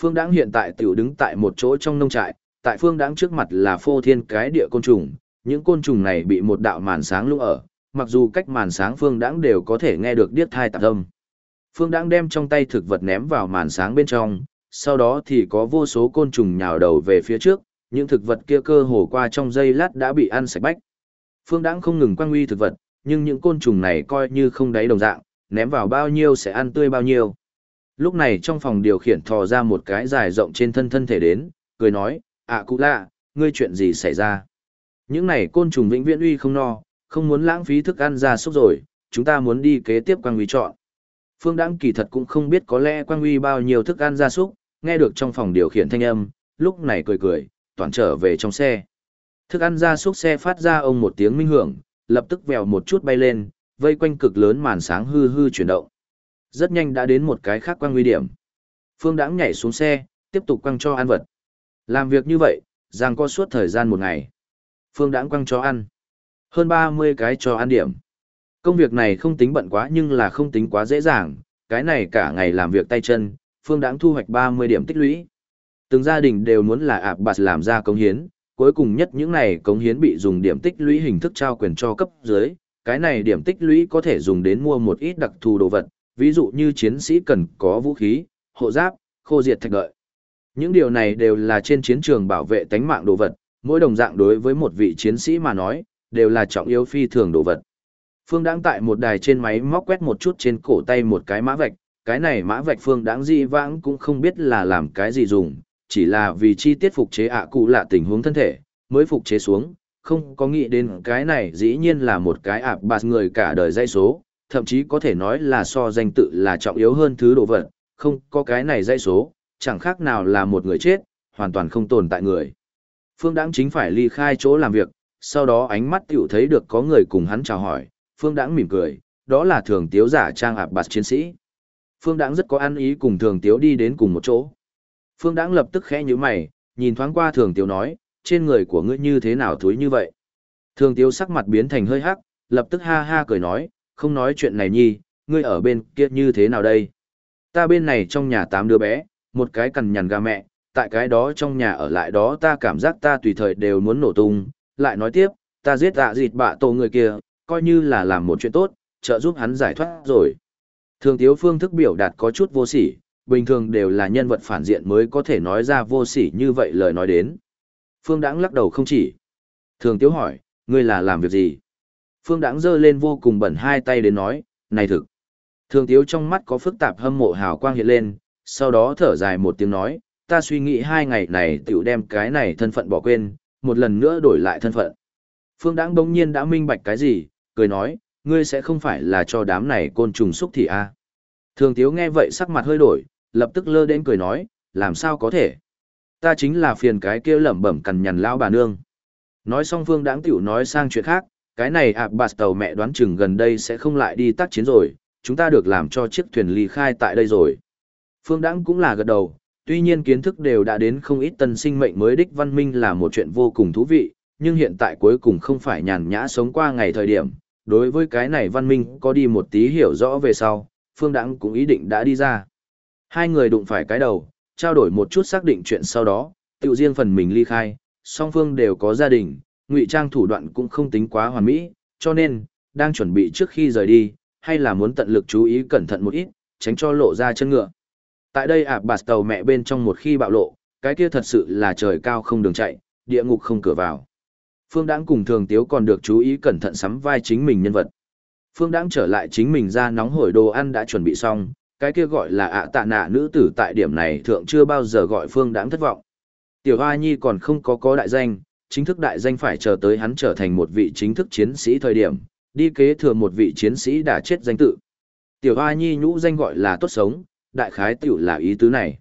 Phương Đãng hiện tại tiểu đứng tại một chỗ trong nông trại, tại Phương Đãng trước mặt là phô thiên cái địa côn trùng, những côn trùng này bị một đạo màn sáng lũng ở, mặc dù cách màn sáng Phương Đãng đều có thể nghe được điếc tai tạp âm. Phương Đãng đem trong tay thực vật ném vào màn sáng bên trong, sau đó thì có vô số côn trùng nhào đầu về phía trước, những thực vật kia cơ hồ qua trong giây lát đã bị ăn sạch bách. Phương Đãng không ngừng quang uy thực vật, nhưng những côn trùng này coi như không đáy đồng dạng, ném vào bao nhiêu sẽ ăn tươi bao nhiêu. Lúc này trong phòng điều khiển thò ra một cái dài rộng trên thân thể đến, cười nói, cụ lạ, ngươi chuyện gì xảy ra? Những này côn trùng vĩnh viễn uy không no, không muốn lãng phí thức ăn ra súc rồi, chúng ta muốn đi kế tiếp quang uy chọn. Phương Đãng kỳ thật cũng không biết có lẽ quang uy bao nhiêu thức ăn ra súc, nghe được trong phòng điều khiển thanh âm, lúc này cười, toàn trở về trong xe. Thức ăn ra súc xe phát ra ông một tiếng minh hưởng, lập tức vèo một chút bay lên, vây quanh cực lớn màn sáng hư hư chuyển động. Rất nhanh đã đến một cái khác quang nguy điểm. Phương Đãng nhảy xuống xe, tiếp tục quăng cho ăn vật. Làm việc như vậy, giằng co suốt thời gian một ngày. Phương Đãng quăng cho ăn. Hơn 30 cái cho ăn điểm. Công việc này không tính bận quá nhưng là không tính quá dễ dàng, cái này cả ngày làm việc tay chân, Phương Đãng thu hoạch 30 điểm tích lũy. Từng gia đình đều muốn là bạt làm ra cống hiến, cuối cùng nhất những này cống hiến bị dùng điểm tích lũy hình thức trao quyền cho cấp dưới, cái này điểm tích lũy có thể dùng đến mua một ít đặc thù đồ vật, ví dụ như chiến sĩ cần có vũ khí, hộ giáp, khô diệt thạch lợi. Những điều này đều là trên chiến trường bảo vệ tánh mạng đồ vật, mỗi đồng dạng đối với một vị chiến sĩ mà nói, đều là trọng yếu phi thường đồ vật. Phương Đãng tại một đài trên máy móc quét một chút trên cổ tay một cái mã vạch, cái này mã vạch Phương Đãng di vãng cũng không biết là làm cái gì dùng, chỉ là vì chi tiết phục chế cụ lạ tình huống thân thể, mới phục chế xuống, không có nghĩ đến cái này dĩ nhiên là một cái bạt người cả đời dây số, thậm chí có thể nói là so danh tự là trọng yếu hơn thứ đồ vật, không có cái này dây số, chẳng khác nào là một người chết, hoàn toàn không tồn tại người. Phương Đãng chính phải ly khai chỗ làm việc, sau đó ánh mắt tiểu thấy được có người cùng hắn chào hỏi, Phương Đãng mỉm cười, đó là Thường Tiếu giả trang bạt chiến sĩ. Phương Đãng rất có ăn ý cùng Thường Tiếu đi đến cùng một chỗ. Phương Đãng lập tức khẽ nhíu mày, nhìn thoáng qua Thường Tiếu nói, trên người của ngươi như thế nào thúi như vậy? Thường Tiếu sắc mặt biến thành hơi hắc, lập tức ha ha cười nói, không nói chuyện này nhi, ngươi ở bên kia như thế nào đây? Ta bên này trong nhà 8 đứa bé, một cái cằn nhằn gà mẹ, tại cái đó trong nhà ở lại đó ta cảm giác ta tùy thời đều muốn nổ tung, lại nói tiếp, ta giết dịt bạ tổ người kia, coi như là làm một chuyện tốt, trợ giúp hắn giải thoát rồi. Thường Tiếu phương thức biểu đạt có chút vô sỉ, bình thường đều là nhân vật phản diện mới có thể nói ra vô sỉ như vậy lời nói đến. Phương Đãng lắc đầu không chỉ. Thường Tiếu hỏi, ngươi là làm việc gì? Phương Đãng giơ lên vô cùng bẩn hai tay đến nói, này thực. Thường Tiếu trong mắt có phức tạp hâm mộ hào quang hiện lên, sau đó thở dài một tiếng nói, ta suy nghĩ 2 ngày này tiểu đem cái này thân phận bỏ quên, một lần nữa đổi lại thân phận. Phương Đãng bỗng nhiên đã minh bạch cái gì, cười nói, ngươi sẽ không phải là cho đám này côn trùng xúc thị à? Thường Tiếu nghe vậy sắc mặt hơi đổi, lập tức lơ đến cười nói, làm sao có thể? Ta chính là phiền cái kia lẩm bẩm cằn nhằn lão bà nương. Nói xong Phương Đãng tiểu nói sang chuyện khác, cái này bạt tàu mẹ đoán chừng gần đây sẽ không lại đi tác chiến rồi, chúng ta được làm cho chiếc thuyền ly khai tại đây rồi. Phương Đãng cũng là gật đầu, tuy nhiên kiến thức đều đã đến không ít tân sinh mệnh mới đích văn minh là một chuyện vô cùng thú vị, nhưng hiện tại cuối cùng không phải nhàn nhã sống qua ngày thời điểm, đối với cái này văn minh có đi một tí hiểu rõ về sau, Phương Đãng cũng ý định đã đi ra. Hai người đụng phải cái đầu, trao đổi một chút xác định chuyện sau đó, tự riêng phần mình ly khai, song phương đều có gia đình, ngụy trang thủ đoạn cũng không tính quá hoàn mỹ, cho nên, đang chuẩn bị trước khi rời đi, hay là muốn tận lực chú ý cẩn thận một ít, tránh cho lộ ra chân ngựa. Tại đây bạt tàu mẹ bên trong một khi bạo lộ, cái kia thật sự là trời cao không đường chạy, địa ngục không cửa vào. Phương Đãng cùng Thường Tiếu còn được chú ý cẩn thận sắm vai chính mình nhân vật. Phương Đãng trở lại chính mình ra nóng hổi đồ ăn đã chuẩn bị xong, cái kia gọi là tạ nạ nữ tử tại điểm này thượng chưa bao giờ gọi Phương Đãng thất vọng. Tiểu Hoa Nhi còn không có đại danh, chính thức đại danh phải chờ tới hắn trở thành một vị chính thức chiến sĩ thời điểm, đi kế thừa một vị chiến sĩ đã chết danh tự. Tiểu Hoa Nhi nhũ danh gọi là tốt sống, đại khái tiểu là ý tứ này.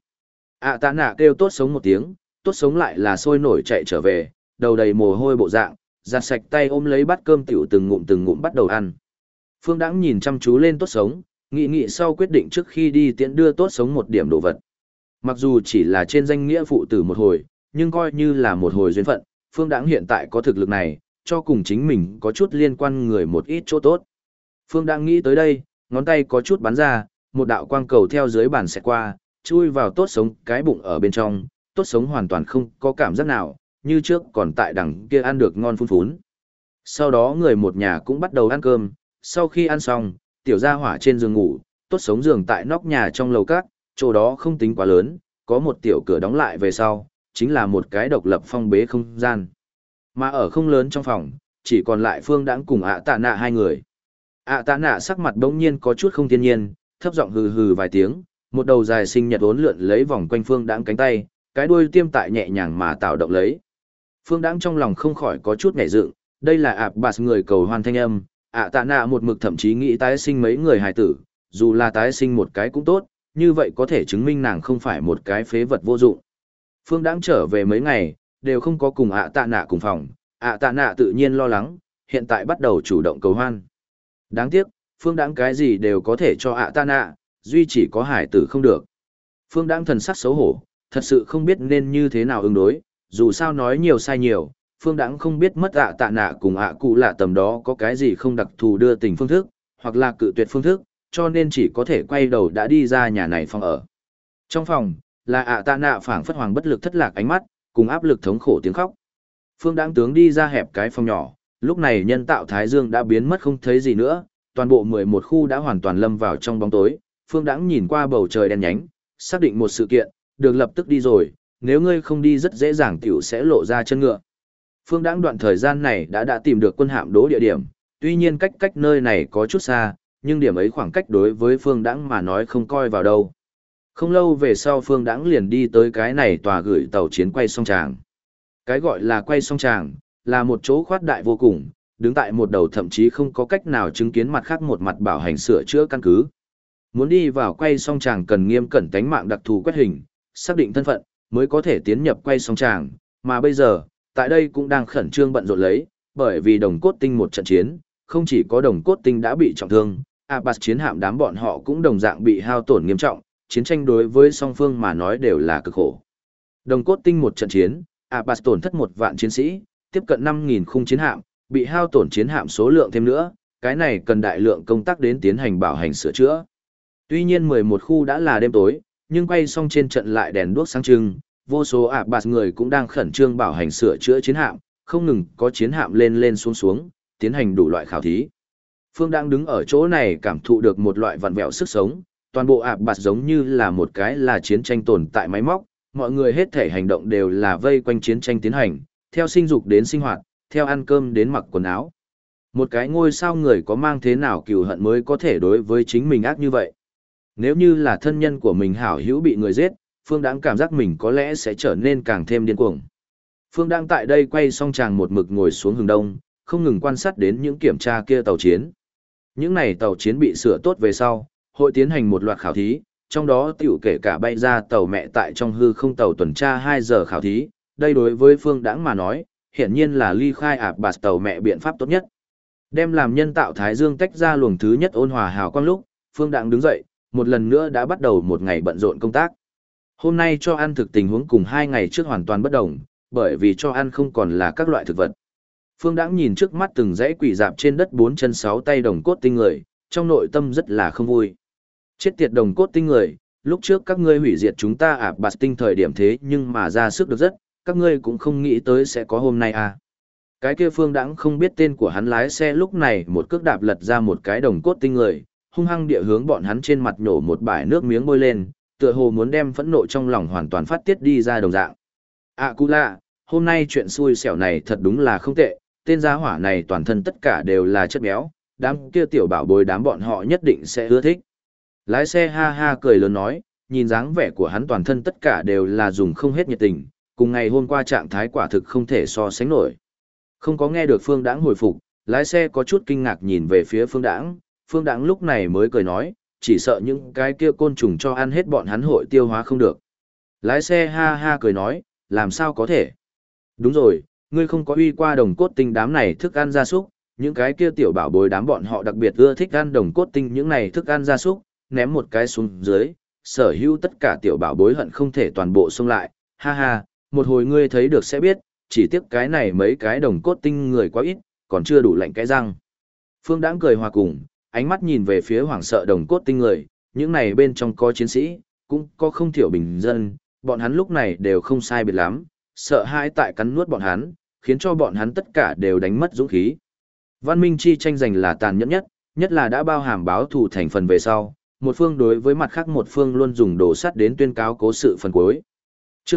Tạ nạ kêu tốt sống một tiếng, tốt sống lại là sôi nổi chạy trở về, đầu đầy mồ hôi bộ dạng, giặt sạch tay ôm lấy bát cơm tiểu từng ngụm bắt đầu ăn. Phương Đãng nhìn chăm chú lên tốt sống, nghĩ sau quyết định trước khi đi tiễn đưa tốt sống một điểm đồ vật. Mặc dù chỉ là trên danh nghĩa phụ tử một hồi, nhưng coi như là một hồi duyên phận, Phương Đãng hiện tại có thực lực này, cho cùng chính mình có chút liên quan người một ít chỗ tốt. Phương Đãng nghĩ tới đây, ngón tay có chút bắn ra, một đạo quang cầu theo dưới bàn xẹt qua, chui vào tốt sống cái bụng ở bên trong, tốt sống hoàn toàn không có cảm giác nào, như trước còn tại đằng kia ăn được ngon phun phún. Sau đó người một nhà cũng bắt đầu ăn cơm, sau khi ăn xong, tiểu gia hỏa trên giường ngủ, tốt sống giường tại nóc nhà trong lầu các, chỗ đó không tính quá lớn, có một tiểu cửa đóng lại về sau, chính là một cái độc lập phong bế không gian. Mà ở không lớn trong phòng, chỉ còn lại Phương Đãng cùng ạ tạ nạ hai người. ạ tạ nạ sắc mặt bỗng nhiên có chút không thiên nhiên, thấp giọng hừ hừ vài tiếng, một đầu dài sinh nhật uốn lượn lấy vòng quanh Phương Đãng cánh tay, cái đuôi tiêm tại nhẹ nhàng mà tạo động lấy. Phương Đãng trong lòng không khỏi có chút nhảy dựng, đây là Abbas người cầu hoan thanh âm, ạ tạ nạ một mực thậm chí nghĩ tái sinh mấy người hài tử, dù là tái sinh một cái cũng tốt, như vậy có thể chứng minh nàng không phải một cái phế vật vô dụng. Phương Đãng trở về mấy ngày, đều không có cùng ạ tạ nạ cùng phòng, ạ tạ nạ tự nhiên lo lắng, hiện tại bắt đầu chủ động cầu hoan. Đáng tiếc, Phương Đãng cái gì đều có thể cho ạ tạ nạ, duy chỉ có hải tử không được. Phương Đãng thần sắc xấu hổ, thật sự không biết nên như thế nào ứng đối, dù sao nói nhiều sai nhiều, Phương Đãng không biết mất ạ tạ nạ cùng ạ cụ lạ tầm đó có cái gì không đặc thù đưa tình phương thức, hoặc là cự tuyệt phương thức, cho nên chỉ có thể quay đầu đã đi ra nhà này phòng ở. Trong phòng, là ạ tạ nạ phảng phất hoàng bất lực thất lạc ánh mắt, cùng áp lực thống khổ tiếng khóc. Phương Đãng tướng đi ra hẹp cái phòng nhỏ, lúc này nhân tạo Thái Dương đã biến mất không thấy gì nữa, toàn bộ 11 khu đã hoàn toàn lâm vào trong bóng tối. Phương Đãng nhìn qua bầu trời đen nhánh, xác định một sự kiện, được lập tức đi rồi, nếu ngươi không đi rất dễ dàng tiểu sẽ lộ ra chân ngựa. Phương Đãng đoạn thời gian này đã tìm được quân hạm đỗ địa điểm, tuy nhiên cách nơi này có chút xa, nhưng điểm ấy khoảng cách đối với Phương Đãng mà nói không coi vào đâu. Không lâu về sau Phương Đãng liền đi tới cái này tòa gửi tàu chiến quay song tràng. Cái gọi là quay song tràng, là một chỗ khoát đại vô cùng, đứng tại một đầu thậm chí không có cách nào chứng kiến mặt khác một mặt bảo hành sửa chữa căn cứ. Muốn đi vào quay song tràng cần nghiêm cẩn tánh mạng đặc thù quét hình, xác định thân phận, mới có thể tiến nhập quay song tràng, mà bây giờ, tại đây cũng đang khẩn trương bận rộn lấy, bởi vì đồng cốt tinh một trận chiến, không chỉ có đồng cốt tinh đã bị trọng thương, Abbas chiến hạm đám bọn họ cũng đồng dạng bị hao tổn nghiêm trọng, chiến tranh đối với song phương mà nói đều là cực khổ. Đồng cốt tinh một trận chiến, Abbas tổn thất 1 vạn chiến sĩ, tiếp cận 5.000 khung chiến hạm, bị hao tổn chiến hạm số lượng thêm nữa, cái này cần đại lượng công tác đến tiến hành bảo hành sửa chữa. Tuy nhiên 11 khu đã là đêm tối, nhưng quay xong trên trận lại đèn đuốc sáng trưng, vô số Abbas người cũng đang khẩn trương bảo hành sửa chữa chiến hạm, không ngừng có chiến hạm lên xuống, tiến hành đủ loại khảo thí. Phương đang đứng ở chỗ này cảm thụ được một loại vặn vẹo sức sống, toàn bộ Abbas giống như là một cái là chiến tranh tồn tại máy móc, mọi người hết thể hành động đều là vây quanh chiến tranh tiến hành, theo sinh dục đến sinh hoạt, theo ăn cơm đến mặc quần áo. Một cái ngôi sao người có mang thế nào cừu hận mới có thể đối với chính mình ác như vậy. Nếu như là thân nhân của mình hảo hữu bị người giết, Phương Đãng cảm giác mình có lẽ sẽ trở nên càng thêm điên cuồng. Phương Đãng tại đây quay xong chàng một mực ngồi xuống hướng đông, không ngừng quan sát đến những kiểm tra kia tàu chiến. Những này tàu chiến bị sửa tốt về sau, hội tiến hành một loạt khảo thí, trong đó tiểu kể cả bay ra tàu mẹ tại trong hư không tàu tuần tra 2 giờ khảo thí, đây đối với Phương Đãng mà nói, hiển nhiên là ly khai Abbas tàu mẹ biện pháp tốt nhất. Đem làm nhân tạo Thái Dương tách ra luồng thứ nhất ôn hòa hào quang lúc, Phương Đãng đứng dậy, một lần nữa đã bắt đầu một ngày bận rộn công tác. Hôm nay cho ăn thực tình huống cùng 2 ngày trước hoàn toàn bất đồng, bởi vì cho ăn không còn là các loại thực vật. Phương Đãng nhìn trước mắt từng dãy quỷ dạp trên đất 4 chân 6 tay đồng cốt tinh người, trong nội tâm rất là không vui. Chết tiệt đồng cốt tinh người, lúc trước các ngươi hủy diệt chúng ta Abbas tinh thời điểm thế nhưng mà ra sức được rất, các ngươi cũng không nghĩ tới sẽ có hôm nay à. Cái kia Phương Đãng không biết tên của hắn lái xe lúc này một cước đạp lật ra một cái đồng cốt tinh người, hung hăng địa hướng bọn hắn trên mặt nhổ một bãi nước miếng bôi lên, tựa hồ muốn đem phẫn nộ trong lòng hoàn toàn phát tiết đi ra đồng dạng. Cú lạ, hôm nay chuyện xui xẻo này thật đúng là không tệ, tên gia hỏa này toàn thân tất cả đều là chất béo, đám kia tiểu bảo bối đám bọn họ nhất định sẽ ưa thích. Lái xe ha ha cười lớn nói, nhìn dáng vẻ của hắn toàn thân tất cả đều là dùng không hết nhiệt tình, cùng ngày hôm qua trạng thái quả thực không thể so sánh nổi. Không có nghe được Phương Đãng hồi phục, lái xe có chút kinh ngạc nhìn về phía Phương Đãng lúc này mới cười nói, chỉ sợ những cái kia côn trùng cho ăn hết bọn hắn hội tiêu hóa không được. Lái xe ha ha cười nói, làm sao có thể? Đúng rồi, ngươi không có uy qua đồng cốt tinh đám này thức ăn gia súc, những cái kia tiểu bảo bối đám bọn họ đặc biệt ưa thích ăn đồng cốt tinh những này thức ăn gia súc, ném một cái xuống dưới, sở hữu tất cả tiểu bảo bối hận không thể toàn bộ xông lại, ha ha, một hồi ngươi thấy được sẽ biết, chỉ tiếc cái này mấy cái đồng cốt tinh người quá ít, còn chưa đủ lạnh cái răng. Phương Đãng cười hòa cùng, ánh mắt nhìn về phía hoảng sợ đồng cốt tinh người, những này bên trong có chiến sĩ, cũng có không thiểu bình dân, bọn hắn lúc này đều không sai biệt lắm, sợ hãi tại cắn nuốt bọn hắn, khiến cho bọn hắn tất cả đều đánh mất dũng khí. Văn minh chi tranh giành là tàn nhẫn nhất, nhất là đã bao hàm báo thù thành phần về sau, một phương đối với mặt khác một phương luôn dùng đồ sắt đến tuyên cáo cố sự phần cuối. Chương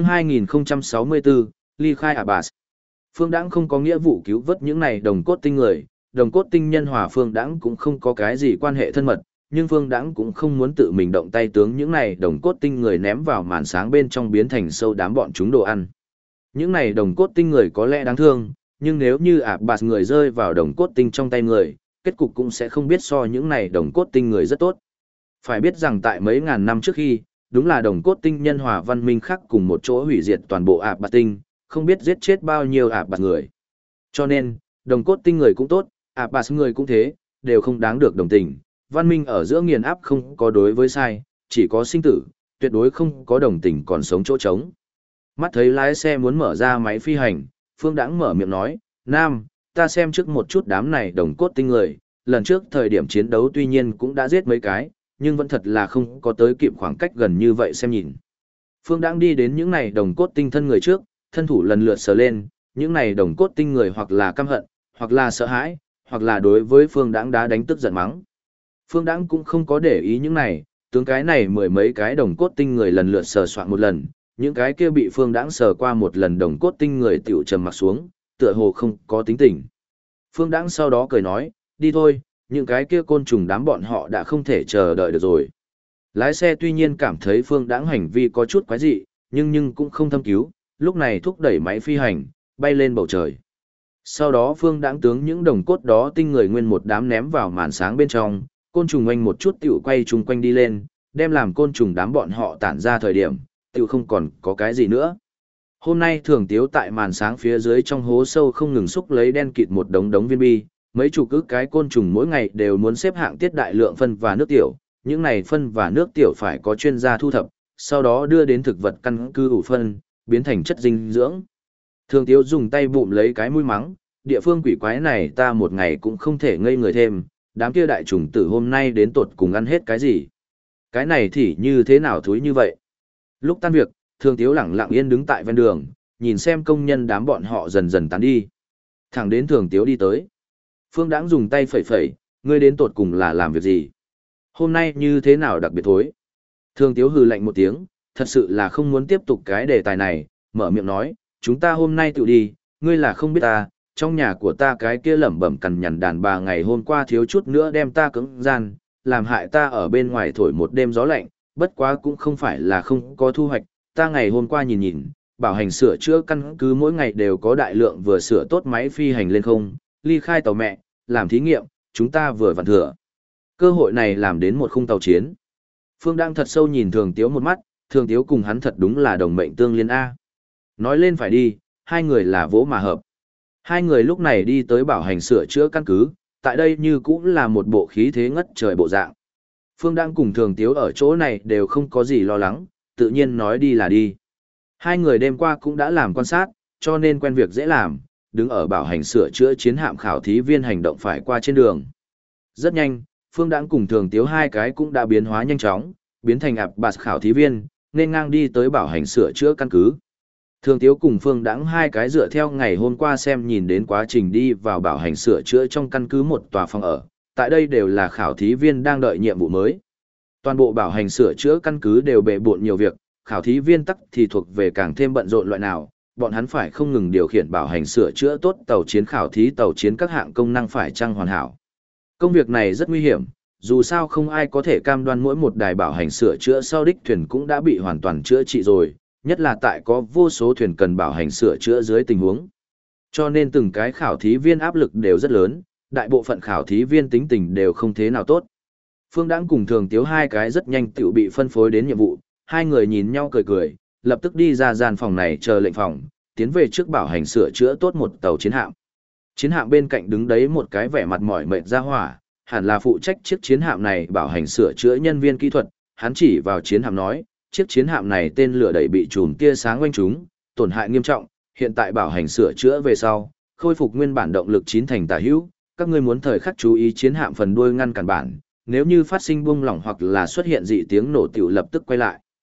2064, ly khai Abbas. Phương Đãng không có nghĩa vụ cứu vớt những này đồng cốt tinh người, đồng cốt tinh nhân hòa Phương Đãng cũng không có cái gì quan hệ thân mật, nhưng Phương Đãng cũng không muốn tự mình động tay tướng những này đồng cốt tinh người ném vào màn sáng bên trong biến thành sâu đám bọn chúng đồ ăn. Những này đồng cốt tinh người có lẽ đáng thương, nhưng nếu như Abbas người rơi vào đồng cốt tinh trong tay người, kết cục cũng sẽ không biết so những này đồng cốt tinh người rất tốt. Phải biết rằng tại mấy ngàn năm trước khi, đúng là đồng cốt tinh nhân hòa văn minh khác cùng một chỗ hủy diệt toàn bộ Abbas tinh, không biết giết chết bao nhiêu Abbas người. Cho nên, đồng cốt tinh người cũng tốt, Abbas người cũng thế, đều không đáng được đồng tình. Văn minh ở giữa nghiền áp không có đối với sai, chỉ có sinh tử, tuyệt đối không có đồng tình còn sống chỗ trống. Mắt thấy lái xe muốn mở ra máy phi hành, Phương Đãng mở miệng nói, Nam, ta xem trước một chút đám này đồng cốt tinh người, lần trước thời điểm chiến đấu tuy nhiên cũng đã giết mấy cái, nhưng vẫn thật là không có tới kịp khoảng cách gần như vậy xem nhìn. Phương Đãng đi đến những này đồng cốt tinh thân người trước, thân thủ lần lượt sờ lên, những này đồng cốt tinh người hoặc là căm hận, hoặc là sợ hãi, hoặc là đối với Phương Đãng đã đánh tức giận mắng. Phương Đãng cũng không có để ý những này, tướng cái này mười mấy cái đồng cốt tinh người lần lượt sờ soạn một lần, những cái kia bị Phương Đãng sờ qua một lần đồng cốt tinh người tiểu trầm mặc xuống, tựa hồ không có tính tình. Phương Đãng sau đó cười nói, đi thôi, những cái kia côn trùng đám bọn họ đã không thể chờ đợi được rồi. Lái xe tuy nhiên cảm thấy Phương Đãng hành vi có chút quái dị, nhưng cũng không thâm cứu, lúc này thúc đẩy máy phi hành, bay lên bầu trời. Sau đó Phương Đãng tướng những đồng cốt đó tinh người nguyên một đám ném vào màn sáng bên trong, côn trùng oanh một chút tiểu quay chung quanh đi lên, đem làm côn trùng đám bọn họ tản ra thời điểm, tiểu không còn có cái gì nữa. Hôm nay Thường Tiếu tại màn sáng phía dưới trong hố sâu không ngừng xúc lấy đen kịt một đống đống viên bi, mấy chục ức cái côn trùng mỗi ngày đều muốn xếp hạng tiết đại lượng phân và nước tiểu, những này phân và nước tiểu phải có chuyên gia thu thập, sau đó đưa đến thực vật căn cứ ủ phân, biến thành chất dinh dưỡng. Thường Tiếu dùng tay bụm lấy cái mũi mắng, địa phương quỷ quái này ta một ngày cũng không thể ngây người thêm, đám kia đại trùng tử hôm nay đến tột cùng ăn hết cái gì. Cái này thì như thế nào thúi như vậy. Lúc tan việc, Thường Tiếu lẳng lặng yên đứng tại ven đường, nhìn xem công nhân đám bọn họ dần dần tán đi. Thẳng đến Thường Tiếu đi tới. Phương Đãng dùng tay phẩy phẩy, ngươi đến tột cùng là làm việc gì? Hôm nay như thế nào đặc biệt thối? Thường Tiếu hừ lạnh một tiếng, thật sự là không muốn tiếp tục cái đề tài này, mở miệng nói, chúng ta hôm nay tự đi, ngươi là không biết ta, trong nhà của ta cái kia lẩm bẩm cằn nhằn đàn bà ngày hôm qua thiếu chút nữa đem ta cứng gian, làm hại ta ở bên ngoài thổi một đêm gió lạnh, bất quá cũng không phải là không có thu hoạch, ta ngày hôm qua nhìn nhìn, bảo hành sửa chữa căn cứ mỗi ngày đều có đại lượng vừa sửa tốt máy phi hành lên không, ly khai tàu mẹ, làm thí nghiệm, chúng ta vừa vặn thừa. Cơ hội này làm đến một khung tàu chiến. Phương đang thật sâu nhìn Thường Tiếu một mắt, Thường Tiếu cùng hắn thật đúng là đồng mệnh tương liên A. Nói lên phải đi, hai người là vỗ mà hợp. Hai người lúc này đi tới bảo hành sửa chữa căn cứ, tại đây như cũng là một bộ khí thế ngất trời bộ dạng. Phương đang cùng Thường Tiếu ở chỗ này đều không có gì lo lắng, tự nhiên nói đi là đi. Hai người đêm qua cũng đã làm quan sát, cho nên quen việc dễ làm, đứng ở bảo hành sửa chữa chiến hạm khảo thí viên hành động phải qua trên đường. Rất nhanh, Phương Đãng cùng Thường Tiếu hai cái cũng đã biến hóa nhanh chóng, biến thành Abbas khảo thí viên, nên ngang đi tới bảo hành sửa chữa căn cứ. Thường Tiếu cùng Phương Đãng hai cái dựa theo ngày hôm qua xem nhìn đến quá trình đi vào bảo hành sửa chữa trong căn cứ một tòa phòng ở, tại đây đều là khảo thí viên đang đợi nhiệm vụ mới. Toàn bộ bảo hành sửa chữa căn cứ đều bề bộn nhiều việc, khảo thí viên tắc thì thuộc về càng thêm bận rộn loại nào, bọn hắn phải không ngừng điều khiển bảo hành sửa chữa tốt tàu chiến khảo thí tàu chiến các hạng công năng phải chăng hoàn hảo. Công việc này rất nguy hiểm, dù sao không ai có thể cam đoan mỗi một đài bảo hành sửa chữa sau đích thuyền cũng đã bị hoàn toàn chữa trị rồi, nhất là tại có vô số thuyền cần bảo hành sửa chữa dưới tình huống. Cho nên từng cái khảo thí viên áp lực đều rất lớn, đại bộ phận khảo thí viên tính tình đều không thế nào tốt. Phương Đãng cùng Thường Tiếu hai cái rất nhanh tự bị phân phối đến nhiệm vụ, hai người nhìn nhau cười cười, lập tức đi ra gian phòng này chờ lệnh phòng, tiến về trước bảo hành sửa chữa tốt một tàu chiến hạm. Chiến hạm bên cạnh đứng đấy một cái vẻ mặt mỏi mệt ra hỏa, hẳn là phụ trách chiếc chiến hạm này bảo hành sửa chữa nhân viên kỹ thuật, hắn chỉ vào chiến hạm nói, chiếc chiến hạm này tên lửa đẩy bị chùm tia sáng quanh chúng, tổn hại nghiêm trọng, hiện tại bảo hành sửa chữa về sau, khôi phục nguyên bản động lực 9 thành tả hữu, các ngươi muốn thời khắc chú ý chiến hạm phần đuôi ngăn cản bản, nếu như phát sinh buông lỏng hoặc là xuất hiện dị tiếng nổ tiểu lập tức quay lại.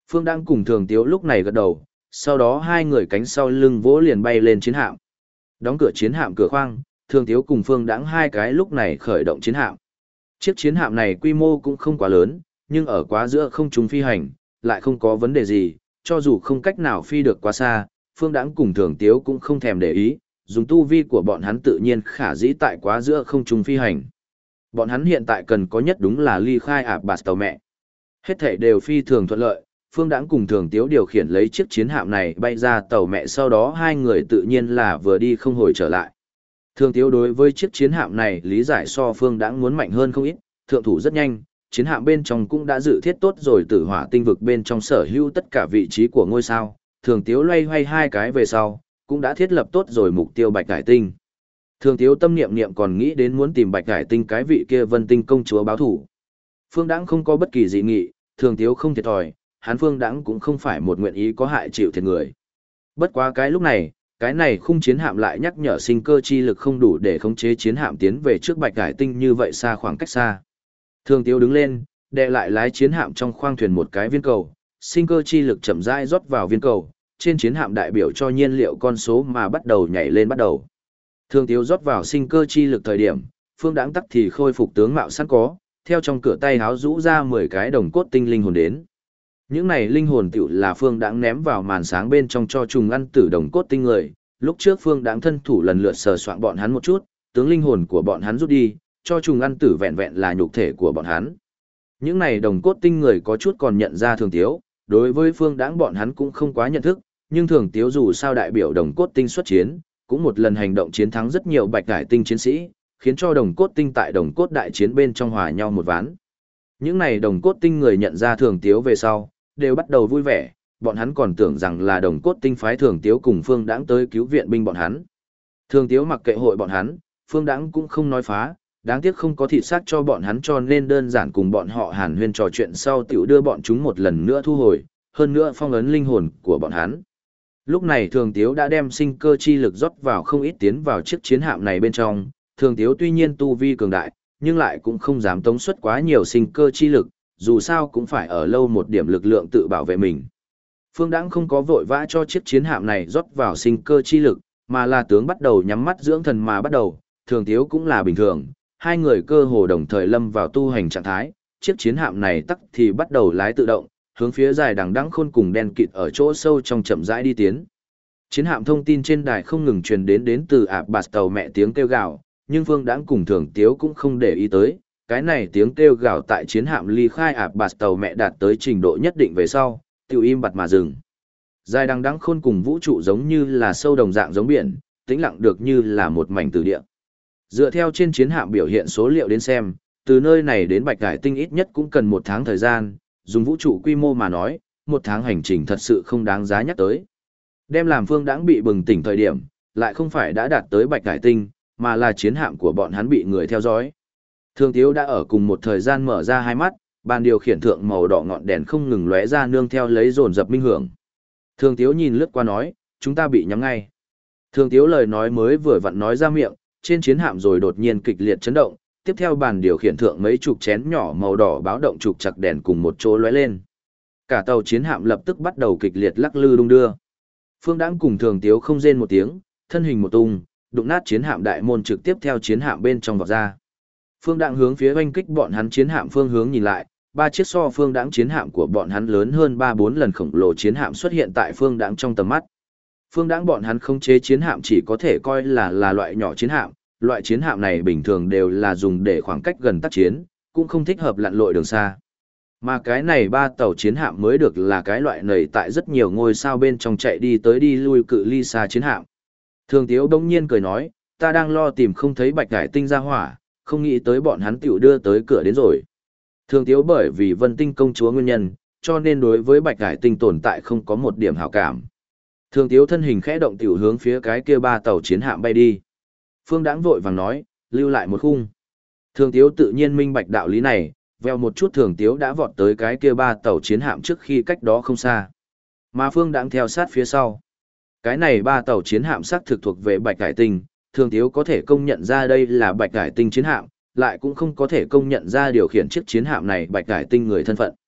Phương Đãng cùng Thường Tiếu lúc này gật đầu, sau đó hai người cánh sau lưng vỗ liền bay lên chiến hạm. Đóng cửa chiến hạm cửa khoang, Thường Tiếu cùng Phương Đãng hai cái lúc này khởi động chiến hạm. Chiếc chiến hạm này quy mô cũng không quá lớn, nhưng ở quá giữa không trung phi hành, lại không có vấn đề gì, cho dù không cách nào phi được quá xa, Phương Đãng cùng Thường Tiếu cũng không thèm để ý, dùng tu vi của bọn hắn tự nhiên khả dĩ tại quá giữa không trung phi hành. Bọn hắn hiện tại cần có nhất đúng là ly khai ạp bạt tàu mẹ. Hết thảy đều phi thường thuận lợi, Phương Đãng cùng Thường Tiếu điều khiển lấy chiếc chiến hạm này bay ra tàu mẹ, sau đó hai người tự nhiên là vừa đi không hồi trở lại. Thường Tiếu đối với chiếc chiến hạm này lý giải so Phương Đãng muốn mạnh hơn không ít, thượng thủ rất nhanh, chiến hạm bên trong cũng đã dự thiết tốt rồi tử hỏa tinh vực bên trong sở hữu tất cả vị trí của ngôi sao, Thường Tiếu loay hoay hai cái về sau, cũng đã thiết lập tốt rồi mục tiêu Bạch Cải Tinh. Thường Tiếu tâm niệm còn nghĩ đến muốn tìm Bạch Cải Tinh cái vị kia Vân Tinh công chúa báo thủ. Phương Đãng không có bất kỳ dị nghị, Thường Tiếu không thiệt thòi, hắn Phương Đãng cũng không phải một nguyện ý có hại chịu thiệt người. Bất quá cái lúc này, cái này khung chiến hạm lại nhắc nhở sinh cơ chi lực không đủ để khống chế chiến hạm tiến về trước Bạch Cải Tinh như vậy xa khoảng cách xa. Thường Tiếu đứng lên, đè lại lái chiến hạm trong khoang thuyền một cái viên cầu, sinh cơ chi lực chậm rãi rót vào viên cầu, trên chiến hạm đại biểu cho nhiên liệu con số mà bắt đầu nhảy lên bắt đầu. Thường Tiếu rót vào sinh cơ chi lực thời điểm, Phương Đãng tắc thì khôi phục tướng mạo sẵn có, theo trong cửa tay háo rũ ra 10 cái đồng cốt tinh linh hồn đến. Những này linh hồn tiểu là Phương Đãng ném vào màn sáng bên trong cho trùng ăn tử đồng cốt tinh người. Lúc trước Phương Đãng thân thủ lần lượt sờ soạn bọn hắn một chút, tướng linh hồn của bọn hắn rút đi, cho trùng ăn tử vẹn vẹn là nhục thể của bọn hắn. Những này đồng cốt tinh người có chút còn nhận ra Thường Tiếu, đối với Phương Đãng bọn hắn cũng không quá nhận thức, nhưng Thường Tiếu dù sao đại biểu đồng cốt tinh xuất chiến, cũng một lần hành động chiến thắng rất nhiều Bạch Cải Tinh chiến sĩ, khiến cho đồng cốt tinh tại đồng cốt đại chiến bên trong hòa nhau một ván. Những này đồng cốt tinh người nhận ra Thường Tiếu về sau, đều bắt đầu vui vẻ, bọn hắn còn tưởng rằng là đồng cốt tinh phái Thường Tiếu cùng Phương Đãng tới cứu viện binh bọn hắn. Thường Tiếu mặc kệ hội bọn hắn, Phương Đãng cũng không nói phá, đáng tiếc không có thịt xác cho bọn hắn, cho nên đơn giản cùng bọn họ hàn huyên trò chuyện sau tiểu đưa bọn chúng một lần nữa thu hồi, hơn nữa phong ấn linh hồn của bọn hắn. Lúc này Thường Tiếu đã đem sinh cơ chi lực rót vào không ít tiến vào chiếc chiến hạm này bên trong, Thường Tiếu tuy nhiên tu vi cường đại, nhưng lại cũng không dám tống xuất quá nhiều sinh cơ chi lực, dù sao cũng phải ở lâu một điểm lực lượng tự bảo vệ mình. Phương Đãng không có vội vã cho chiếc chiến hạm này rót vào sinh cơ chi lực, mà là tướng bắt đầu nhắm mắt dưỡng thần mà bắt đầu, Thường Tiếu cũng là bình thường, hai người cơ hồ đồng thời lâm vào tu hành trạng thái, chiếc chiến hạm này tắc thì bắt đầu lái tự động, hướng phía dài đằng đẵng khôn cùng đen kịt ở chỗ sâu trong chậm rãi đi tiến. Chiến hạm thông tin trên đài không ngừng truyền đến từ ạp bạt tàu mẹ tiếng kêu gào, nhưng Phương Đãng cùng Thường Tiếu cũng không để ý tới, cái này tiếng kêu gào tại chiến hạm ly khai ạp bạt tàu mẹ đạt tới trình độ nhất định về sau, tiểu im bặt mà dừng. Dài đằng đẵng khôn cùng vũ trụ giống như là sâu đồng dạng giống biển, tĩnh lặng được như là một mảnh từ địa. Dựa theo trên chiến hạm biểu hiện số liệu đến xem, từ nơi này đến Bạch Cải Tinh ít nhất cũng cần 1 tháng thời gian, dùng vũ trụ quy mô mà nói, 1 tháng hành trình thật sự không đáng giá nhắc tới. Đem làm Phương Đãng bị bừng tỉnh thời điểm, lại không phải đã đạt tới Bạch Cải Tinh, mà là chiến hạm của bọn hắn bị người theo dõi. Thường Tiếu đã ở cùng một thời gian mở ra hai mắt, bàn điều khiển thượng màu đỏ ngọn đèn không ngừng lóe ra nương theo lấy dồn dập minh hưởng. Thường Tiếu nhìn lướt qua nói, chúng ta bị nhắm ngay. Thường Tiếu lời nói mới vừa vặn nói ra miệng, trên chiến hạm rồi đột nhiên kịch liệt chấn động, tiếp theo bàn điều khiển thượng mấy chục chén nhỏ màu đỏ báo động trục chặt đèn cùng một chỗ lóe lên. Cả tàu chiến hạm lập tức bắt đầu kịch liệt lắc lư đung đưa. Phương Đãng cùng Thường Tiếu không rên một tiếng, thân hình một tung, đụng nát chiến hạm đại môn trực tiếp theo chiến hạm bên trong vọt ra. Phương Đãng hướng phía oanh kích bọn hắn chiến hạm phương hướng nhìn lại, 3 chiếc so Phương Đãng chiến hạm của bọn hắn lớn hơn 3-4 lần khổng lồ chiến hạm xuất hiện tại Phương Đãng trong tầm mắt. Phương Đãng bọn hắn khống chế chiến hạm chỉ có thể coi là loại nhỏ chiến hạm, loại chiến hạm này bình thường đều là dùng để khoảng cách gần tác chiến, cũng không thích hợp lặn lội đường xa. Mà cái này 3 tàu chiến hạm mới được là cái loại này tại rất nhiều ngôi sao bên trong chạy đi tới đi lui cự ly xa chiến hạm. Thường Tiếu bỗng nhiên cười nói, ta đang lo tìm không thấy Bạch Cải Tinh ra hỏa, không nghĩ tới bọn hắn tiểu đưa tới cửa đến rồi. Thường Tiếu bởi vì Vân Tinh công chúa nguyên nhân, cho nên đối với Bạch Cải Tinh tồn tại không có một điểm hảo cảm. Thường Tiếu thân hình khẽ động tiểu hướng phía cái kia 3 tàu chiến hạm bay đi. Phương Đãng vội vàng nói, lưu lại một khung. Thường Tiếu tự nhiên minh bạch đạo lý này, veo một chút Thường Tiếu đã vọt tới cái kia 3 tàu chiến hạm trước khi cách đó không xa. Mà Phương Đãng theo sát phía sau. Cái này 3 tàu chiến hạm xác thực thuộc về Bạch Cải Tinh, Thường Tiếu có thể công nhận ra đây là Bạch Cải Tinh chiến hạm, lại cũng không có thể công nhận ra điều khiển chiếc chiến hạm này Bạch Cải Tinh người thân phận.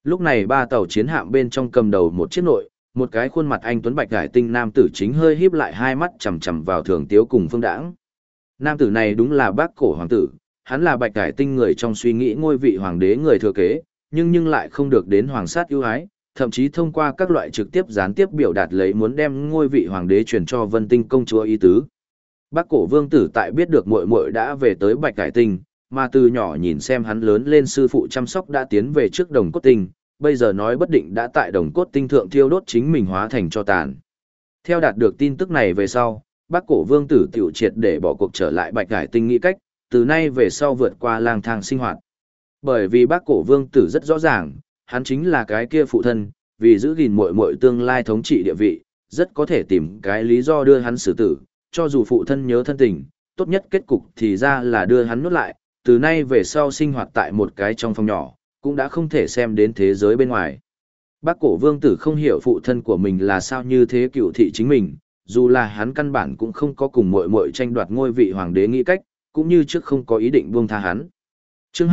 Lúc này ba tàu chiến hạm bên trong cầm đầu một chiếc nội, một cái khuôn mặt anh tuấn bạch cải tinh nam tử chính hơi híp lại hai mắt chằm chằm vào Thường Tiếu cùng Phương Đãng. Nam tử này đúng là Bác Cổ hoàng tử, hắn là bạch cải tinh người trong suy nghĩ ngôi vị hoàng đế người thừa kế, nhưng lại không được đến hoàng sát ưu ái, thậm chí thông qua các loại trực tiếp gián tiếp biểu đạt lấy muốn đem ngôi vị hoàng đế truyền cho Vân Tinh công chúa ý tứ. Bác Cổ vương tử tại biết được muội muội đã về tới bạch cải tinh, mà từ nhỏ nhìn xem hắn lớn lên sư phụ chăm sóc đã tiến về trước Đồng Cốt Tinh, bây giờ nói bất định đã tại Đồng Cốt Tinh thượng thiêu đốt chính mình hóa thành tro tàn. Theo đạt được tin tức này về sau, Bác Cổ vương tử tiểu triệt để bỏ cuộc trở lại bạch cải tinh nghĩ cách, từ nay về sau vượt qua lang thang sinh hoạt. Bởi vì Bác Cổ vương tử rất rõ ràng, hắn chính là cái kia phụ thân, vì giữ gìn muội muội tương lai thống trị địa vị, rất có thể tìm cái lý do đưa hắn xử tử, cho dù phụ thân nhớ thân tình, tốt nhất kết cục thì ra là đưa hắn nuốt lại, từ nay về sau sinh hoạt tại một cái trong phòng nhỏ, cũng đã không thể xem đến thế giới bên ngoài. Bác Cổ vương tử không hiểu phụ thân của mình là sao như thế cựu thị chính mình, dù là hắn căn bản cũng không có cùng muội muội tranh đoạt ngôi vị hoàng đế nghĩ cách, cũng như trước không có ý định buông tha hắn. Chương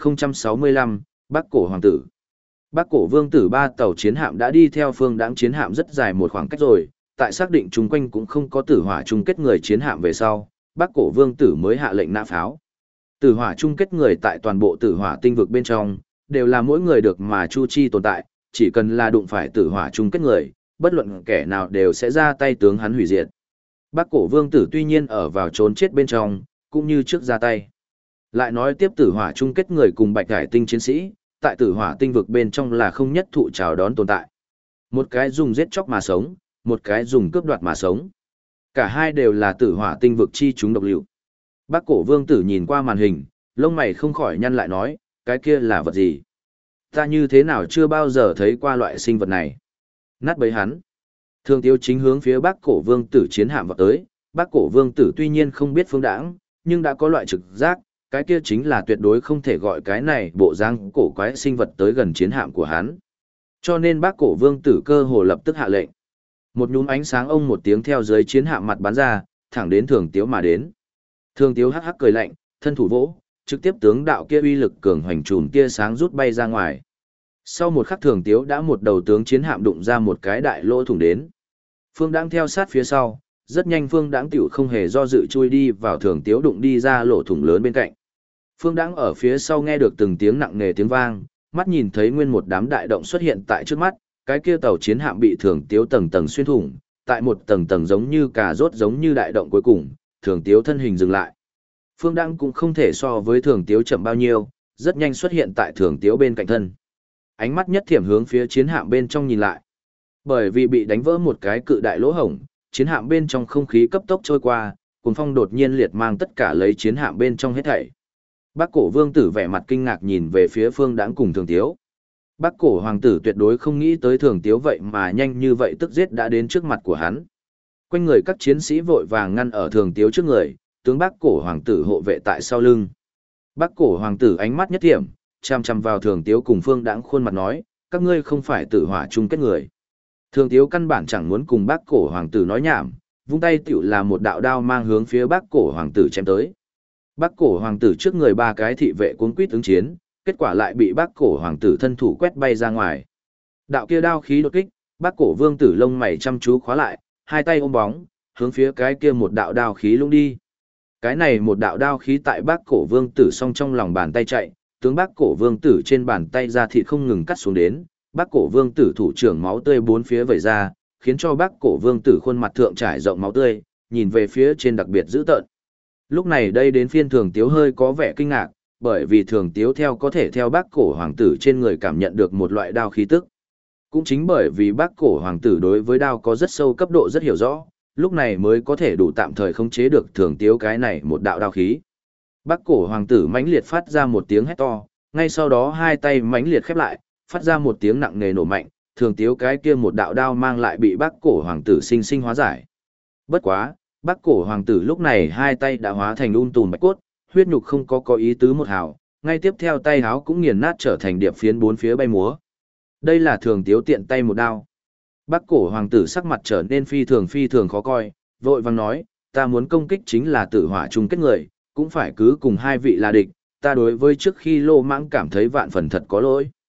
2065, Bác Cổ hoàng tử. Bác Cổ vương tử ba tàu chiến hạm đã đi theo Phương Đãng chiến hạm rất dài một khoảng cách rồi, tại xác định chung quanh cũng không có tử hỏa chung kết người chiến hạm về sau, Bác Cổ vương tử mới hạ lệnh nã pháo. Tử hỏa chung kết người tại toàn bộ tử hỏa tinh vực bên trong, đều là mỗi người được mà chu chi tồn tại, chỉ cần là đụng phải tử hỏa chung kết người, bất luận kẻ nào đều sẽ ra tay tướng hắn hủy diệt. Bác Cổ vương tử tuy nhiên ở vào trốn chết bên trong, cũng như trước ra tay. Lại nói tiếp tử hỏa chung kết người cùng bạch cải tinh chiến sĩ, tại tử hỏa tinh vực bên trong là không nhất thụ chào đón tồn tại. Một cái dùng giết chóc mà sống, một cái dùng cướp đoạt mà sống. Cả hai đều là tử hỏa tinh vực chi chúng độc liệu. Bác Cổ vương tử nhìn qua màn hình, lông mày không khỏi nhăn lại nói, cái kia là vật gì? Ta như thế nào chưa bao giờ thấy qua loại sinh vật này? Nát bấy hắn. Thường Tiếu chính hướng phía Bác Cổ vương tử chiến hạm vào tới, Bác Cổ vương tử tuy nhiên không biết Phương Đãng, nhưng đã có loại trực giác, cái kia chính là tuyệt đối không thể gọi cái này bộ dáng cổ quái sinh vật tới gần chiến hạm của hắn. Cho nên Bác Cổ vương tử cơ hồ lập tức hạ lệnh. Một nhúm ánh sáng ông một tiếng theo dưới chiến hạm mặt bắn ra, thẳng đến Thường Tiếu mà đến. Thường Tiếu hắc hắc cười lạnh, thân thủ vỗ, trực tiếp tướng đạo kia uy lực cường hoành trùm tia sáng rút bay ra ngoài. Sau một khắc Thường Tiếu đã một đầu tướng chiến hạm đụng ra một cái đại lỗ thủng đến. Phương Đãng theo sát phía sau, rất nhanh Phương Đãng tiểu không hề do dự chui đi vào Thường Tiếu đụng đi ra lỗ thủng lớn bên cạnh. Phương Đãng ở phía sau nghe được từng tiếng nặng nề tiếng vang, mắt nhìn thấy nguyên một đám đại động xuất hiện tại trước mắt, cái kia tàu chiến hạm bị Thường Tiếu tầng tầng xuyên thủng, tại một tầng tầng giống như cà rốt giống như đại động cuối cùng, Thường Tiếu thân hình dừng lại. Phương Đãng cũng không thể so với Thường Tiếu chậm bao nhiêu, rất nhanh xuất hiện tại Thường Tiếu bên cạnh thân. Ánh mắt nhất thiểm hướng phía chiến hạm bên trong nhìn lại. Bởi vì bị đánh vỡ một cái cự đại lỗ hổng, chiến hạm bên trong không khí cấp tốc trôi qua, cuồng phong đột nhiên liệt mang tất cả lấy chiến hạm bên trong hết thảy. Bác Cổ vương tử vẻ mặt kinh ngạc nhìn về phía Phương Đãng cùng Thường Tiếu. Bác Cổ hoàng tử tuyệt đối không nghĩ tới Thường Tiếu vậy mà nhanh như vậy tức giết đã đến trước mặt của hắn. Quanh người các chiến sĩ vội vàng ngăn ở Thường Tiếu trước người, tướng Bác Cổ hoàng tử hộ vệ tại sau lưng. Bác Cổ hoàng tử ánh mắt nhất thiểm, chăm chăm vào Thường Tiếu cùng Phương Đãng khuôn mặt nói, các ngươi không phải tử hỏa chung kết người. Thường Tiếu căn bản chẳng muốn cùng Bác Cổ hoàng tử nói nhảm, vung tay tiểu là một đạo đao mang hướng phía Bác Cổ hoàng tử chém tới. Bác Cổ hoàng tử trước người ba cái thị vệ cuống quýt ứng chiến, kết quả lại bị Bác Cổ hoàng tử thân thủ quét bay ra ngoài. Đạo kia đao khí đột kích, Bác Cổ vương tử lông mày chăm chú khóa lại, hai tay ôm bóng, hướng phía cái kia một đạo đao khí lung đi. Cái này một đạo đao khí tại Bác Cổ vương tử song trong lòng bàn tay chạy, tướng Bác Cổ vương tử trên bàn tay ra thịt không ngừng cắt xuống đến, Bác Cổ vương tử thủ trưởng máu tươi bốn phía vẩy ra, khiến cho Bác Cổ vương tử khuôn mặt thượng trải rộng máu tươi, nhìn về phía trên đặc biệt dữ tợn. Lúc này đây đến phiên Thường Tiếu hơi có vẻ kinh ngạc, bởi vì Thường Tiếu theo có thể theo Bác Cổ hoàng tử trên người cảm nhận được một loại đao khí tức. Cũng chính bởi vì Bác Cổ hoàng tử đối với đao có rất sâu cấp độ rất hiểu rõ, lúc này mới có thể đủ tạm thời khống chế được Thường Tiếu cái này một đạo đao khí. Bác Cổ hoàng tử mãnh liệt phát ra một tiếng hét to, ngay sau đó hai tay mãnh liệt khép lại, phát ra một tiếng nặng nề nổ mạnh, Thường Tiếu cái kia một đạo đao mang lại bị Bác Cổ hoàng tử sinh sinh hóa giải. Bất quá, Bác Cổ hoàng tử lúc này hai tay đã hóa thành tùn bạch cốt, huyết nhục không có ý tứ một hào, ngay tiếp theo tay háo cũng nghiền nát trở thành điệp phiến bốn phía bay múa. Đây là Thường Tiếu tiện tay một đao. Bác Cổ hoàng tử sắc mặt trở nên phi thường khó coi, vội vàng nói, ta muốn công kích chính là tử hỏa chung kết người, cũng phải cứ cùng hai vị là địch, ta đối với trước khi lô mãng cảm thấy vạn phần thật có lỗi.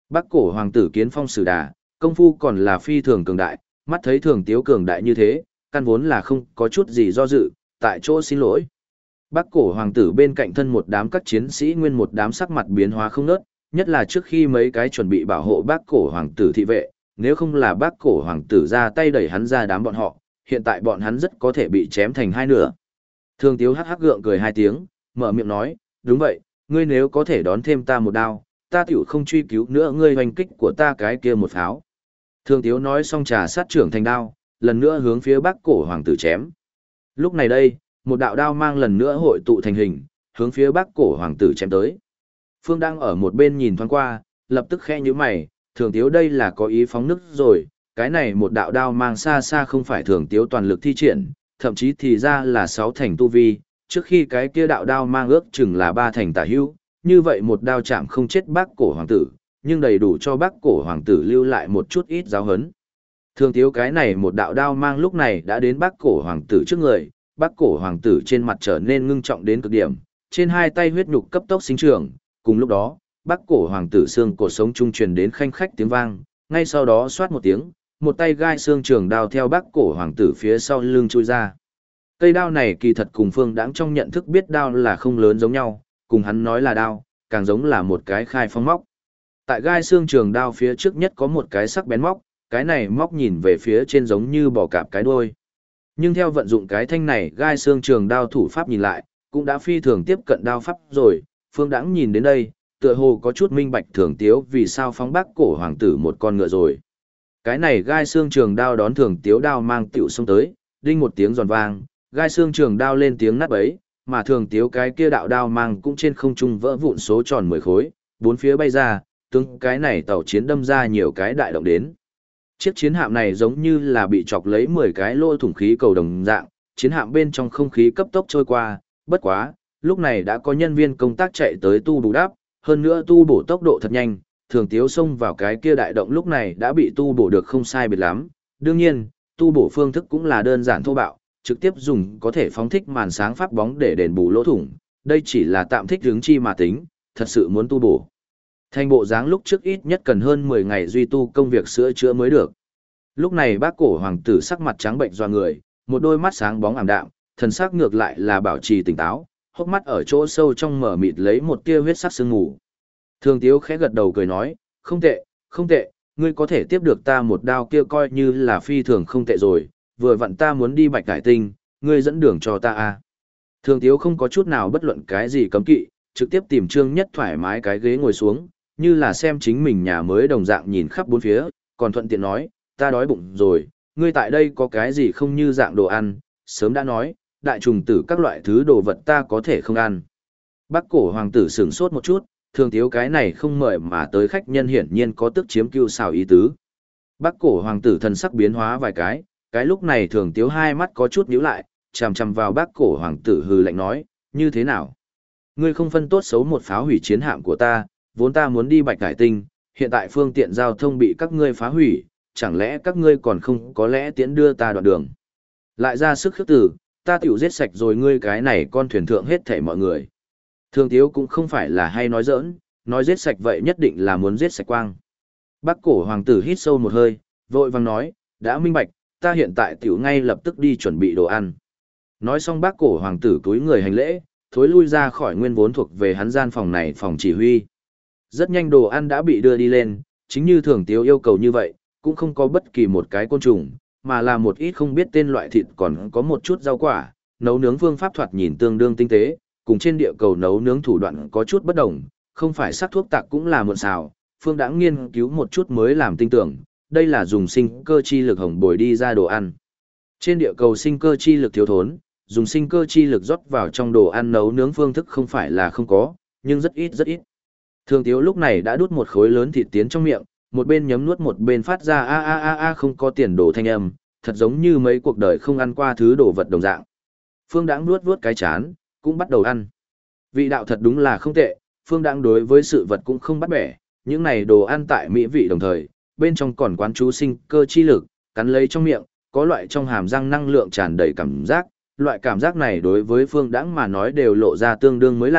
Bắc cổ hoàng tử Kiến Phong Sử Đà, công phu còn là phi thường cường đại, mắt thấy Thường Tiếu cường đại như thế, căn vốn là không có chút gì do dự, tại chỗ xin lỗi. Bắc cổ hoàng tử bên cạnh thân một đám các chiến sĩ nguyên một đám sắc mặt biến hóa không ngớt, nhất là trước khi mấy cái chuẩn bị bảo hộ Bắc cổ hoàng tử thị vệ, nếu không là Bắc cổ hoàng tử ra tay đẩy hắn ra đám bọn họ, hiện tại bọn hắn rất có thể bị chém thành hai nửa. Thường Tiếu hắc hắc gượng cười hai tiếng, mở miệng nói, đúng vậy, ngươi nếu có thể đón thêm ta một đao, ta tiểu không truy cứu nữa ngươi hoành kích của ta cái kia một pháo. Thường Tiếu nói xong trà sát trưởng thành đao, lần nữa hướng phía Bắc cổ hoàng tử chém. Lúc này đây, một đạo đao mang lần nữa hội tụ thành hình, hướng phía Bắc cổ hoàng tử chém tới. Phương đang ở một bên nhìn thoáng qua, lập tức khẽ nhíu mày, Thường Tiếu đây là có ý phóng nước rồi, cái này một đạo đao mang xa xa không phải Thường Tiếu toàn lực thi triển, thậm chí thì ra là 6 thành tu vi, trước khi cái kia đạo đao mang ước chừng là 3 thành tả hữu, như vậy một đao chạm không chết Bắc cổ hoàng tử, nhưng đầy đủ cho Bắc cổ hoàng tử lưu lại một chút ít giáo hấn. Thường Tiếu cái này một đạo đao mang lúc này đã đến Bắc cổ hoàng tử trước người, Bắc cổ hoàng tử trên mặt trở nên ngưng trọng đến cực điểm, trên hai tay huyết nhục cấp tốc sinh trưởng, cùng lúc đó, Bắc cổ hoàng tử xương cổ sống trung truyền đến khanh khách tiếng vang, ngay sau đó xoát một tiếng, một tay gai xương trường đao theo Bắc cổ hoàng tử phía sau lưng chui ra. Cây đao này kỳ thật cùng Phương Đãng trong nhận thức biết đao là không lớn giống nhau, cùng hắn nói là đao, càng giống là một cái khai phong móc. Tại gai xương trường đao phía trước nhất có một cái sắc bén móc, cái này móc nhìn về phía trên giống như bò cạp cái đuôi. Nhưng theo vận dụng cái thanh này gai xương trường đao thủ pháp nhìn lại, cũng đã phi thường tiếp cận đao pháp rồi, Phương Đãng nhìn đến đây, tựa hồ có chút minh bạch Thường Tiếu vì sao phóng Bắc cổ hoàng tử một con ngựa rồi. Cái này gai xương trường đao đón Thường Tiếu đao mang tiểu xông tới, đinh một tiếng giòn vang, gai xương trường đao lên tiếng nát bấy, mà Thường Tiếu cái kia đạo đao mang cũng trên không trung vỡ vụn số tròn 10 khối, bốn phía bay ra, tương cái này tàu chiến đâm ra nhiều cái đại động đến. Chiếc chiến hạm này giống như là bị chọc lấy 10 cái lỗ thủng khí cầu đồng dạng, chiến hạm bên trong không khí cấp tốc trôi qua, bất quá, lúc này đã có nhân viên công tác chạy tới tu bù đắp, hơn nữa tu bổ tốc độ thật nhanh, Thường Tiếu xông vào cái kia đại động lúc này đã bị tu bổ được không sai biệt lắm. Đương nhiên, tu bổ phương thức cũng là đơn giản thô bạo, trực tiếp dùng có thể phóng thích màn sáng pháp bóng để đền bù lỗ thủng, đây chỉ là tạm thích hướng chi mà tính, thật sự muốn tu bổ. Thành bộ dáng lúc trước ít nhất cần hơn 10 ngày duy tu công việc sửa chữa mới được. Lúc này Bắc cổ hoàng tử sắc mặt trắng bệnh doa người, một đôi mắt sáng bóng ảm đạm, thần sắc ngược lại là bảo trì tỉnh táo, hốc mắt ở chỗ sâu trong mở mịt lấy một tia huyết sắc sương mù. Thường Tiếu khẽ gật đầu cười nói, không tệ, không tệ, ngươi có thể tiếp được ta một đao kia coi như là phi thường không tệ rồi, vừa vặn ta muốn đi Bạch Hải Tinh, ngươi dẫn đường cho ta a. Thường Tiếu không có chút nào bất luận cái gì cấm kỵ, trực tiếp tìm Trương Nhất thoải mái cái ghế ngồi xuống, như là xem chính mình nhà mới đồng dạng nhìn khắp bốn phía, còn thuận tiện nói, ta đói bụng rồi, ngươi tại đây có cái gì không như dạng đồ ăn, sớm đã nói, đại trùng tử các loại thứ đồ vật ta có thể không ăn. Bắc cổ hoàng tử sửng sốt một chút, Thường Tiếu cái này không mời mà tới khách nhân hiển nhiên có tức chiếm cưu xào ý tứ. Bắc cổ hoàng tử thần sắc biến hóa vài cái lúc này Thường Tiếu hai mắt có chút nhíu lại, chằm chằm vào Bắc cổ hoàng tử hừ lạnh nói, như thế nào? Ngươi không phân tốt xấu một pháo hủy chiến hạm của ta, vốn ta muốn đi Bạch Hải Tinh, hiện tại phương tiện giao thông bị các ngươi phá hủy, chẳng lẽ các ngươi còn không có lẽ tiễn đưa ta đoạn đường? Lại ra sức khước từ, ta tiểu giết sạch rồi ngươi cái này con thuyền thượng hết thảy mọi người. Thường Tiếu cũng không phải là hay nói giỡn, nói giết sạch vậy nhất định là muốn giết sạch quang. Bắc cổ hoàng tử hít sâu một hơi, vội vàng nói, đã minh bạch, ta hiện tại tiểu ngay lập tức đi chuẩn bị đồ ăn. Nói xong Bắc cổ hoàng tử cúi người hành lễ, thối lui ra khỏi nguyên vốn thuộc về hắn gian phòng này phòng chỉ huy. Rất nhanh đồ ăn đã bị đưa đi lên, chính như Thường Tiếu yêu cầu như vậy, cũng không có bất kỳ một cái côn trùng, mà là một ít không biết tên loại thịt còn có một chút rau quả, nấu nướng phương pháp thoạt nhìn tương đương tinh tế, cùng trên địa cầu nấu nướng thủ đoạn có chút bất đồng, không phải sắc thuốc tạc cũng là muộn xào, Phương đã nghiên cứu một chút mới làm tinh tưởng, đây là dùng sinh cơ chi lực hồng bồi đi ra đồ ăn. Trên địa cầu sinh cơ chi lực thiếu thốn, dùng sinh cơ chi lực rót vào trong đồ ăn nấu nướng phương thức không phải là không có, nhưng rất ít rất ít. Thường Tiếu lúc này đã đút một khối lớn thịt tiến trong miệng, một bên nhấm nuốt một bên phát ra a không có tiền đồ thanh âm, thật giống như mấy cuộc đời không ăn qua thứ đồ vật đồng dạng. Phương Đãng nuốt vuốt cái chán, cũng bắt đầu ăn. Vị đạo thật đúng là không tệ, Phương Đãng đối với sự vật cũng không bắt bẻ, những này đồ ăn tại mỹ vị đồng thời, bên trong còn quán chú sinh cơ chi lực, cắn lấy trong miệng, có loại trong hàm răng năng lượng tràn đầy cảm giác, loại cảm giác này đối với Phương Đãng mà nói đều lộ ra tương đương mới lạ,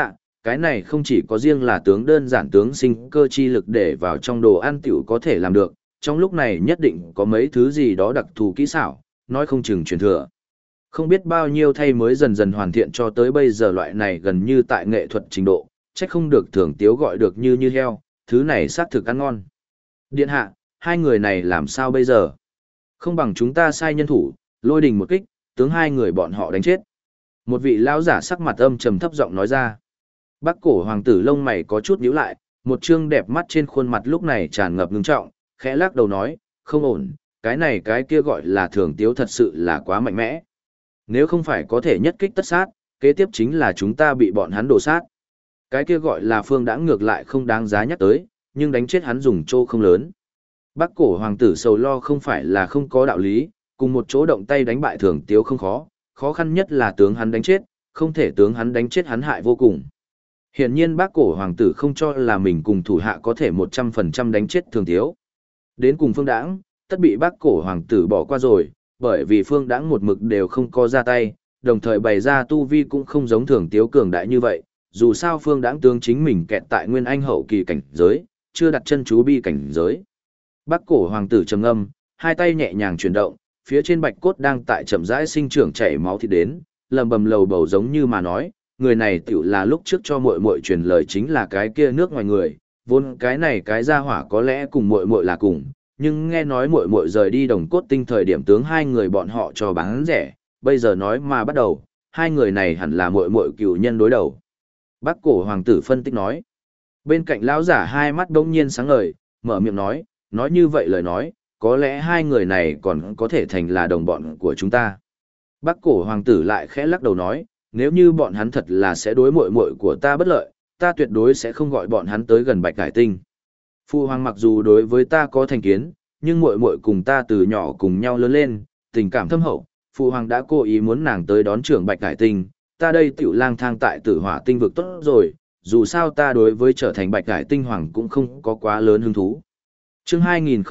cái này không chỉ có riêng là tướng đơn giản tướng sinh cơ chi lực để vào trong đồ ăn tiểu có thể làm được, trong lúc này nhất định có mấy thứ gì đó đặc thù kỹ xảo, nói không chừng truyền thừa. Không biết bao nhiêu thay mới dần dần hoàn thiện cho tới bây giờ loại này gần như tại nghệ thuật trình độ, chắc không được Thường Tiếu gọi được như heo, thứ này xác thực ăn ngon. Điện hạ, hai người này làm sao bây giờ? Không bằng chúng ta sai nhân thủ, lôi đình một kích, tướng hai người bọn họ đánh chết. Một vị lão giả sắc mặt âm trầm thấp giọng nói ra. Bắc cổ hoàng tử lông mày có chút nhíu lại, một trương đẹp mắt trên khuôn mặt lúc này tràn ngập ngưng trọng, khẽ lắc đầu nói, không ổn, cái này cái kia gọi là Thường Tiếu thật sự là quá mạnh mẽ. Nếu không phải có thể nhất kích tất sát, kế tiếp chính là chúng ta bị bọn hắn đổ sát. Cái kia gọi là Phương Đãng ngược lại không đáng giá nhắc tới, nhưng đánh chết hắn dùng trô không lớn. Bắc cổ hoàng tử sầu lo không phải là không có đạo lý, cùng một chỗ động tay đánh bại Thường Tiếu không khó, khó khăn nhất là tướng hắn đánh chết, không thể tướng hắn đánh chết hắn hại vô cùng. Hiển nhiên Bắc cổ hoàng tử không cho là mình cùng thủ hạ có thể 100% đánh chết Thường Tiếu. Đến cùng Phương Đãng, tất bị Bắc cổ hoàng tử bỏ qua rồi, bởi vì Phương Đãng một mực đều không có ra tay, đồng thời bày ra tu vi cũng không giống Thường Tiếu cường đại như vậy, dù sao Phương Đãng tướng chính mình kẹt tại Nguyên Anh hậu kỳ cảnh giới, chưa đặt chân chú bi cảnh giới. Bắc cổ hoàng tử trầm ngâm, hai tay nhẹ nhàng chuyển động, phía trên bạch cốt đang tại chậm rãi sinh trưởng chảy máu thịt đến, lầm bầm lầu bầu giống như mà nói, người này tiểu là lúc trước cho muội muội truyền lời chính là cái kia nước ngoài người, vốn cái này cái gia hỏa có lẽ cùng muội muội là cùng, nhưng nghe nói muội muội rời đi Đồng Cốt Tinh thời điểm tướng hai người bọn họ cho bán rẻ, bây giờ nói mà bắt đầu, hai người này hẳn là muội muội cựu nhân đối đầu. Bắc cổ hoàng tử phân tích nói. Bên cạnh lão giả hai mắt đống nhiên sáng ngời, mở miệng nói như vậy lời nói, có lẽ hai người này còn có thể thành là đồng bọn của chúng ta. Bắc cổ hoàng tử lại khẽ lắc đầu nói, nếu như bọn hắn thật là sẽ đối muội muội của ta bất lợi, ta tuyệt đối sẽ không gọi bọn hắn tới gần Bạch Hải Tinh. Phụ hoàng mặc dù đối với ta có thành kiến, nhưng muội muội cùng ta từ nhỏ cùng nhau lớn lên, tình cảm thâm hậu, phụ hoàng đã cố ý muốn nàng tới đón trưởng Bạch Hải Tinh, ta đây tiểu lang thang tại Tử Hỏa Tinh vực tốt rồi, dù sao ta đối với trở thành Bạch Hải Tinh hoàng cũng không có quá lớn hứng thú. Chương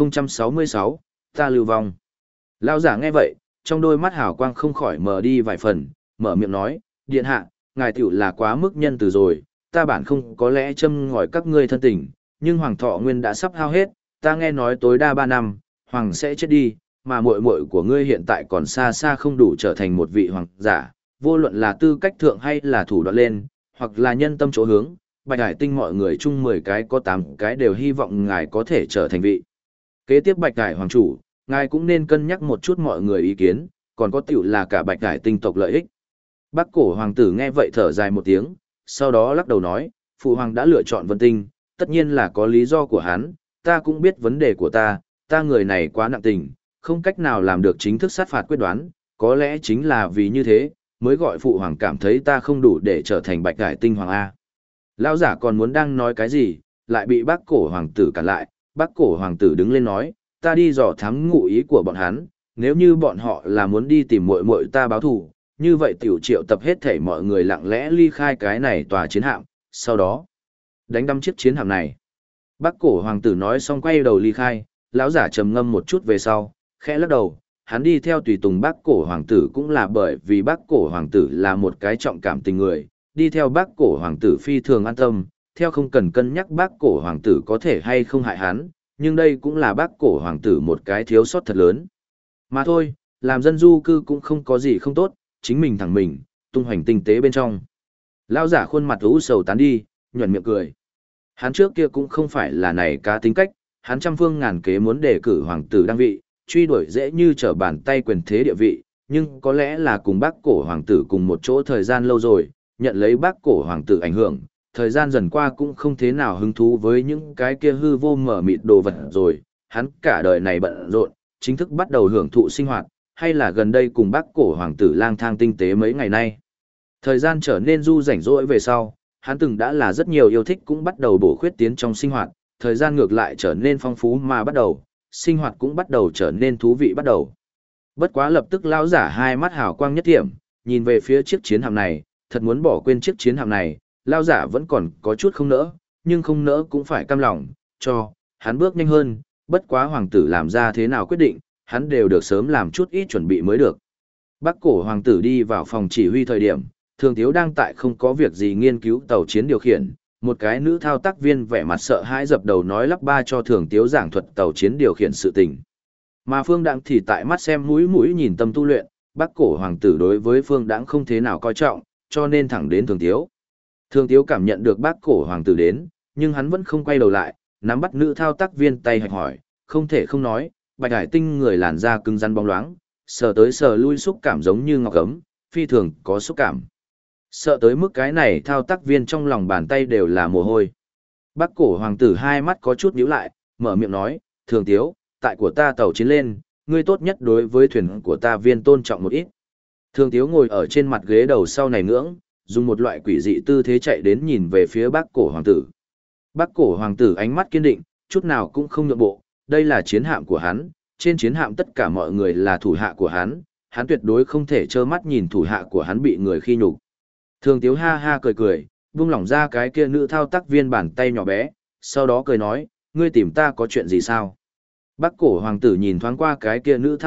2066, ta lưu vong. Lão giả nghe vậy, trong đôi mắt hào quang không khỏi mở đi vài phần, mở miệng nói, điện hạ, ngài tiểu là quá mức nhân từ rồi, ta bản không có lẽ châm ngòi các ngươi thân tình, nhưng hoàng thọ nguyên đã sắp hao hết, ta nghe nói tối đa 3 năm, hoàng sẽ chết đi, mà muội muội của ngươi hiện tại còn xa xa không đủ trở thành một vị hoàng giả, vô luận là tư cách thượng hay là thủ đoạn lên, hoặc là nhân tâm chỗ hướng, Bạch Hải Tinh mọi người chung 10 cái có 8 cái đều hy vọng ngài có thể trở thành vị. Kế tiếp Bạch Hải hoàng chủ, ngài cũng nên cân nhắc một chút mọi người ý kiến, còn có tiểu là cả Bạch Hải Tinh tộc lợi ích. Bắc cổ hoàng tử nghe vậy thở dài một tiếng, sau đó lắc đầu nói, phụ hoàng đã lựa chọn Vân Tinh, tất nhiên là có lý do của hắn, ta cũng biết vấn đề của ta người này quá nặng tình, không cách nào làm được chính thức sát phạt quyết đoán, có lẽ chính là vì như thế, mới gọi phụ hoàng cảm thấy ta không đủ để trở thành Bạch Hải Tinh hoàng A. Lão giả còn muốn đang nói cái gì, lại bị Bắc cổ hoàng tử cản lại, Bắc cổ hoàng tử đứng lên nói, ta đi dò thám ngụ ý của bọn hắn, nếu như bọn họ là muốn đi tìm muội muội ta báo thù, như vậy tiểu triệu tập hết thảy mọi người lặng lẽ ly khai cái này tòa chiến hạm, sau đó đánh đâm chiếc chiến hạm này. Bắc cổ hoàng tử nói xong quay đầu ly khai, lão giả trầm ngâm một chút về sau, khẽ lắc đầu, hắn đi theo tùy tùng Bắc cổ hoàng tử cũng là bởi vì Bắc cổ hoàng tử là một cái trọng cảm tình người, đi theo Bắc cổ hoàng tử phi thường an tâm, theo không cần cân nhắc Bắc cổ hoàng tử có thể hay không hại hắn, nhưng đây cũng là Bắc cổ hoàng tử một cái thiếu sót thật lớn. Mà thôi, làm dân du cư cũng không có gì không tốt, chính mình thẳng mình, tung hoành tinh tế bên trong. Lão giả khuôn mặt u sầu tán đi, nhuận miệng cười. Hắn trước kia cũng không phải là này cá tính cách, hắn trăm phương ngàn kế muốn đề cử hoàng tử đăng vị, truy đuổi dễ như trở bàn tay quyền thế địa vị, nhưng có lẽ là cùng Bắc cổ hoàng tử cùng một chỗ thời gian lâu rồi, nhận lấy Bắc cổ hoàng tử ảnh hưởng, thời gian dần qua cũng không thế nào hứng thú với những cái kia hư vô mở mịt đồ vật rồi, hắn cả đời này bận rộn, chính thức bắt đầu hưởng thụ sinh hoạt, hay là gần đây cùng Bắc cổ hoàng tử lang thang tinh tế mấy ngày nay. Thời gian trở nên du rảnh rỗi về sau, hắn từng đã là rất nhiều yêu thích cũng bắt đầu bổ khuyết tiến trong sinh hoạt, thời gian ngược lại trở nên phong phú mà bắt đầu, sinh hoạt cũng bắt đầu trở nên thú vị bắt đầu. Bất quá lập tức lão giả hai mắt hào quang nhất thiểm, nhìn về phía chiếc chiến hạm này, thật muốn bỏ quên chiếc chiến hạm này, lão giả vẫn còn có chút không nỡ, nhưng không nỡ cũng phải cam lòng, cho, hắn bước nhanh hơn, bất quá hoàng tử làm ra thế nào quyết định, hắn đều được sớm làm chút ít chuẩn bị mới được. Bắc cổ hoàng tử đi vào phòng chỉ huy thời điểm, Thường Tiếu đang tại không có việc gì nghiên cứu tàu chiến điều khiển, một cái nữ thao tác viên vẻ mặt sợ hãi dập đầu nói lắp ba cho Thường Tiếu giảng thuật tàu chiến điều khiển sự tình. Mà Phương Đãng thì tại mắt xem mũi mũi nhìn tâm tu luyện, Bắc Cổ hoàng tử đối với Phương Đãng không thế nào coi trọng, cho nên thẳng đến Thường Tiếu. Thường Tiếu cảm nhận được Bắc Cổ hoàng tử đến, nhưng hắn vẫn không quay đầu lại, nắm bắt nữ thao tác viên tay hạch hỏi, không thể không nói, Bạch Hải Tinh người làn da cứng rắn bóng loáng, sờ tới sờ lui xúc cảm giống như ngọc ấm, phi thường có xúc cảm. Sợ tới mức cái này thao tác viên trong lòng bàn tay đều là mồ hôi. Bắc Cổ hoàng tử hai mắt có chút nhíu lại, mở miệng nói, Thường Tiếu, tại của ta tàu chiến lên, ngươi tốt nhất đối với thuyền của ta viên tôn trọng một ít. Thường Tiếu ngồi ở trên mặt ghế đầu sau này ngưỡng, dùng một loại quỷ dị tư thế chạy đến nhìn về phía Bắc Cổ hoàng tử. Bắc Cổ hoàng tử ánh mắt kiên định, chút nào cũng không nhượng bộ, đây là chiến hạm của hắn, trên chiến hạm tất cả mọi người là thủ hạ của hắn tuyệt đối không thể trơ mắt nhìn thủ hạ của hắn bị người khi nhục. Thường Tiếu ha ha cười cười, buông lỏng ra cái kia nữ thao tác viên bàn tay nhỏ bé, sau đó cười nói, ngươi tìm ta có chuyện gì sao? Bắc Cổ hoàng tử nhìn thoáng qua cái kia nữ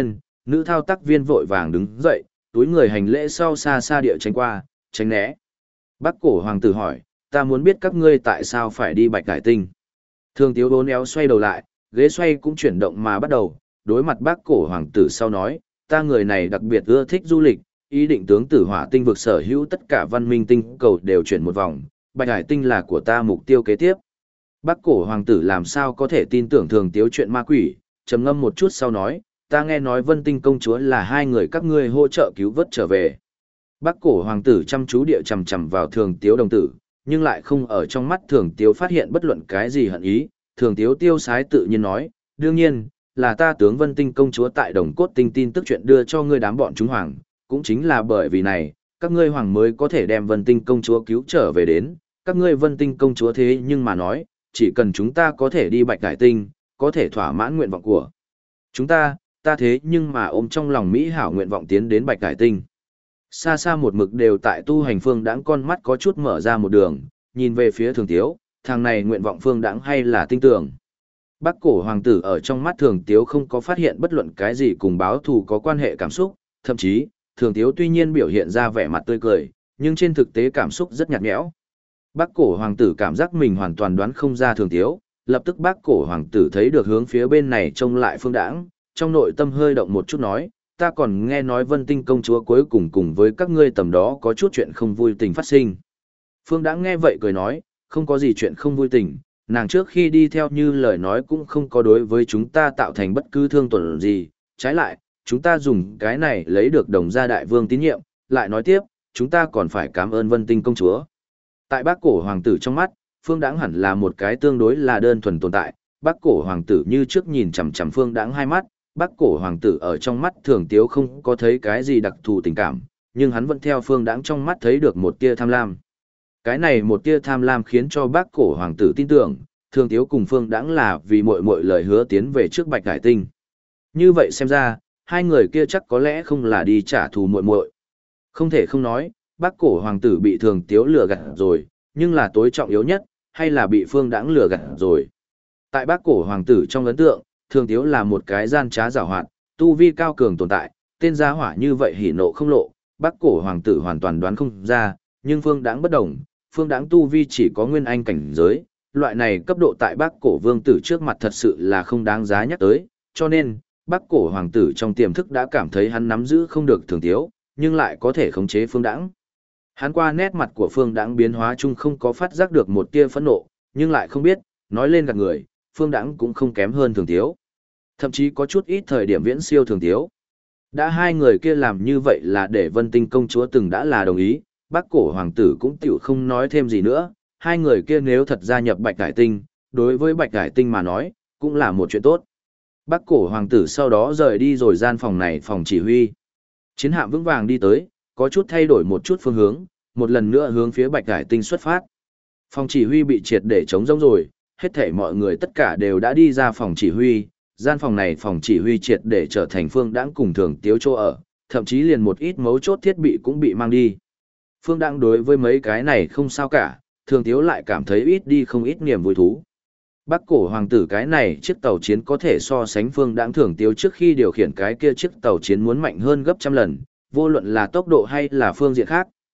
thao tác viên vội vàng đứng dậy, túi người hành lễ sau xa xa địa tránh qua, tránh né. Bắc Cổ hoàng tử hỏi, ta muốn biết các ngươi tại sao phải đi Bạch Hải Tinh. Thường Tiếu đốn éo xoay đầu lại, ghế xoay cũng chuyển động mà bắt đầu, đối mặt Bắc Cổ hoàng tử sau nói, ta người này đặc biệt ưa thích du lịch, ý định tướng Tử Hỏa tinh vực sở hữu tất cả văn minh tinh cầu đều chuyển một vòng, Bạch Hải Tinh là của ta mục tiêu kế tiếp. Bắc Cổ hoàng tử làm sao có thể tin tưởng Thường Tiếu chuyện ma quỷ, trầm ngâm một chút sau nói, ta nghe nói Vân Tinh công chúa là hai người các ngươi hỗ trợ cứu vớt trở về. Bắc Cổ hoàng tử chăm chú địa chằm chằm vào Thường Tiếu đồng tử, nhưng lại không ở trong mắt Thường Tiếu phát hiện bất luận cái gì hận ý, Thường Tiếu tiêu sái tự nhiên nói, đương nhiên, là ta tướng Vân Tinh công chúa tại Đồng Cốt Tinh tin tức chuyện đưa cho ngươi đám bọn chúng hoàng, cũng chính là bởi vì này, các ngươi hoàng mới có thể đem Vân Tinh công chúa cứu trở về đến, các ngươi Vân Tinh công chúa thế nhưng mà nói, chỉ cần chúng ta có thể đi Bạch Hải Tinh, có thể thỏa mãn nguyện vọng của chúng ta thế nhưng mà ôm trong lòng mỹ hảo nguyện vọng tiến đến Bạch Hải Tinh. Xa xa một mực đều tại tu hành Phương Đãng con mắt có chút mở ra một đường, nhìn về phía Thường Tiếu, thằng này nguyện vọng Phương Đãng hay là tinh tưởng. Bắc Cổ hoàng tử ở trong mắt Thường Tiếu không có phát hiện bất luận cái gì cùng báo thù có quan hệ cảm xúc, thậm chí, Thường Tiếu tuy nhiên biểu hiện ra vẻ mặt tươi cười, nhưng trên thực tế cảm xúc rất nhạt nhẽo. Bắc Cổ hoàng tử cảm giác mình hoàn toàn đoán không ra Thường Tiếu, lập tức Bắc Cổ hoàng tử thấy được hướng phía bên này trông lại Phương Đãng, trong nội tâm hơi động một chút nói, ta còn nghe nói Vân Tinh công chúa cuối cùng cùng với các ngươi tầm đó có chút chuyện không vui tình phát sinh. Phương Đãng nghe vậy cười nói, không có gì chuyện không vui tình, nàng trước khi đi theo như lời nói cũng không có đối với chúng ta tạo thành bất cứ thương tổn gì, trái lại, chúng ta dùng cái này lấy được đồng gia đại vương tín nhiệm, lại nói tiếp, chúng ta còn phải cảm ơn Vân Tinh công chúa. Tại Bắc Cổ hoàng tử trong mắt, Phương Đãng hẳn là một cái tương đối là đơn thuần tồn tại, Bắc Cổ hoàng tử như trước nhìn chằm chằm Phương Đãng hai mắt, Bắc Cổ hoàng tử ở trong mắt Thường Tiếu không có thấy cái gì đặc thù tình cảm, nhưng hắn vẫn theo Phương Đãng trong mắt thấy được một tia tham lam. Cái này một tia tham lam khiến cho Bắc Cổ hoàng tử tin tưởng, Thường Tiếu cùng Phương Đãng là vì mọi lời hứa tiến về trước Bạch Hải Tinh. Như vậy xem ra, hai người kia chắc có lẽ không là đi trả thù muội. Không thể không nói, Bắc Cổ hoàng tử bị Thường Tiếu lừa gạt rồi, nhưng là tối trọng yếu nhất, hay là bị Phương Đãng lừa gạt rồi. Tại Bắc Cổ hoàng tử trong ấn tượng, Thường Tiếu là một cái gian trá giàu hoạt, tu vi cao cường tồn tại, tên gia hỏa như vậy hỉ nộ không lộ, Bắc Cổ hoàng tử hoàn toàn đoán không ra, nhưng Phương Đãng bất đồng, Phương Đãng tu vi chỉ có nguyên anh cảnh giới, loại này cấp độ tại Bắc Cổ vương tử trước mặt thật sự là không đáng giá nhắc tới, cho nên, Bắc Cổ hoàng tử trong tiềm thức đã cảm thấy hắn nắm giữ không được Thường Tiếu, nhưng lại có thể khống chế Phương Đãng. Hắn qua nét mặt của Phương Đãng biến hóa chung không có phát giác được một tia phẫn nộ, nhưng lại không biết, nói lên gạt người, Phương Đãng cũng không kém hơn Thường Tiếu. Thậm chí có chút ít thời điểm viễn siêu Thường Tiếu. Đã hai người kia làm như vậy là để Vân Tinh công chúa từng đã là đồng ý, Bắc Cổ hoàng tử cũng tiểu không nói thêm gì nữa, hai người kia nếu thật gia nhập Bạch Hải Tinh, đối với Bạch Hải Tinh mà nói, cũng là một chuyện tốt. Bắc Cổ hoàng tử sau đó rời đi rồi gian phòng này phòng chỉ huy. Chiến hạm vững vàng đi tới, có chút thay đổi một chút phương hướng, một lần nữa hướng phía Bạch Hải Tinh xuất phát. Phòng chỉ huy bị triệt để trống rỗng rồi, hết thảy mọi người tất cả đều đã đi ra phòng chỉ huy, gian phòng này phòng chỉ huy triệt để trở thành Phương Đãng cùng Thường Tiếu chỗ ở, thậm chí liền một ít mấu chốt thiết bị cũng bị mang đi. Phương Đãng đối với mấy cái này không sao cả, Thường Tiếu lại cảm thấy ít đi không ít niềm vui thú. Bắc Cổ hoàng tử cái này chiếc tàu chiến có thể so sánh Phương Đãng Thường Tiếu trước khi điều khiển cái kia chiếc tàu chiến muốn mạnh hơn gấp trăm lần, vô luận là tốc độ hay là phương diện khác,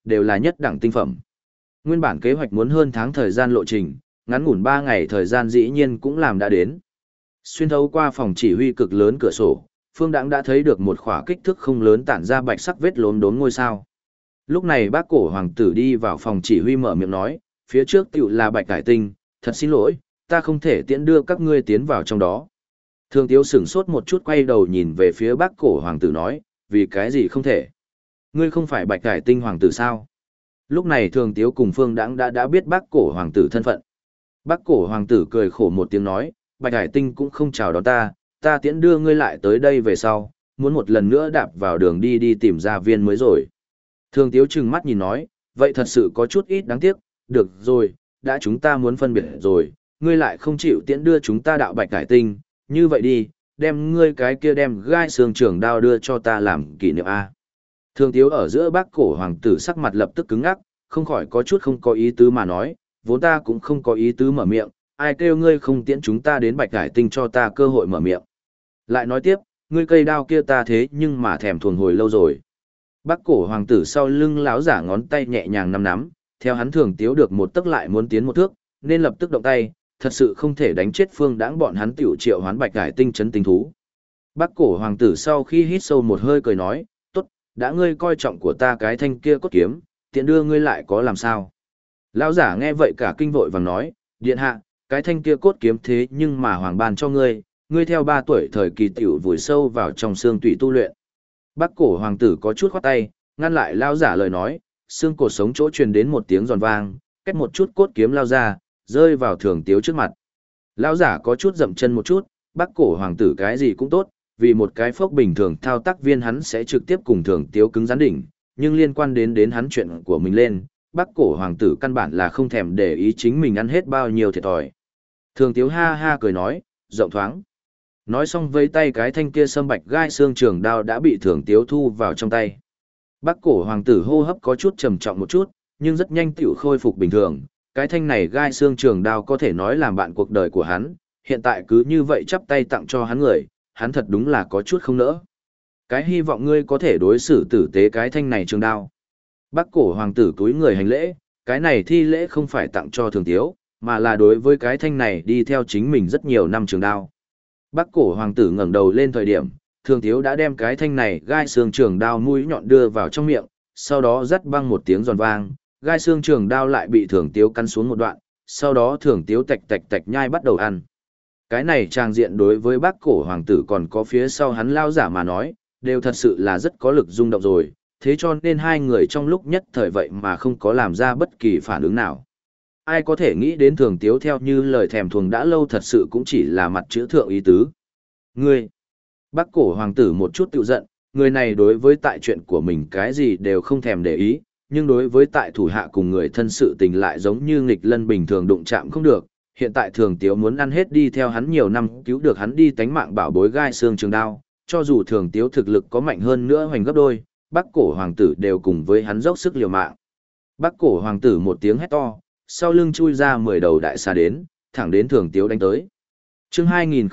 đều là nhất đẳng tinh phẩm. Nguyên bản kế hoạch muốn hơn tháng thời gian lộ trình, ngắn ngủn 3 ngày thời gian dĩ nhiên cũng làm đã đến. Xuyên thấu qua phòng chỉ huy cực lớn cửa sổ, Phương Đãng đã thấy được một khỏa kích thước không lớn tản ra bạch sắc vết lốm đốm ngôi sao. Lúc này bác cổ hoàng tử đi vào phòng chỉ huy mở miệng nói, phía trước tiểu là bạch cải tinh, thật xin lỗi, ta không thể tiễn đưa các ngươi tiến vào trong đó. Thường Tiếu sửng sốt một chút quay đầu nhìn về phía bác cổ hoàng tử nói, vì cái gì không thể? Ngươi không phải bạch cải tinh hoàng tử sao? Lúc này Thường Tiếu cùng Phương Đãng đã biết bác cổ hoàng tử thân phận. Bác cổ hoàng tử cười khổ một tiếng nói, bạch cải tinh cũng không chào đón ta tiễn đưa ngươi lại tới đây về sau, muốn một lần nữa đạp vào đường đi tìm gia viên mới rồi. Thường Tiếu trừng mắt nhìn nói, vậy thật sự có chút ít đáng tiếc, được rồi, đã chúng ta muốn phân biệt rồi, ngươi lại không chịu tiễn đưa chúng ta đạo bạch cải tinh, như vậy đi, đem ngươi cái kia đem gai xương trường đao đưa cho ta làm kỷ niệm A. Thường Tiếu ở giữa bác cổ hoàng tử sắc mặt lập tức cứng ngắc, không khỏi có chút không có ý tứ mà nói, vốn ta cũng không có ý tứ mở miệng, ai kêu ngươi không tiễn chúng ta đến bạch cải tinh cho ta cơ hội mở miệng. Lại nói tiếp, ngươi cây đao kia ta thế nhưng mà thèm thuồng hồi lâu rồi. Bác cổ hoàng tử sau lưng lão giả ngón tay nhẹ nhàng nắm, theo hắn Thường Tiếu được một tấc lại muốn tiến một thước, nên lập tức động tay, thật sự không thể đánh chết Phương Đãng bọn hắn tiểu triệu hoán bạch cải tinh chấn tinh thú. Bác cổ hoàng tử sau khi hít sâu một hơi cười nói, tốt, đã ngươi coi trọng của ta cái thanh kia cốt kiếm, tiện đưa ngươi lại có làm sao. Lão giả nghe vậy cả kinh vội vàng nói, điện hạ, cái thanh kia cốt kiếm thế nhưng mà hoàng ban cho ngươi, ngươi theo 3 tuổi thời kỳ tiểu vùi sâu vào trong xương tủy tu luyện. Bác cổ hoàng tử có chút khoát tay, ngăn lại lão giả lời nói, xương cột sống chỗ truyền đến một tiếng giòn vang, cách một chút cốt kiếm lao ra, rơi vào Thường Tiếu trước mặt. Lão giả có chút dậm chân một chút, bác cổ hoàng tử cái gì cũng tốt, vì một cái phốc bình thường thao tác viên hắn sẽ trực tiếp cùng Thường Tiếu cứng rắn đỉnh, nhưng liên quan đến hắn chuyện của mình lên, bác cổ hoàng tử căn bản là không thèm để ý chính mình ăn hết bao nhiêu thiệt thòi. Thường Tiếu ha ha cười nói, rộng thoáng. Nói xong với tay cái thanh kia sâm bạch gai xương trường đao đã bị Thường Tiếu thu vào trong tay. Bác cổ hoàng tử hô hấp có chút trầm trọng một chút, nhưng rất nhanh tiểu khôi phục bình thường. Cái thanh này gai xương trường đao có thể nói làm bạn cuộc đời của hắn, hiện tại cứ như vậy chắp tay tặng cho hắn người, hắn thật đúng là có chút không nỡ. Cái hy vọng ngươi có thể đối xử tử tế cái thanh này trường đao. Bác cổ hoàng tử cúi người hành lễ, cái này thi lễ không phải tặng cho Thường Tiếu, mà là đối với cái thanh này đi theo chính mình rất nhiều năm trường đao. Bác cổ hoàng tử ngẩng đầu lên thời điểm, Thường Tiếu đã đem cái thanh này gai xương trường đao mũi nhọn đưa vào trong miệng, sau đó rắt băng một tiếng giòn vang, gai xương trường đao lại bị Thường Tiếu cắn xuống một đoạn, sau đó Thường Tiếu tạch tạch tạch nhai bắt đầu ăn. Cái này trang diện đối với bác cổ hoàng tử còn có phía sau hắn lao giả mà nói, đều thật sự là rất có lực rung động rồi, thế cho nên hai người trong lúc nhất thời vậy mà không có làm ra bất kỳ phản ứng nào. Ai có thể nghĩ đến Thường Tiếu theo như lời thèm thuồng đã lâu thật sự cũng chỉ là mặt chữ thượng ý tứ. Ngươi! Bác cổ hoàng tử một chút tự giận, người này đối với tại chuyện của mình cái gì đều không thèm để ý, nhưng đối với tại thủ hạ cùng người thân sự tình lại giống như nghịch lân bình thường đụng chạm không được. Hiện tại Thường Tiếu muốn ăn hết đi theo hắn nhiều năm cứu được hắn đi tánh mạng bảo bối gai xương trường đao, cho dù Thường Tiếu thực lực có mạnh hơn nữa hoành gấp đôi, Bác cổ hoàng tử đều cùng với hắn dốc sức liều mạng. Bác cổ hoàng tử một tiếng hét to, sau lưng chui ra 10 đầu đại xà đến, thẳng đến Thường Tiếu đánh tới. Chương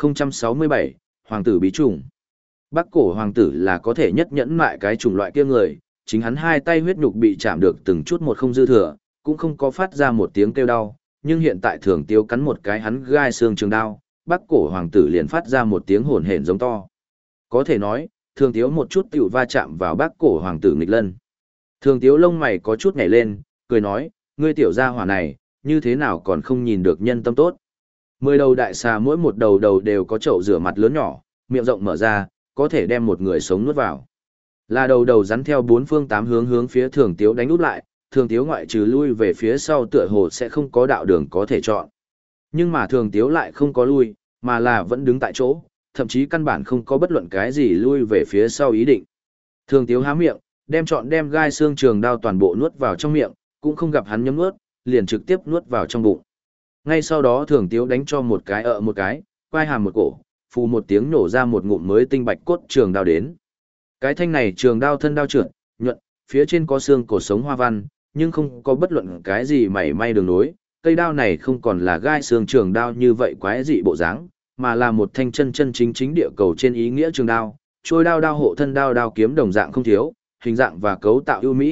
2067, Hoàng tử bí trùng. Bác cổ hoàng tử là có thể nhất nhẫn mại cái chủng loại kia người, chính hắn hai tay huyết nhục bị chạm được từng chút một không dư thừa, cũng không có phát ra một tiếng kêu đau, nhưng hiện tại Thường Tiếu cắn một cái hắn gai xương trường đao, Bác cổ hoàng tử liền phát ra một tiếng hổn hển giống to. Có thể nói, Thường Tiếu một chút tiểu va chạm vào bác cổ hoàng tử nghịch lân. Thường Tiếu lông mày có chút nhảy lên, cười nói, ngươi tiểu gia hỏa này, như thế nào còn không nhìn được nhân tâm tốt. 10 đầu đại xà mỗi một đầu đầu đều có chậu rửa mặt lớn nhỏ, miệng rộng mở ra, có thể đem một người sống nuốt vào. Là đầu đầu rắn theo 4 phương 8 hướng hướng phía Thường Tiếu đánh úp lại, Thường Tiếu ngoại trừ lui về phía sau tựa hồ sẽ không có đạo đường có thể chọn. Nhưng mà Thường Tiếu lại không có lui, mà là vẫn đứng tại chỗ, thậm chí căn bản không có bất luận cái gì lui về phía sau ý định. Thường Tiếu há miệng, đem gai xương trường đao toàn bộ nuốt vào trong miệng, cũng không gặp hắn nhấm nuốt, liền trực tiếp nuốt vào trong bụng. Ngay sau đó Thường Tiếu đánh cho một cái một cái, quai hàm một cổ, phù một tiếng nổ ra một ngụm mới tinh bạch cốt trường đao đến. Cái thanh này trường đao thân đao trượt, nhuận, phía trên có xương cổ sống hoa văn, nhưng không có bất luận cái gì mảy may đường nối. Cây đao này không còn là gai xương trường đao như vậy quái dị bộ dáng, mà là một thanh chân chân chính chính địa cầu trên ý nghĩa trường đao, trôi đao đao hộ thân đao đao kiếm đồng dạng không thiếu, hình dạng và cấu tạo ưu mỹ,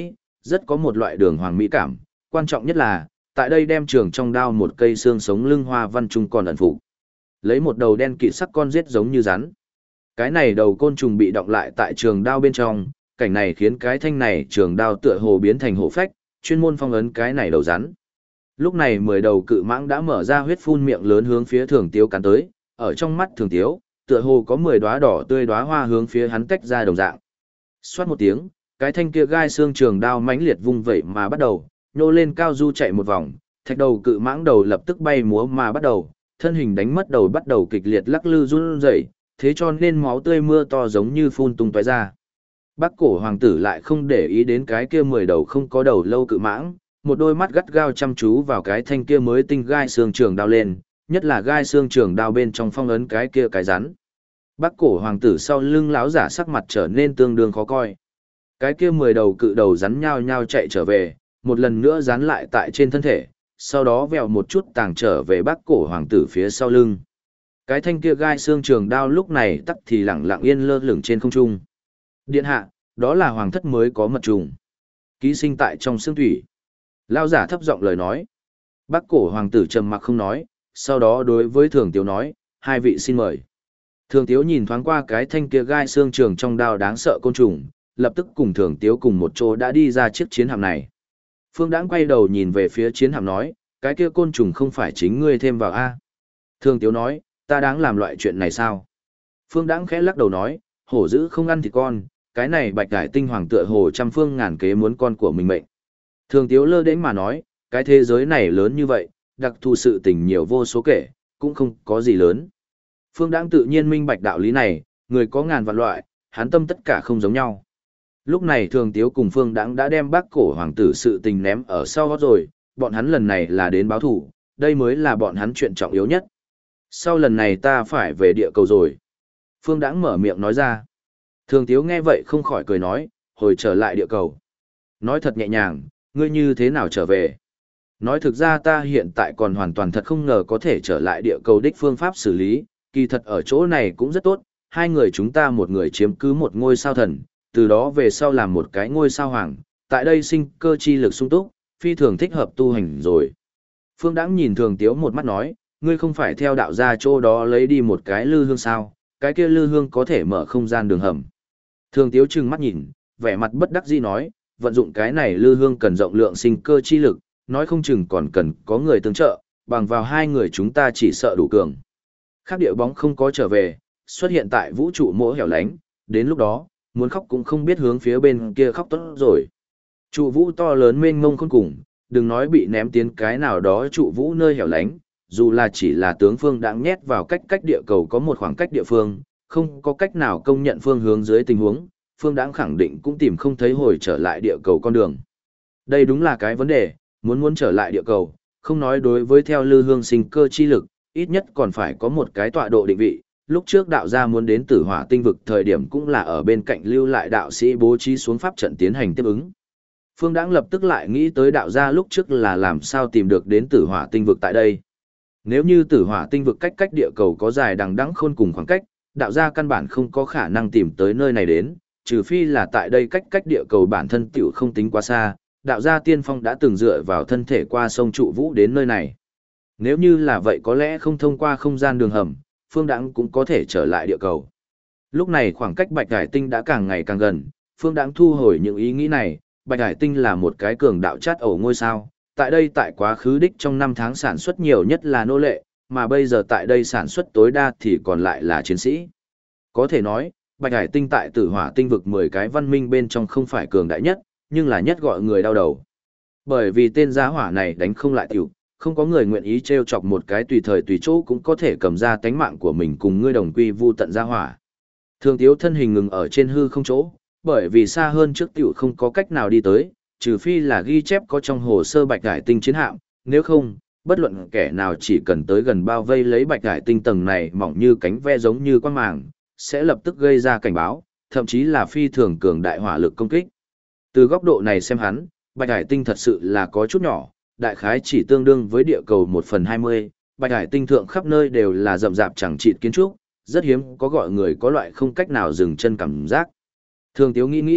rất có một loại đường hoàng mỹ cảm, quan trọng nhất là, tại đây đem trường trong đao một cây xương sống lưng hoa văn trung còn ẩn phụ. Lấy một đầu đen kịt sắc con giết giống như rắn. Cái này đầu côn trùng bị động lại tại trường đao bên trong, cảnh này khiến cái thanh này trường đao tựa hồ biến thành hổ phách, chuyên môn phong ấn cái này đầu rắn. Lúc này 10 đầu cự mãng đã mở ra huyết phun miệng lớn hướng phía Thường Tiếu cắn tới, ở trong mắt Thường Tiếu, tựa hồ có 10 đóa đỏ tươi đóa hoa hướng phía hắn tách ra đồng dạng. Xoát một tiếng, cái thanh kia gai xương trường đao mãnh liệt vung vẩy mà bắt đầu, nhô lên cao du chạy một vòng, thạch đầu cự mãng đầu lập tức bay múa mà bắt đầu, thân hình đánh mất đầu bắt đầu kịch liệt lắc lư run rẩy, thế cho nên máu tươi mưa to giống như phun tung tóe ra. Bắc cổ hoàng tử lại không để ý đến cái kia 10 đầu không có đầu lâu cự mãng, một đôi mắt gắt gao chăm chú vào cái thanh kia mới tinh gai xương trường đao lên, nhất là gai xương trường đao bên trong phong ấn cái kia cái rắn. Bắc cổ hoàng tử sau lưng lão giả sắc mặt trở nên tương đương khó coi. Cái kia 10 đầu cự đầu rắn nhao nhao chạy trở về, một lần nữa dán lại tại trên thân thể, sau đó vèo một chút tàng trở về Bắc cổ hoàng tử phía sau lưng. Cái thanh kia gai xương trường đao lúc này tắc thì lẳng lặng yên lơ lửng trên không trung. Điện hạ, đó là hoàng thất mới có mật trùng. Ký sinh tại trong xương thủy. Lão giả thấp giọng lời nói. Bắc cổ hoàng tử trầm mặc không nói, sau đó đối với Thường Tiếu nói, hai vị xin mời. Thường Tiếu nhìn thoáng qua cái thanh kia gai xương trường trong đao đáng sợ côn trùng, lập tức cùng Thường Tiếu cùng một chỗ đã đi ra chiếc chiến hạm này. Phương Đãng quay đầu nhìn về phía chiến hạm nói, cái kia côn trùng không phải chính ngươi thêm vào a? Thường Tiếu nói, ta đáng làm loại chuyện này sao? Phương Đãng khẽ lắc đầu nói, hổ dữ không ăn thịt con, cái này bạch cải tinh hoàng tựa hồ trăm phương ngàn kế muốn con của mình mệnh. Thường Tiếu lơ đễnh mà nói, cái thế giới này lớn như vậy, đặc thù sự tình nhiều vô số kể, cũng không có gì lớn. Phương Đãng tự nhiên minh bạch đạo lý này, người có ngàn vạn loại, hắn tâm tất cả không giống nhau. Lúc này Thường Tiếu cùng Phương Đãng đã đem Bắc cổ hoàng tử sự tình ném ở sau gót rồi, bọn hắn lần này là đến báo thủ, đây mới là bọn hắn chuyện trọng yếu nhất. Sau lần này ta phải về địa cầu rồi. Phương Đãng mở miệng nói ra. Thường Tiếu nghe vậy không khỏi cười nói, hồi trở lại địa cầu. Nói thật nhẹ nhàng, ngươi như thế nào trở về? Nói thực ra ta hiện tại còn hoàn toàn thật không ngờ có thể trở lại địa cầu đích phương pháp xử lý, kỳ thật ở chỗ này cũng rất tốt, hai người chúng ta một người chiếm cứ một ngôi sao thần, từ đó về sau làm một cái ngôi sao hoàng, tại đây sinh cơ chi lực sung túc, phi thường thích hợp tu hành rồi. Phương Đãng nhìn Thường Tiếu một mắt nói, ngươi không phải theo đạo gia chỗ đó lấy đi một cái lư hương sao, cái kia lư hương có thể mở không gian đường hầm. Thường Tiếu trừng mắt nhìn, vẻ mặt bất đắc dĩ nói, vận dụng cái này lư hương cần rộng lượng sinh cơ chi lực, nói không chừng còn cần có người tương trợ, bằng vào hai người chúng ta chỉ sợ đủ cường. Khác địa bóng không có trở về, xuất hiện tại vũ trụ mỗi hẻo lánh, đến lúc đó, muốn khóc cũng không biết hướng phía bên kia khóc tốt rồi. Trụ vũ to lớn mênh mông khôn cùng, đừng nói bị ném tiến cái nào đó trụ vũ nơi hẻo lánh, dù là chỉ là tướng Phương Đãng nhét vào cách địa cầu có một khoảng cách địa phương, không có cách nào công nhận phương hướng dưới tình huống, Phương Đãng khẳng định cũng tìm không thấy hồi trở lại địa cầu con đường. Đây đúng là cái vấn đề, muốn trở lại địa cầu, không nói đối với theo lư hương sinh cơ chi lực, ít nhất còn phải có một cái tọa độ định vị. Lúc trước đạo gia muốn đến Tử Hỏa tinh vực thời điểm cũng là ở bên cạnh lưu lại đạo sĩ bố trí xuống pháp trận tiến hành tiếp ứng. Phương Đãng lập tức lại nghĩ tới đạo gia lúc trước là làm sao tìm được đến Tử Hỏa tinh vực tại đây. Nếu như Tử Hỏa tinh vực cách địa cầu có dài đằng đẵng khôn cùng khoảng cách, đạo gia căn bản không có khả năng tìm tới nơi này đến, trừ phi là tại đây cách địa cầu bản thân tiểu không tính quá xa, đạo gia tiên phong đã từng dựa vào thân thể qua sông trụ vũ đến nơi này. Nếu như là vậy có lẽ không thông qua không gian đường hầm, Phương Đãng cũng có thể trở lại địa cầu. Lúc này khoảng cách Bạch Hải Tinh đã càng ngày càng gần, Phương Đãng thu hồi những ý nghĩ này, Bạch Hải Tinh là một cái cường đạo chát ổ ngôi sao, tại đây tại quá khứ đích trong 5 tháng sản xuất nhiều nhất là nô lệ, mà bây giờ tại đây sản xuất tối đa thì còn lại là chiến sĩ. Có thể nói, Bạch Hải Tinh tại Tử Hỏa tinh vực 10 cái văn minh bên trong không phải cường đại nhất, nhưng là nhất gọi người đau đầu. Bởi vì tên gia hỏa này đánh không lại tiểu, không có người nguyện ý trêu chọc một cái tùy thời tùy chỗ cũng có thể cầm ra tánh mạng của mình cùng ngươi đồng quy vu tận gia hỏa. Thường Tiếu thân hình ngừng ở trên hư không chỗ, bởi vì xa hơn trước tiểu không có cách nào đi tới, trừ phi là ghi chép có trong hồ sơ Bạch Hải Tinh chiến hạm, nếu không, bất luận kẻ nào chỉ cần tới gần bao vây lấy Bạch Hải Tinh tầng này mỏng như cánh ve giống như quang màng, sẽ lập tức gây ra cảnh báo, thậm chí là phi thường cường đại hỏa lực công kích. Từ góc độ này xem hắn, Bạch Hải Tinh thật sự là có chút nhỏ, đại khái chỉ tương đương với địa cầu 1/20, Bạch Hải Tinh thượng khắp nơi đều là rậm rạp chẳng chịt kiến trúc, rất hiếm có gọi người có loại không cách nào dừng chân cảm giác. Thường Tiếu nghĩ,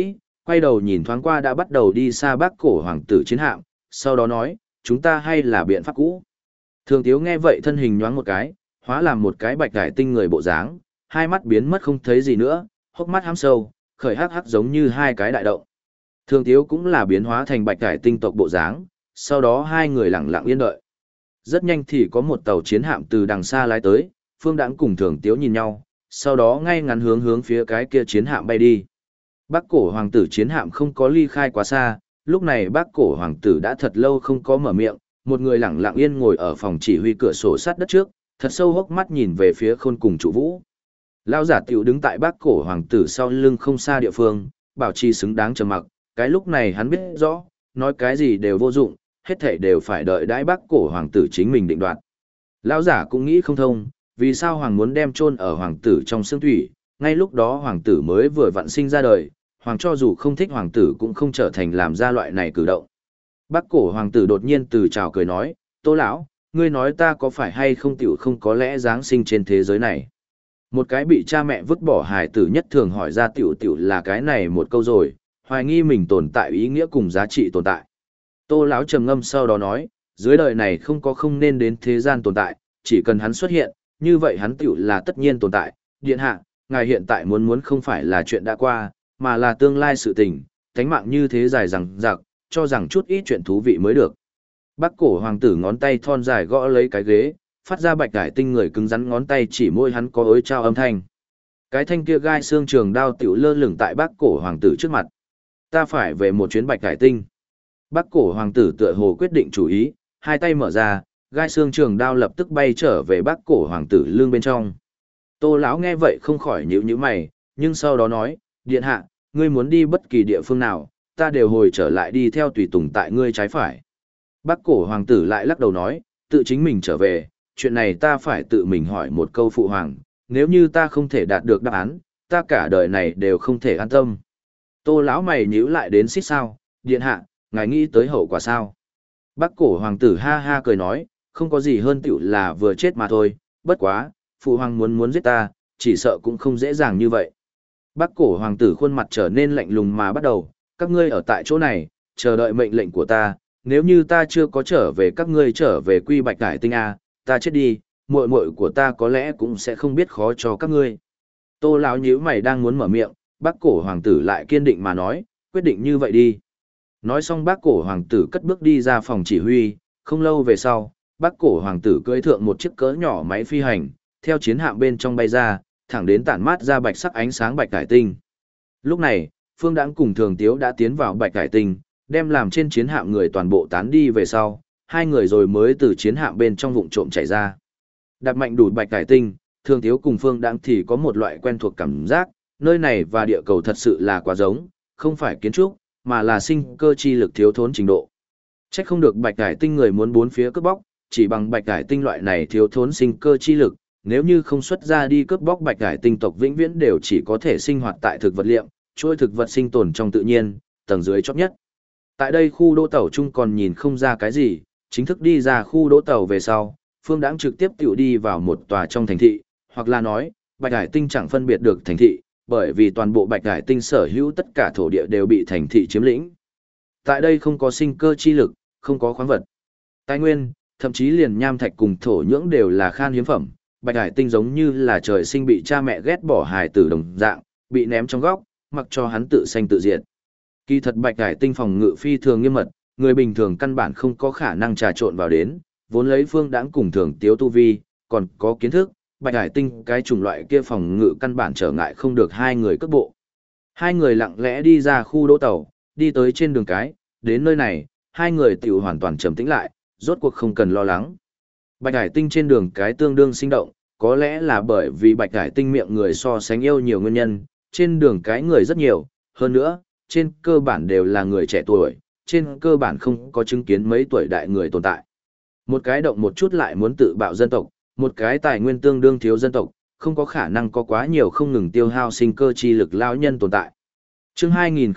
quay đầu nhìn thoáng qua đã bắt đầu đi xa Bắc Cổ hoàng tử chiến hạm, sau đó nói, chúng ta hay là biện pháp cũ. Thường Tiếu nghe vậy thân hình nhoáng một cái, hóa làm một cái bạch cải tinh người bộ dáng, hai mắt biến mất không thấy gì nữa, hốc mắt hám sâu, khởi hắc hắc giống như hai cái đại động. Thường Tiếu cũng là biến hóa thành bạch cải tinh tộc bộ dáng, sau đó hai người lặng lặng yên đợi. Rất nhanh thì có một tàu chiến hạm từ đằng xa lái tới, Phương Đãng cùng Thường Tiếu nhìn nhau, sau đó ngay ngắn hướng phía cái kia chiến hạm bay đi. Bắc Cổ hoàng tử chiến hạm không có ly khai quá xa, lúc này Bắc Cổ hoàng tử đã thật lâu không có mở miệng, một người lặng lặng yên ngồi ở phòng chỉ huy cửa sổ sát đất trước, thật sâu hốc mắt nhìn về phía Khôn cùng trụ vũ. Lão giả tiểu đứng tại Bắc Cổ hoàng tử sau lưng không xa địa phương, bảo trì xứng đáng trầm mặc, cái lúc này hắn biết rõ, nói cái gì đều vô dụng, hết thảy đều phải đợi đãi Bắc Cổ hoàng tử chính mình định đoạt. Lão giả cũng nghĩ không thông, vì sao hoàng muốn đem chôn ở hoàng tử trong xương thủy, ngay lúc đó hoàng tử mới vừa vặn sinh ra đời, hoàng cho dù không thích hoàng tử cũng không trở thành làm ra loại này cử động. Bắc Cổ hoàng tử đột nhiên từ chào cười nói, Tô lão, ngươi nói ta có phải hay không tiểu không có lẽ giáng sinh trên thế giới này. Một cái bị cha mẹ vứt bỏ hài tử nhất thường hỏi ra tiểu tiểu là cái này một câu rồi, hoài nghi mình tồn tại ý nghĩa cùng giá trị tồn tại. Tô lão trầm ngâm sau đó nói, dưới đời này không có không nên đến thế gian tồn tại, chỉ cần hắn xuất hiện, như vậy hắn tiểu là tất nhiên tồn tại. Điện hạ, ngài hiện tại muốn không phải là chuyện đã qua, mà là tương lai sự tình, thánh mạng như thế dài rằng rạc, cho rằng chút ít chuyện thú vị mới được. Bắc Cổ hoàng tử ngón tay thon dài gõ lấy cái ghế, phát ra bạch cải tinh người cứng rắn ngón tay chỉ môi hắn có ối trao âm thanh. Cái thanh kia gai xương trường đao tiểu lơ lửng tại Bắc Cổ hoàng tử trước mặt. Ta phải về một chuyến bạch cải tinh. Bắc Cổ hoàng tử tựa hồ quyết định chủ ý, hai tay mở ra, gai xương trường đao lập tức bay trở về Bắc Cổ hoàng tử lưng bên trong. Tô lão nghe vậy không khỏi nhíu mày, nhưng sau đó nói, điện hạ, ngươi muốn đi bất kỳ địa phương nào, ta đều hồi trở lại đi theo tùy tùng tại ngươi trái phải. Bắc Cổ hoàng tử lại lắc đầu nói, tự chính mình trở về, chuyện này ta phải tự mình hỏi một câu phụ hoàng, nếu như ta không thể đạt được đáp án, ta cả đời này đều không thể an tâm. Tô lão mày nhíu lại đến xít sao, điện hạ, ngài nghĩ tới hậu quả sao? Bắc Cổ hoàng tử ha ha cười nói, không có gì hơn tiểu là vừa chết mà thôi, bất quá, phụ hoàng muốn giết ta, chỉ sợ cũng không dễ dàng như vậy. Bắc Cổ hoàng tử khuôn mặt trở nên lạnh lùng mà bắt đầu, các ngươi ở tại chỗ này, chờ đợi mệnh lệnh của ta, nếu như ta chưa có trở về các ngươi trở về quy bạch cải tinh A, ta chết đi, muội muội của ta có lẽ cũng sẽ không biết khó cho các ngươi. Tô lão nhíu mày đang muốn mở miệng, Bắc Cổ hoàng tử lại kiên định mà nói, quyết định như vậy đi. Nói xong Bắc Cổ hoàng tử cất bước đi ra phòng chỉ huy, không lâu về sau, Bắc Cổ hoàng tử cưỡi thượng một chiếc cỡ nhỏ máy phi hành, theo chiến hạm bên trong bay ra, thẳng đến tản mát ra bạch sắc ánh sáng bạch cải tinh. Lúc này, Phương Đãng cùng Thường Tiếu đã tiến vào bạch cải tinh, đem làm trên chiến hạm người toàn bộ tán đi về sau, hai người rồi mới từ chiến hạm bên trong vụng trộm chạy ra. Đạp mạnh đủ bạch cải tinh, Thường Tiếu cùng Phương Đãng thì có một loại quen thuộc cảm giác, nơi này và địa cầu thật sự là quá giống, không phải kiến trúc, mà là sinh cơ chi lực thiếu thốn trình độ. Chắc không được bạch cải tinh người muốn bốn phía cướp bóc, chỉ bằng bạch cải tinh loại này thiếu thốn sinh cơ chi lực, nếu như không xuất ra đi cướp bóc bạch cải tinh tộc vĩnh viễn đều chỉ có thể sinh hoạt tại thực vật liệm, chuỗi thực vật sinh tồn trong tự nhiên, tầng dưới chót nhất. Tại đây khu đỗ tàu chung còn nhìn không ra cái gì, chính thức đi ra khu đỗ tàu về sau, Phương Đãng trực tiếp tiểu đi vào một tòa trong thành thị, hoặc là nói, bạch cải tinh chẳng phân biệt được thành thị, bởi vì toàn bộ bạch cải tinh sở hữu tất cả thổ địa đều bị thành thị chiếm lĩnh. Tại đây không có sinh cơ chi lực, không có khoáng vật, tài nguyên, thậm chí liền nham thạch cùng thổ nhưỡng đều là khan hiếm phẩm. Bạch Hải Tinh giống như là trời sinh bị cha mẹ ghét bỏ hài tử đồng dạng, bị ném trong góc, mặc cho hắn tự sanh tự diệt. Kỳ thật Bạch Hải Tinh phòng ngự phi thường nghiêm mật, người bình thường căn bản không có khả năng trà trộn vào đến, vốn lấy Phương Đãng cùng Thường Tiếu tu vi, còn có kiến thức, Bạch Hải Tinh cái chủng loại kia phòng ngự căn bản trở ngại không được hai người cước bộ. Hai người lặng lẽ đi ra khu đỗ tàu, đi tới trên đường cái, đến nơi này, hai người tiểu hoàn toàn trầm tĩnh lại, rốt cuộc không cần lo lắng. Bạch Hải Tinh trên đường cái tương đương sinh động, có lẽ là bởi vì Bạch Hải Tinh miệng người so sánh yêu nhiều nguyên nhân, trên đường cái người rất nhiều, hơn nữa, trên cơ bản đều là người trẻ tuổi, trên cơ bản không có chứng kiến mấy tuổi đại người tồn tại. Một cái động một chút lại muốn tự bạo dân tộc, một cái tài nguyên tương đương thiếu dân tộc, không có khả năng có quá nhiều không ngừng tiêu hao sinh cơ chi lực lão nhân tồn tại. Chương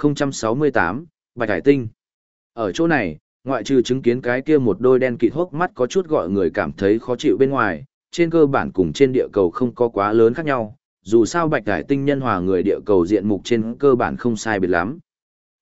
2068, Bạch Hải Tinh. Ở chỗ này, ngoại trừ chứng kiến cái kia một đôi đen kịt hốc mắt có chút gọi người cảm thấy khó chịu bên ngoài, trên cơ bản cùng trên địa cầu không có quá lớn khác nhau, dù sao Bạch Hải Tinh nhân hòa người địa cầu diện mục trên cơ bản không sai biệt lắm.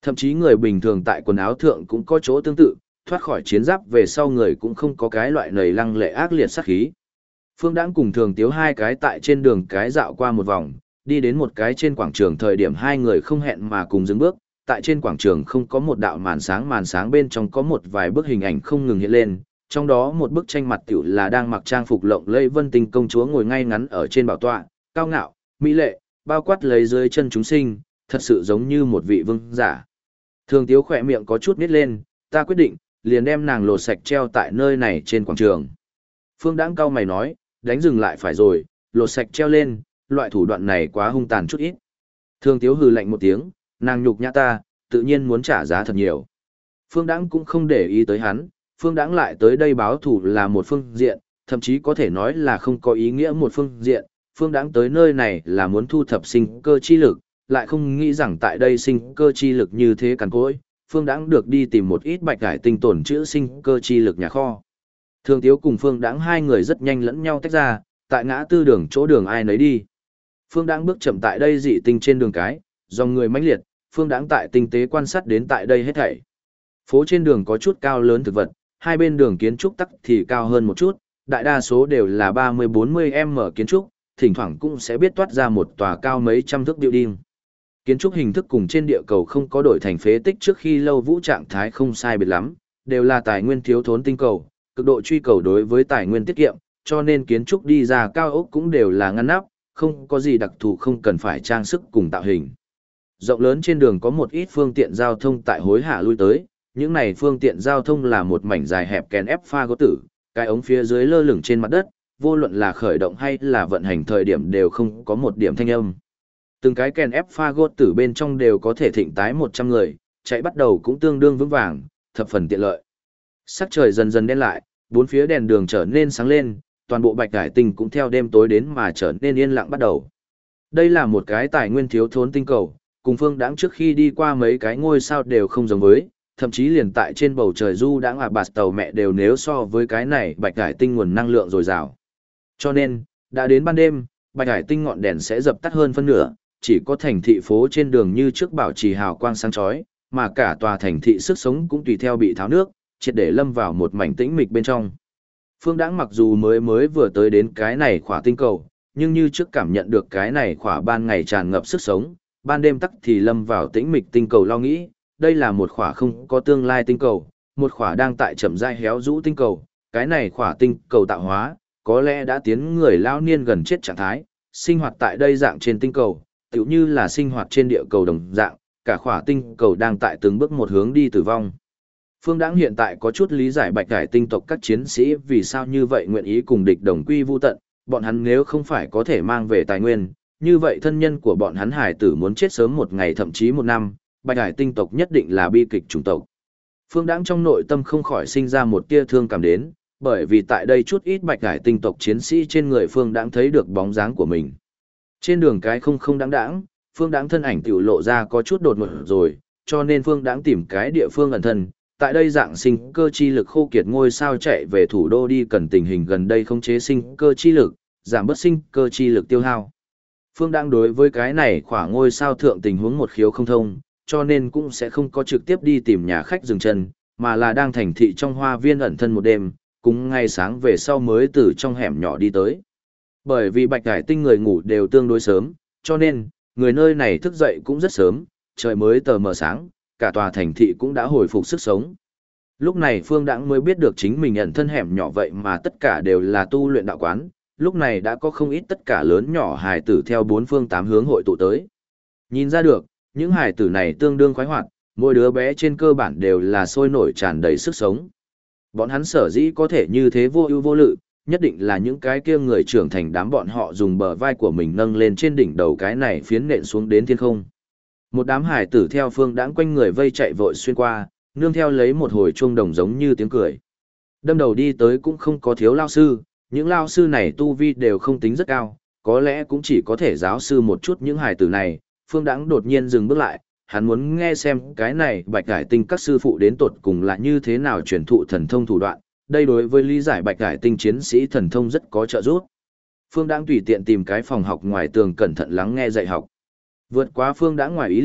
Thậm chí người bình thường tại quần áo thượng cũng có chỗ tương tự, thoát khỏi chiến giáp về sau người cũng không có cái loại nầy lăng lệ ác liệt sát khí. Phương Đãng cùng Thường Tiếu hai cái tại trên đường cái dạo qua một vòng, đi đến một cái trên quảng trường thời điểm hai người không hẹn mà cùng dừng bước, tại trên quảng trường không có một đạo màn sáng bên trong có một vài bức hình ảnh không ngừng hiện lên, trong đó một bức tranh mặt tiểu là đang mặc trang phục lộng lẫy vân tình công chúa ngồi ngay ngắn ở trên bảo tọa, cao ngạo, mỹ lệ, bao quát lấy dưới chân chúng sinh, thật sự giống như một vị vương giả. Thường Tiếu khỏe miệng có chút nít lên, ta quyết định, liền đem nàng lột sạch treo tại nơi này trên quảng trường. Phương Đãng cau mày nói, đánh dừng lại phải rồi, lột sạch treo lên, loại thủ đoạn này quá hung tàn chút ít. Thường Tiếu hừ lạnh một tiếng, nàng nhục nhã ta, tự nhiên muốn trả giá thật nhiều. Phương Đãng cũng không để ý tới hắn, Phương Đãng lại tới đây báo thù là một phương diện, thậm chí có thể nói là không có ý nghĩa một phương diện. Phương Đãng tới nơi này là muốn thu thập sinh cơ chi lực, lại không nghĩ rằng tại đây sinh cơ chi lực như thế cằn cỗi. Phương Đãng được đi tìm một ít bạch cải tinh tổn chữa sinh cơ chi lực nhà kho. Thường Tiếu cùng Phương Đãng hai người rất nhanh lẫn nhau tách ra, tại ngã tư đường chỗ đường ai nấy đi. Phương Đãng bước chậm tại đây dị tinh trên đường cái, dòng người mãnh liệt, Phương Đãng tại tinh tế quan sát đến tại đây hết thảy. Phố trên đường có chút cao lớn thực vật, hai bên đường kiến trúc tắc thì cao hơn một chút, đại đa số đều là 30-40m kiến trúc, thỉnh thoảng cũng sẽ biết toát ra một tòa cao mấy trăm thước building. Kiến trúc hình thức cùng trên địa cầu không có đổi thành phế tích trước khi lâu vũ trạng thái không sai biệt lắm, đều là tài nguyên thiếu thốn tinh cầu, cực độ truy cầu đối với tài nguyên tiết kiệm, cho nên kiến trúc đi ra cao ốc cũng đều là ngăn nắp, không có gì đặc thù không cần phải trang sức cùng tạo hình. Rộng lớn trên đường có một ít phương tiện giao thông tại hối hả lui tới, những này phương tiện giao thông là một mảnh dài hẹp kèn ép pha gỗ tử, cái ống phía dưới lơ lửng trên mặt đất, vô luận là khởi động hay là vận hành thời điểm đều không có một điểm thanh âm. Từng cái kèn ép pha gỗ tử bên trong đều có thể thịnh tái 100 người, chạy bắt đầu cũng tương đương vững vàng, thập phần tiện lợi. Sắc trời dần dần đen lại, bốn phía đèn đường trở nên sáng lên, toàn bộ bạch cải tinh cũng theo đêm tối đến mà trở nên yên lặng bắt đầu. Đây là một cái tài nguyên thiếu thốn tinh cầu, cùng Phương Đãng trước khi đi qua mấy cái ngôi sao đều không giống với, thậm chí liền tại trên bầu trời du đãng bạt tàu mẹ đều nếu so với cái này bạch cải tinh nguồn năng lượng dồi dào. Cho nên, đã đến ban đêm, bạch cải tinh ngọn đèn sẽ dập tắt hơn phân nửa, chỉ có thành thị phố trên đường như trước bảo trì hào quang sáng chói, mà cả tòa thành thị sức sống cũng tùy theo bị tháo nước, triệt để lâm vào một mảnh tĩnh mịch bên trong. Phương Đãng mặc dù mới vừa tới đến cái này khỏa tinh cầu, nhưng như trước cảm nhận được cái này khỏa ban ngày tràn ngập sức sống, ban đêm tắc thì lâm vào tĩnh mịch tinh cầu lo nghĩ, đây là một khỏa không có tương lai tinh cầu, một khỏa đang tại chậm rãi héo rũ tinh cầu, cái này khỏa tinh cầu tạo hóa, có lẽ đã tiến người lao niên gần chết trạng thái, sinh hoạt tại đây dạng trên tinh cầu, tựu như là sinh hoạt trên địa cầu đồng dạng, cả khỏa tinh cầu đang tại từng bước một hướng đi tử vong. Phương Đãng hiện tại có chút lý giải bạch cải tinh tộc các chiến sĩ vì sao như vậy nguyện ý cùng địch đồng quy vu tận, bọn hắn nếu không phải có thể mang về tài nguyên, như vậy thân nhân của bọn hắn hải tử muốn chết sớm một ngày thậm chí một năm, bạch cải tinh tộc nhất định là bi kịch chủng tộc. Phương Đãng trong nội tâm không khỏi sinh ra một tia thương cảm đến, bởi vì tại đây chút ít bạch cải tinh tộc chiến sĩ trên người Phương Đãng thấy được bóng dáng của mình. Trên đường cái không đáng đáng, Phương Đãng thân ảnh tiểu lộ ra có chút đột ngột rồi, cho nên Phương Đãng tìm cái địa phương ẩn thân. Tại đây dạng sinh cơ chi lực khô kiệt ngôi sao chạy về thủ đô đi cần tình hình gần đây khống chế sinh cơ chi lực, giảm bớt sinh cơ chi lực tiêu hao. Phương Đãng đối với cái này khỏa ngôi sao thượng tình huống một khiếu không thông, cho nên cũng sẽ không có trực tiếp đi tìm nhà khách dừng chân, mà là đang thành thị trong hoa viên ẩn thân một đêm, cũng ngay sáng về sau mới từ trong hẻm nhỏ đi tới. Bởi vì bạch cải tinh người ngủ đều tương đối sớm, cho nên, người nơi này thức dậy cũng rất sớm, trời mới tờ mờ sáng, cả tòa thành thị cũng đã hồi phục sức sống. Lúc này Phương Đãng mới biết được chính mình ẩn thân hẻm nhỏ vậy mà tất cả đều là tu luyện đạo quán, lúc này đã có không ít tất cả lớn nhỏ hài tử theo bốn phương tám hướng hội tụ tới. Nhìn ra được, những hài tử này tương đương khoái hoạt, mỗi đứa bé trên cơ bản đều là sôi nổi tràn đầy sức sống. Bọn hắn sở dĩ có thể như thế vô ưu vô lự, nhất định là những cái kia người trưởng thành đám bọn họ dùng bờ vai của mình nâng lên trên đỉnh đầu cái này phiến nện xuống đến thiên không. Một đám hải tử theo Phương Đãng quanh người vây chạy vội xuyên qua, nương theo lấy một hồi chuông đồng giống như tiếng cười. Đâm đầu đi tới cũng không có thiếu lao sư, những lao sư này tu vi đều không tính rất cao, có lẽ cũng chỉ có thể giáo sư một chút những hải tử này. Phương Đãng đột nhiên dừng bước lại, hắn muốn nghe xem cái này bạch cải tinh các sư phụ đến tột cùng là như thế nào truyền thụ thần thông thủ đoạn, đây đối với lý giải bạch cải tinh chiến sĩ thần thông rất có trợ giúp. Phương Đãng tùy tiện tìm cái phòng học ngoài tường cẩn thận lắng nghe dạy học. Vượt quá Phương Đãng ngoài ý liệu,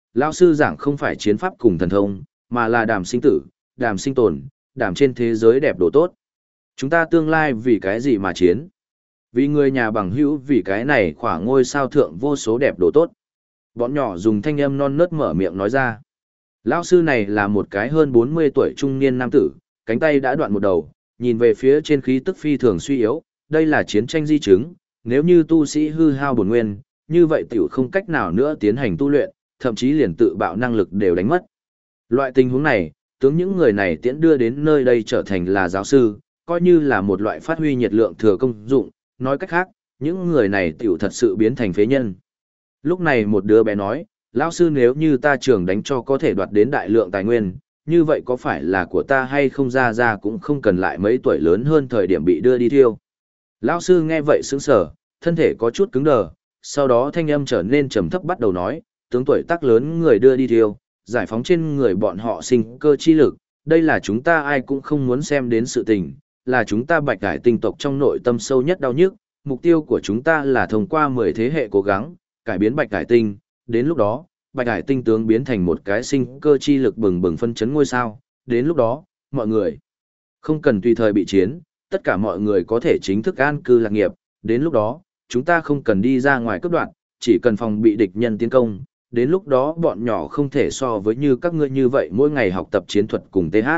lão sư giảng không phải chiến pháp cùng thần thông, mà là đàm sinh tử, đàm sinh tồn, đàm trên thế giới đẹp đồ tốt. Chúng ta tương lai vì cái gì mà chiến? Vì người nhà bằng hữu, vì cái này khỏa ngôi sao thượng vô số đẹp đồ tốt. Bọn nhỏ dùng thanh âm non nớt mở miệng nói ra. Lão sư này là một cái hơn 40 tuổi trung niên nam tử, cánh tay đã đoạn một đầu, nhìn về phía trên khí tức phi thường suy yếu, đây là chiến tranh di chứng, nếu như tu sĩ hư hao bổn nguyên, như vậy tiểu không cách nào nữa tiến hành tu luyện, thậm chí liền tự bạo năng lực đều đánh mất. Loại tình huống này, tướng những người này tiễn đưa đến nơi đây trở thành là giáo sư, coi như là một loại phát huy nhiệt lượng thừa công dụng, nói cách khác, những người này tiểu thật sự biến thành phế nhân. Lúc này một đứa bé nói, lão sư nếu như ta trường đánh cho có thể đoạt đến đại lượng tài nguyên, như vậy có phải là của ta hay không ra cũng không cần lại mấy tuổi lớn hơn thời điểm bị đưa đi thiêu. Lão sư nghe vậy sững sờ, thân thể có chút cứng đờ, sau đó thanh âm trở nên trầm thấp bắt đầu nói, tướng tuổi tác lớn người đưa đi thiêu, giải phóng trên người bọn họ sinh cơ chi lực, đây là chúng ta ai cũng không muốn xem đến sự tình, là chúng ta Bạch Hải tinh tộc trong nội tâm sâu nhất đau nhức, mục tiêu của chúng ta là thông qua 10 thế hệ cố gắng, cải biến Bạch Hải tinh, đến lúc đó, Bạch Hải tinh tướng biến thành một cái sinh cơ chi lực bừng bừng phân chấn ngôi sao, đến lúc đó, mọi người không cần tùy thời bị chiến, tất cả mọi người có thể chính thức an cư lạc nghiệp, đến lúc đó, chúng ta không cần đi ra ngoài cấp đoạn, chỉ cần phòng bị địch nhân tiến công, đến lúc đó bọn nhỏ không thể so với như các ngươi như vậy mỗi ngày học tập chiến thuật cùng TH.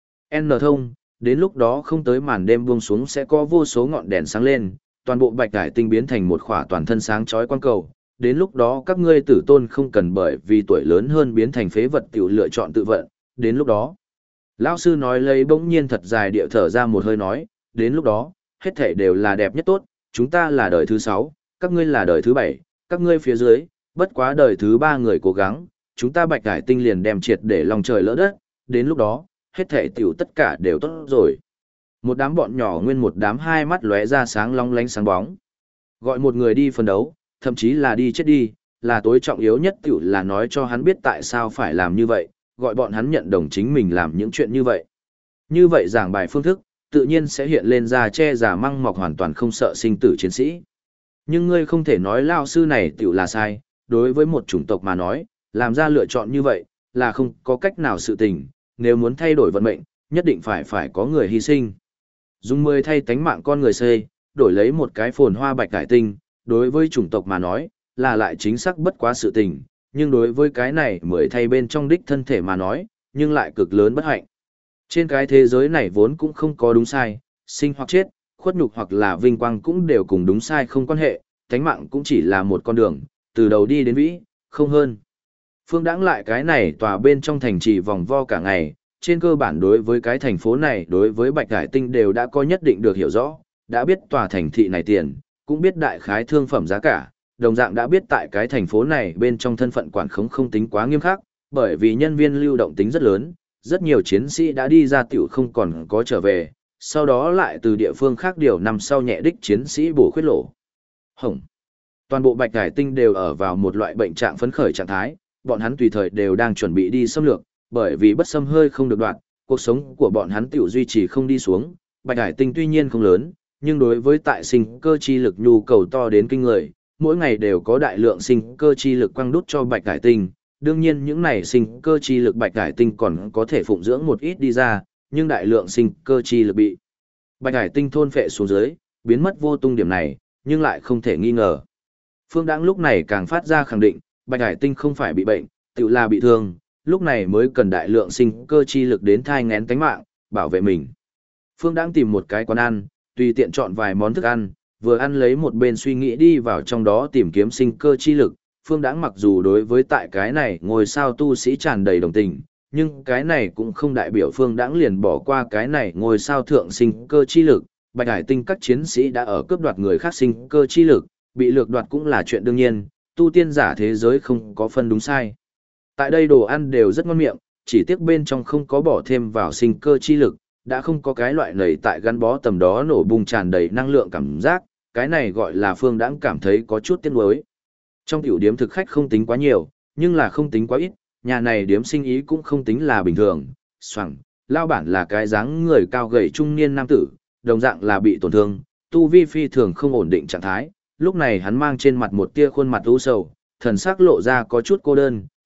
N thông, đến lúc đó không tới màn đêm buông xuống sẽ có vô số ngọn đèn sáng lên, toàn bộ Bạch Hải tinh biến thành một khỏa toàn thân sáng chói quang cầu, đến lúc đó các ngươi tử tôn không cần bởi vì tuổi lớn hơn biến thành phế vật tiểu lựa chọn tự vận, đến lúc đó. Lão sư nói lấy bỗng nhiên thật dài địa thở ra một hơi nói, đến lúc đó, hết thể đều là đẹp nhất tốt, chúng ta là đời thứ 6, các ngươi là đời thứ 7, các ngươi phía dưới, bất quá đời thứ 3 người cố gắng, chúng ta Bạch Hải tinh liền đem triệt để lòng trời lỡ đất, đến lúc đó, hết thể tiểu tất cả đều tốt rồi. Một đám bọn nhỏ nguyên một đám hai mắt lóe ra sáng long lánh sáng bóng. Gọi một người đi phân đấu, thậm chí là đi chết đi, là tối trọng yếu nhất tiểu là nói cho hắn biết tại sao phải làm như vậy, gọi bọn hắn nhận đồng chính mình làm những chuyện như vậy. Như vậy giảng bài phương thức, tự nhiên sẽ hiện lên ra che giả măng mọc hoàn toàn không sợ sinh tử chiến sĩ. Nhưng ngươi không thể nói lao sư này tiểu là sai, đối với một chủng tộc mà nói, làm ra lựa chọn như vậy, là không có cách nào sự tình, nếu muốn thay đổi vận mệnh, nhất định phải có người hy sinh. Dùng 10 thay tánh mạng con người xây, đổi lấy một cái phồn hoa Bạch Hải tinh, đối với chủng tộc mà nói, là lại chính xác bất quá sự tình, nhưng đối với cái này 10 thay bên trong đích thân thể mà nói, nhưng lại cực lớn bất hạnh. Trên cái thế giới này vốn cũng không có đúng sai, sinh hoặc chết, khuất nhục hoặc là vinh quang cũng đều cùng đúng sai không quan hệ, tánh mạng cũng chỉ là một con đường, từ đầu đi đến vĩ, không hơn. Phương Đãng lại cái này tòa bên trong thành trì vòng vo cả ngày, trên cơ bản đối với cái thành phố này đối với Bạch Hải tinh đều đã có nhất định được hiểu rõ, đã biết tòa thành thị này tiền, cũng biết đại khái thương phẩm giá cả, đồng dạng đã biết tại cái thành phố này bên trong thân phận quản khống không tính quá nghiêm khắc, bởi vì nhân viên lưu động tính rất lớn, rất nhiều chiến sĩ đã đi ra tiểu không còn có trở về, sau đó lại từ địa phương khác điều năm sau nhẹ đích chiến sĩ bổ khuyết lỗ. Hổng. Toàn bộ Bạch Hải tinh đều ở vào một loại bệnh trạng phấn khởi trạng thái, bọn hắn tùy thời đều đang chuẩn bị đi xâm lược, bởi vì bất xâm hơi không được đoạn, cuộc sống của bọn hắn tiểu duy trì không đi xuống. Bạch Hải tinh tuy nhiên không lớn, nhưng đối với tại sinh cơ chi lực nhu cầu to đến kinh người, mỗi ngày đều có đại lượng sinh cơ chi lực quăng đút cho Bạch Hải tinh. Đương nhiên những này sinh cơ chi lực Bạch Hải tinh còn có thể phụng dưỡng một ít đi ra, nhưng đại lượng sinh cơ chi lực bị Bạch Hải tinh thôn phệ xuống dưới, biến mất vô tung điểm này, nhưng lại không thể nghi ngờ. Phương Đãng lúc này càng phát ra khẳng định, Bạch Hải tinh không phải bị bệnh, tự là bị thương, lúc này mới cần đại lượng sinh cơ chi lực đến thai nghén tánh mạng, bảo vệ mình. Phương Đãng tìm một cái quán ăn, tùy tiện chọn vài món thức ăn, vừa ăn lấy một bên suy nghĩ đi vào trong đó tìm kiếm sinh cơ chi lực. Phương Đãng mặc dù đối với tại cái này ngôi sao tu sĩ tràn đầy đồng tình, nhưng cái này cũng không đại biểu Phương Đãng liền bỏ qua cái này ngôi sao thượng sinh cơ chi lực. Bạch Hải tinh các chiến sĩ đã ở cướp đoạt người khác sinh cơ chi lực, bị lược đoạt cũng là chuyện đương nhiên, tu tiên giả thế giới không có phân đúng sai. Tại đây đồ ăn đều rất ngon miệng, chỉ tiếc bên trong không có bỏ thêm vào sinh cơ chi lực, đã không có cái loại nầy tại gắn bó tầm đó nổ bùng tràn đầy năng lượng cảm giác, cái này gọi là Phương Đãng cảm thấy có chút tiếc nuối. Trong tiểu điếm thực khách không tính quá nhiều, nhưng là không tính quá ít, nhà này điếm sinh ý cũng không tính là bình thường. Soảng, lao bản là cái dáng người cao gầy trung niên nam tử, đồng dạng là bị tổn thương, tu vi phi thường không ổn định trạng thái, lúc này hắn mang trên mặt một tia khuôn mặt u sầu, thần sắc lộ ra có chút cô đơn,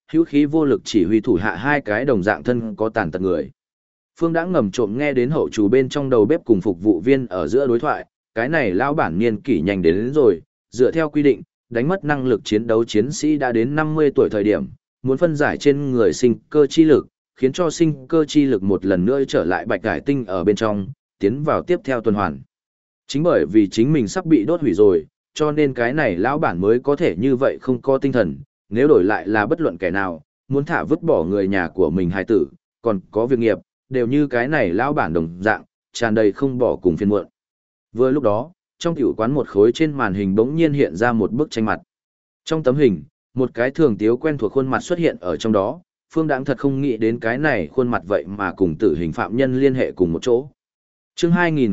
hữu khí vô lực chỉ huy thủ hạ hai cái đồng dạng thân có tàn tật người. Phương đã ngầm trộm nghe đến hậu chủ bên trong đầu bếp cùng phục vụ viên ở giữa đối thoại, cái này lão bản niên kỷ nhanh đến rồi, dựa theo quy định, đánh mất năng lực chiến đấu chiến sĩ đã đến 50 tuổi thời điểm, muốn phân giải trên người sinh cơ chi lực, khiến cho sinh cơ chi lực một lần nữa trở lại bạch cải tinh ở bên trong, tiến vào tiếp theo tuần hoàn. Chính bởi vì chính mình sắp bị đốt hủy rồi, cho nên cái này lão bản mới có thể như vậy không có tinh thần, nếu đổi lại là bất luận kẻ nào, muốn thả vứt bỏ người nhà của mình hài tử, còn có việc nghiệp, đều như cái này lão bản đồng dạng, tràn đầy không bỏ cùng phiền muộn. Vừa lúc đó, trong tiểu quán một khối trên màn hình bỗng nhiên hiện ra một bức tranh mặt. Trong tấm hình, một cái thường tiếu quen thuộc khuôn mặt xuất hiện ở trong đó, Phương Đãng thật không nghĩ đến cái này khuôn mặt vậy mà cùng tử hình phạm nhân liên hệ cùng một chỗ. Chương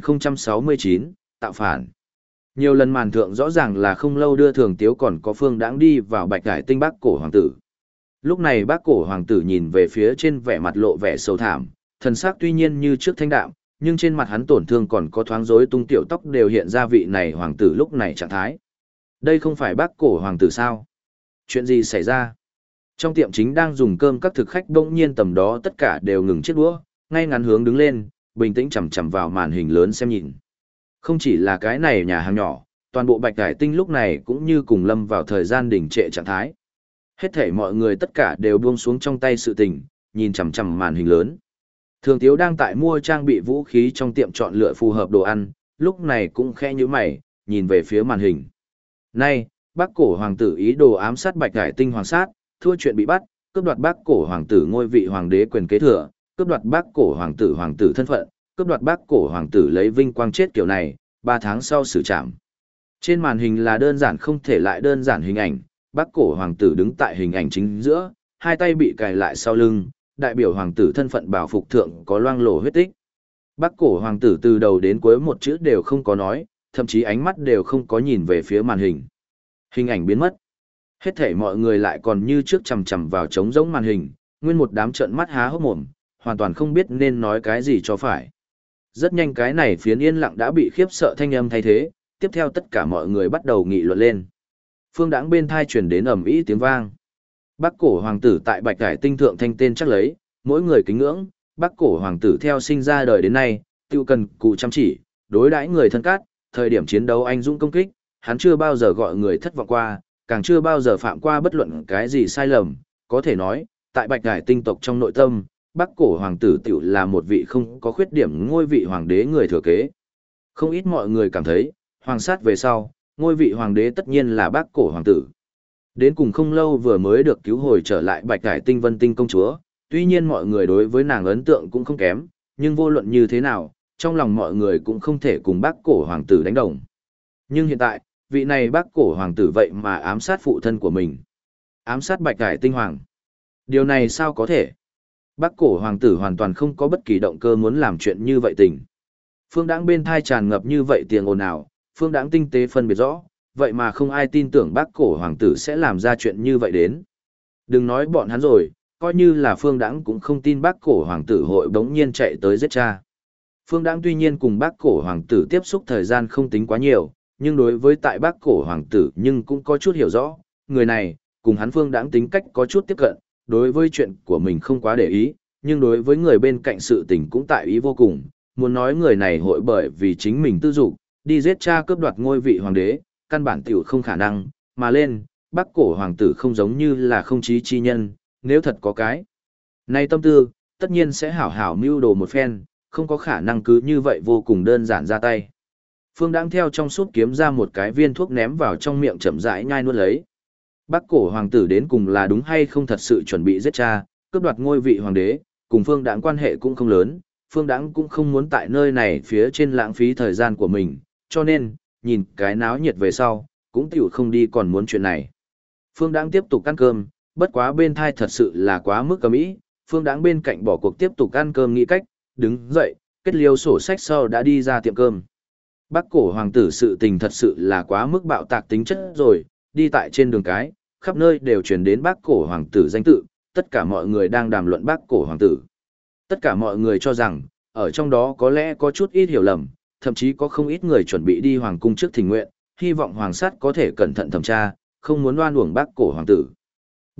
2069, tạo phản. Nhiều lần màn thượng rõ ràng là không lâu đưa thường tiếu còn có Phương Đãng đi vào bạch cải tinh bác cổ hoàng tử. Lúc này bác cổ hoàng tử nhìn về phía trên vẻ mặt lộ vẻ sầu thảm, thần sắc tuy nhiên như trước thanh đạm, nhưng trên mặt hắn tổn thương còn có thoáng rối tung tiểu tóc đều hiện ra vị này hoàng tử lúc này trạng thái. Đây không phải bác cổ hoàng tử sao? Chuyện gì xảy ra? Trong tiệm chính đang dùng cơm các thực khách bỗng nhiên tầm đó tất cả đều ngừng chiếc đũa, ngay ngắn hướng đứng lên, bình tĩnh chằm chằm vào màn hình lớn xem nhìn. Không chỉ là cái này nhà hàng nhỏ, toàn bộ bạch cải tinh lúc này cũng như cùng lâm vào thời gian đỉnh trệ trạng thái. Hết thảy mọi người tất cả đều buông xuống trong tay sự tình, nhìn chằm chằm màn hình lớn. Thường Tiếu đang tại mua trang bị vũ khí trong tiệm chọn lựa phù hợp đồ ăn, lúc này cũng khẽ nhíu mày, nhìn về phía màn hình. Nay, bác cổ hoàng tử ý đồ ám sát bạch cải tinh hoàng sát, thua chuyện bị bắt, cướp đoạt bác cổ hoàng tử ngôi vị hoàng đế quyền kế thừa, cướp đoạt bác cổ hoàng tử thân phận, cướp đoạt bác cổ hoàng tử lấy vinh quang chết kiểu này, 3 tháng sau xử trảm. Trên màn hình là đơn giản không thể lại đơn giản hình ảnh, bác cổ hoàng tử đứng tại hình ảnh chính giữa, hai tay bị cài lại sau lưng, đại biểu hoàng tử thân phận bảo phục thượng có loang lổ huyết tích. Bác cổ hoàng tử từ đầu đến cuối một chữ đều không có nói, thậm chí ánh mắt đều không có nhìn về phía màn hình. Hình ảnh biến mất. Hết thảy mọi người lại còn như trước chằm chằm vào trống rỗng màn hình, nguyên một đám trợn mắt há hốc mồm, hoàn toàn không biết nên nói cái gì cho phải. Rất nhanh cái này phiến yên lặng đã bị khiếp sợ thanh âm thay thế, tiếp theo tất cả mọi người bắt đầu nghị luận lên. Phương Đãng bên thai truyền đến ầm ĩ tiếng vang. Bác cổ hoàng tử tại bạch cải tinh thượng thanh tên chắc lấy, mỗi người kính ngưỡng, bác cổ hoàng tử theo sinh ra đời đến nay, tiêu cần cụ chăm chỉ, đối đãi người thân cát, thời điểm chiến đấu anh dũng công kích, hắn chưa bao giờ gọi người thất vọng qua, càng chưa bao giờ phạm qua bất luận cái gì sai lầm, có thể nói, tại bạch cải tinh tộc trong nội tâm, bác cổ hoàng tử tiểu là một vị không có khuyết điểm ngôi vị hoàng đế người thừa kế. Không ít mọi người cảm thấy, hoàng sát về sau, ngôi vị hoàng đế tất nhiên là bác cổ hoàng tử. Đến cùng không lâu vừa mới được cứu hồi trở lại bạch cải tinh vân tinh công chúa, tuy nhiên mọi người đối với nàng ấn tượng cũng không kém, nhưng vô luận như thế nào, trong lòng mọi người cũng không thể cùng bác cổ hoàng tử đánh đồng. Nhưng hiện tại, vị này bác cổ hoàng tử vậy mà ám sát phụ thân của mình. Ám sát bạch cải tinh hoàng. Điều này sao có thể? Bác cổ hoàng tử hoàn toàn không có bất kỳ động cơ muốn làm chuyện như vậy tình. Phương Đãng bên thai tràn ngập như vậy tiếng ồn ào, Phương Đãng tinh tế phân biệt rõ, vậy mà không ai tin tưởng bác cổ hoàng tử sẽ làm ra chuyện như vậy đến. Đừng nói bọn hắn rồi, coi như là Phương Đãng cũng không tin bác cổ hoàng tử hội bỗng nhiên chạy tới giết cha. Phương Đãng tuy nhiên cùng bác cổ hoàng tử tiếp xúc thời gian không tính quá nhiều, nhưng đối với tại bác cổ hoàng tử nhưng cũng có chút hiểu rõ, người này, cùng hắn Phương Đãng tính cách có chút tiếp cận, đối với chuyện của mình không quá để ý, nhưng đối với người bên cạnh sự tình cũng tại ý vô cùng, muốn nói người này hội bởi vì chính mình tư dục, đi giết cha cướp đoạt ngôi vị hoàng đế, căn bản tiểu không khả năng, mà lên, bác cổ hoàng tử không giống như là không chí chi nhân, nếu thật có cái này tâm tư, tất nhiên sẽ hảo hảo mưu đồ một phen, không có khả năng cứ như vậy vô cùng đơn giản ra tay. Phương Đãng theo trong súp kiếm ra một cái viên thuốc ném vào trong miệng chậm rãi nhai nuốt lấy. Bác cổ hoàng tử đến cùng là đúng hay không thật sự chuẩn bị giết cha, cướp đoạt ngôi vị hoàng đế, cùng Phương Đãng quan hệ cũng không lớn, Phương Đãng cũng không muốn tại nơi này phía trên lãng phí thời gian của mình, cho nên, nhìn cái náo nhiệt về sau, cũng tiểu không đi còn muốn chuyện này. Phương Đãng tiếp tục ăn cơm, bất quá bên thai thật sự là quá mức cấm ý, Phương Đãng bên cạnh bỏ cuộc tiếp tục ăn cơm nghĩ cách, đứng dậy, kết liêu sổ sách sau đã đi ra tiệm cơm. Bác cổ hoàng tử sự tình thật sự là quá mức bạo tạc tính chất rồi, đi tại trên đường cái, khắp nơi đều truyền đến bác cổ hoàng tử danh tự, tất cả mọi người đang đàm luận bác cổ hoàng tử. Tất cả mọi người cho rằng, ở trong đó có lẽ có chút ít hiểu lầm, thậm chí có không ít người chuẩn bị đi hoàng cung trước thỉnh nguyện, hy vọng hoàng sát có thể cẩn thận thẩm tra, không muốn oan uổng bác cổ hoàng tử.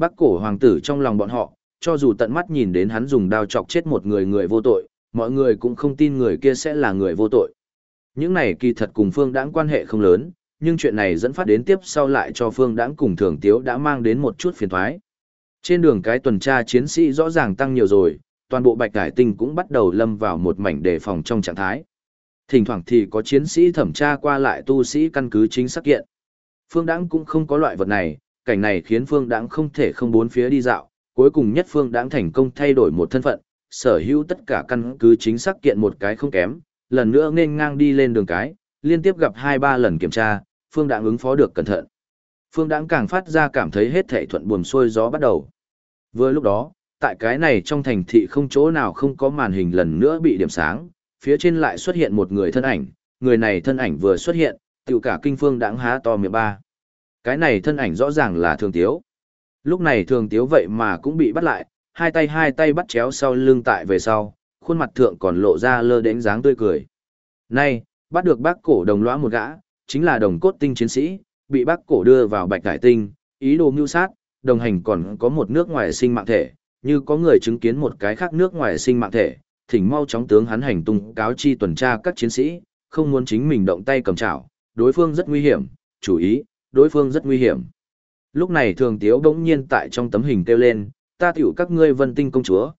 Bắc cổ hoàng tử trong lòng bọn họ, cho dù tận mắt nhìn đến hắn dùng đao chọc chết một người vô tội, mọi người cũng không tin người kia sẽ là người vô tội. Những này kỳ thật cùng Phương Đãng quan hệ không lớn, nhưng chuyện này dẫn phát đến tiếp sau lại cho Phương Đãng cùng Thường Tiếu đã mang đến một chút phiền toái. Trên đường cái tuần tra chiến sĩ rõ ràng tăng nhiều rồi, toàn bộ Bạch Hải Tinh cũng bắt đầu lâm vào một mảnh đề phòng trong trạng thái. Thỉnh thoảng thì có chiến sĩ thẩm tra qua lại tu sĩ căn cứ chính xác kiện. Phương Đãng cũng không có loại vật này, cảnh này khiến Phương Đãng không thể không bốn phía đi dạo, cuối cùng nhất Phương Đãng thành công thay đổi một thân phận, sở hữu tất cả căn cứ chính xác kiện một cái không kém, lần nữa nên ngang đi lên đường cái, liên tiếp gặp 2-3 lần kiểm tra, Phương Đãng ứng phó được cẩn thận. Phương Đãng càng phát ra cảm thấy hết thảy thuận buồm xuôi gió bắt đầu. Vừa lúc đó, tại cái này trong thành thị không chỗ nào không có màn hình lần nữa bị điểm sáng, phía trên lại xuất hiện một người thân ảnh, người này thân ảnh vừa xuất hiện, tiểu cả kinh Phương Đãng há to miệng ba. Cái này thân ảnh rõ ràng là Thường Tiếu. Lúc này Thường Tiếu vậy mà cũng bị bắt lại, hai tay bắt chéo sau lưng tại về sau, khuôn mặt thượng còn lộ ra lơ đễnh dáng tươi cười. Nay, bắt được bác cổ đồng lõa một gã, chính là đồng cốt tinh chiến sĩ, bị bác cổ đưa vào Bạch Hải Tinh, ý đồ mưu sát, đồng hành còn có một nước ngoài sinh mạng thể, như có người chứng kiến một cái khác nước ngoài sinh mạng thể, thỉnh mau chóng tướng hắn hành tung cáo chi tuần tra các chiến sĩ, không muốn chính mình động tay cầm chảo, đối phương rất nguy hiểm, chú ý, đối phương rất nguy hiểm. Lúc này Thường Tiếu bỗng nhiên tại trong tấm hình kêu lên, ta tiểu các ngươi Vân Tinh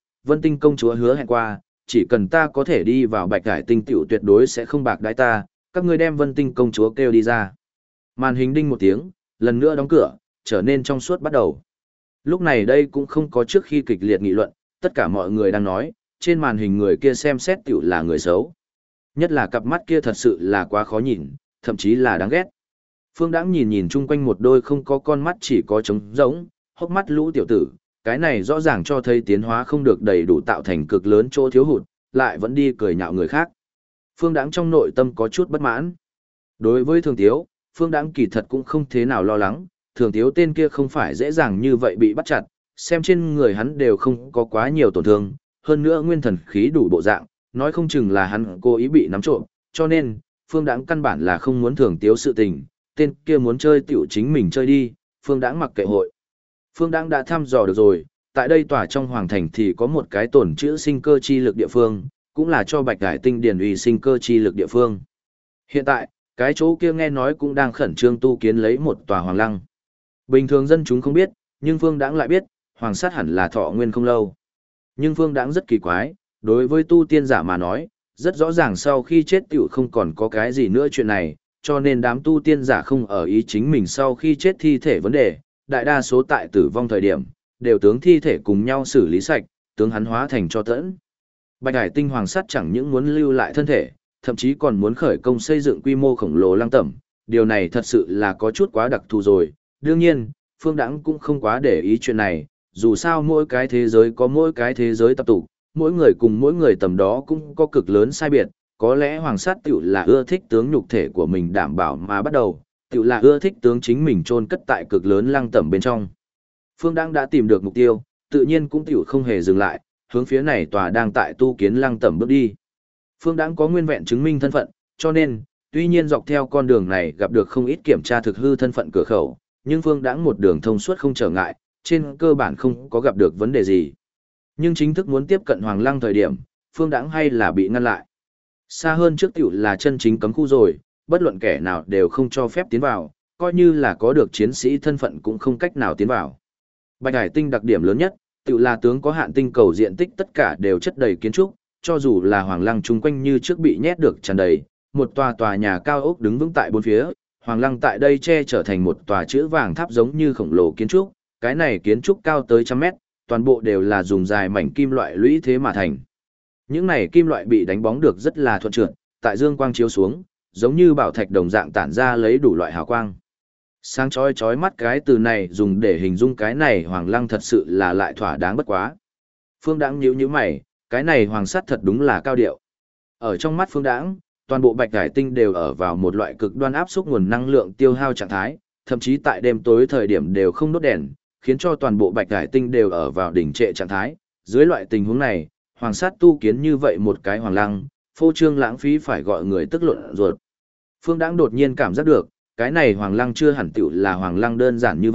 công chúa hứa hẹn qua, chỉ cần ta có thể đi vào Bạch Hải Tinh tiểu tuyệt đối sẽ không bạc đãi ta, các ngươi đem Vân Tinh công chúa kêu đi ra. Màn hình đinh một tiếng, lần nữa đóng cửa, trở nên trong suốt bắt đầu. Lúc này đây cũng không có trước khi kịch liệt nghị luận, tất cả mọi người đang nói, trên màn hình người kia xem xét tiểu là người xấu. Nhất là cặp mắt kia thật sự là quá khó nhìn, thậm chí là đáng ghét. Phương Đãng nhìn chung quanh một đôi không có con mắt chỉ có trống rỗng, hốc mắt lũ tiểu tử, cái này rõ ràng cho thấy tiến hóa không được đầy đủ tạo thành cực lớn chỗ thiếu hụt, lại vẫn đi cười nhạo người khác. Phương Đãng trong nội tâm có chút bất mãn. Đối với Thường Tiếu, Phương Đãng kỳ thật cũng không thế nào lo lắng, Thường Tiếu tên kia không phải dễ dàng như vậy bị bắt chặt, xem trên người hắn đều không có quá nhiều tổn thương, hơn nữa nguyên thần khí đủ bộ dạng, nói không chừng là hắn cố ý bị nắm trộm, cho nên, Phương Đãng căn bản là không muốn Thường Tiếu sự tình, tên kia muốn chơi tiểu chính mình chơi đi, Phương Đãng mặc kệ hội. Phương Đãng đã thăm dò được rồi, tại đây tòa trong hoàng thành thì có một cái tổn trữ sinh cơ chi lực địa phương, cũng là cho Bạch Hải Tinh điển uy sinh cơ chi lực địa phương. Hiện tại, cái chỗ kia nghe nói cũng đang khẩn trương tu kiến lấy một tòa hoàng lăng. Bình thường dân chúng không biết, nhưng Phương Đãng lại biết, hoàng sát hẳn là thọ nguyên không lâu. Nhưng Phương Đãng rất kỳ quái, đối với tu tiên giả mà nói, rất rõ ràng sau khi chết tiểu không còn có cái gì nữa chuyện này, cho nên đám tu tiên giả không ở ý chính mình sau khi chết thi thể vấn đề, đại đa số tại tử vong thời điểm, đều tướng thi thể cùng nhau xử lý sạch, tướng hắn hóa thành cho tẫn. Bạch Hải Tinh hoàng sắt chẳng những muốn lưu lại thân thể, thậm chí còn muốn khởi công xây dựng quy mô khổng lồ lăng tẩm, điều này thật sự là có chút quá đặc thù rồi. Đương nhiên, Phương Đãng cũng không quá để ý chuyện này, dù sao mỗi cái thế giới có mỗi cái thế giới tập tụ, mỗi người cùng mỗi người tầm đó cũng có cực lớn sai biệt, có lẽ hoàng sát tiểu là ưa thích tướng nhục thể của mình đảm bảo mà bắt đầu, tiểu là ưa thích tướng chính mình chôn cất tại cực lớn lăng tẩm bên trong. Phương Đãng đã tìm được mục tiêu, tự nhiên cũng tiểu không hề dừng lại, hướng phía này tòa đang tại tu kiến lăng tẩm bước đi. Phương Đãng có nguyên vẹn chứng minh thân phận, cho nên, tuy nhiên dọc theo con đường này gặp được không ít kiểm tra thực hư thân phận cửa khẩu, nhưng Phương Đãng một đường thông suốt không trở ngại, trên cơ bản không có gặp được vấn đề gì. Nhưng chính thức muốn tiếp cận Hoàng Lăng thời điểm, Phương Đãng hay là bị ngăn lại. Xa hơn trước tiểu là chân chính cấm khu rồi, bất luận kẻ nào đều không cho phép tiến vào, coi như là có được chiến sĩ thân phận cũng không cách nào tiến vào. Bạch Hải Tinh đặc điểm lớn nhất, tiểu là tướng có hạn tinh cầu diện tích tất cả đều chất đầy kiến trúc, cho dù là Hoàng Lăng chung quanh như trước bị nhét được tràn đầy, một tòa nhà cao ốc đứng vững tại bốn phía, Hoàng Lăng tại đây che trở thành một tòa chữ vàng tháp giống như khổng lồ kiến trúc, cái này kiến trúc cao tới trăm mét, toàn bộ đều là dùng dài mảnh kim loại lũy thế mà thành. Những này kim loại bị đánh bóng được rất là thuận trượt, tại dương quang chiếu xuống, giống như bảo thạch đồng dạng tản ra lấy đủ loại hào quang. Sáng chói chói mắt cái từ này dùng để hình dung cái này Hoàng Lăng thật sự là lại thỏa đáng bất quá. Phương Đãng nhíu mày, cái này hoàng sắt thật đúng là cao điệu. Ở trong mắt Phương Đãng, toàn bộ Bạch Hải Tinh đều ở vào một loại cực đoan áp suất nguồn năng lượng tiêu hao trạng thái, thậm chí tại đêm tối thời điểm đều không đốt đèn, khiến cho toàn bộ Bạch Hải Tinh đều ở vào đỉnh trệ trạng thái. Dưới loại tình huống này, hoàng sát tu kiến như vậy một cái hoàng lăng, phô trương lãng phí phải gọi người tức luận ruột. Phương Đãng đột nhiên cảm giác được, cái này hoàng lăng chưa hẳn tiểu là hoàng lăng đơn giản như vậy,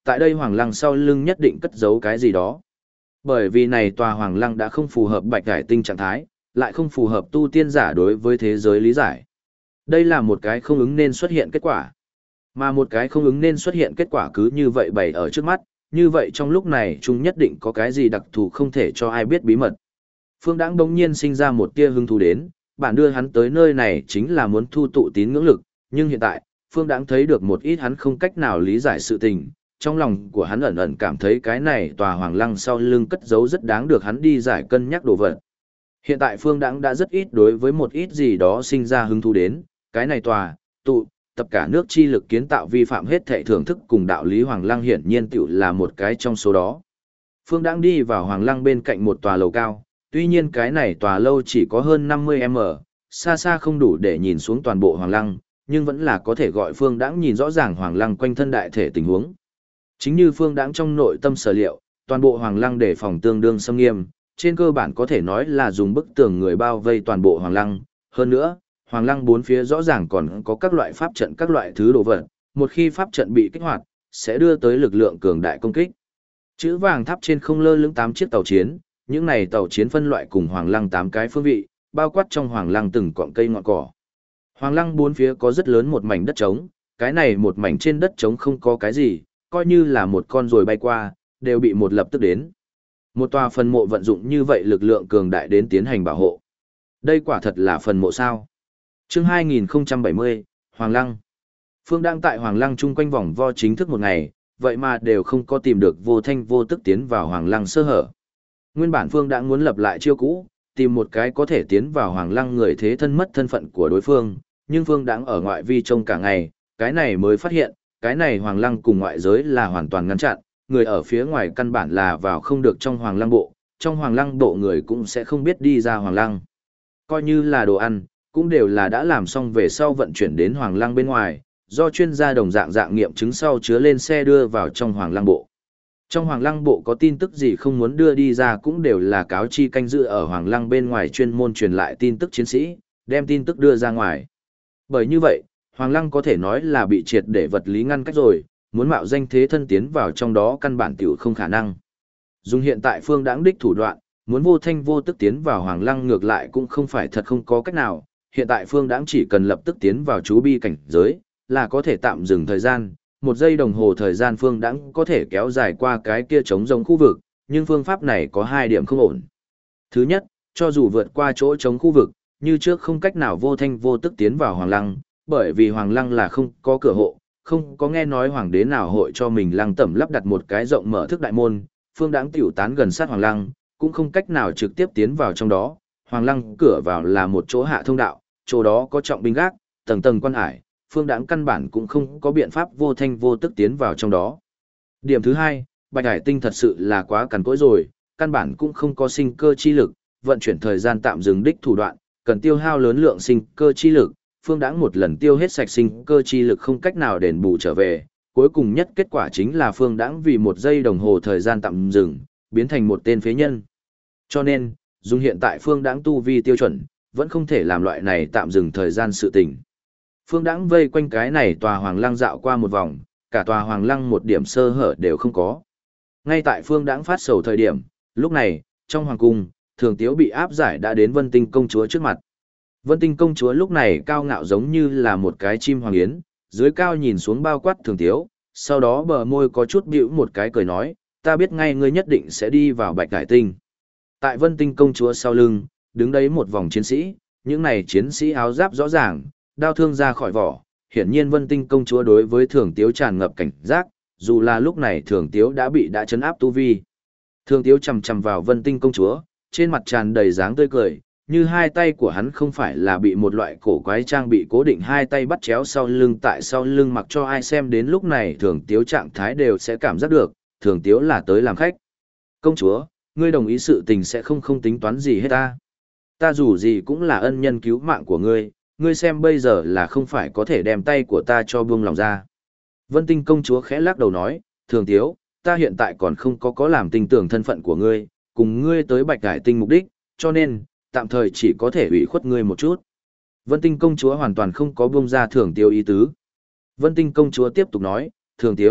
tại đây hoàng lăng sau lưng nhất định cất giấu cái gì đó. Bởi vì này tòa hoàng lăng đã không phù hợp Bạch Hải Tinh trạng thái, lại không phù hợp tu tiên giả đối với thế giới lý giải. Đây là một cái không ứng nên xuất hiện kết quả. Mà một cái không ứng nên xuất hiện kết quả cứ như vậy bày ở trước mắt, như vậy trong lúc này chúng nhất định có cái gì đặc thù không thể cho ai biết bí mật. Phương Đãng bỗng nhiên sinh ra một tia hứng thú đến, bản đưa hắn tới nơi này chính là muốn thu tụ tín ngưỡng lực, nhưng hiện tại, Phương Đãng thấy được một ít hắn không cách nào lý giải sự tình, trong lòng của hắn ẩn ẩn cảm thấy cái này tòa hoàng lăng sau lưng cất giấu rất đáng được hắn đi giải cân nhắc đồ vật. Hiện tại Phương Đãng đã rất ít đối với một ít gì đó sinh ra hứng thú đến, cái này tòa, tụ, tập cả nước chi lực kiến tạo vi phạm hết thệ thưởng thức cùng đạo lý hoàng lăng hiển nhiên tiểu là một cái trong số đó. Phương Đãng đi vào hoàng lăng bên cạnh một tòa lầu cao, tuy nhiên cái này tòa lâu chỉ có hơn 50m, xa xa không đủ để nhìn xuống toàn bộ hoàng lăng, nhưng vẫn là có thể gọi Phương Đãng nhìn rõ ràng hoàng lăng quanh thân đại thể tình huống. Chính như Phương Đãng trong nội tâm sở liệu, toàn bộ hoàng lăng đề phòng tương đương xâm nghiêm, trên cơ bản có thể nói là dùng bức tường người bao vây toàn bộ hoàng lăng, hơn nữa, hoàng lăng bốn phía rõ ràng còn có các loại pháp trận các loại thứ đồ vật, một khi pháp trận bị kích hoạt, sẽ đưa tới lực lượng cường đại công kích. Chữ vàng tháp trên không lơ lửng 8 chiếc tàu chiến, những này tàu chiến phân loại cùng hoàng lăng 8 cái phương vị, bao quát trong hoàng lăng từng cọng cây ngọn cỏ. Hoàng lăng bốn phía có rất lớn một mảnh đất trống, cái này một mảnh trên đất trống không có cái gì, coi như là một con rồi bay qua, đều bị một lập tức đến. Một tòa phần mộ vận dụng như vậy lực lượng cường đại đến tiến hành bảo hộ. Đây quả thật là phần mộ sao? Chương 2070, Hoàng Lăng. Phương đang tại Hoàng Lăng chung quanh vòng vo chính thức một ngày, vậy mà đều không có tìm được vô thanh vô tức tiến vào Hoàng Lăng sơ hở. Nguyên bản Phương đã muốn lập lại chiêu cũ, tìm một cái có thể tiến vào Hoàng Lăng người thế thân mất thân phận của đối phương, nhưng Phương đang ở ngoại vi trông cả ngày, cái này mới phát hiện, cái này Hoàng Lăng cùng ngoại giới là hoàn toàn ngăn chặn, người ở phía ngoài căn bản là vào không được trong Hoàng Lăng bộ, trong Hoàng Lăng bộ người cũng sẽ không biết đi ra Hoàng Lăng. Coi như là đồ ăn, cũng đều là đã làm xong về sau vận chuyển đến Hoàng Lăng bên ngoài, do chuyên gia đồng dạng nghiệm chứng sau chứa lên xe đưa vào trong Hoàng Lăng bộ. Trong Hoàng Lăng bộ có tin tức gì không muốn đưa đi ra cũng đều là cáo chi canh giữ ở Hoàng Lăng bên ngoài chuyên môn truyền lại tin tức chiến sĩ, đem tin tức đưa ra ngoài. Bởi như vậy, Hoàng Lăng có thể nói là bị triệt để vật lý ngăn cách rồi, muốn mạo danh thế thân tiến vào trong đó căn bản tiểu không khả năng. Dùng hiện tại Phương Đãng đích thủ đoạn, muốn vô thanh vô tức tiến vào Hoàng Lăng ngược lại cũng không phải thật không có cách nào, hiện tại Phương Đãng chỉ cần lập tức tiến vào chú bi cảnh giới, là có thể tạm dừng thời gian, 1 giây đồng hồ thời gian Phương Đãng có thể kéo dài qua cái kia trống rỗng khu vực, nhưng phương pháp này có 2 điểm không ổn. Thứ nhất, cho dù vượt qua chỗ trống khu vực, như trước không cách nào vô thanh vô tức tiến vào Hoàng Lăng, bởi vì Hoàng Lăng là không có cửa hộ, không có nghe nói hoàng đế nào hội cho mình lăng tẩm lắp đặt một cái rộng mở thức đại môn, Phương Đãng tiểu tán gần sát Hoàng Lăng, cũng không cách nào trực tiếp tiến vào trong đó. Hoàng Lăng cửa vào là một chỗ hạ thông đạo, chỗ đó có trọng binh gác, tầng tầng quan hải, Phương Đãng căn bản cũng không có biện pháp vô thanh vô tức tiến vào trong đó. Điểm thứ hai, Bạch Hải Tinh thật sự là quá cằn cỗi rồi, căn bản cũng không có sinh cơ chi lực, vận chuyển thời gian tạm dừng đích thủ đoạn, cần tiêu hao lớn lượng sinh cơ chi lực. Phương Đãng một lần tiêu hết sạch sinh cơ chi lực không cách nào đền bù trở về, cuối cùng nhất kết quả chính là Phương Đãng vì 1 giây đồng hồ thời gian tạm dừng, biến thành một tên phế nhân. Cho nên, dùng hiện tại Phương Đãng tu vi tiêu chuẩn, vẫn không thể làm loại này tạm dừng thời gian sự tình. Phương Đãng vây quanh cái này tòa Hoàng Lăng dạo qua một vòng, cả tòa Hoàng Lăng một điểm sơ hở đều không có. Ngay tại Phương Đãng phát sầu thời điểm, lúc này, trong Hoàng cung, Thường Tiếu bị áp giải đã đến Vân Tinh công chúa trước mặt. Vân Tinh công chúa lúc này cao ngạo giống như là một cái chim hoàng yến, dưới cao nhìn xuống bao quát Thường Tiếu, sau đó bờ môi có chút bĩu một cái cười nói, ta biết ngay ngươi nhất định sẽ đi vào Bạch Hải Tinh. Tại Vân Tinh công chúa sau lưng, đứng đấy một vòng chiến sĩ, những này chiến sĩ áo giáp rõ ràng, đao thương ra khỏi vỏ, hiển nhiên Vân Tinh công chúa đối với Thường Tiếu tràn ngập cảnh giác, dù là lúc này Thường Tiếu đã trấn áp tu vi. Thường Tiếu chằm chằm vào Vân Tinh công chúa, trên mặt tràn đầy dáng tươi cười, như hai tay của hắn không phải là bị một loại cổ quái trang bị cố định hai tay bắt chéo sau lưng, tại sau lưng mặc cho ai xem đến lúc này Thường Tiếu trạng thái đều sẽ cảm giác được, Thường Tiếu là tới làm khách. Công chúa, ngươi đồng ý sự tình sẽ không tính toán gì hết ta. Ta dù gì cũng là ân nhân cứu mạng của ngươi, ngươi xem bây giờ là không phải có thể đem tay của ta cho buông lòng ra. Vân Tinh công chúa khẽ lắc đầu nói, Thường Tiếu, ta hiện tại còn không có làm tình tưởng thân phận của ngươi, cùng ngươi tới Bạch Hải Tinh mục đích, cho nên, tạm thời chỉ có thể ủy khuất ngươi một chút. Vân Tinh công chúa hoàn toàn không có buông ra Thường Tiếu ý tứ. Vân Tinh công chúa tiếp tục nói, Thường Tiếu,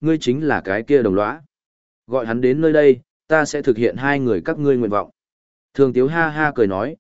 ngươi chính là cái kia đồng lõa. Gọi hắn đến nơi đây, ta sẽ thực hiện hai người các ngươi nguyện vọng. Thường Tiếu ha ha cười nói,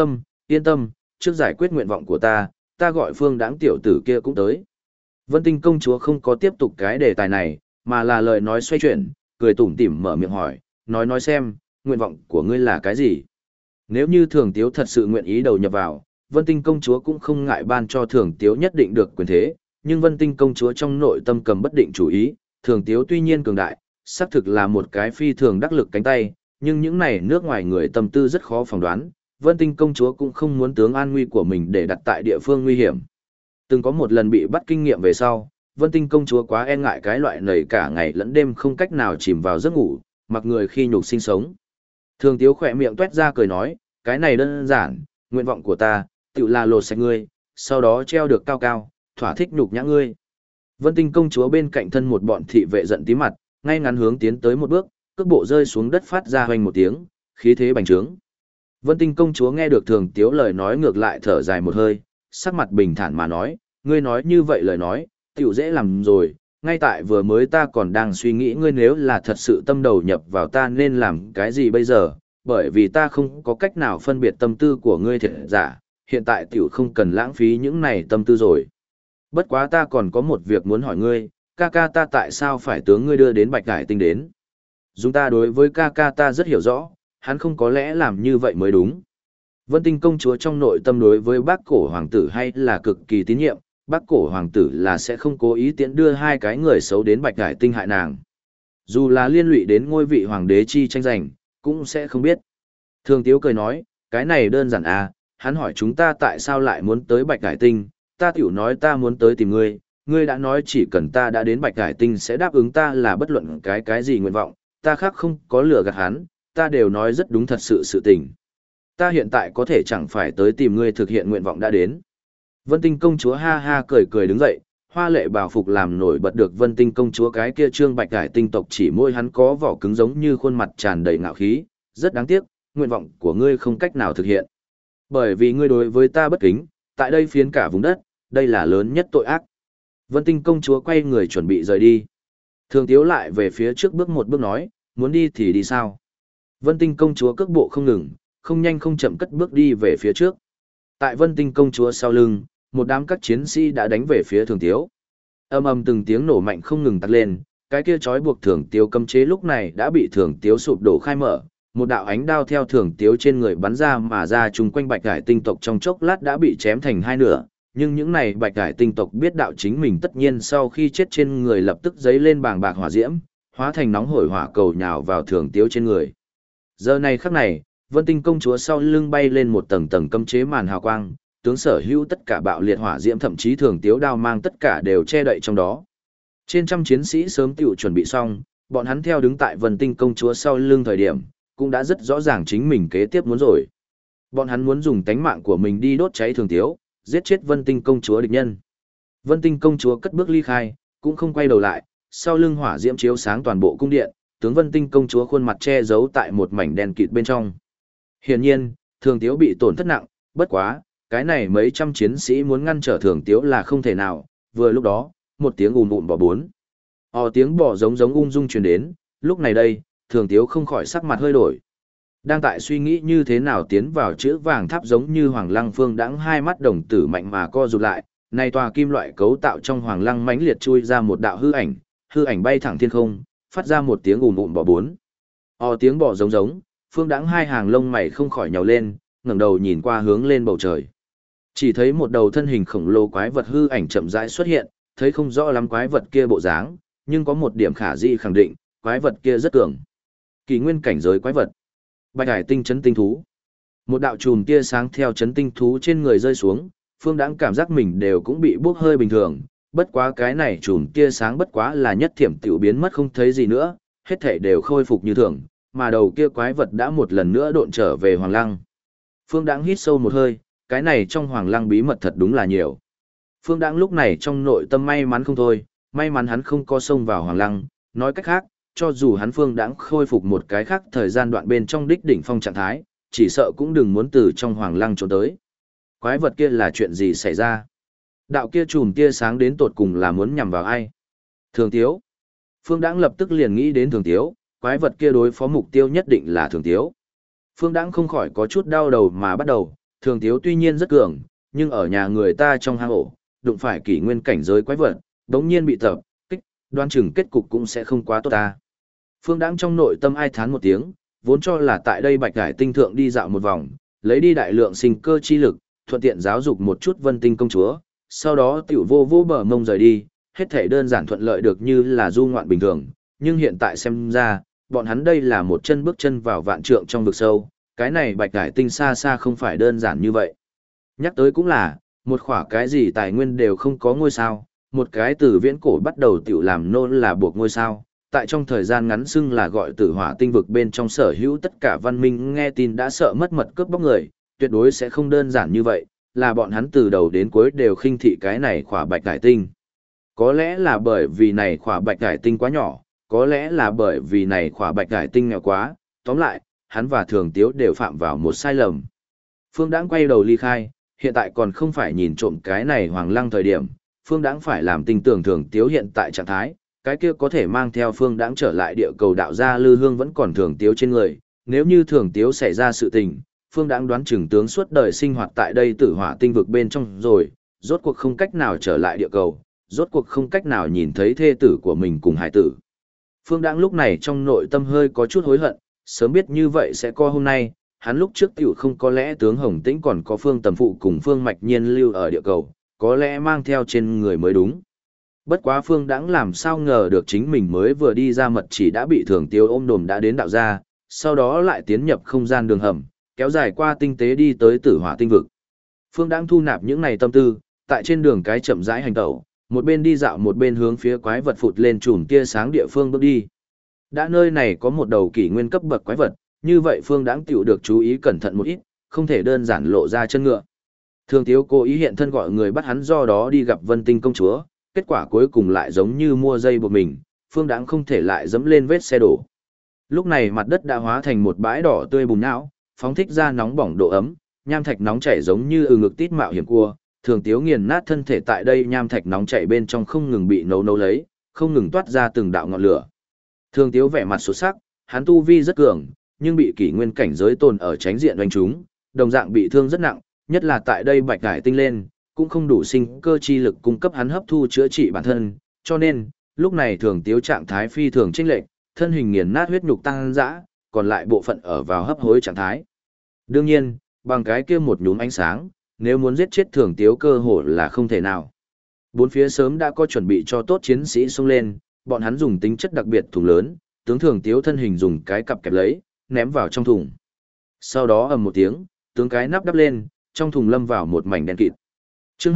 yên tâm, trước giải quyết nguyện vọng của ta gọi Phương Đãng tiểu tử kia cũng tới. Vân Tinh công chúa không có tiếp tục cái đề tài này, mà là lời nói xoay chuyển, cười tủm tỉm mở miệng hỏi, nói xem, nguyện vọng của ngươi là cái gì? Nếu như Thường Tiếu thật sự nguyện ý đầu nhập vào, Vân Tinh công chúa cũng không ngại ban cho Thường Tiếu nhất định được quyền thế, nhưng Vân Tinh công chúa trong nội tâm cầm bất định chủ ý, Thường Tiếu tuy nhiên cường đại, xác thực là một cái phi thường đắc lực cánh tay, nhưng những này nước ngoài người tâm tư rất khó phỏng đoán, Vân Tinh công chúa cũng không muốn tướng an nguy của mình để đặt tại địa phương nguy hiểm. Từng có một lần bị bắt kinh nghiệm về sau, Vân Tinh công chúa quá e ngại cái loại nầy cả ngày lẫn đêm không cách nào chìm vào giấc ngủ, mặc người khi nhục sinh sống. Thường Tiếu khỏe miệng tuét ra cười nói, cái này đơn giản, nguyện vọng của ta, tự là lột sạch ngươi, sau đó treo được cao cao, thỏa thích nhục nhã ngươi. Vân Tinh công chúa bên cạnh thân một bọn thị vệ giận tí mặt, ngay ngắn hướng tiến tới một bước, cước bộ rơi xuống đất phát ra hoành một tiếng, khí thế bành trướng. Vân Tinh công chúa nghe được Thường Tiếu lời nói ngược lại thở dài một hơi, sắc mặt bình thản mà nói, ngươi nói như vậy lời nói, tiểu dễ làm rồi, ngay tại vừa mới ta còn đang suy nghĩ ngươi nếu là thật sự tâm đầu nhập vào ta nên làm cái gì bây giờ, bởi vì ta không có cách nào phân biệt tâm tư của ngươi thiệt giả, hiện tại tiểu không cần lãng phí những này tâm tư rồi. Bất quá ta còn có một việc muốn hỏi ngươi, ca ca ta tại sao phải tướng ngươi đưa đến Bạch Hải Tinh đến? Chúng ta đối với ca ca ta rất hiểu rõ, hắn không có lẽ làm như vậy mới đúng. Vân Tinh công chúa trong nội tâm đối với bác cổ hoàng tử hay là cực kỳ tín nhiệm, bác cổ hoàng tử là sẽ không cố ý tiễn đưa hai cái người xấu đến Bạch Hải Tinh hại nàng. Dù là liên lụy đến ngôi vị hoàng đế chi tranh giành, cũng sẽ không biết. Thường Tiếu cười nói, cái này đơn giản à, hắn hỏi chúng ta tại sao lại muốn tới Bạch Hải Tinh, ta tiểu nói ta muốn tới tìm ngươi, ngươi đã nói chỉ cần ta đã đến Bạch Hải Tinh sẽ đáp ứng ta là bất luận cái gì nguyện vọng, ta khác không có lừa gạt hắn, ta đều nói rất đúng thật sự tình. Ta hiện tại có thể chẳng phải tới tìm ngươi thực hiện nguyện vọng đã đến. Vân Tinh công chúa ha ha cười cười đứng dậy, hoa lệ bảo phục làm nổi bật được Vân Tinh công chúa cái kia trương Bạch Hải Tinh tộc chỉ môi hắn có vỏ cứng giống như khuôn mặt tràn đầy ngạo khí, rất đáng tiếc, nguyện vọng của ngươi không cách nào thực hiện. Bởi vì ngươi đối với ta bất kính, tại đây phiến cả vùng đất, đây là lớn nhất tội ác. Vân Tinh công chúa quay người chuẩn bị rời đi. Thường Tiếu lại về phía trước bước một bước nói, muốn đi thì đi sao? Vân Tinh công chúa cước bộ không ngừng, không nhanh không chậm cất bước đi về phía trước. Tại Vân Tinh công chúa sau lưng, một đám các chiến sĩ đã đánh về phía Thường Tiếu. Ầm ầm từng tiếng nổ mạnh không ngừng tắt lên, cái kia trói buộc Thường Tiếu cấm chế lúc này đã bị Thường Tiếu sụp đổ khai mở, một đạo ánh đao theo Thường Tiếu trên người bắn ra mà ra chung quanh Bạch Hải Tinh tộc trong chốc lát đã bị chém thành hai nửa, nhưng những này Bạch Hải Tinh tộc biết đạo chính mình tất nhiên sau khi chết trên người lập tức giấy lên bàng bạc hỏa diễm, hóa thành nóng hổi hỏa cầu nhào vào Thường Tiếu trên người. Giờ này khắc này, Vân Tinh công chúa sau lưng bay lên một tầng tầng cấm chế màn hào quang, tướng sở hữu tất cả bạo liệt hỏa diễm thậm chí Thường Tiếu đao mang tất cả đều che đậy trong đó. Trên trăm chiến sĩ sớm tiểu chuẩn bị xong, bọn hắn theo đứng tại Vân Tinh công chúa sau lưng thời điểm, cũng đã rất rõ ràng chính mình kế tiếp muốn rồi. Bọn hắn muốn dùng tánh mạng của mình đi đốt cháy Thường Tiếu, giết chết Vân Tinh công chúa địch nhân. Vân Tinh công chúa cất bước ly khai, cũng không quay đầu lại, sau lưng hỏa diễm chiếu sáng toàn bộ cung điện, tướng Vân Tinh công chúa khuôn mặt che giấu tại một mảnh đen kịt bên trong. Hiển nhiên, Thường Tiếu bị tổn thất nặng, bất quá, cái này mấy trăm chiến sĩ muốn ngăn trở Thường Tiếu là không thể nào, vừa lúc đó, một tiếng bò bốn. Tiếng bò giống ung dung truyền đến, lúc này đây, Thường Tiếu không khỏi sắc mặt hơi đổi. Đang tại suy nghĩ như thế nào tiến vào chữ vàng tháp giống như Hoàng Lăng Phương đãng hai mắt đồng tử mạnh mà co rụt lại, này tòa kim loại cấu tạo trong Hoàng Lăng mãnh liệt chui ra một đạo hư ảnh bay thẳng thiên không, phát ra một tiếng bò bốn. Tiếng bò giống, Phương đãng hai hàng lông mày không khỏi nhàu lên, ngẩng đầu nhìn qua hướng lên bầu trời. Chỉ thấy một đầu thân hình khổng lồ quái vật hư ảnh chậm rãi xuất hiện, thấy không rõ lắm quái vật kia bộ dáng, nhưng có một điểm khả dĩ khẳng định, quái vật kia rất cường. Kỳ nguyên cảnh giới quái vật. Bạch Hải Tinh chấn tinh thú. Một đạo chùm tia sáng theo chấn tinh thú trên người rơi xuống, Phương Đãng cảm giác mình đều cũng bị bốc hơi bình thường, bất quá cái này chùm tia sáng bất quá là nhất thiểm tiểu biến mất không thấy gì nữa, hết thảy đều khôi phục như thường, mà đầu kia quái vật đã một lần nữa độn trở về Hoàng Lăng. Phương Đãng hít sâu một hơi, cái này trong Hoàng Lăng bí mật thật đúng là nhiều. Phương Đãng lúc này trong nội tâm may mắn không thôi, may mắn hắn không có xông vào Hoàng Lăng, nói cách khác, cho dù hắn Phương Đãng khôi phục một cái khác thời gian đoạn bên trong đích đỉnh phong trạng thái, chỉ sợ cũng đừng muốn từ trong Hoàng Lăng trốn tới. Quái vật kia là chuyện gì xảy ra? Đạo kia chùm tia sáng đến tột cùng là muốn nhằm vào ai? Thường Tiếu. Phương Đãng lập tức liền nghĩ đến Thường Tiếu, quái vật kia đối phó mục tiêu nhất định là Thường Tiếu. Phương Đãng không khỏi có chút đau đầu mà bắt đầu, Thường Tiếu tuy nhiên rất cường, nhưng ở nhà người ta trong hang ổ, đụng phải kỷ nguyên cảnh giới quái vật, đống nhiên bị tập kích, đoán chừng kết cục cũng sẽ không quá tốt ta. Phương Đãng trong nội tâm ai thán một tiếng, vốn cho là tại đây Bạch Hải Tinh thượng đi dạo một vòng, lấy đi đại lượng sinh cơ chi lực, thuận tiện giáo dục một chút Vân Tinh công chúa, sau đó tiểu vô vô bờ mông rời đi, hết thể đơn giản thuận lợi được như là du ngoạn bình thường, nhưng hiện tại xem ra, bọn hắn đây là một chân bước chân vào vạn trượng trong vực sâu, cái này Bạch Hải Tinh xa xa không phải đơn giản như vậy. Nhắc tới cũng là, một khỏa cái gì tài nguyên đều không có ngôi sao, một cái từ viễn cổ bắt đầu tiểu làm nôn là buộc ngôi sao, tại trong thời gian ngắn xưng là gọi tử hỏa tinh vực bên trong sở hữu tất cả văn minh nghe tin đã sợ mất mật cướp bóc người, tuyệt đối sẽ không đơn giản như vậy, là bọn hắn từ đầu đến cuối đều khinh thị cái này khỏa Bạch Hải Tinh. Có lẽ là bởi vì này khỏa Bạch Hải Tinh quá nhỏ, có lẽ là bởi vì này khỏa Bạch Hải Tinh nghèo quá, tóm lại, hắn và Thường Tiếu đều phạm vào một sai lầm. Phương Đãng quay đầu ly khai, hiện tại còn không phải nhìn trộm cái này Hoàng Lăng thời điểm, Phương Đãng phải làm tình tưởng Thường Tiếu hiện tại trạng thái, cái kia có thể mang theo Phương Đãng trở lại địa cầu đạo gia Lư Hương vẫn còn Thường Tiếu trên người, nếu như Thường Tiếu xảy ra sự tình, Phương Đãng đoán chừng tướng suốt đời sinh hoạt tại đây tử hỏa tinh vực bên trong rồi, rốt cuộc không cách nào trở lại địa cầu, rốt cuộc không cách nào nhìn thấy thê tử của mình cùng hải tử. Phương Đãng lúc này trong nội tâm hơi có chút hối hận, sớm biết như vậy sẽ có hôm nay, hắn lúc trước tiểu không có lẽ tướng Hồng Tĩnh còn có Phương Tầm Phụ cùng Phương Mạch Nhiên lưu ở địa cầu, có lẽ mang theo trên người mới đúng. Bất quá Phương Đãng làm sao ngờ được chính mình mới vừa đi ra mật chỉ đã bị Thường Tiếu ôm đồm đã đến đạo gia, sau đó lại tiến nhập không gian đường hầm, kéo dài qua tinh tế đi tới tử hỏa tinh vực. Phương Đãng thu nạp những này tâm tư, tại trên đường cái chậm rãi hành tẩu, một bên đi dạo một bên hướng phía quái vật phụt lên chùm tia sáng địa phương bước đi. Đã nơi này có một đầu kỷ nguyên cấp bậc quái vật, như vậy Phương Đãng tiểu được chú ý cẩn thận một ít, không thể đơn giản lộ ra chân ngựa. Thường Tiếu cố ý hiện thân gọi người bắt hắn do đó đi gặp Vân Tinh công chúa, kết quả cuối cùng lại giống như mua dây buộc mình, Phương Đãng không thể lại dẫm lên vết xe đổ. Lúc này mặt đất đã hóa thành một bãi đỏ tươi bùn não, phóng thích ra nóng bỏng độ ấm, nham thạch nóng chảy giống như ngực tít mạo hiểm cua, Thường Tiếu nghiền nát thân thể tại đây nham thạch nóng chảy bên trong không ngừng bị nấu lấy, không ngừng toát ra từng đạo ngọn lửa. Thường Tiếu vẻ mặt sốt sắc, hắn tu vi rất cường, nhưng bị kỷ nguyên cảnh giới tồn ở tránh diện đánh chúng, đồng dạng bị thương rất nặng, nhất là tại đây Bạch Hải Tinh lên, cũng không đủ sinh cơ chi lực cung cấp hắn hấp thu chữa trị bản thân, cho nên, lúc này Thường Tiếu trạng thái phi thường chênh lệch, thân hình nghiền nát huyết nhục tăng dã, còn lại bộ phận ở vào hấp hối trạng thái. Đương nhiên, bằng cái kia một nhúm ánh sáng, nếu muốn giết chết Thường Tiếu cơ hội là không thể nào. Bốn phía sớm đã có chuẩn bị cho tốt chiến sĩ xông lên, bọn hắn dùng tính chất đặc biệt thùng lớn, tướng Thường Tiếu thân hình dùng cái cặp kẹp lấy, ném vào trong thùng. Sau đó ầm một tiếng, tướng cái nắp đắp lên, trong thùng lâm vào một mảnh đen kịt. Chương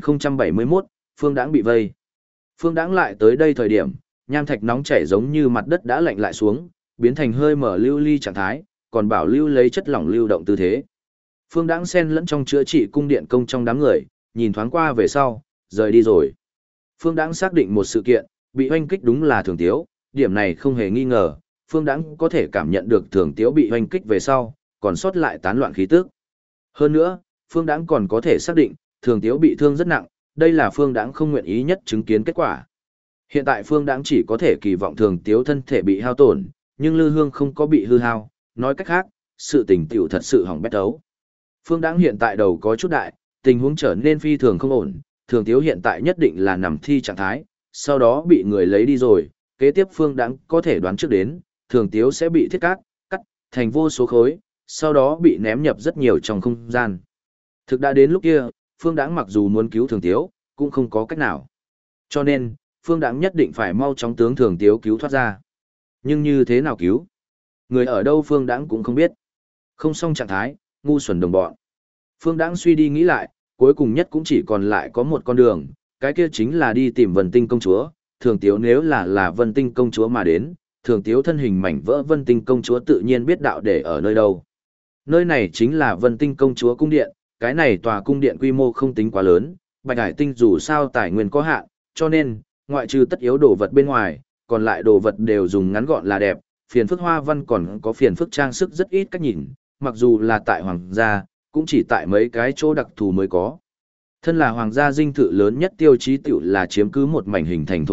2071, Phương Đãng bị vây. Phương Đãng lại tới đây thời điểm, nham thạch nóng chảy giống như mặt đất đã lạnh lại xuống, biến thành hơi mở lưu ly trạng thái, còn bảo lưu lấy chất lỏng lưu động tư thế. Phương Đãng xen lẫn trong chữa trị cung điện công trong đám người, nhìn thoáng qua về sau, rời đi rồi. Phương Đãng xác định một sự kiện, bị hoanh kích đúng là Thường Tiếu, điểm này không hề nghi ngờ, Phương Đãng có thể cảm nhận được Thường Tiếu bị hoanh kích về sau, còn sót lại tán loạn khí tức. Hơn nữa, Phương Đãng còn có thể xác định, Thường Tiếu bị thương rất nặng, đây là Phương Đãng không nguyện ý nhất chứng kiến kết quả. Hiện tại Phương Đãng chỉ có thể kỳ vọng Thường Tiếu thân thể bị hao tổn, nhưng Lư Hương không có bị hư hao, nói cách khác, sự tình tiểu thật sự hỏng bét ấu. Phương Đãng hiện tại đầu có chút đại, tình huống trở nên phi thường không ổn, Thường Tiếu hiện tại nhất định là nằm thi trạng thái, sau đó bị người lấy đi rồi, kế tiếp Phương Đãng có thể đoán trước đến, Thường Tiếu sẽ bị thiết cắt thành vô số khối, sau đó bị ném nhập rất nhiều trong không gian. Thực đã đến lúc kia, Phương Đãng mặc dù muốn cứu Thường Tiếu, cũng không có cách nào. Cho nên, Phương Đãng nhất định phải mau chóng tướng Thường Tiếu cứu thoát ra. Nhưng như thế nào cứu? Người ở đâu Phương Đãng cũng không biết. Không xong trạng thái, ngu xuẩn đồng bọn. Phương Đãng suy đi nghĩ lại, cuối cùng nhất cũng chỉ còn lại có một con đường, cái kia chính là đi tìm Vân Tinh công chúa. Thường Tiếu nếu là Vân Tinh công chúa mà đến, Thường Tiếu thân hình mảnh vỡ Vân Tinh công chúa tự nhiên biết đạo để ở nơi đâu. Nơi này chính là Vân Tinh công chúa cung điện, cái này tòa cung điện quy mô không tính quá lớn, Bạch Hải Tinh dù sao tài nguyên có hạn, cho nên, ngoại trừ tất yếu đồ vật bên ngoài, còn lại đồ vật đều dùng ngắn gọn là đẹp, phiền phức hoa văn còn có phiền phức trang sức rất ít cách nhìn, mặc dù là tại hoàng gia, cũng chỉ tại mấy cái chỗ đặc thù mới có. Thân là hoàng gia dinh thự lớn nhất tiêu chí tiểu là chiếm cứ một mảnh hình thành thổ địa,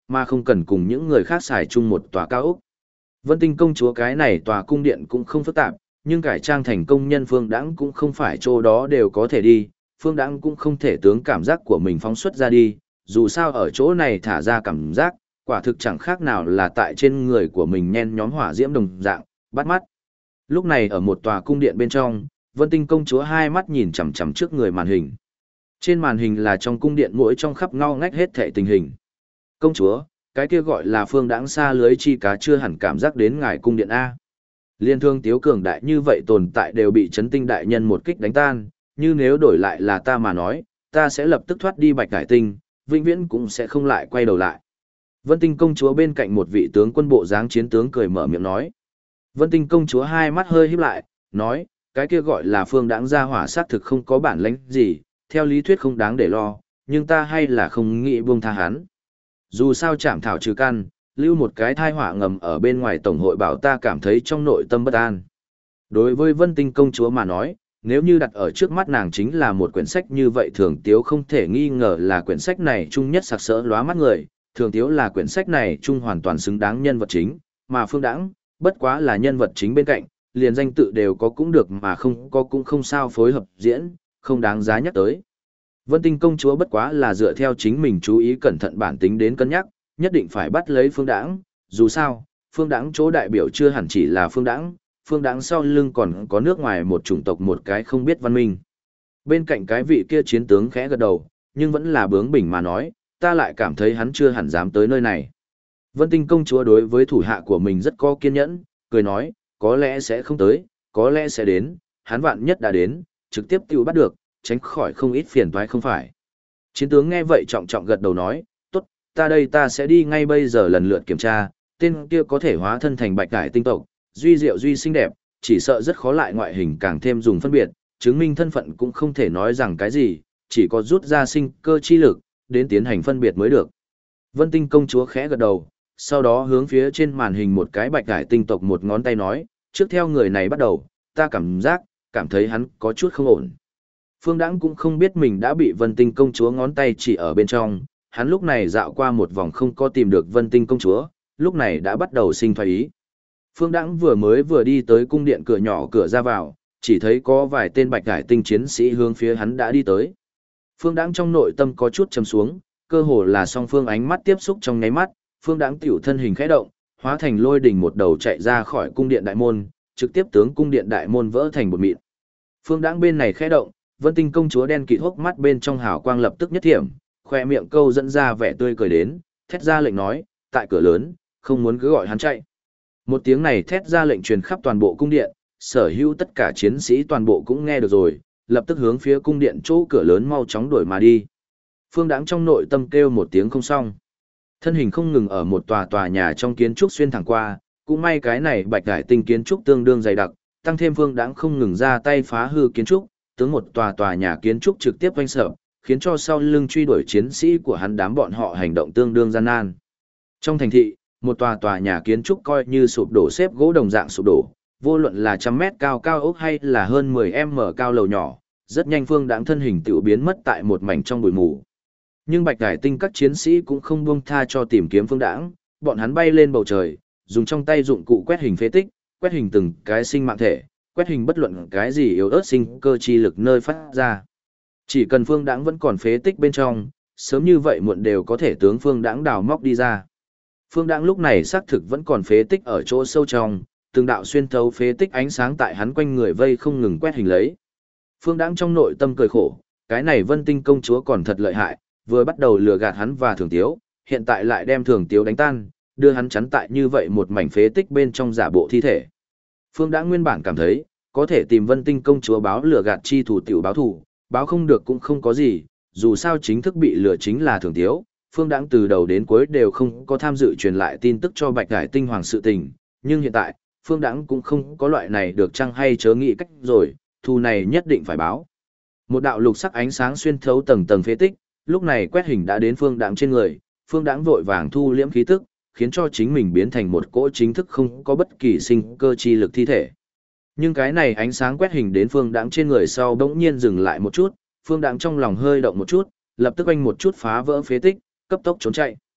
mà không cần cùng những người khác xài chung một tòa cao ốc. Vân Tinh công chúa cái này tòa cung điện cũng không phức tạp, nhưng cải trang thành công nhân Phương Đãng cũng không phải chỗ đó đều có thể đi, Phương Đãng cũng không thể tướng cảm giác của mình phóng xuất ra đi, dù sao ở chỗ này thả ra cảm giác, quả thực chẳng khác nào là tại trên người của mình nhen nhóm hỏa diễm đồng dạng, bắt mắt. Lúc này ở một tòa cung điện bên trong, Vân Tinh công chúa hai mắt nhìn chằm chằm trước người màn hình. Trên màn hình là trong cung điện mỗi trong khắp ngao ngách hết thảy tình hình. Công chúa, cái kia gọi là Phương Đãng xa lưới chi cá chưa hẳn cảm giác đến ngài cung điện A. Liên thương tiếu cường đại như vậy tồn tại đều bị chấn tinh đại nhân một kích đánh tan, như nếu đổi lại là ta mà nói, ta sẽ lập tức thoát đi Bạch Hải Tinh, vĩnh viễn cũng sẽ không lại quay đầu lại. Vân Tinh công chúa bên cạnh một vị tướng quân bộ dáng chiến tướng cười mở miệng nói. Vân Tinh công chúa hai mắt hơi híp lại, nói, cái kia gọi là Phương Đãng gia hỏa xác thực không có bản lĩnh gì, theo lý thuyết không đáng để lo, nhưng ta hay là không nghĩ buông tha hắn. Dù sao chảm thảo trừ căn, lưu một cái thai họa ngầm ở bên ngoài tổng hội bảo ta cảm thấy trong nội tâm bất an. Đối với Vân Tinh công chúa mà nói, nếu như đặt ở trước mắt nàng chính là một quyển sách như vậy Thường Tiếu không thể nghi ngờ là quyển sách này chung nhất sặc sỡ lóa mắt người, Thường Tiếu là quyển sách này chung hoàn toàn xứng đáng nhân vật chính, mà Phương Đãng bất quá là nhân vật chính bên cạnh, liền danh tự đều có cũng được mà không có cũng không sao phối hợp diễn, không đáng giá nhắc tới. Vân Tinh công chúa bất quá là dựa theo chính mình chú ý cẩn thận bản tính đến cân nhắc, nhất định phải bắt lấy Phương Đãng, dù sao, Phương Đãng chỗ đại biểu chưa hẳn chỉ là Phương Đãng sau lưng còn có nước ngoài một chủng tộc một cái không biết văn minh. Bên cạnh cái vị kia chiến tướng khẽ gật đầu, nhưng vẫn là bướng bỉnh mà nói, ta lại cảm thấy hắn chưa hẳn dám tới nơi này. Vân Tinh công chúa đối với thủ hạ của mình rất có kiên nhẫn, cười nói, có lẽ sẽ không tới, có lẽ sẽ đến, hắn vạn nhất đã đến, trực tiếp tiêu bắt được, tránh khỏi không ít phiền toái không phải. Chiến tướng nghe vậy trọng trọng gật đầu nói, tốt, ta sẽ đi ngay bây giờ lần lượt kiểm tra, tên kia có thể hóa thân thành Bạch Hải tinh tộc, duy diệu duy xinh đẹp, chỉ sợ rất khó lại ngoại hình càng thêm dùng phân biệt, chứng minh thân phận cũng không thể nói rằng cái gì, chỉ có rút ra sinh cơ chi lực, đến tiến hành phân biệt mới được. Vân Tinh công chúa khẽ gật đầu, sau đó hướng phía trên màn hình một cái Bạch Hải tinh tộc một ngón tay nói, trước theo người này bắt đầu, ta cảm thấy hắn có chút không ổn. Phương Đãng cũng không biết mình đã bị Vân Tinh công chúa ngón tay chỉ ở bên trong, hắn lúc này dạo qua một vòng không có tìm được Vân Tinh công chúa, lúc này đã bắt đầu sinh thoái ý. Phương Đãng vừa đi tới cung điện cửa nhỏ cửa ra vào, chỉ thấy có vài tên Bạch Hải tinh chiến sĩ hướng phía hắn đã đi tới. Phương Đãng trong nội tâm có chút trầm xuống, cơ hồ là song phương ánh mắt tiếp xúc trong nháy mắt, Phương Đãng tiểu thân hình khẽ động, hóa thành lôi đỉnh một đầu chạy ra khỏi cung điện đại môn, trực tiếp tướng cung điện đại môn vỡ thành bột mịn. Phương Đãng bên này khẽ động, Vân Tinh công chúa đen kịt hốc mắt bên trong hào quang lập tức nhất thiểm, khoe miệng câu dẫn ra vẻ tươi cười đến, thét ra lệnh nói, tại cửa lớn, không muốn cứ gọi hắn chạy. Một tiếng này thét ra lệnh truyền khắp toàn bộ cung điện, sở hữu tất cả chiến sĩ toàn bộ cũng nghe được rồi, lập tức hướng phía cung điện chỗ cửa lớn mau chóng đuổi mà đi. Phương Đãng trong nội tâm kêu một tiếng không xong. Thân hình không ngừng ở một tòa nhà trong kiến trúc xuyên thẳng qua, cũng may cái này Bạch Hải tinh kiến trúc tương đương dày đặc, tăng thêm Phương Đãng không ngừng ra tay phá hư kiến trúc, tướng một tòa nhà kiến trúc trực tiếp vanh sợ, khiến cho sau lưng truy đuổi chiến sĩ của hắn đám bọn họ hành động tương đương gian nan. Trong thành thị, một tòa nhà kiến trúc coi như sụp đổ xếp gỗ đồng dạng sụp đổ, vô luận là trăm mét cao ốc hay là hơn 10m cao lầu nhỏ, rất nhanh Phương Đãng thân hình tiểu biến mất tại một mảnh trong bụi mù. Nhưng Bạch Hải tinh các chiến sĩ cũng không buông tha cho tìm kiếm Phương Đãng, bọn hắn bay lên bầu trời, dùng trong tay dụng cụ quét hình phế tích, quét hình từng cái sinh mạng thể, quét hình bất luận cái gì yếu ớt sinh cơ chi lực nơi phát ra. Chỉ cần Phương Đãng vẫn còn phế tích bên trong, sớm như vậy muộn đều có thể tướng Phương Đãng đào móc đi ra. Phương Đãng lúc này xác thực vẫn còn phế tích ở chỗ sâu trong, từng đạo xuyên thấu phế tích ánh sáng tại hắn quanh người vây không ngừng quét hình lấy. Phương Đãng trong nội tâm cười khổ, cái này Vân Tinh công chúa còn thật lợi hại, vừa bắt đầu lừa gạt hắn và Thường Tiếu, hiện tại lại đem Thường Tiếu đánh tan, đưa hắn chắn tại như vậy một mảnh phế tích bên trong giả bộ thi thể. Phương Đãng nguyên bản cảm thấy, có thể tìm Vân Tinh công chúa báo lừa gạt chi thủ tiểu báo thủ, báo không được cũng không có gì, dù sao chính thức bị lừa chính là Thường Tiếu. Phương Đãng từ đầu đến cuối đều không có tham dự truyền lại tin tức cho Bạch Hải tinh hoàng sự tình, nhưng hiện tại, Phương Đãng cũng không có loại này được chăng hay chớ nghĩ cách rồi, thù này nhất định phải báo. Một đạo lục sắc ánh sáng xuyên thấu tầng tầng phế tích, lúc này quét hình đã đến Phương Đãng trên người, Phương Đãng vội vàng thu liễm khí tức, khiến cho chính mình biến thành một cỗ chính thức không có bất kỳ sinh cơ chi lực thi thể. Nhưng cái này ánh sáng quét hình đến Phương Đãng trên người sau bỗng nhiên dừng lại một chút, Phương Đãng trong lòng hơi động một chút, lập tức oanh một chút phá vỡ phế tích, cấp tốc trốn chạy.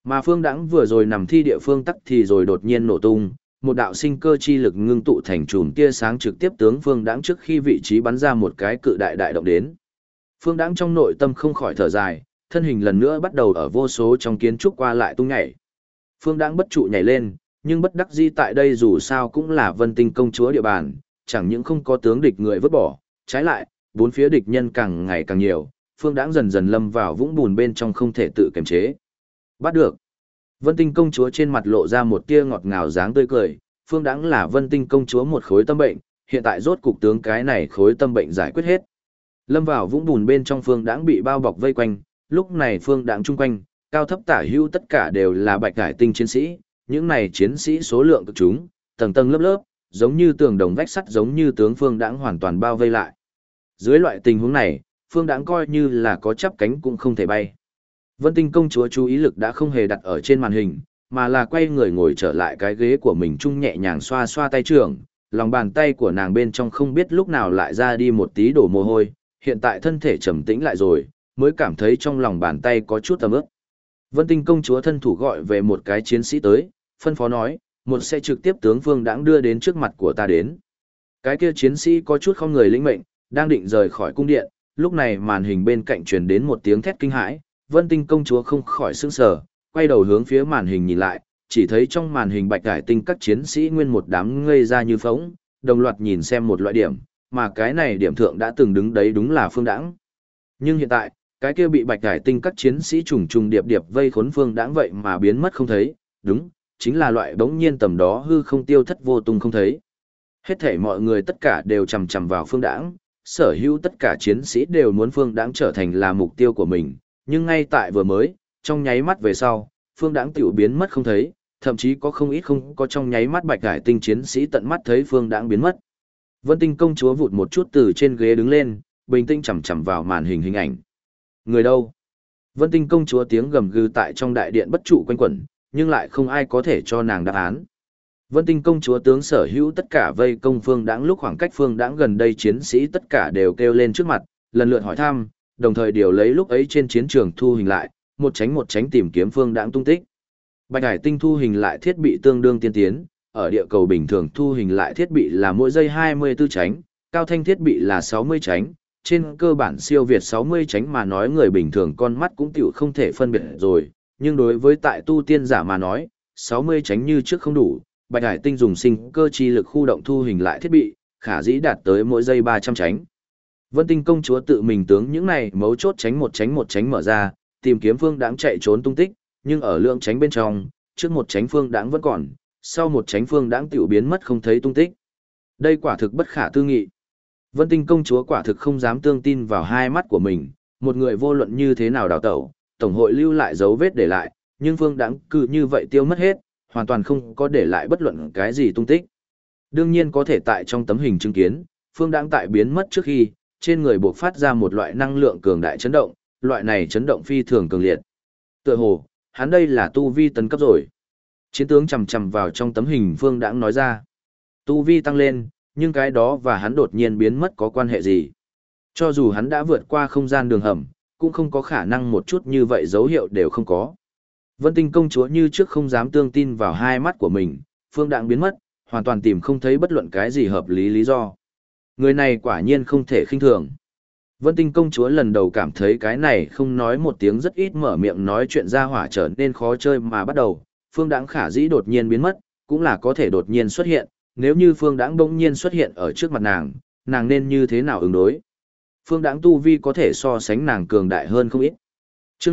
Mà Phương Đãng vừa rồi nằm thi địa phương tắc thì rồi đột nhiên nổ tung, một đạo sinh cơ chi lực ngưng tụ thành chùm tia sáng trực tiếp tướng Phương Đãng trước khi vị trí bắn ra một cái cự đại đại động đến. Phương Đãng trong nội tâm không khỏi thở dài, thân hình lần nữa bắt đầu ở vô số trong kiến trúc qua lại tung nhảy. Phương Đãng bất trụ nhảy lên, nhưng bất đắc dĩ tại đây dù sao cũng là Vân Tinh công chúa địa bàn, chẳng những không có tướng địch người vứt bỏ, trái lại, bốn phía địch nhân càng ngày càng nhiều, Phương Đãng dần dần lâm vào vũng bùn bên trong không thể tự kiềm chế. Bắt được. Vân Tinh công chúa trên mặt lộ ra một tia ngọt ngào dáng tươi cười, Phương Đãng là Vân Tinh công chúa một khối tâm bệnh, hiện tại rốt cục tướng cái này khối tâm bệnh giải quyết hết. Lâm vào vũng bùn bên trong Phương Đãng bị bao bọc vây quanh, lúc này Phương Đãng chung quanh, cao thấp tả hữu tất cả đều là Bạch Hải Tinh chiến sĩ, những này chiến sĩ số lượng cực chúng, tầng tầng lớp lớp, giống như tường đồng vách sắt giống như tướng Phương Đãng hoàn toàn bao vây lại. Dưới loại tình huống này, Phương Đãng coi như là có chắp cánh cũng không thể bay. Vân Tinh công chúa chú ý lực đã không hề đặt ở trên màn hình, mà là quay người ngồi trở lại cái ghế của mình chung nhẹ nhàng xoa xoa tay trưởng, lòng bàn tay của nàng bên trong không biết lúc nào lại ra đi một tí đổ mồ hôi, hiện tại thân thể trầm tĩnh lại rồi, mới cảm thấy trong lòng bàn tay có chút ấm ướt. Vân Tinh công chúa thân thủ gọi về một cái chiến sĩ tới, phân phó nói, một xe trực tiếp tướng Phương Đãng đưa đến trước mặt của ta đến. Cái kia chiến sĩ có chút không người lĩnh mệnh, đang định rời khỏi cung điện, lúc này màn hình bên cạnh truyền đến một tiếng thét kinh hãi, Vân Tinh công chúa không khỏi sững sờ, quay đầu hướng phía màn hình nhìn lại, chỉ thấy trong màn hình Bạch Hải Tinh các chiến sĩ nguyên một đám ngây ra như phỗng, đồng loạt nhìn xem một loại điểm, mà cái này điểm thượng đã từng đứng đấy đúng là Phương Đãng. Nhưng hiện tại, cái kia bị Bạch Hải Tinh các chiến sĩ trùng trùng điệp điệp vây khốn Phương Đãng vậy mà biến mất không thấy, đúng, chính là loại bỗng nhiên tầm đó hư không tiêu thất vô tung không thấy. Hết thảy mọi người tất cả đều chằm chằm vào Phương Đãng, sở hữu tất cả chiến sĩ đều muốn Phương Đãng trở thành là mục tiêu của mình, nhưng ngay tại vừa mới, trong nháy mắt về sau, Phương Đãng tiểu biến mất không thấy, thậm chí có không ít không có trong nháy mắt Bạch Hải Tinh chiến sĩ tận mắt thấy Phương Đãng biến mất. Vân Tinh công chúa vụt một chút từ trên ghế đứng lên, bình tĩnh chằm chằm vào màn hình hình ảnh. Người đâu? Vân Tinh công chúa tiếng gầm gừ tại trong đại điện bất trụ quanh quẩn, nhưng lại không ai có thể cho nàng đáp án. Vân Tinh công chúa tướng sở hữu tất cả vây công Phương Đãng lúc khoảng cách Phương Đãng gần đây chiến sĩ tất cả đều kêu lên trước mặt, lần lượt hỏi thăm, đồng thời điều lấy lúc ấy trên chiến trường thu hình lại, một tránh tìm kiếm Phương Đãng tung tích. Bạch Hải Tinh thu hình lại thiết bị tương đương tiên tiến, ở địa cầu bình thường thu hình lại thiết bị là mỗi giây 24 tránh, cao thanh thiết bị là 60 tránh, trên cơ bản siêu việt 60 tránh mà nói người bình thường con mắt cũng tiểu không thể phân biệt rồi, nhưng đối với tại tu tiên giả mà nói, 60 tránh như trước không đủ, Bạch Hải Tinh dùng sinh cơ chi lực khu động thu hình lại thiết bị, khả dĩ đạt tới mỗi giây 300 tránh. Vân Tinh công chúa tự mình tướng những này mấu chốt tránh một tránh mở ra, tìm kiếm Phương Đãng chạy trốn tung tích, nhưng ở lượng tránh bên trong, trước một tránh Phương Đãng vẫn còn, sau một tránh Phương Đãng tiểu biến mất không thấy tung tích. Đây quả thực bất khả tư nghị. Vân Tinh công chúa quả thực không dám tương tin vào hai mắt của mình, một người vô luận như thế nào đào tẩu, tổng hội lưu lại dấu vết để lại, nhưng Phương Đãng cứ như vậy tiêu mất hết, hoàn toàn không có để lại bất luận cái gì tung tích. Đương nhiên có thể tại trong tấm hình chứng kiến, Phương Đãng tại biến mất trước khi, trên người buộc phát ra một loại năng lượng cường đại chấn động, loại này chấn động phi thường cường liệt. Tựa hồ, hắn đây là tu vi tấn cấp rồi. Chiến tướng chầm chầm vào trong tấm hình Phương Đãng nói ra. Tu vi tăng lên, nhưng cái đó và hắn đột nhiên biến mất có quan hệ gì? Cho dù hắn đã vượt qua không gian đường hầm, cũng không có khả năng một chút như vậy dấu hiệu đều không có. Vân Tinh công chúa như trước không dám tương tin vào hai mắt của mình, Phương Đãng biến mất, hoàn toàn tìm không thấy bất luận cái gì hợp lý lý do. Người này quả nhiên không thể khinh thường. Vân Tinh công chúa lần đầu cảm thấy cái này không nói một tiếng rất ít mở miệng nói chuyện ra hỏa trở nên khó chơi mà bắt đầu, Phương Đãng khả dĩ đột nhiên biến mất, cũng là có thể đột nhiên xuất hiện, nếu như Phương Đãng bỗng nhiên xuất hiện ở trước mặt nàng nên như thế nào ứng đối? Phương Đãng tu vi có thể so sánh nàng cường đại hơn không ít. Chương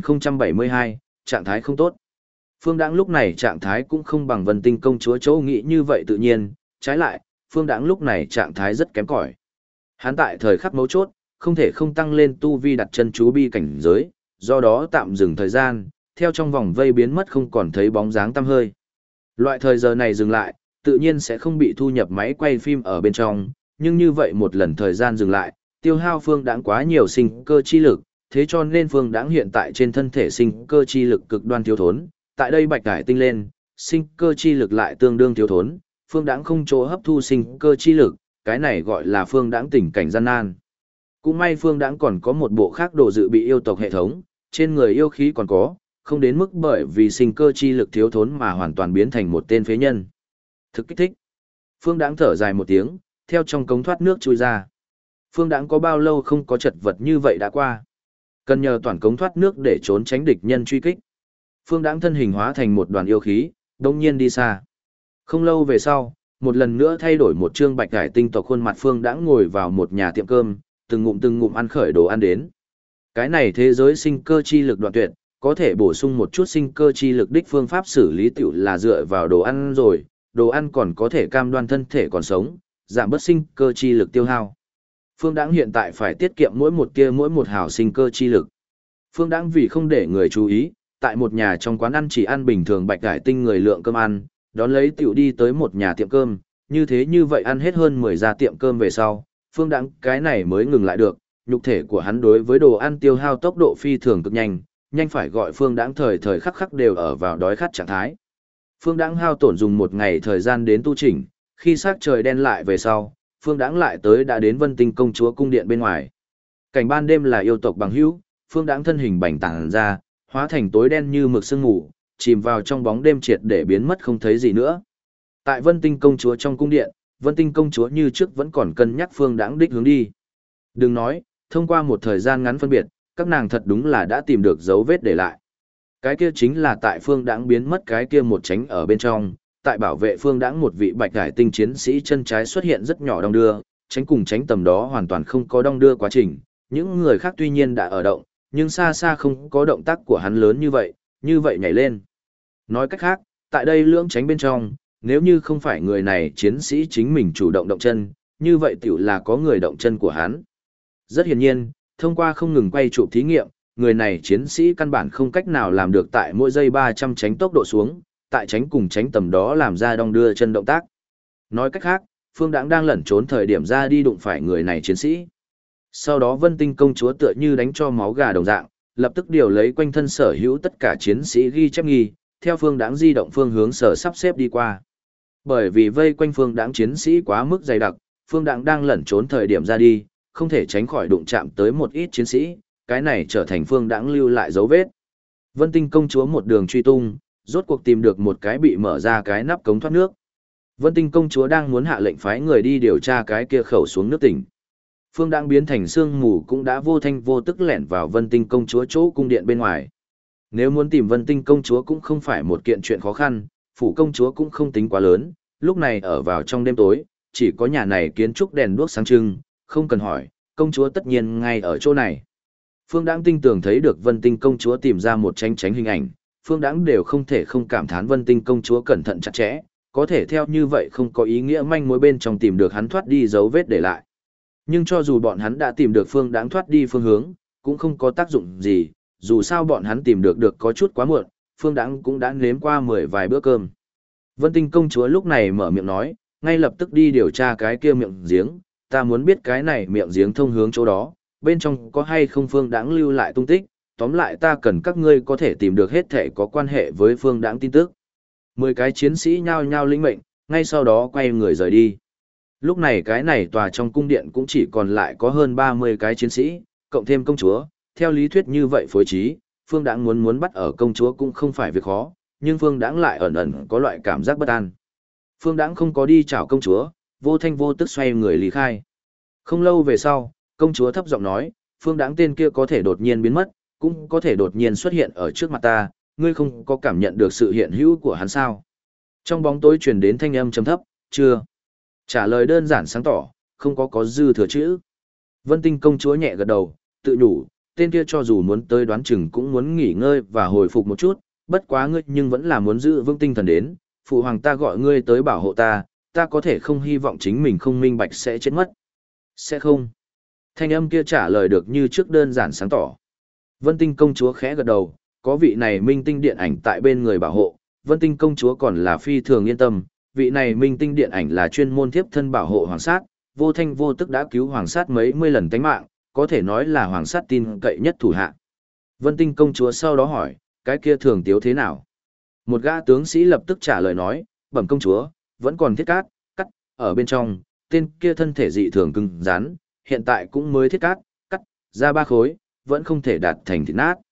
2072, trạng thái không tốt. Phương Đãng lúc này trạng thái cũng không bằng Vân Tinh công chúa chỗ nghĩ như vậy tự nhiên, trái lại, Phương Đãng lúc này trạng thái rất kém cỏi. Hắn tại thời khắc mấu chốt, không thể không tăng lên tu vi đặt chân chú bi cảnh giới, do đó tạm dừng thời gian, theo trong vòng vây biến mất không còn thấy bóng dáng tăm hơi. Loại thời giờ này dừng lại, tự nhiên sẽ không bị thu nhập máy quay phim ở bên trong, nhưng như vậy một lần thời gian dừng lại, tiêu hao Phương Đãng quá nhiều sinh cơ chi lực, thế cho nên Phương Đãng hiện tại trên thân thể sinh cơ chi lực cực đoan thiếu thốn, tại đây Bạch Hải Tinh lên, sinh cơ chi lực lại tương đương thiếu thốn, Phương Đãng không chỗ hấp thu sinh cơ chi lực, cái này gọi là Phương Đãng tình cảnh gian nan. Cũng may Phương Đãng còn có một bộ khác đồ dự bị yêu tộc hệ thống, trên người yêu khí còn có, không đến mức bởi vì sinh cơ chi lực thiếu thốn mà hoàn toàn biến thành một tên phế nhân. Thực kích thích. Phương Đãng thở dài một tiếng, theo trong cống thoát nước chui ra. Phương Đãng có bao lâu không có chật vật như vậy đã qua. Cần nhờ toàn cống thoát nước để trốn tránh địch nhân truy kích. Phương Đãng thân hình hóa thành một đoàn yêu khí, đông nhiên đi xa. Không lâu về sau, một lần nữa thay đổi một trương bạch cải tinh tộc khuôn mặt Phương Đãng ngồi vào một nhà tiệm cơm, từng ngụm ăn khởi đồ ăn đến. Cái này thế giới sinh cơ chi lực đoạn tuyệt, có thể bổ sung một chút sinh cơ chi lực đích phương pháp xử lý tiểu là dựa vào đồ ăn rồi, đồ ăn còn có thể cam đoan thân thể còn sống, giảm bớt sinh cơ chi lực tiêu hao. Phương Đãng hiện tại phải tiết kiệm mỗi một tia mỗi một hào sinh cơ chi lực. Phương Đãng vì không để người chú ý, tại một nhà trong quán ăn chỉ ăn bình thường bạch cải tinh người lượng cơm ăn, đón lấy tiểu đi tới một nhà tiệm cơm, như vậy ăn hết hơn 10 gia tiệm cơm về sau, Phương Đãng cái này mới ngừng lại được, nhục thể của hắn đối với đồ ăn tiêu hao tốc độ phi thường cực nhanh, nhanh phải gọi Phương Đãng thời thời khắc khắc đều ở vào đói khát trạng thái. Phương Đãng hao tổn dùng một ngày thời gian đến tu chỉnh, khi sắc trời đen lại về sau, Phương Đãng lại tới đã đến Vân Tinh công chúa cung điện bên ngoài. Cảnh ban đêm là yêu tộc bằng hữu, Phương Đãng thân hình bành tàng ra, hóa thành tối đen như mực sương mù, chìm vào trong bóng đêm triệt để biến mất không thấy gì nữa. Tại Vân Tinh công chúa trong cung điện, Vân Tinh công chúa như trước vẫn còn cân nhắc Phương Đãng đích hướng đi. Đừng nói, thông qua một thời gian ngắn phân biệt, các nàng thật đúng là đã tìm được dấu vết để lại. Cái kia chính là tại Phương Đãng biến mất cái kia một tránh ở bên trong, tại bảo vệ Phương Đãng một vị bạch cải tinh chiến sĩ chân trái xuất hiện rất nhỏ đong đưa, tránh cùng tránh tầm đó hoàn toàn không có đong đưa quá trình, những người khác tuy nhiên đã ở động, nhưng xa xa không có động tác của hắn lớn như vậy nhảy lên. Nói cách khác, tại đây lưỡng tránh bên trong, nếu như không phải người này chiến sĩ chính mình chủ động động chân, như vậy tiểu là có người động chân của hắn. Rất hiển nhiên, thông qua không ngừng quay chụp thí nghiệm, người này chiến sĩ căn bản không cách nào làm được tại mỗi giây 300 tránh tốc độ xuống, tại tránh cùng tránh tầm đó làm ra đong đưa chân động tác. Nói cách khác, Phương Đãng đang lẩn trốn thời điểm ra đi đụng phải người này chiến sĩ. Sau đó Vân Tinh công chúa tựa như đánh cho máu gà đồng dạng, lập tức điều lấy quanh thân sở hữu tất cả chiến sĩ ghi chép nghi, theo Phương Đãng di động phương hướng sở sắp xếp đi qua. Bởi vì vây quanh Phương Đãng chiến sĩ quá mức dày đặc, Phương Đãng đang lẩn trốn thời điểm ra đi, không thể tránh khỏi đụng chạm tới một ít chiến sĩ, cái này trở thành Phương Đãng lưu lại dấu vết. Vân Tinh công chúa một đường truy tung, rốt cuộc tìm được một cái bị mở ra cái nắp cống thoát nước. Vân Tinh công chúa đang muốn hạ lệnh phái người đi điều tra cái kia khẩu xuống nước tỉnh. Phương Đãng biến thành sương mù cũng đã vô thanh vô tức lẻn vào Vân Tinh công chúa chỗ cung điện bên ngoài. Nếu muốn tìm Vân Tinh công chúa cũng không phải một kiện chuyện khó khăn, phủ công chúa cũng không tính quá lớn, lúc này ở vào trong đêm tối, chỉ có nhà này kiến trúc đèn đuốc sáng trưng, không cần hỏi, công chúa tất nhiên ngay ở chỗ này. Phương Đãng tinh tường thấy được Vân Tinh công chúa tìm ra một tránh hình ảnh, Phương Đãng đều không thể không cảm thán Vân Tinh công chúa cẩn thận chặt chẽ, có thể theo như vậy không có ý nghĩa manh mối bên trong tìm được hắn thoát đi dấu vết để lại. Nhưng cho dù bọn hắn đã tìm được Phương Đãng thoát đi phương hướng, cũng không có tác dụng gì, dù sao bọn hắn tìm được có chút quá muộn, Phương Đãng cũng đã nếm qua 10 vài bữa cơm. Vân Tinh công chúa lúc này mở miệng nói, ngay lập tức đi điều tra cái kia miệng giếng, ta muốn biết cái này miệng giếng thông hướng chỗ đó, bên trong có hay không Phương Đãng lưu lại tung tích, tóm lại ta cần các ngươi có thể tìm được hết thể có quan hệ với Phương Đãng tin tức. 10 cái chiến sĩ nhao nhao lĩnh mệnh, ngay sau đó quay người rời đi. Lúc này cái này tòa trong cung điện cũng chỉ còn lại có hơn 30 cái chiến sĩ, cộng thêm công chúa, theo lý thuyết như vậy phối trí, Phương Đãng muốn bắt ở công chúa cũng không phải việc khó, nhưng Phương Đãng lại ẩn có loại cảm giác bất an. Phương Đãng không có đi chào công chúa, vô thanh vô tức xoay người lý khai. Không lâu về sau, công chúa thấp giọng nói, Phương Đãng tên kia có thể đột nhiên biến mất, cũng có thể đột nhiên xuất hiện ở trước mặt ta, ngươi không có cảm nhận được sự hiện hữu của hắn sao? Trong bóng tối truyền đến thanh âm trầm thấp, chưa. Trả lời đơn giản sáng tỏ, không có dư thừa chữ. Vân Tinh công chúa nhẹ gật đầu, tự nhủ, tên kia cho dù muốn tới đoán chừng cũng muốn nghỉ ngơi và hồi phục một chút, bất quá ngươi nhưng vẫn là muốn giữ vững tinh thần đến, phụ hoàng ta gọi ngươi tới bảo hộ ta, ta có thể không hy vọng chính mình không minh bạch sẽ chết mất. Sẽ không. Thanh âm kia trả lời được như trước đơn giản sáng tỏ. Vân Tinh công chúa khẽ gật đầu, có vị này minh tinh điện ảnh tại bên người bảo hộ, Vân Tinh công chúa còn là phi thường yên tâm, vị này minh tinh điện ảnh là chuyên môn tiếp thân bảo hộ hoàng sát, vô thanh vô tức đã cứu hoàng sát mấy mươi lần tánh mạng, có thể nói là hoàng sát tin cậy nhất thủ hạ. Vân Tinh công chúa sau đó hỏi, cái kia Thường Tiếu thế nào? Một gã tướng sĩ lập tức trả lời nói, bẩm công chúa, vẫn còn thiết cắt, ở bên trong, tên kia thân thể dị thường cứng rắn, hiện tại cũng mới thiết cắt, ra 3 khối, vẫn không thể đạt thành thịt nát.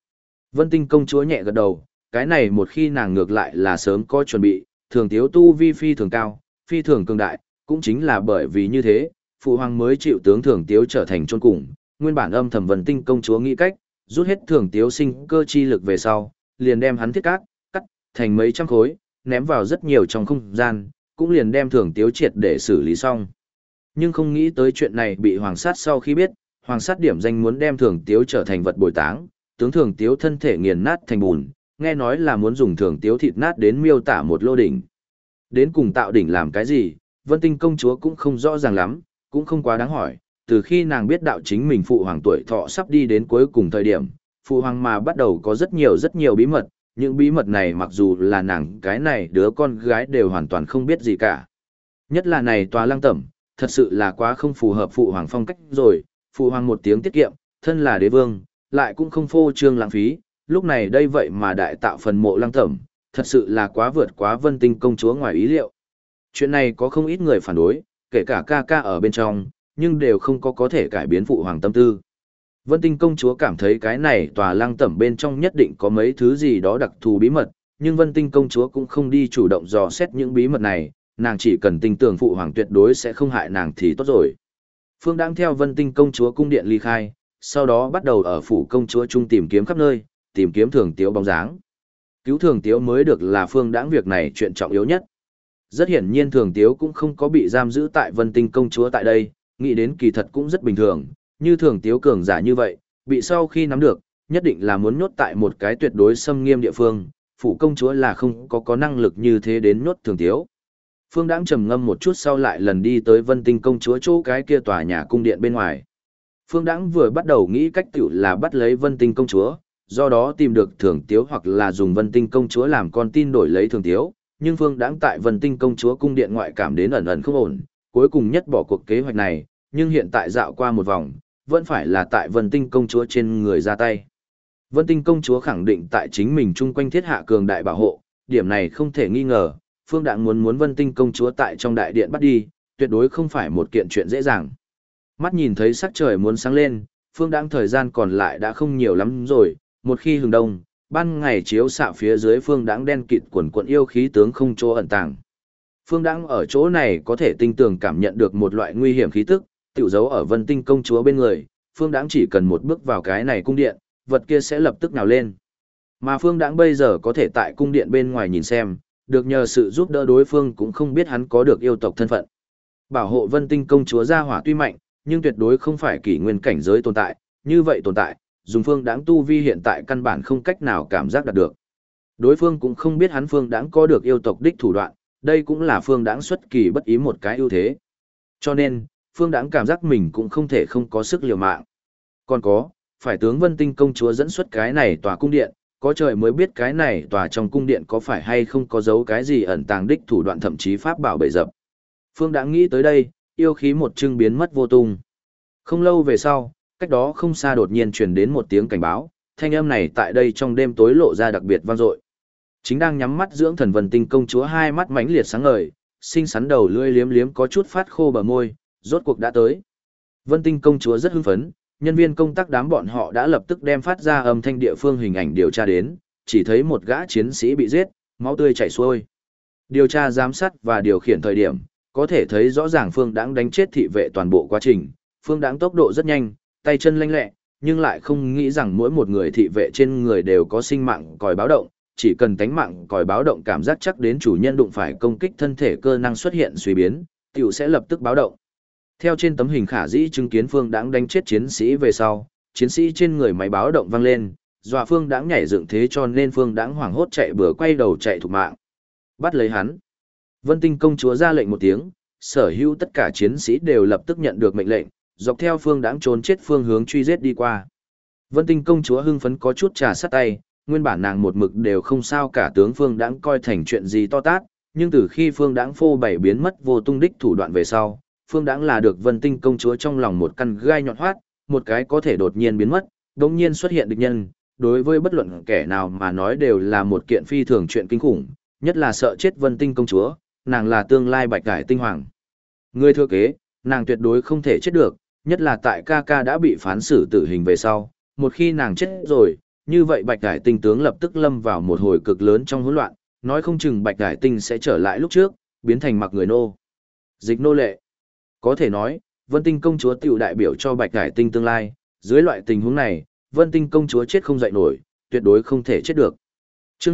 Vân Tinh công chúa nhẹ gật đầu, cái này một khi nàng ngược lại là sớm có chuẩn bị, thường tiếu tu vi phi thường cao, phi thường cường đại, cũng chính là bởi vì như thế, phụ hoàng mới chịu tướng thường tiếu trở thành chôn cùng, nguyên bản âm thầm Vân Tinh công chúa nghĩ cách, rút hết thường tiếu sinh cơ chi lực về sau, liền đem hắn thiết cắt thành mấy trăm khối, ném vào rất nhiều trong không gian, cũng liền đem thường tiếu triệt để xử lý xong. Nhưng không nghĩ tới chuyện này bị hoàng sát sau khi biết, hoàng sát điểm danh muốn đem thường tiếu trở thành vật bồi táng, tướng thường tiếu thân thể nghiền nát thành bùn, nghe nói là muốn dùng thường tiếu thịt nát đến miêu tả một lô đỉnh. Đến cùng tạo đỉnh làm cái gì, Vân Tinh công chúa cũng không rõ ràng lắm, cũng không quá đáng hỏi, từ khi nàng biết đạo chính mình phụ hoàng tuổi thọ sắp đi đến cuối cùng thời điểm, phụ hoàng mà bắt đầu có rất nhiều bí mật, những bí mật này mặc dù là nàng cái này đứa con gái đều hoàn toàn không biết gì cả. Nhất là này tòa lăng tẩm, thật sự là quá không phù hợp phụ hoàng phong cách rồi, phụ hoàng một tiếng tiết kiệm, thân là đế vương, lại cũng không phô trương lãng phí, lúc này đây vậy mà đại tạo phần mộ lăng tẩm, thật sự là quá vượt quá Vân Tinh công chúa ngoài ý liệu. Chuyện này có không ít người phản đối, kể cả ca ca ở bên trong, nhưng đều không có thể cải biến phụ hoàng tâm tư. Vân Tinh công chúa cảm thấy cái này tòa lăng tẩm bên trong nhất định có mấy thứ gì đó đặc thù bí mật, nhưng Vân Tinh công chúa cũng không đi chủ động dò xét những bí mật này, nàng chỉ cần tin tưởng phụ hoàng tuyệt đối sẽ không hại nàng thì tốt rồi. Phương đang theo Vân Tinh công chúa cung điện ly khai, sau đó bắt đầu ở phủ công chúa trung tìm kiếm khắp nơi, tìm kiếm thường tiếu bóng dáng. Cứu thường tiếu mới được là Phương đãng việc này chuyện trọng yếu nhất. Rất hiển nhiên thường tiếu cũng không có bị giam giữ tại Vân Tinh công chúa tại đây, nghĩ đến kỳ thật cũng rất bình thường, như thường tiếu cường giả như vậy, bị sau khi nắm được, nhất định là muốn nhốt tại một cái tuyệt đối xâm nghiêm địa phương, phủ công chúa là không có năng lực như thế đến nhốt thường tiếu. Phương đãng trầm ngâm một chút sau lại lần đi tới Vân Tinh công chúa chỗ cái kia tòa nhà cung điện bên ngoài. Phương đãng vừa bắt đầu nghĩ cách tiểu là bắt lấy Vân Tinh công chúa, do đó tìm được thường tiếu hoặc là dùng Vân Tinh công chúa làm con tin đổi lấy thường tiếu, nhưng Phương đãng tại Vân Tinh công chúa cung điện ngoại cảm đến ẩn ẩn không ổn, cuối cùng nhất bỏ cuộc kế hoạch này, nhưng hiện tại dạo qua một vòng, vẫn phải là tại Vân Tinh công chúa trên người ra tay. Vân Tinh công chúa khẳng định tại chính mình chung quanh thiết hạ cường đại bảo hộ, điểm này không thể nghi ngờ, Phương đãng muốn Vân Tinh công chúa tại trong đại điện bắt đi, tuyệt đối không phải một kiện chuyện dễ dàng. Mắt nhìn thấy sắc trời muốn sáng lên, Phương đãng thời gian còn lại đã không nhiều lắm rồi, một khi hừng đông, ban ngày chiếu xạ phía dưới Phương đãng đen kịt quần quần yêu khí tướng không chỗ ẩn tàng. Phương đãng ở chỗ này có thể tinh tường cảm nhận được một loại nguy hiểm khí tức, tiểu dấu ở Vân Tinh công chúa bên người, Phương đãng chỉ cần một bước vào cái này cung điện, vật kia sẽ lập tức nào lên. Mà Phương đãng bây giờ có thể tại cung điện bên ngoài nhìn xem, được nhờ sự giúp đỡ đối phương cũng không biết hắn có được yêu tộc thân phận. Bảo hộ Vân Tinh công chúa ra hỏa tuy mạnh, nhưng tuyệt đối không phải kỷ nguyên cảnh giới tồn tại, như vậy tồn tại, dùng Phương đãng tu vi hiện tại căn bản không cách nào cảm giác đạt được. Đối phương cũng không biết hắn Phương đãng có được yêu tộc đích thủ đoạn, đây cũng là Phương đãng xuất kỳ bất ý một cái ưu thế. Cho nên, Phương đãng cảm giác mình cũng không thể không có sức liều mạng. Còn có, phải tướng Vân Tinh công chúa dẫn xuất cái này tòa cung điện, có trời mới biết cái này tòa trong cung điện có phải hay không có dấu cái gì ẩn tàng đích thủ đoạn thậm chí pháp bảo bậy dập. Phương đãng nghĩ tới đây, yêu khí một chưng biến mất vô tung. Không lâu về sau, cách đó không xa đột nhiên truyền đến một tiếng cảnh báo, thanh âm này tại đây trong đêm tối lộ ra đặc biệt vang dội. Chính đang nhắm mắt dưỡng thần Vân Tinh công chúa hai mắt mãnh liệt sáng ngời, xinh xắn đầu lưỡi liếm liếm có chút phát khô bờ môi, rốt cuộc đã tới. Vân Tinh công chúa rất hưng phấn, nhân viên công tác đám bọn họ đã lập tức đem phát ra âm thanh địa phương hình ảnh điều tra đến, chỉ thấy một gã chiến sĩ bị giết, máu tươi chảy xuôi. Điều tra giám sát và điều khiển thời điểm, có thể thấy rõ ràng Phương đãng đánh chết thị vệ toàn bộ quá trình. Phương đãng tốc độ rất nhanh, tay chân lanh lẹ, nhưng lại không nghĩ rằng mỗi một người thị vệ trên người đều có sinh mạng còi báo động, chỉ cần tánh mạng còi báo động cảm giác chắc đến chủ nhân đụng phải công kích thân thể cơ năng xuất hiện suy biến, tiểu sẽ lập tức báo động. Theo trên tấm hình khả dĩ chứng kiến Phương đãng đánh chết chiến sĩ về sau, chiến sĩ trên người máy báo động vang lên, dọa Phương đãng nhảy dựng thế cho nên Phương đãng hoảng hốt chạy bừa quay đầu chạy thục mạng. Bắt lấy hắn. Vân Tinh công chúa ra lệnh một tiếng, sở hữu tất cả chiến sĩ đều lập tức nhận được mệnh lệnh, dọc theo Phương đãng trốn chết phương hướng truy giết đi qua. Vân Tinh công chúa hưng phấn có chút trà sát tay, nguyên bản nàng một mực đều không sao cả tướng Phương đãng coi thành chuyện gì to tát, nhưng từ khi Phương đãng phô bày biến mất vô tung đích thủ đoạn về sau, Phương đãng là được Vân Tinh công chúa trong lòng một căn gai nhọn hoắt, một cái có thể đột nhiên biến mất, đột nhiên xuất hiện địch nhân, đối với bất luận kẻ nào mà nói đều là một kiện phi thường chuyện kinh khủng, nhất là sợ chết Vân Tinh công chúa, nàng là tương lai bạch cải tinh hoàng. Người thừa kế, nàng tuyệt đối không thể chết được, nhất là tại ca ca đã bị phán xử tử hình về sau, một khi nàng chết rồi, Như vậy Bạch Hải Tinh tướng lập tức lâm vào một hồi cực lớn trong hỗn loạn, nói không chừng Bạch Hải Tinh sẽ trở lại lúc trước, biến thành mặc người nô. Dịch nô lệ. Có thể nói, Vân Tinh công chúa tiểu đại biểu cho Bạch Hải Tinh tương lai, dưới loại tình huống này, Vân Tinh công chúa chết không dậy nổi, tuyệt đối không thể chết được. Chương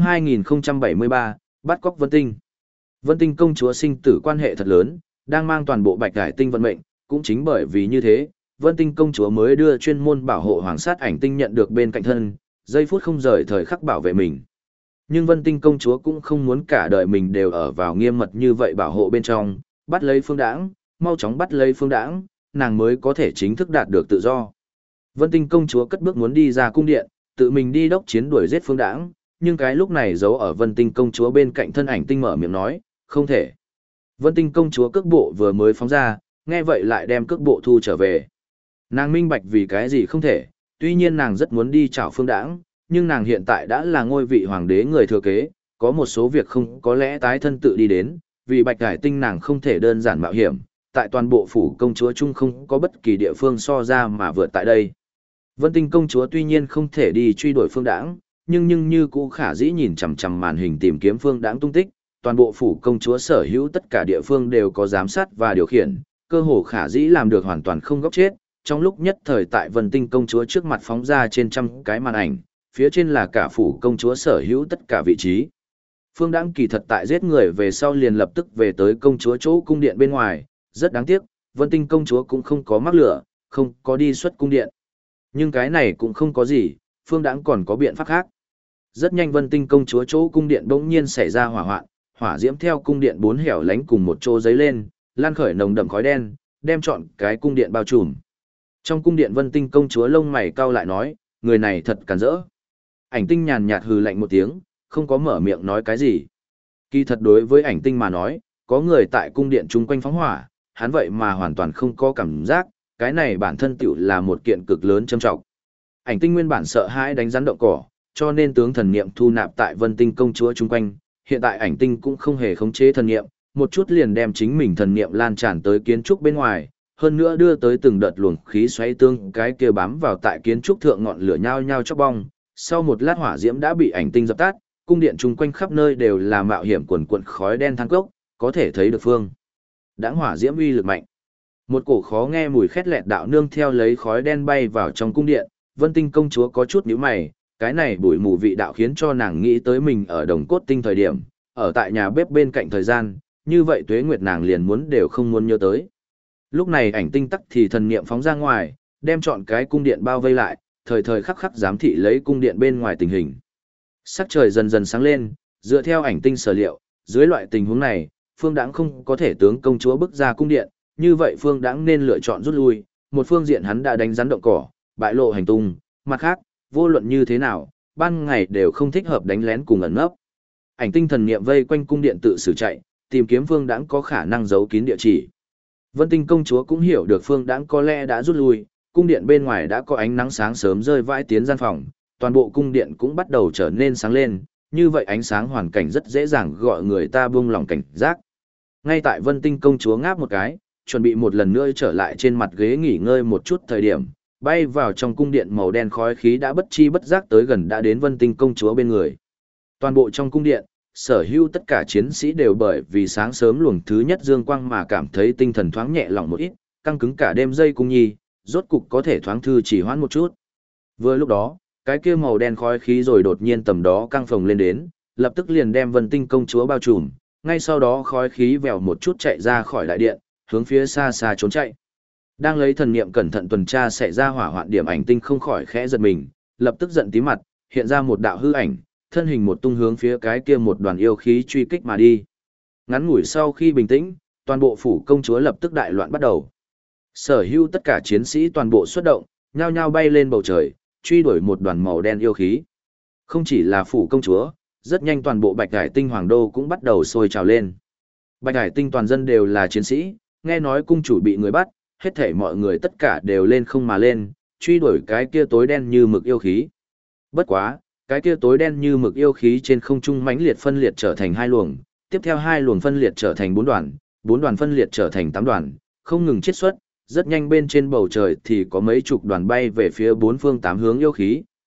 2073, bắt cóc Vân Tinh. Vân Tinh công chúa sinh tử quan hệ thật lớn, đang mang toàn bộ Bạch Hải Tinh vận mệnh, cũng chính bởi vì như thế, Vân Tinh công chúa mới đưa chuyên môn bảo hộ Hoàng Sát Ảnh Tinh nhận được bên cạnh thân, giây phút không rời thời khắc bảo vệ mình. Nhưng Vân Tinh công chúa cũng không muốn cả đời mình đều ở vào nghiêm mật như vậy bảo hộ bên trong, bắt lấy Phương Đãng, mau chóng bắt lấy Phương Đãng, nàng mới có thể chính thức đạt được tự do. Vân Tinh công chúa cất bước muốn đi ra cung điện, tự mình đi đốc chiến đuổi giết Phương Đãng, nhưng cái lúc này giấu ở Vân Tinh công chúa bên cạnh thân Ảnh Tinh mở miệng nói, không thể. Vân Tinh công chúa cước bộ vừa mới phóng ra, nghe vậy lại đem cước bộ thu trở về. Nàng minh bạch vì cái gì không thể, tuy nhiên nàng rất muốn đi chào Phương Đãng, nhưng nàng hiện tại đã là ngôi vị hoàng đế người thừa kế, có một số việc không có lẽ tái thân tự đi đến, vì Bạch Hải Tinh nàng không thể đơn giản mạo hiểm, tại toàn bộ phủ công chúa chung không có bất kỳ địa phương so ra mà vượt tại đây. Vân Tinh công chúa tuy nhiên không thể đi truy đuổi Phương Đãng, nhưng như cũ khả dĩ nhìn chằm chằm màn hình tìm kiếm Phương Đãng tung tích, toàn bộ phủ công chúa sở hữu tất cả địa phương đều có giám sát và điều khiển, cơ hồ khả dĩ làm được hoàn toàn không góc chết. Trong lúc nhất thời tại Vân Tinh công chúa trước mặt phóng ra trên trăm cái màn ảnh, phía trên là cả phủ công chúa sở hữu tất cả vị trí. Phương Đãng kỳ thật tại giết người về sau liền lập tức về tới công chúa chỗ cung điện bên ngoài, rất đáng tiếc, Vân Tinh công chúa cũng không có mắc lửa, không có đi xuất cung điện. Nhưng cái này cũng không có gì, Phương Đãng còn có biện pháp khác. Rất nhanh Vân Tinh công chúa chỗ cung điện bỗng nhiên xảy ra hỏa hoạn, hỏa diễm theo cung điện bốn hẻo lánh cùng một chỗ giấy lên, lan khởi nồng đậm khói đen, đem trọn cái cung điện bao trùm. Trong cung điện Vân Tinh công chúa lông mày cau lại nói, người này thật càn rỡ. Ảnh Tinh nhàn nhạt hừ lạnh một tiếng, không có mở miệng nói cái gì. Kỳ thật đối với Ảnh Tinh mà nói, có người tại cung điện chung quanh phóng hỏa, hắn vậy mà hoàn toàn không có cảm giác, cái này bản thân tiểu là một kiện cực lớn châm trọng. Ảnh Tinh nguyên bản sợ hãi đánh rắn động cỏ, cho nên tướng thần niệm thu nạp tại Vân Tinh công chúa chung quanh, hiện tại Ảnh Tinh cũng không hề khống chế thần niệm, một chút liền đem chính mình thần niệm lan tràn tới kiến trúc bên ngoài, hơn nữa đưa tới từng đợt luồng khí xoáy tương cái kia bám vào tại kiến trúc thượng ngọn lửa nhao nhao chóc bong. Sau một lát hỏa diễm đã bị Ảnh Tinh dập tắt, cung điện chung quanh khắp nơi đều là mạo hiểm quần quần khói đen than cốc, có thể thấy được Phương Đãng hỏa diễm uy lực mạnh. Một cổ khó nghe mùi khét lẹt đạo nương theo lấy khói đen bay vào trong cung điện, Vân Tinh công chúa có chút nhíu mày, cái này bụi mù vị đạo khiến cho nàng nghĩ tới mình ở Đồng Cốt Tinh thời điểm, ở tại nhà bếp bên cạnh thời gian, như vậy Tuế Nguyệt nàng liền muốn đều không muốn nhớ tới. Lúc này Ảnh Tinh tắc thì thần niệm phóng ra ngoài, đem trọn cái cung điện bao vây lại, thời thời khắc khắc giám thị lấy cung điện bên ngoài tình hình. Sắc trời dần dần sáng lên, dựa theo Ảnh Tinh sở liệu, dưới loại tình huống này, Phương Đãng không có thể tướng công chúa bước ra cung điện, như vậy Phương Đãng nên lựa chọn rút lui, một phương diện hắn đã đánh rắn động cỏ, bại lộ hành tung, mặt khác, vô luận như thế nào, ban ngày đều không thích hợp đánh lén cùng ẩn nấp. Ảnh Tinh thần niệm vây quanh cung điện tự xử chạy, tìm kiếm Phương Đãng có khả năng giấu kín địa chỉ. Vân Tinh công chúa cũng hiểu được Phương Đãng có lẽ đã rút lui, cung điện bên ngoài đã có ánh nắng sáng sớm rơi vãi tiến gian phòng, toàn bộ cung điện cũng bắt đầu trở nên sáng lên, như vậy ánh sáng hoàn cảnh rất dễ dàng gọi người ta buông lòng cảnh giác. Ngay tại Vân Tinh công chúa ngáp một cái, chuẩn bị một lần nữa trở lại trên mặt ghế nghỉ ngơi một chút thời điểm, bay vào trong cung điện màu đen khói khí đã bất chi bất giác tới gần đã đến Vân Tinh công chúa bên người. Toàn bộ trong cung điện, sở hữu tất cả chiến sĩ đều bởi vì sáng sớm luồng thứ nhất dương quang mà cảm thấy tinh thần thoáng nhẹ lòng một ít, căng cứng cả đêm dây cung nhi, rốt cục có thể thoáng thư chỉ hoãn một chút. Vừa lúc đó, cái kia màu đen khói khí rồi đột nhiên tầm đó căng phồng lên đến, lập tức liền đem Vân Tinh công chúa bao trùm, ngay sau đó khói khí vèo một chút chạy ra khỏi đại điện, hướng phía xa xa trốn chạy. Đang lấy thần niệm cẩn thận tuần tra xảy ra hỏa hoạn điểm Ảnh Tinh không khỏi khẽ giật mình, lập tức giận tím mặt, hiện ra một đạo hư ảnh, thân hình một tung hướng phía cái kia một đoàn yêu khí truy kích mà đi. Ngắn ngủi sau khi bình tĩnh, toàn bộ phủ công chúa lập tức đại loạn bắt đầu. Sở hữu tất cả chiến sĩ toàn bộ xuất động, nhao nhao bay lên bầu trời, truy đuổi một đoàn màu đen yêu khí. Không chỉ là phủ công chúa, rất nhanh toàn bộ Bạch Hải Tinh hoàng đô cũng bắt đầu sôi trào lên. Bạch Hải Tinh toàn dân đều là chiến sĩ, nghe nói cung chủ bị người bắt, hết thảy mọi người tất cả đều lên không mà lên, truy đuổi cái kia tối đen như mực yêu khí. Bất quá, cái kia tối đen như mực yêu khí trên không trung mãnh liệt phân liệt trở thành hai luồng, tiếp theo hai luồng phân liệt trở thành bốn đoàn phân liệt trở thành 8 đoàn, không ngừng chiết xuất, rất nhanh bên trên bầu trời thì có mấy chục đoàn bay về phía bốn phương tám hướng yêu khí,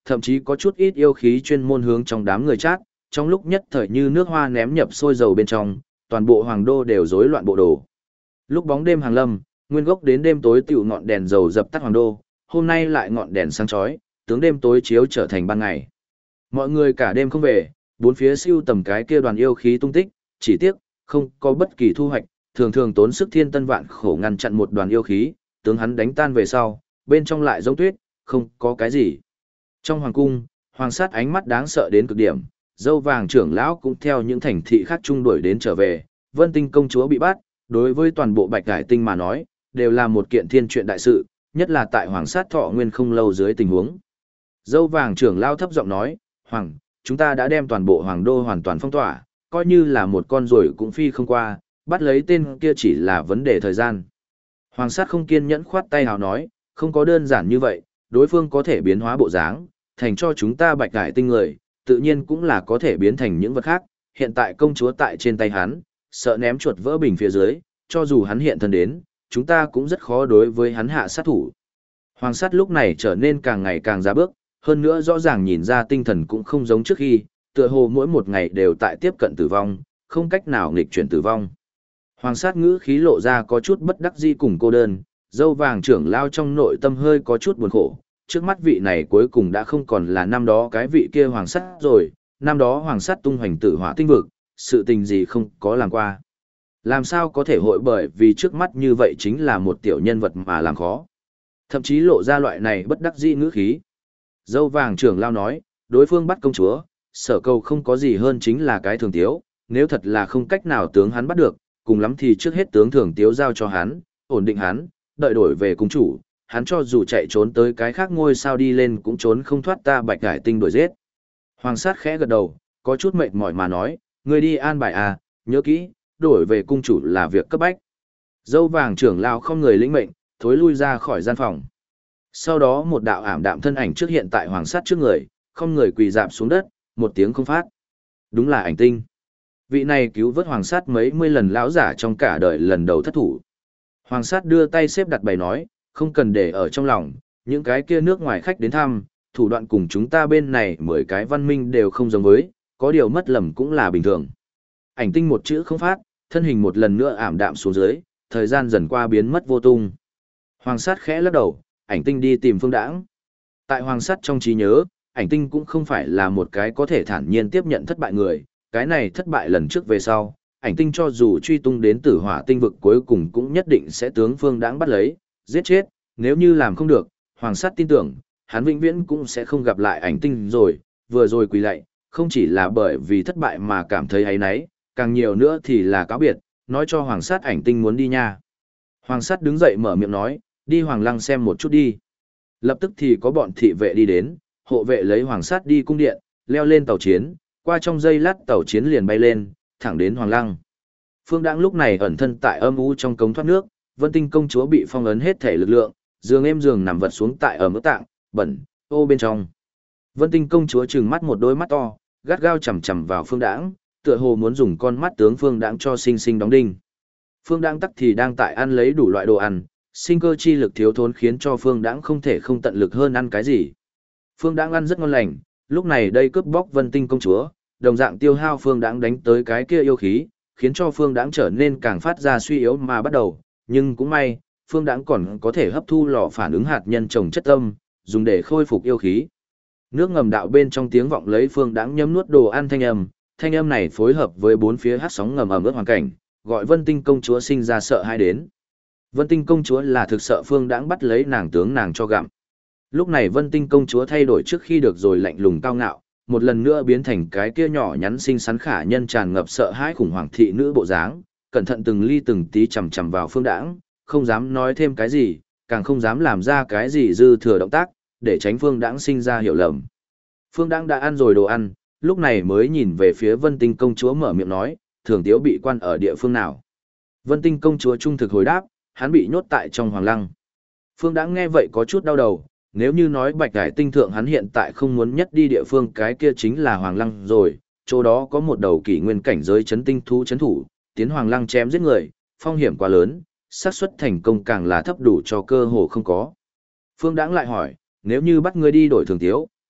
Thậm chí có chút ít yêu khí chuyên môn hướng trong đám người chát, trong lúc nhất thời như nước hoa ném nhập sôi dầu bên trong, toàn bộ hoàng đô đều rối loạn bộ đồ. Lúc bóng đêm hàng lâm, nguyên gốc đến đêm tối tiểu ngọn đèn dầu dập tắt hoàng đô, hôm nay lại ngọn đèn sáng chói, tướng đêm tối chiếu trở thành ban ngày. Mọi người cả đêm không về, bốn phía siêu tầm cái kia đoàn yêu khí tung tích, chỉ tiếc, không có bất kỳ thu hoạch, thường thường tốn sức thiên tân vạn khổ ngăn chặn một đoàn yêu khí, tướng hắn đánh tan về sau, bên trong lại giống tuyết, không có cái gì. Trong hoàng cung, hoàng sát ánh mắt đáng sợ đến cực điểm, dâu vàng trưởng lão cũng theo những thành thị khác chung đuổi đến trở về, Vân Tinh công chúa bị bắt, đối với toàn bộ Bạch Hải Tinh mà nói, đều là một kiện thiên chuyện đại sự, nhất là tại hoàng sát thọ nguyên không lâu dưới tình huống. Dâu vàng trưởng lão thấp giọng nói, Hoàng, chúng ta đã đem toàn bộ hoàng đô hoàn toàn phong tỏa, coi như là một con ruồi cũng phi không qua, bắt lấy tên kia chỉ là vấn đề thời gian. Hoàng sát không kiên nhẫn khoát tay hào nói, không có đơn giản như vậy, đối phương có thể biến hóa bộ dáng, thành cho chúng ta Bạch Hải Tinh người, tự nhiên cũng là có thể biến thành những vật khác, hiện tại công chúa tại trên tay hắn, sợ ném chuột vỡ bình phía dưới, cho dù hắn hiện thân đến, chúng ta cũng rất khó đối với hắn hạ sát thủ. Hoàng sát lúc này trở nên càng ngày càng ra bước, hơn nữa rõ ràng nhìn ra tinh thần cũng không giống trước khi, tựa hồ mỗi một ngày đều tại tiếp cận tử vong, không cách nào nghịch chuyển tử vong. Hoàng sát ngữ khí lộ ra có chút bất đắc dĩ cùng cô đơn, dâu vàng trưởng lao trong nội tâm hơi có chút buồn khổ, trước mắt vị này cuối cùng đã không còn là năm đó cái vị kia hoàng sát rồi, năm đó hoàng sát tung hoành tử hỏa tinh vực, sự tình gì không có làm qua. Làm sao có thể hội bởi vì trước mắt như vậy chính là một tiểu nhân vật mà làm khó. Thậm chí lộ ra loại này bất đắc dĩ ngữ khí. Dâu vàng trưởng lao nói, đối phương bắt công chúa, sở cầu không có gì hơn chính là cái thường tiếu, nếu thật là không cách nào tướng hắn bắt được, cùng lắm thì trước hết tướng thường tiếu giao cho hắn, ổn định hắn, đợi đổi về cung chủ, hắn cho dù chạy trốn tới cái khác ngôi sao đi lên cũng trốn không thoát ta Bạch Hải Tinh đuổi giết. Hoàng sát khẽ gật đầu, có chút mệt mỏi mà nói, người đi an bài à, nhớ kỹ, đổi về cung chủ là việc cấp bách. Dâu vàng trưởng lao không người lĩnh mệnh, thối lui ra khỏi gian phòng. Sau đó một đạo ảm đạm thân ảnh trước hiện tại hoàng sát trước người, không người quỳ dạp xuống đất, một tiếng không phát. Đúng là Ảnh Tinh. Vị này cứu vớt hoàng sát mấy mươi lần lão giả trong cả đời lần đầu thất thủ. Hoàng sát đưa tay xếp đặt bày nói, không cần để ở trong lòng, những cái kia nước ngoài khách đến thăm, thủ đoạn cùng chúng ta bên này 10 cái văn minh đều không giống với, có điều mất lầm cũng là bình thường. Ảnh Tinh một chữ không phát, thân hình một lần nữa ảm đạm xuống dưới, thời gian dần qua biến mất vô tung. Hoàng sát khẽ lắc đầu, Ảnh Tinh đi tìm Phương Đãng. Tại Hoàng sát trong trí nhớ, Ảnh Tinh cũng không phải là một cái có thể thản nhiên tiếp nhận thất bại người, cái này thất bại lần trước về sau, Ảnh Tinh cho dù truy tung đến Tử Hỏa tinh vực cuối cùng cũng nhất định sẽ tướng Phương Đãng bắt lấy, giết chết, nếu như làm không được, Hoàng sát tin tưởng, hắn vĩnh viễn cũng sẽ không gặp lại Ảnh Tinh rồi, vừa rồi quỳ lạy, không chỉ là bởi vì thất bại mà cảm thấy áy náy, càng nhiều nữa thì là cáo biệt, nói cho Hoàng sát Ảnh Tinh muốn đi nha. Hoàng sát đứng dậy mở miệng nói, đi Hoàng Lăng xem một chút đi. Lập tức thì có bọn thị vệ đi đến, hộ vệ lấy Hoàng sát đi cung điện, leo lên tàu chiến, qua trong giây lát tàu chiến liền bay lên, thẳng đến Hoàng Lăng. Phương Đãng lúc này ẩn thân tại âm u trong cống thoát nước, Vân Tinh công chúa bị phong ấn hết thể lực lượng, giường êm giường nằm vật xuống tại ở mức tạng, bẩn, ô bên trong. Vân Tinh công chúa trừng mắt một đôi mắt to, gắt gao chằm chằm vào Phương Đãng, tựa hồ muốn dùng con mắt tướng Phương Đãng cho sinh sinh đóng đinh. Phương Đãng tắc thì đang tại ăn lấy đủ loại đồ ăn, sinh cơ chi lực thiếu thốn khiến cho Phương Đãng không thể không tận lực hơn ăn cái gì. Phương Đãng ăn rất ngon lành, lúc này đây cướp bóc Vân Tinh công chúa, đồng dạng tiêu hao Phương Đãng đánh tới cái kia yêu khí, khiến cho Phương Đãng trở nên càng phát ra suy yếu mà bắt đầu, nhưng cũng may, Phương Đãng còn có thể hấp thu lò phản ứng hạt nhân trồng chất tâm, dùng để khôi phục yêu khí. Nước ngầm đạo bên trong tiếng vọng lấy Phương Đãng nhấm nuốt đồ ăn thanh âm này phối hợp với bốn phía hát sóng ngầm ẩm ướt hoàn cảnh, gọi Vân Tinh công chúa sinh ra sợ hãi đến. Vân Tinh công chúa là thực sợ Phương Đãng bắt lấy nàng tướng nàng cho gặm. Lúc này Vân Tinh công chúa thay đổi trước khi được rồi lạnh lùng cao ngạo, một lần nữa biến thành cái kia nhỏ nhắn xinh xắn khả nhân tràn ngập sợ hãi khủng hoảng thị nữ bộ dáng, cẩn thận từng ly từng tí chằm chằm vào Phương Đãng, không dám nói thêm cái gì, càng không dám làm ra cái gì dư thừa động tác, để tránh Phương Đãng sinh ra hiểu lầm. Phương Đãng đã ăn rồi đồ ăn, lúc này mới nhìn về phía Vân Tinh công chúa mở miệng nói, thường tiếu bị quan ở địa phương nào. Vân Tinh công chúa trung thực hồi đáp, hắn bị nhốt tại trong Hoàng Lăng. Phương Đãng nghe vậy có chút đau đầu, nếu như nói Bạch Hải Tinh thượng hắn hiện tại không muốn nhất đi địa phương cái kia chính là Hoàng Lăng rồi, chỗ đó có một đầu kỷ nguyên cảnh giới chấn tinh thú chấn thủ, tiến Hoàng Lăng chém giết người, phong hiểm quá lớn, xác suất thành công càng là thấp đủ cho cơ hồ không có. Phương Đãng lại hỏi, nếu như bắt ngươi đi đổi thường tiếu,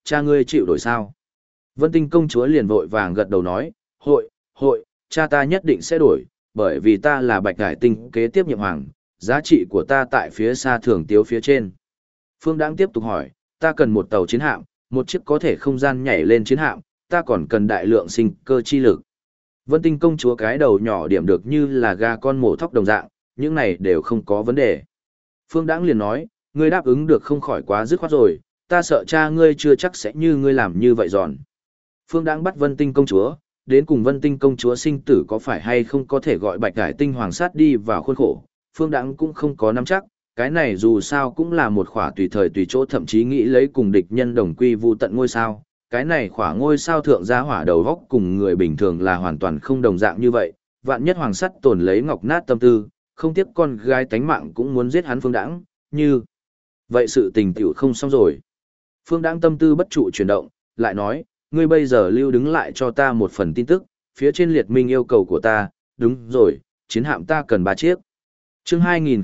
cha ngươi chịu đổi sao? Vân Tinh công chúa liền vội vàng gật đầu nói, hội, cha ta nhất định sẽ đổi, bởi vì ta là Bạch Hải Tinh kế tiếp nhiệm hoàng, giá trị của ta tại phía xa Thường Tiếu phía trên. Phương Đãng tiếp tục hỏi, ta cần một tàu chiến hạm, một chiếc có thể không gian nhảy lên chiến hạm, ta còn cần đại lượng sinh cơ chi lực. Vân Tinh công chúa cái đầu nhỏ điểm được như là gà con mổ thóc đồng dạng, những này đều không có vấn đề. Phương Đãng liền nói, ngươi đáp ứng được không khỏi quá dứt khoát rồi, ta sợ cha ngươi chưa chắc sẽ như ngươi làm như vậy giòn. Phương Đãng bắt Vân Tinh công chúa, đến cùng Vân Tinh công chúa sinh tử có phải hay không có thể gọi Bạch Hải Tinh hoàng sát đi vào khuôn khổ, Phương Đãng cũng không có nắm chắc, cái này dù sao cũng là một khỏa tùy thời tùy chỗ thậm chí nghĩ lấy cùng địch nhân đồng quy vu tận ngôi sao. Cái này khỏa ngôi sao thượng gia hỏa đầu góc cùng người bình thường là hoàn toàn không đồng dạng như vậy, vạn nhất hoàng sắt tổn lấy ngọc nát tâm tư, không tiếc con gái tánh mạng cũng muốn giết hắn Phương Đãng, như vậy sự tình tiểu không xong rồi. Phương Đãng tâm tư bất trụ chuyển động, lại nói, ngươi bây giờ lưu đứng lại cho ta một phần tin tức, phía trên liệt minh yêu cầu của ta, đúng rồi, chiến hạm ta cần 3 chiếc. Chương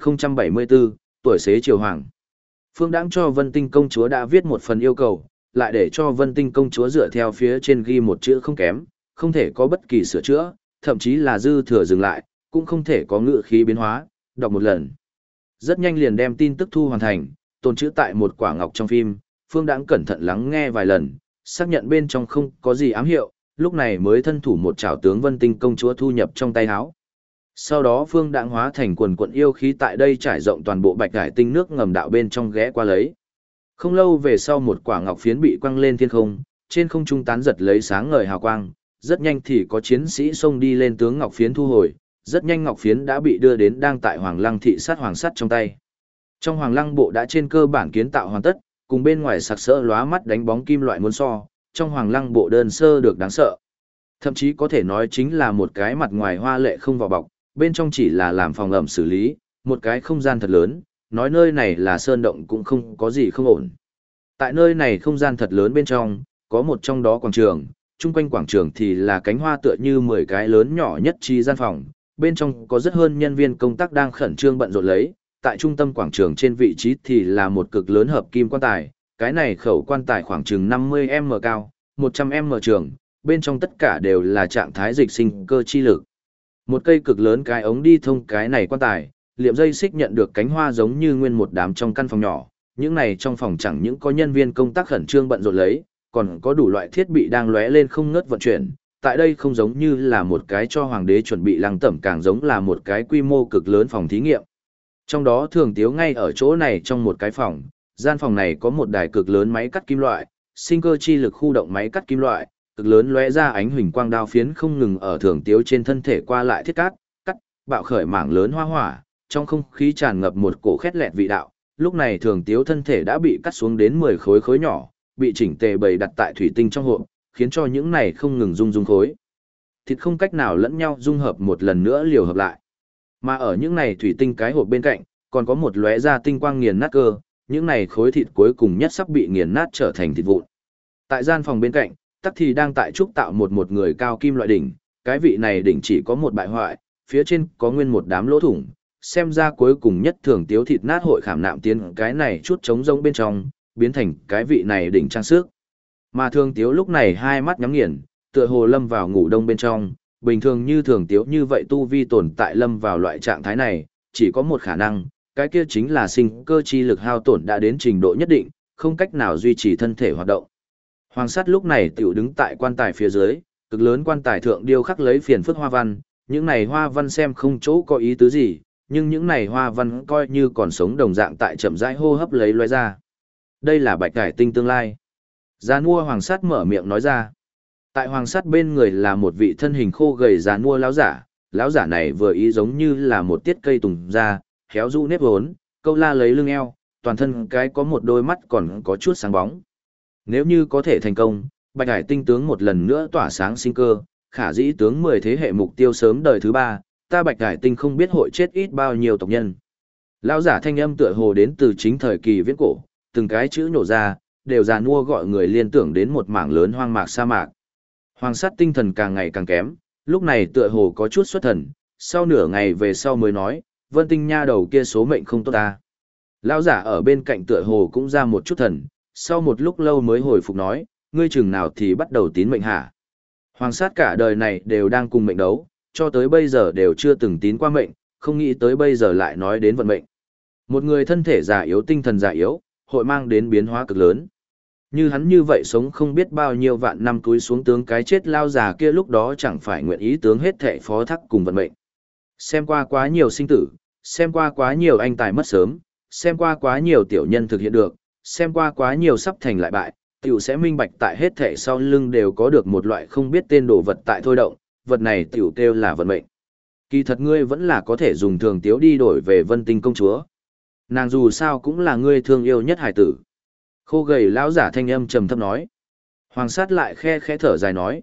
2074, tuổi xế triều hoàng. Phương Đãng cho Vân Tinh công chúa đã viết một phần yêu cầu, lại để cho Vân Tinh công chúa dựa theo phía trên ghi một chữ không kém, không thể có bất kỳ sửa chữa, thậm chí là dư thừa dừng lại, cũng không thể có ngữ khí biến hóa, đọc một lần. Rất nhanh liền đem tin tức thu hoàn thành, tồn chữ tại một quả ngọc trong phim, Phương Đãng cẩn thận lắng nghe vài lần, xác nhận bên trong không có gì ám hiệu, lúc này mới thân thủ một chảo tướng Vân Tinh công chúa thu nhập trong tay áo. Sau đó Phương Đãng hóa thành quần quận yêu khí tại đây trải rộng toàn bộ Bạch Hải Tinh nước ngầm đạo bên trong ghé qua lấy. Không lâu về sau một quả ngọc phiến bị quăng lên thiên không, trên không trung tán giật lấy sáng ngời hào quang, rất nhanh thì có chiến sĩ xông đi lên tướng ngọc phiến thu hồi, rất nhanh ngọc phiến đã bị đưa đến đang tại Hoàng Lăng thị sát hoàng sắt trong tay. Trong Hoàng Lăng bộ đã trên cơ bản kiến tạo hoàn tất, cùng bên ngoài sặc sỡ lóa mắt đánh bóng kim loại muốn so, trong Hoàng Lăng bộ đơn sơ được đáng sợ. Thậm chí có thể nói chính là một cái mặt ngoài hoa lệ không vào bọc, bên trong chỉ là làm phòng ẩm xử lý, một cái không gian thật lớn, nói nơi này là sơn động cũng không có gì không ổn. Tại nơi này không gian thật lớn bên trong, có một trong đó quảng trường, chung quanh quảng trường thì là cánh hoa tựa như 10 cái lớn nhỏ nhất chi gian phòng, bên trong có rất hơn nhân viên công tác đang khẩn trương bận rộn lấy, tại trung tâm quảng trường trên vị trí thì là một cực lớn hợp kim quan tài, cái này khẩu quan tài khoảng chừng 50m cao, 100m trường, bên trong tất cả đều là trạng thái dịch sinh cơ chi lực. Một cây cực lớn cái ống đi thông cái này quan tài, liệm dây xích nhận được cánh hoa giống như nguyên một đám trong căn phòng nhỏ, những này trong phòng chẳng những có nhân viên công tác khẩn trương bận rộn lấy, còn có đủ loại thiết bị đang lóe lên không ngớt vận chuyển. Tại đây không giống như là một cái cho hoàng đế chuẩn bị lăng tẩm, càng giống là một cái quy mô cực lớn phòng thí nghiệm. Trong đó Thường Tiếu ngay ở chỗ này trong một cái phòng, gian phòng này có một đài cực lớn máy cắt kim loại, sinh cơ chi lực khu động máy cắt kim loại, cực lớn lóe ra ánh huỳnh quang đao phiến không ngừng ở Thường Tiếu trên thân thể qua lại thiết cắt, bạo khởi mảng lớn hoa hỏa, trong không khí tràn ngập một cổ khét lẹt vị đạo. Lúc này Thường Tiếu thân thể đã bị cắt xuống đến 10 khối khối nhỏ, bị chỉnh tề bày đặt tại thủy tinh trong hộp, khiến cho những này không ngừng rung khối. Thịt không cách nào lẫn nhau dung hợp một lần nữa liều hợp lại. Mà ở những này thủy tinh cái hộp bên cạnh, còn có một lóe ra tinh quang nghiền nát cơ, những này khối thịt cuối cùng nhất sắp bị nghiền nát trở thành thịt vụn. Tại gian phòng bên cạnh, tắc thì đang tại trúc tạo một người cao kim loại đỉnh, cái vị này đỉnh chỉ có một bại hoại, phía trên có nguyên một đám lỗ thủng, xem ra cuối cùng nhất Thường Tiếu thịt nát hội khảm nạm tiến cái này chút trống rỗng bên trong, biến thành cái vị này đỉnh trang sức. Mà Thường Tiếu lúc này hai mắt nhắm nghiền, tựa hồ lâm vào ngủ đông bên trong, bình thường như Thường Tiếu như vậy tu vi tồn tại lâm vào loại trạng thái này, chỉ có một khả năng, cái kia chính là sinh cơ chi lực hao tổn đã đến trình độ nhất định, không cách nào duy trì thân thể hoạt động. Hoàng sắt lúc này tiểu đứng tại quan tài phía dưới, cực lớn quan tài thượng điêu khắc lấy phiền phức hoa văn, những này hoa văn xem không chỗ có ý tứ gì, nhưng những này hoa văn coi như còn sống đồng dạng tại chậm rãi hô hấp lấy loé ra. Đây là Bạch Hải Tinh tương lai. Già nua hoàng sắt mở miệng nói ra. Tại hoàng sắt bên người là một vị thân hình khô gầy già nua lão giả này vừa ý giống như là một tiết cây tùng da, héo rũ nếp vốn, câu la lấy lưng eo, toàn thân cái có một đôi mắt còn có chút sáng bóng. Nếu như có thể thành công, Bạch Hải Tinh tướng một lần nữa tỏa sáng sinh cơ, khả dĩ tướng 10 thế hệ mục tiêu sớm đời thứ 3, ta Bạch Hải Tinh không biết hội chết ít bao nhiêu tộc nhân. Lão giả thanh âm tựa hồ đến từ chính thời kỳ viễn cổ, từng cái chữ nhổ ra, đều già nua gọi người liên tưởng đến một mảng lớn hoang mạc sa mạc. Hoàng sắt tinh thần càng ngày càng kém, lúc này tựa hồ có chút xuất thần, sau nửa ngày về sau mới nói, Vân Tinh nha đầu kia số mệnh không tốt ta. Lão giả ở bên cạnh tựa hồ cũng ra một chút thần, sau một lúc lâu mới hồi phục nói, ngươi chừng nào thì bắt đầu tín mệnh hả? Hoàng sát cả đời này đều đang cùng mệnh đấu, cho tới bây giờ đều chưa từng tín qua mệnh, không nghĩ tới bây giờ lại nói đến vận mệnh. Một người thân thể già yếu tinh thần già yếu, hội mang đến biến hóa cực lớn. Như hắn như vậy sống không biết bao nhiêu vạn năm cúi xuống tướng cái chết lao già kia lúc đó chẳng phải nguyện ý tướng hết thệ phó thác cùng vận mệnh. Xem qua quá nhiều sinh tử, xem qua quá nhiều anh tài mất sớm, xem qua quá nhiều tiểu nhân thực hiện được, xem qua quá nhiều sắp thành lại bại, tiểu sẽ minh bạch tại hết thệ sau lưng đều có được một loại không biết tên đồ vật tại thôi động, vật này tiểu kêu là vận mệnh. Kỳ thật ngươi vẫn là có thể dùng thường tiếu đi đổi về Vân Tinh công chúa. Nàng dù sao cũng là ngươi thương yêu nhất hải tử. Khô gầy lão giả thanh âm trầm thấp nói. Hoàng sát lại khe khẽ thở dài nói,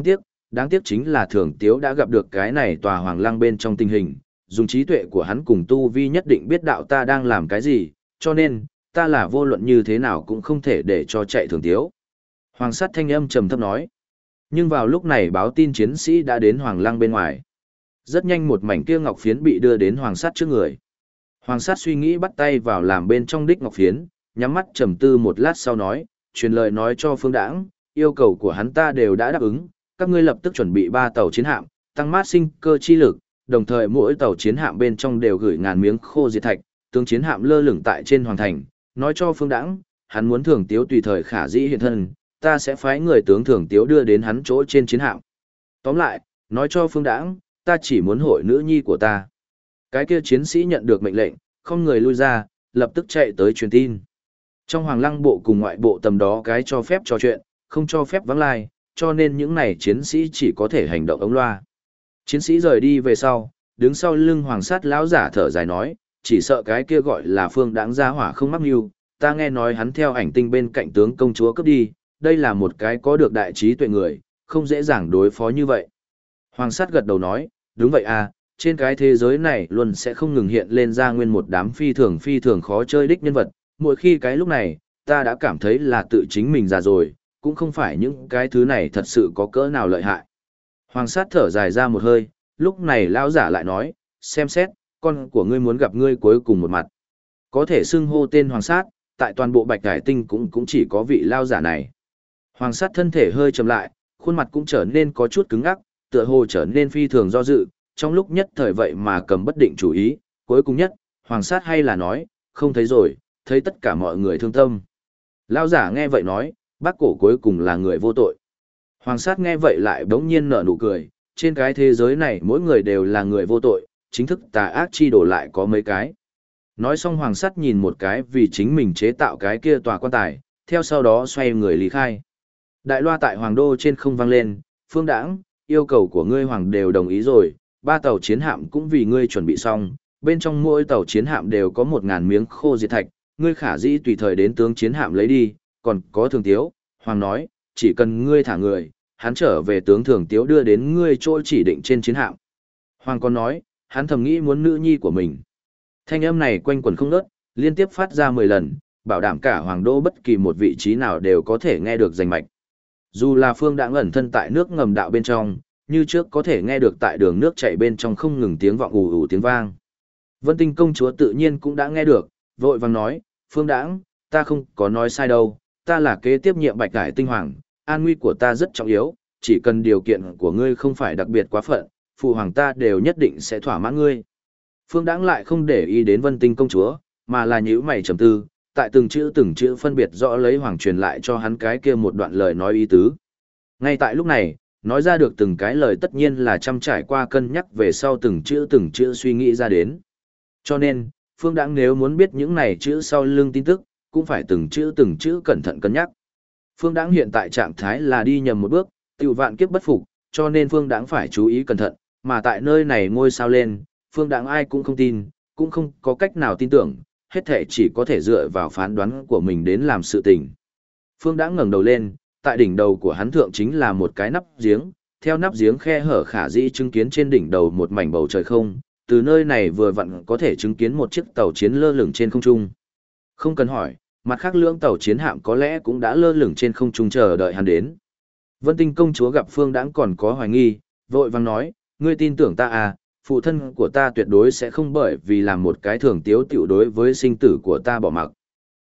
đáng tiếc chính là thường tiếu đã gặp được cái này tòa hoàng lăng bên trong tình hình, dùng trí tuệ của hắn cùng tu vi nhất định biết đạo ta đang làm cái gì, cho nên, ta là vô luận như thế nào cũng không thể để cho chạy thường tiếu. Hoàng sát thanh âm trầm thấp nói. Nhưng vào lúc này báo tin chiến sĩ đã đến hoàng lăng bên ngoài. Rất nhanh một mảnh kia ngọc phiến bị đưa đến hoàng sát trước người. Hoàng sát suy nghĩ bắt tay vào làm bên trong đích ngọc phiến, nhắm mắt trầm tư một lát sau nói, truyền lời nói cho Phương Đãng, yêu cầu của hắn ta đều đã đáp ứng, các ngươi lập tức chuẩn bị 3 tàu chiến hạm, tăng mát sinh cơ chi lực, đồng thời mỗi tàu chiến hạm bên trong đều gửi ngàn miếng khô diệt thạch, tướng chiến hạm lơ lửng tại trên hoàng thành, nói cho Phương Đãng, hắn muốn thường tiếu tùy thời khả dĩ hiện thân, ta sẽ phái người tướng thường tiếu đưa đến hắn chỗ trên chiến hạm. Tóm lại, nói cho Phương Đãng, ta chỉ muốn hội nữ nhi của ta. Cái kia chiến sĩ nhận được mệnh lệnh, không người lui ra, lập tức chạy tới truyền tin. Trong hoàng lăng bộ cùng ngoại bộ tầm đó cái cho phép trò chuyện, không cho phép vắng lai, cho nên những này chiến sĩ chỉ có thể hành động ống loa. Chiến sĩ rời đi về sau, đứng sau lưng hoàng sát lão giả thở dài nói, chỉ sợ cái kia gọi là Phương Đãng gia hỏa không mắc mưu, ta nghe nói hắn theo ảnh tinh bên cạnh tướng công chúa cướp đi, đây là một cái có được đại trí tuệ người, không dễ dàng đối phó như vậy. Hoàng sát gật đầu nói, đúng vậy à, trên cái thế giới này luôn sẽ không ngừng hiện lên ra nguyên một đám phi thường khó chơi đích nhân vật, mỗi khi cái lúc này, ta đã cảm thấy là tự chính mình già rồi, cũng không phải những cái thứ này thật sự có cỡ nào lợi hại. Hoàng sát thở dài ra một hơi, lúc này lão giả lại nói, xem xét, con của ngươi muốn gặp ngươi cuối cùng một mặt. Có thể xưng hô tên hoàng sát, tại toàn bộ Bạch Hải Tinh cũng chỉ có vị lão giả này. Hoàng sát thân thể hơi chậm lại, khuôn mặt cũng trở nên có chút cứng ngắc, tựa hồ trở nên phi thường do dự, trong lúc nhất thời vậy mà cầm bất định chủ ý, cuối cùng nhất, hoàng sát hay là nói, không thấy rồi, thấy tất cả mọi người thương tâm. Lão giả nghe vậy nói, bác cổ cuối cùng là người vô tội. Hoàng sát nghe vậy lại bỗng nhiên nở nụ cười, trên cái thế giới này mỗi người đều là người vô tội, chính thức tà ác chi đổ lại có mấy cái. Nói xong hoàng sát nhìn một cái vì chính mình chế tạo cái kia tòa quan tài, theo sau đó xoay người lý khai. Đại loa tại hoàng đô trên không vang lên, Phương Đãng, yêu cầu của ngươi hoàng đều đồng ý rồi, 3 tàu chiến hạm cũng vì ngươi chuẩn bị xong, bên trong mỗi tàu chiến hạm đều có 1000 miếng khô diệt thạch, ngươi khả dĩ tùy thời đến tướng chiến hạm lấy đi, còn có thường tiếu, hoàng nói, chỉ cần ngươi thả người, hắn trở về tướng thường tiếu đưa đến ngươi chỗ chỉ định trên chiến hạm. Hoàng còn nói, hắn thầm nghĩ muốn nữ nhi của mình. Thanh âm này quanh quẩn không ngớt, liên tiếp phát ra 10 lần, bảo đảm cả hoàng đô bất kỳ một vị trí nào đều có thể nghe được rành mạch. Dù là Phương Đãng ẩn thân tại nước ngầm đạo bên trong, như trước có thể nghe được tại đường nước chảy bên trong không ngừng tiếng vọng ù ù tiếng vang. Vân Tinh công chúa tự nhiên cũng đã nghe được, vội vàng nói, Phương Đãng, ta không có nói sai đâu, ta là kế tiếp nhiệm Bạch Hải Tinh hoàng, an nguy của ta rất trọng yếu, chỉ cần điều kiện của ngươi không phải đặc biệt quá phận, phụ hoàng ta đều nhất định sẽ thỏa mãn ngươi. Phương Đãng lại không để ý đến Vân Tinh công chúa, mà là nhíu mày trầm tư, tại từng chữ phân biệt rõ lấy hoàng truyền lại cho hắn cái kia một đoạn lời nói ý tứ. Ngay tại lúc này, nói ra được từng cái lời tất nhiên là chăm trải qua cân nhắc về sau từng chữ suy nghĩ ra đến. Cho nên, Phương Đãng nếu muốn biết những này chữ sau lưng tin tức, cũng phải từng chữ cẩn thận cân nhắc. Phương Đãng hiện tại trạng thái là đi nhầm một bước, tiểu vạn kiếp bất phục, cho nên Phương Đãng phải chú ý cẩn thận, mà tại nơi này ngôi sao lên, Phương Đãng ai cũng không tin, cũng không có cách nào tin tưởng, hết thể chỉ có thể dựa vào phán đoán của mình đến làm sự tình. Phương Đãng ngẩng đầu lên, tại đỉnh đầu của hắn thượng chính là một cái nắp giếng, theo nắp giếng khe hở khả dĩ chứng kiến trên đỉnh đầu một mảnh bầu trời không, từ nơi này vừa vặn có thể chứng kiến một chiếc tàu chiến lơ lửng trên không trung. Không cần hỏi, mặt khác lưỡng tàu chiến hạm có lẽ cũng đã lơ lửng trên không trung chờ đợi hắn đến. Vân Tinh công chúa gặp Phương Đãng còn có hoài nghi, vội vàng nói, ngươi tin tưởng ta à, phụ thân của ta tuyệt đối sẽ không bởi vì làm một cái thường tiếu tiểu đối với sinh tử của ta bỏ mặc.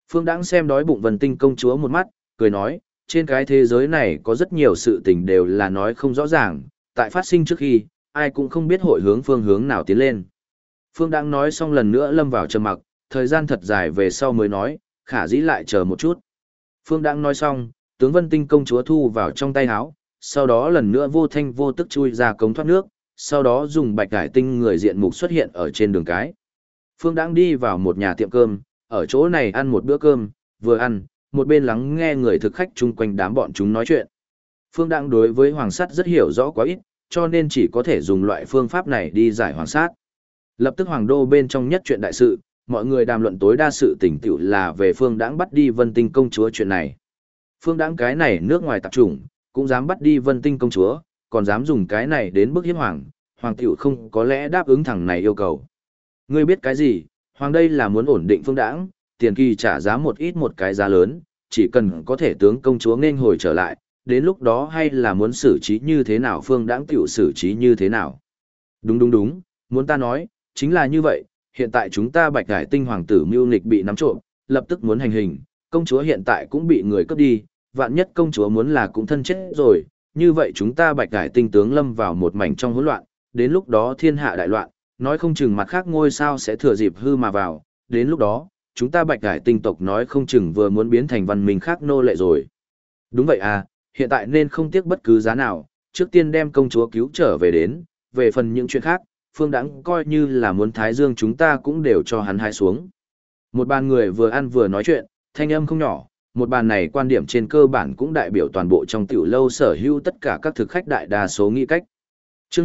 Phương Đãng xem đói bụng Vân Tinh công chúa một mắt, cười nói, trên cái thế giới này có rất nhiều sự tình đều là nói không rõ ràng, tại phát sinh trước khi, ai cũng không biết hội hướng phương hướng nào tiến lên. Phương Đãng nói xong lần nữa lâm vào trầm mặc, thời gian thật dài về sau mới nói, khả dĩ lại chờ một chút. Phương Đãng nói xong, tướng Vân Tinh công chúa thu vào trong tay áo, sau đó lần nữa vô thanh vô tức chui ra cống thoát nước, sau đó dùng bạch cải tinh người diện mục xuất hiện ở trên đường cái. Phương Đãng đi vào một nhà tiệm cơm, ở chỗ này ăn một bữa cơm, vừa ăn, một bên lắng nghe người thực khách chung quanh đám bọn chúng nói chuyện. Phương Đãng đối với hoàng sắt rất hiểu rõ quá ít, cho nên chỉ có thể dùng loại phương pháp này đi giải hoàng sát. Lập tức hoàng đô bên trong nhất chuyện đại sự, mọi người đàm luận tối đa sự tình tiểu là về Phương Đãng bắt đi Vân Tinh công chúa chuyện này. Phương Đãng cái này nước ngoài tạp chủng, cũng dám bắt đi Vân Tinh công chúa, còn dám dùng cái này đến bức hiếp hoàng tiểu không có lẽ đáp ứng thằng này yêu cầu. Ngươi biết cái gì, hoàng đây là muốn ổn định Phương Đãng, tiền kỳ trả giá một ít một cái giá lớn, chỉ cần có thể tướng công chúa nên hồi trở lại, đến lúc đó hay là muốn xử trí như thế nào Phương Đãng tiểu xử trí như thế nào. Đúng, muốn ta nói, chính là như vậy, hiện tại chúng ta Bạch Hải Tinh hoàng tử mưu nghịch bị nắm trộm, lập tức muốn hành hình, công chúa hiện tại cũng bị người cướp đi, vạn nhất công chúa muốn là cũng thân chết rồi, như vậy chúng ta Bạch Hải Tinh tướng lâm vào một mảnh trong hỗn loạn, đến lúc đó thiên hạ đại loạn, nói không chừng mặt khác ngôi sao sẽ thừa dịp hư mà vào, đến lúc đó, chúng ta Bạch Hải Tinh tộc nói không chừng vừa muốn biến thành văn minh khác nô lệ rồi. Đúng vậy à, hiện tại nên không tiếc bất cứ giá nào, trước tiên đem công chúa cứu trở về đến, về phần những chuyện khác, Phương Đãng coi như là muốn thái dương chúng ta cũng đều cho hắn hái xuống. Một bàn người vừa ăn vừa nói chuyện, thanh âm không nhỏ, một bàn này quan điểm trên cơ bản cũng đại biểu toàn bộ trong tiểu lâu sở hữu tất cả các thực khách đại đa số nghĩ cách. Chương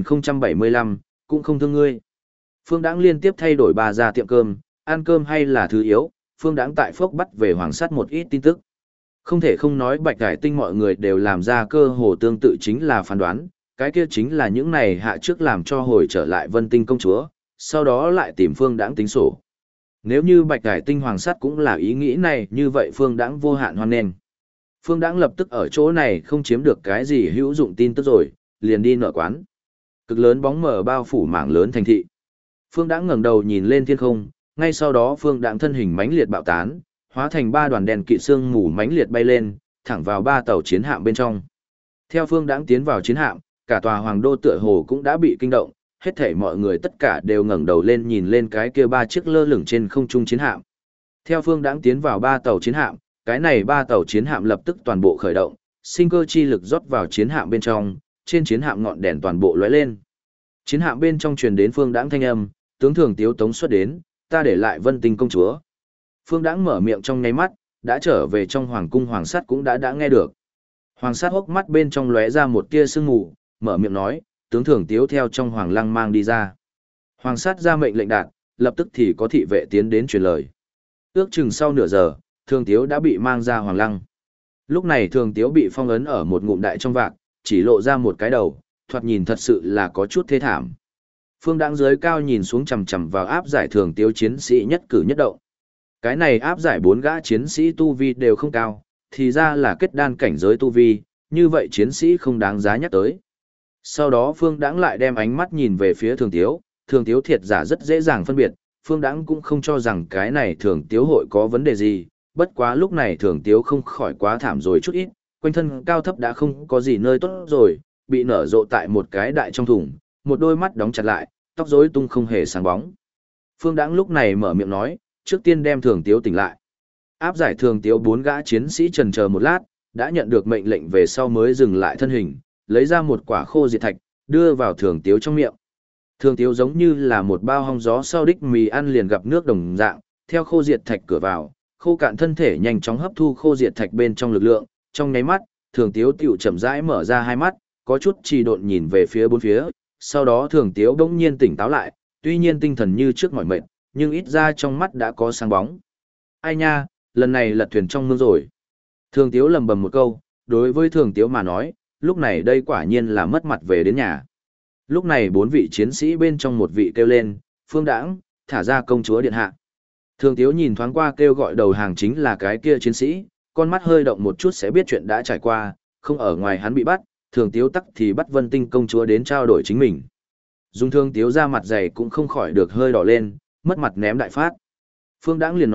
2075, cũng không thương ngươi. Phương Đãng liên tiếp thay đổi 3 gia tiệm cơm, ăn cơm hay là thứ yếu, Phương Đãng tại Phốc bắt về hoàng sắt một ít tin tức. Không thể không nói Bạch Hải Tinh mọi người đều làm ra cơ hồ tương tự chính là phán đoán, cái kia chính là những này hạ trước làm cho hồi trở lại Vân Tinh công chúa, sau đó lại tìm Phương Đãng tính sổ. Nếu như Bạch Hải Tinh hoàng sắt cũng là ý nghĩ này, như vậy Phương Đãng vô hạn hoan nghênh. Phương Đãng lập tức ở chỗ này không chiếm được cái gì hữu dụng tin tức rồi, liền đi nợ quán. Cực lớn bóng mờ bao phủ mảng lớn thành thị. Phương Đãng ngẩng đầu nhìn lên thiên không, ngay sau đó Phương Đãng thân hình mãnh liệt bạo tán, hóa thành 3 đoàn đèn kỵ sương mù mãnh liệt bay lên, thẳng vào 3 tàu chiến hạm bên trong. Theo Phương Đãng tiến vào chiến hạm, cả tòa hoàng đô tựa hồ cũng đã bị kinh động, hết thảy mọi người tất cả đều ngẩng đầu lên nhìn lên cái kia 3 chiếc lơ lửng trên không trung chiến hạm. Theo Phương Đãng tiến vào 3 tàu chiến hạm, cái này 3 tàu chiến hạm lập tức toàn bộ khởi động, sinh cơ chi lực rót vào chiến hạm bên trong, trên chiến hạm ngọn đèn toàn bộ lóe lên. Chiến hạm bên trong truyền đến Phương Đãng thanh âm, tướng Thường Tiếu tống xuất đến, ta để lại Vân Tinh công chúa. Phương Đãng mở miệng trong nháy mắt, đã trở về trong hoàng cung hoàng sắt cũng đã nghe được. Hoàng sắt hốc mắt bên trong lóe ra một tia sương mù, mở miệng nói, tướng Thường Tiếu theo trong hoàng lăng mang đi ra. Hoàng sắt ra mệnh lệnh đạt, lập tức thì có thị vệ tiến đến truyền lời. Ước chừng sau nửa giờ, Thường Tiếu đã bị mang ra hoàng lăng. Lúc này Thường Tiếu bị phong ấn ở một ngụm đại trong vạc, chỉ lộ ra một cái đầu, thoạt nhìn thật sự là có chút thê thảm. Phương Đãng dưới cao nhìn xuống chằm chằm vào áp giải Thường Tiếu chiến sĩ nhất cử nhất động. Cái này áp giải 4 gã chiến sĩ tu vi đều không cao, thì ra là kết đan cảnh giới tu vi, như vậy chiến sĩ không đáng giá nhắc tới. Sau đó Phương Đãng lại đem ánh mắt nhìn về phía Thường Tiếu thiệt giả rất dễ dàng phân biệt, Phương Đãng cũng không cho rằng cái này Thường Tiếu hội có vấn đề gì, bất quá lúc này Thường Tiếu không khỏi quá thảm rồi chút ít, quanh thân cao thấp đã không có gì nơi tốt rồi, bị nở rộ tại một cái đại trong thùng, một đôi mắt đóng chặt lại, tóc rối tung không hề sáng bóng. Phương Đãng lúc này mở miệng nói, trước tiên đem Thường Tiếu tỉnh lại. Áp giải Thường Tiếu 4 gã chiến sĩ chần chờ một lát, đã nhận được mệnh lệnh về sau mới dừng lại thân hình, lấy ra một quả khô diệt thạch, đưa vào Thường Tiếu trong miệng. Thường Tiếu giống như là một bao hong gió sau đích mì ăn liền gặp nước đồng dạng, theo khô diệt thạch cửa vào, khô cạn thân thể nhanh chóng hấp thu khô diệt thạch bên trong lực lượng, trong nháy mắt, Thường Tiếu tiểu chậm rãi mở ra hai mắt, có chút trì độn nhìn về phía bốn phía, sau đó Thường Tiếu bỗng nhiên tỉnh táo lại, tuy nhiên tinh thần như trước mỏi mệt, nhưng ít ra trong mắt đã có sáng bóng. Ai nha, lần này lật thuyền trong mương rồi. Thường Tiếu lầm bầm một câu, đối với Thường Tiếu mà nói, lúc này đây quả nhiên là mất mặt về đến nhà. Lúc này 4 vị chiến sĩ bên trong một vị kêu lên, Phương Đãng, thả ra công chúa điện hạ. Thường Tiếu nhìn thoáng qua kêu gọi đầu hàng chính là cái kia chiến sĩ, con mắt hơi động một chút sẽ biết chuyện đã trải qua, không ở ngoài hắn bị bắt, Thường Tiếu tắc thì bắt Vân Tinh công chúa đến trao đổi chính mình. Dùng Thường Tiếu ra mặt dày cũng không khỏi được hơi đỏ lên, mất mặt ném đại phát. Phương Đãng liền nói,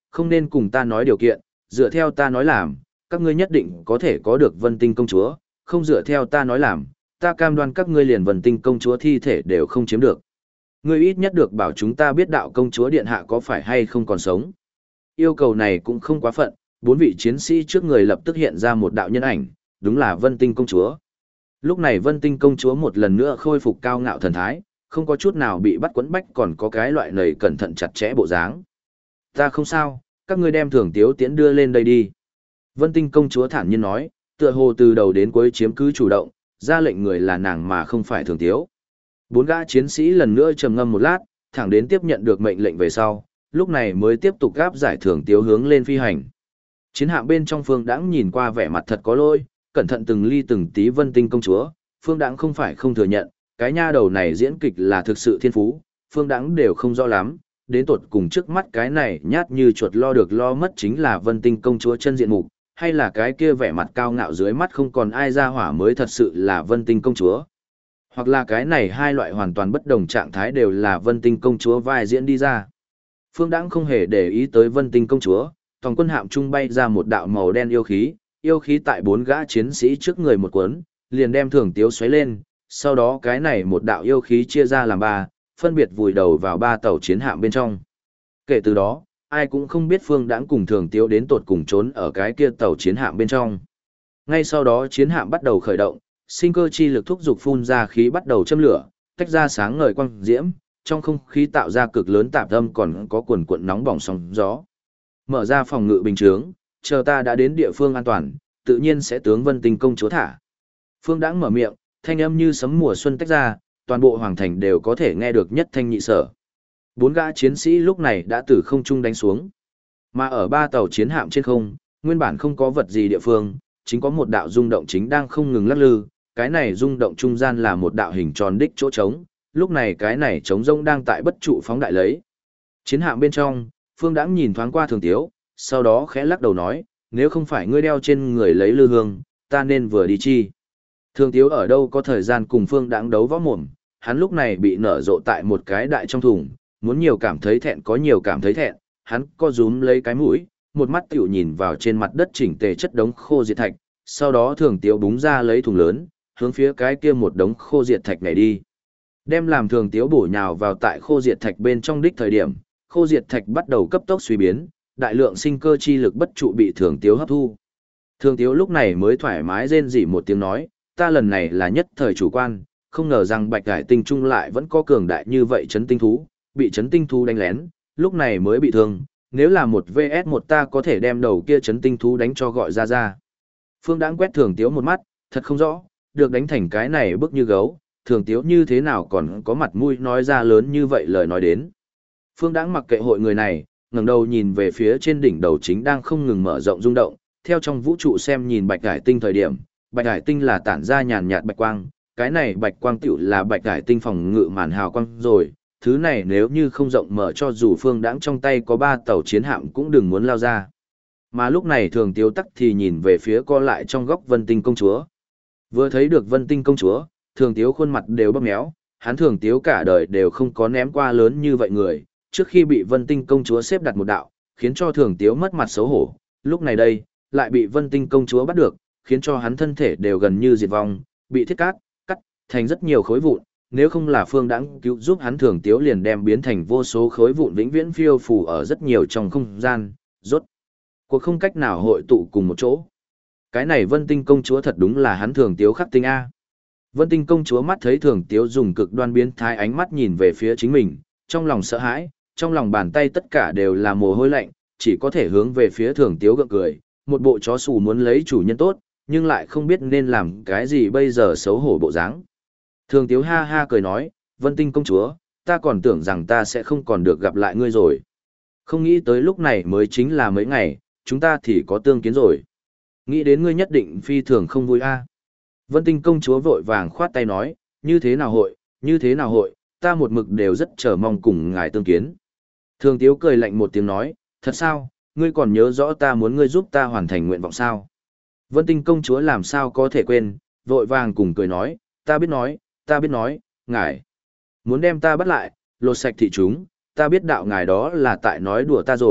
không nên cùng ta nói điều kiện, dựa theo ta nói làm, các ngươi nhất định có thể có được Vân Tinh công chúa, không dựa theo ta nói làm, ta cam đoan các ngươi liền Vân Tinh công chúa thi thể đều không chiếm được. Ngươi ít nhất được bảo chúng ta biết đạo công chúa điện hạ có phải hay không còn sống. Yêu cầu này cũng không quá phận, 4 vị chiến sĩ trước người lập tức hiện ra một đạo nhân ảnh, đúng là Vân Tinh công chúa. Lúc này Vân Tinh công chúa một lần nữa khôi phục cao ngạo thần thái, không có chút nào bị bắt quấn bách, còn có cái loại nầy cẩn thận chặt chẽ bộ dáng. Ta không sao, các ngươi đem Thường Tiếu tiễn đưa lên đây đi. Vân Tinh công chúa thản nhiên nói, tựa hồ từ đầu đến cuối chiếm cứ chủ động, ra lệnh người là nàng mà không phải Thường Tiếu. 4 gã chiến sĩ lần nữa trầm ngâm một lát, thẳng đến tiếp nhận được mệnh lệnh về sau, lúc này mới tiếp tục gáp giải Thường Tiếu hướng lên phi hành. Chiến hạm bên trong Phương Đãng nhìn qua vẻ mặt thật có lỗi, cẩn thận từng ly từng tí Vân Tinh công chúa, Phương Đãng không phải không thừa nhận, cái nha đầu này diễn kịch là thực sự thiên phú, Phương Đãng đều không rõ lắm, đến tột cùng trước mắt cái này nhát như chuột lo được lo mất chính là Vân Tinh công chúa chân diện mục, hay là cái kia vẻ mặt cao ngạo dưới mắt không còn ai ra hỏa mới thật sự là Vân Tinh công chúa. Hoặc là cái này hai loại hoàn toàn bất đồng trạng thái đều là Vân Tinh công chúa vai diễn đi ra. Phương Đãng không hề để ý tới Vân Tinh công chúa, toàn quân hạm trung bay ra một đạo màu đen yêu khí tại 4 gã chiến sĩ trước người một cuốn, liền đem Thường Tiếu xoáy lên, sau đó cái này một đạo yêu khí chia ra làm 3, phân biệt vùi đầu vào 3 tàu chiến hạm bên trong. Kể từ đó, ai cũng không biết Phương Đãng cùng Thường Tiếu đến tột cùng trốn ở cái kia tàu chiến hạm bên trong. Ngay sau đó chiến hạm bắt đầu khởi động, sinh cơ chi lực thúc dục phun ra khí bắt đầu châm lửa, tách ra sáng ngời quang diễm, trong không khí tạo ra cực lớn tạp âm, còn có cuồn cuộn nóng bỏng sóng gió. Mở ra phòng ngự bình chướng, chờ ta đã đến địa phương an toàn, tự nhiên sẽ tướng Vân Tinh công chúa thả. Phương Đãng mở miệng, thanh âm như sấm mùa xuân tách ra, toàn bộ hoàng thành đều có thể nghe được nhất thanh nhị sở. 4 gã chiến sĩ lúc này đã từ không trung đánh xuống. Mà ở 3 tàu chiến hạm trên không, nguyên bản không có vật gì địa phương, chính có một đạo rung động chính đang không ngừng lắc lư, cái này rung động trung gian là một đạo hình tròn đích chỗ trống, lúc này cái này trống rông đang tại bất trụ phóng đại lấy. Chiến hạm bên trong, Phương Đãng nhìn thoáng qua Thường Tiếu, sau đó khẽ lắc đầu nói, nếu không phải ngươi đeo trên người lấy lư hương, ta nên vừa đi chi. Thường Tiếu ở đâu có thời gian cùng Phương Đãng đấu võ mồm, hắn lúc này bị nở rộ tại một cái đại trong thùng, muốn nhiều cảm thấy thẹn có nhiều cảm thấy thẹn, hắn co rúm lấy cái mũi, một mắt tiểu nhìn vào trên mặt đất chỉnh tề chất đống khô diệt thạch, sau đó Thường Tiếu búng ra lấy thùng lớn, hướng phía cái kia một đống khô diệt thạch này đi. Đem làm Thường Tiếu bổ nhào vào tại khô diệt thạch bên trong đích thời điểm, khô diệt thạch bắt đầu cấp tốc suy biến, đại lượng sinh cơ chi lực bất trụ bị Thường Tiếu hấp thu. Thường Tiếu lúc này mới thoải mái rên rỉ một tiếng nói, ta lần này là nhất thời chủ quan, không ngờ rằng Bạch Hải Tinh Trung lại vẫn có cường đại như vậy chấn tinh thú, bị chấn tinh thú đánh lén, lúc này mới bị thương, nếu là một vs một ta có thể đem đầu kia chấn tinh thú đánh cho gọi ra. Phương Đãng quét Thường Tiếu một mắt, thật không rõ, được đánh thành cái này bức như gấu, Thường Tiếu như thế nào còn có mặt mũi nói ra lớn như vậy lời nói đến. Phương Đãng mặc kệ hội người này, ngẩng đầu nhìn về phía trên đỉnh đầu chính đang không ngừng mở rộng rung động, theo trong vũ trụ xem nhìn Bạch Hải Tinh thời điểm, Bạch Hải Tinh là tản ra nhàn nhạt bạch quang, cái này bạch quang tiểu là Bạch Hải Tinh phòng ngự màn hào quang rồi, thứ này nếu như không rộng mở cho dù Phương Đãng trong tay có 3 tàu chiến hạm cũng đừng muốn lao ra. Mà lúc này Thường Tiếu tắc thì nhìn về phía co lại trong góc Vân Tinh công chúa. Vừa thấy được Vân Tinh công chúa, Thường Tiếu khuôn mặt đều bóp méo, hắn Thường Tiếu cả đời đều không có ném qua lớn như vậy người, trước khi bị Vân Tinh công chúa xếp đặt một đạo, khiến cho Thường Tiếu mất mặt xấu hổ, lúc này đây, lại bị Vân Tinh công chúa bắt được, khiến cho hắn thân thể đều gần như diệt vong, bị thiết cắt thành rất nhiều khối vụn, nếu không là Phương Đãng cứu giúp hắn Thường Tiếu liền đem biến thành vô số khối vụn vĩnh viễn phiêu phù ở rất nhiều trong không gian, rốt cuộc không cách nào hội tụ cùng một chỗ. Cái này Vân Tinh công chúa thật đúng là hắn Thường Tiếu khắc tinh a. Vân Tinh công chúa mắt thấy Thường Tiếu dùng cực đoan biến thái ánh mắt nhìn về phía chính mình, trong lòng sợ hãi, trong lòng bàn tay tất cả đều là mồ hôi lạnh, chỉ có thể hướng về phía Thường Tiếu gượng cười, một bộ chó xù muốn lấy chủ nhân tốt, nhưng lại không biết nên làm cái gì bây giờ xấu hổ bộ dáng. Thường Tiếu ha ha cười nói, Vân Tinh công chúa, ta còn tưởng rằng ta sẽ không còn được gặp lại ngươi rồi. Không nghĩ tới lúc này mới chính là mấy ngày, chúng ta thì có tương kiến rồi. Nghĩ đến ngươi nhất định phi thường không vui a. Vân Tinh công chúa vội vàng khoát tay nói, như thế nào hội, ta một mực đều rất chờ mong cùng ngài tương kiến. Thường Tiếu cười lạnh một tiếng nói, thật sao, ngươi còn nhớ rõ ta muốn ngươi giúp ta hoàn thành nguyện vọng sao. Vân Tinh công chúa làm sao có thể quên, vội vàng cùng cười nói, ta biết nói, ngài muốn đem ta bắt lại, lột sạch thị chúng, ta biết đạo ngài đó là tại nói đùa ta rồi,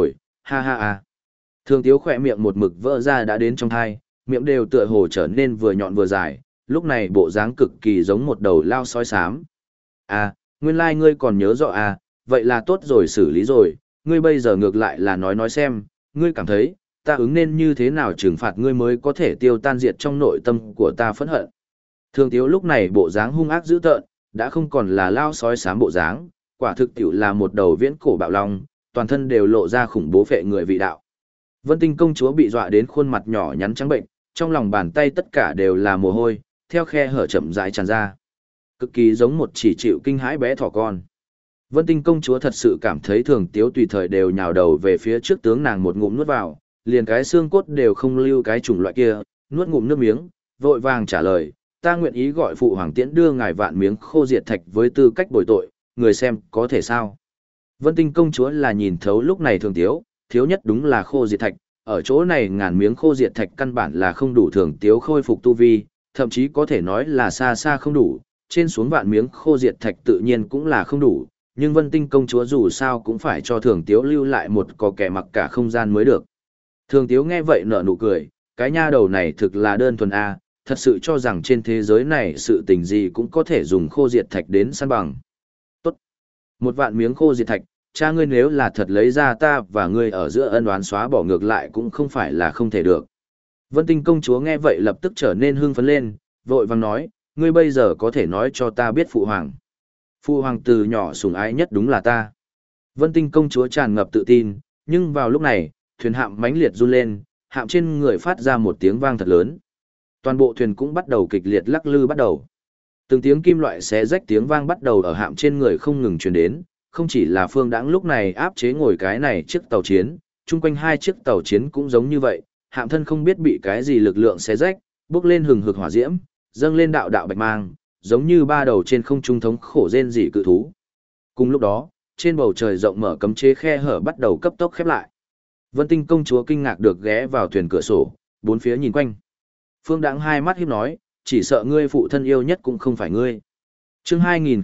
Ha ha ha. Thường Tiếu khỏe miệng một mực vỡ ra đã đến trong thai, miệng đều tựa hồ trở nên vừa nhọn vừa dài, lúc này bộ dáng cực kỳ giống một đầu lao sói xám. À, nguyên lai ngươi còn nhớ rõ à, vậy là tốt rồi xử lý rồi, ngươi bây giờ ngược lại là nói xem, ngươi cảm thấy, ta ứng nên như thế nào trừng phạt ngươi mới có thể tiêu tan diệt trong nội tâm của ta phẫn hận. Thường Tiếu lúc này bộ dáng hung ác dữ tợn, đã không còn là lao sói xám bộ dáng, quả thực tiểu là một đầu viễn cổ bạo long, toàn thân đều lộ ra khủng bố phệ người vị đạo. Vân Tinh công chúa bị dọa đến khuôn mặt nhỏ nhắn trắng bệnh, trong lòng bàn tay tất cả đều là mồ hôi, theo khe hở chậm rãi tràn ra. Cực kỳ giống một chỉ chịu kinh hãi bé thỏ con. Vân Tinh công chúa thật sự cảm thấy Thường Tiếu tùy thời đều nhào đầu về phía trước tướng nàng một ngụm nuốt vào, liền cái xương cốt đều không lưu cái chủng loại kia, nuốt ngụm nước miếng, vội vàng trả lời, ta nguyện ý gọi phụ hoàng tiễn đưa ngài vạn miếng khô diệt thạch với tư cách bồi tội, người xem có thể sao. Vân Tinh công chúa là nhìn thấu lúc này Thường Tiếu, thiếu nhất đúng là khô diệt thạch, ở chỗ này ngàn miếng khô diệt thạch căn bản là không đủ Thường Tiếu khôi phục tu vi, thậm chí có thể nói là xa xa không đủ, trên xuống vạn miếng khô diệt thạch tự nhiên cũng là không đủ, nhưng Vân Tinh công chúa dù sao cũng phải cho Thường Tiếu lưu lại một có kẻ mặc cả không gian mới được. Thường Tiếu nghe vậy nở nụ cười, cái nha đầu này thực là đơn thuần a, thật sự cho rằng trên thế giới này sự tình gì cũng có thể dùng khô diệt thạch đến săn bằng. Tốt. Một vạn miếng khô diệt thạch, cha ngươi nếu là thật lấy ra ta và ngươi ở giữa ân oán xóa bỏ ngược lại cũng không phải là không thể được. Vân Tinh công chúa nghe vậy lập tức trở nên hưng phấn lên, vội vàng nói, ngươi bây giờ có thể nói cho ta biết phụ hoàng. Phụ hoàng từ nhỏ sủng ái nhất đúng là ta. Vân Tinh công chúa tràn ngập tự tin, nhưng vào lúc này, thuyền hạm mãnh liệt run lên, hạm trên người phát ra một tiếng vang thật lớn. Toàn bộ thuyền cũng bắt đầu kịch liệt lắc lư bắt đầu. Từng tiếng kim loại xé rách tiếng vang bắt đầu ở hạm trên người không ngừng truyền đến, không chỉ là Phương Đãng lúc này áp chế ngồi cái này chiếc tàu chiến, chung quanh hai chiếc tàu chiến cũng giống như vậy, hạm thân không biết bị cái gì lực lượng xé rách, bốc lên hừng hực hỏa diễm, dâng lên đạo đạo bạch mang, giống như ba đầu trên không trung thống khổ rên rỉ cự thú. Cùng lúc đó, trên bầu trời rộng mở cấm chế khe hở bắt đầu cấp tốc khép lại. Vân Tinh công chúa kinh ngạc được ghé vào thuyền cửa sổ, bốn phía nhìn quanh. Phương Đãng hai mắt híp nói, chỉ sợ ngươi phụ thân yêu nhất cũng không phải ngươi. Chương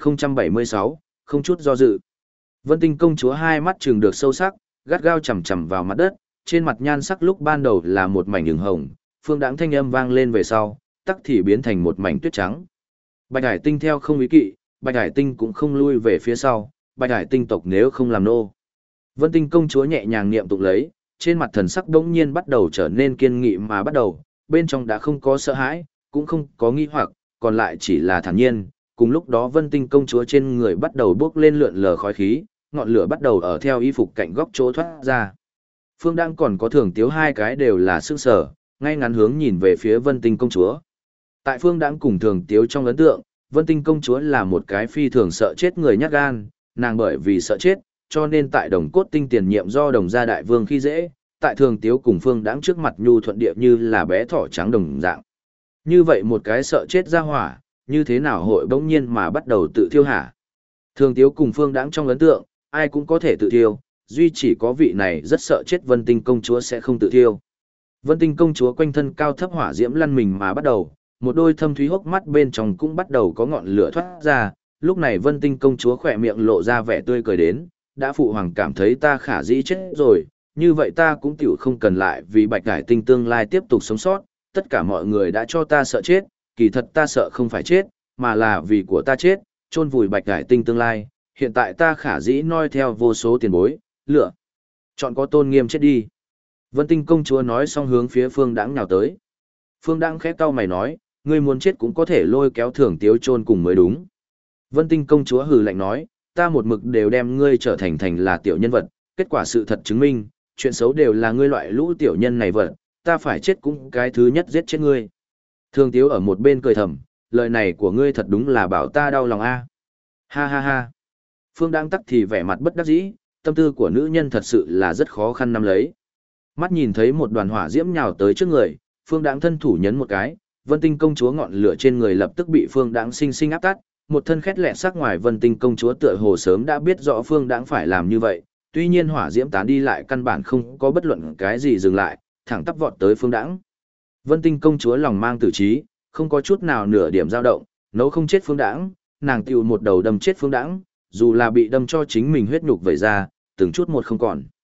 2076, không chút do dự. Vân Tinh công chúa hai mắt trừng được sâu sắc, gắt gao chằm chằm vào mặt đất, trên mặt nhan sắc lúc ban đầu là một mảnh ửng hồng, Phương Đãng thanh âm vang lên về sau, tắc thì biến thành một mảnh tuyết trắng. Bạch Hải Tinh theo không ý kỵ, Bạch Hải Tinh cũng không lui về phía sau, Bạch Hải Tinh tộc nếu không làm nô. Vân Tinh công chúa nhẹ nhàng niệm tụng lấy, trên mặt thần sắc đống nhiên bắt đầu trở nên kiên nghị mà bắt đầu, bên trong đã không có sợ hãi, cũng không có nghi hoặc, còn lại chỉ là thản nhiên. Cùng lúc đó Vân Tinh công chúa trên người bắt đầu bốc lên lượn lờ khói khí, ngọn lửa bắt đầu ở theo y phục cạnh góc chỗ thoát ra. Phương Đãng còn có Thường Tiếu hai cái đều là sững sờ, ngay ngắn hướng nhìn về phía Vân Tinh công chúa. Tại Phương Đãng cùng Thường Tiếu trong ấn tượng, Vân Tinh công chúa là một cái phi thường sợ chết người nhát gan, nàng bởi vì sợ chết, cho nên tại Đồng Cốt Tinh tiền nhiệm do Đồng gia đại vương khi dễ, tại Thường Tiếu cùng Phương Đãng trước mặt nhu thuận địa như là bé thỏ trắng đồng dạng. Như vậy một cái sợ chết ra hỏa, như thế nào hội bỗng nhiên mà bắt đầu tự thiêu hả? Thường Tiếu cùng Phương Đãng trong ấn tượng, ai cũng có thể tự thiêu, duy chỉ có vị này rất sợ chết Vân Tinh công chúa sẽ không tự thiêu. Vân Tinh công chúa quanh thân cao thấp hỏa diễm lăn mình mà bắt đầu, một đôi thâm thúy hốc mắt bên trong cũng bắt đầu có ngọn lửa thoát ra, lúc này Vân Tinh công chúa khỏe miệng lộ ra vẻ tươi cười đến, đã phụ hoàng cảm thấy ta khả dĩ chết rồi, như vậy ta cũng tiểu không cần lại vì Bạch Hải Tinh tương lai tiếp tục sống sót, tất cả mọi người đã cho ta sợ chết, kỳ thật ta sợ không phải chết, mà là vì của ta chết, chôn vùi Bạch Hải Tinh tương lai, hiện tại ta khả dĩ noi theo vô số tiền bối, lựa. Chọn có tôn nghiêm chết đi. Vân Tinh công chúa nói xong hướng phía Phương Đãng nhào tới. Phương Đãng khẽ cau mày nói, ngươi muốn chết cũng có thể lôi kéo Thường Tiếu chôn cùng mới đúng. Vân Tinh công chúa hừ lạnh nói, ta một mực đều đem ngươi trở thành là tiểu nhân vật, kết quả sự thật chứng minh, chuyện xấu đều là ngươi loại lũ tiểu nhân này vật, ta phải chết cũng cái thứ nhất giết chết ngươi. Thường Tiếu ở một bên cười thầm, lời này của ngươi thật đúng là bảo ta đau lòng a. Ha ha ha. Phương Đãng tắc thì vẻ mặt bất đắc dĩ, tâm tư của nữ nhân thật sự là rất khó khăn nắm lấy. Mắt nhìn thấy một đoàn hỏa diễm nhào tới trước người, Phương Đãng thân thủ nhấn một cái, Vân Tinh công chúa ngọn lửa trên người lập tức bị Phương Đãng sinh sinh áp tắt, một thân khét lẹ sắc ngoài Vân Tinh công chúa tựa hồ sớm đã biết rõ Phương Đãng phải làm như vậy, tuy nhiên hỏa diễm tán đi lại căn bản không có bất luận cái gì dừng lại, thẳng tắp vọt tới Phương Đãng. Vân Tinh công chúa lòng mang tử trí, không có chút nào nửa điểm dao động, nấu không chết Phương Đãng, nàng tiêu một đầu đâm chết Phương Đãng, dù là bị đâm cho chính mình huyết nhục vẩy ra, từng chút một không còn.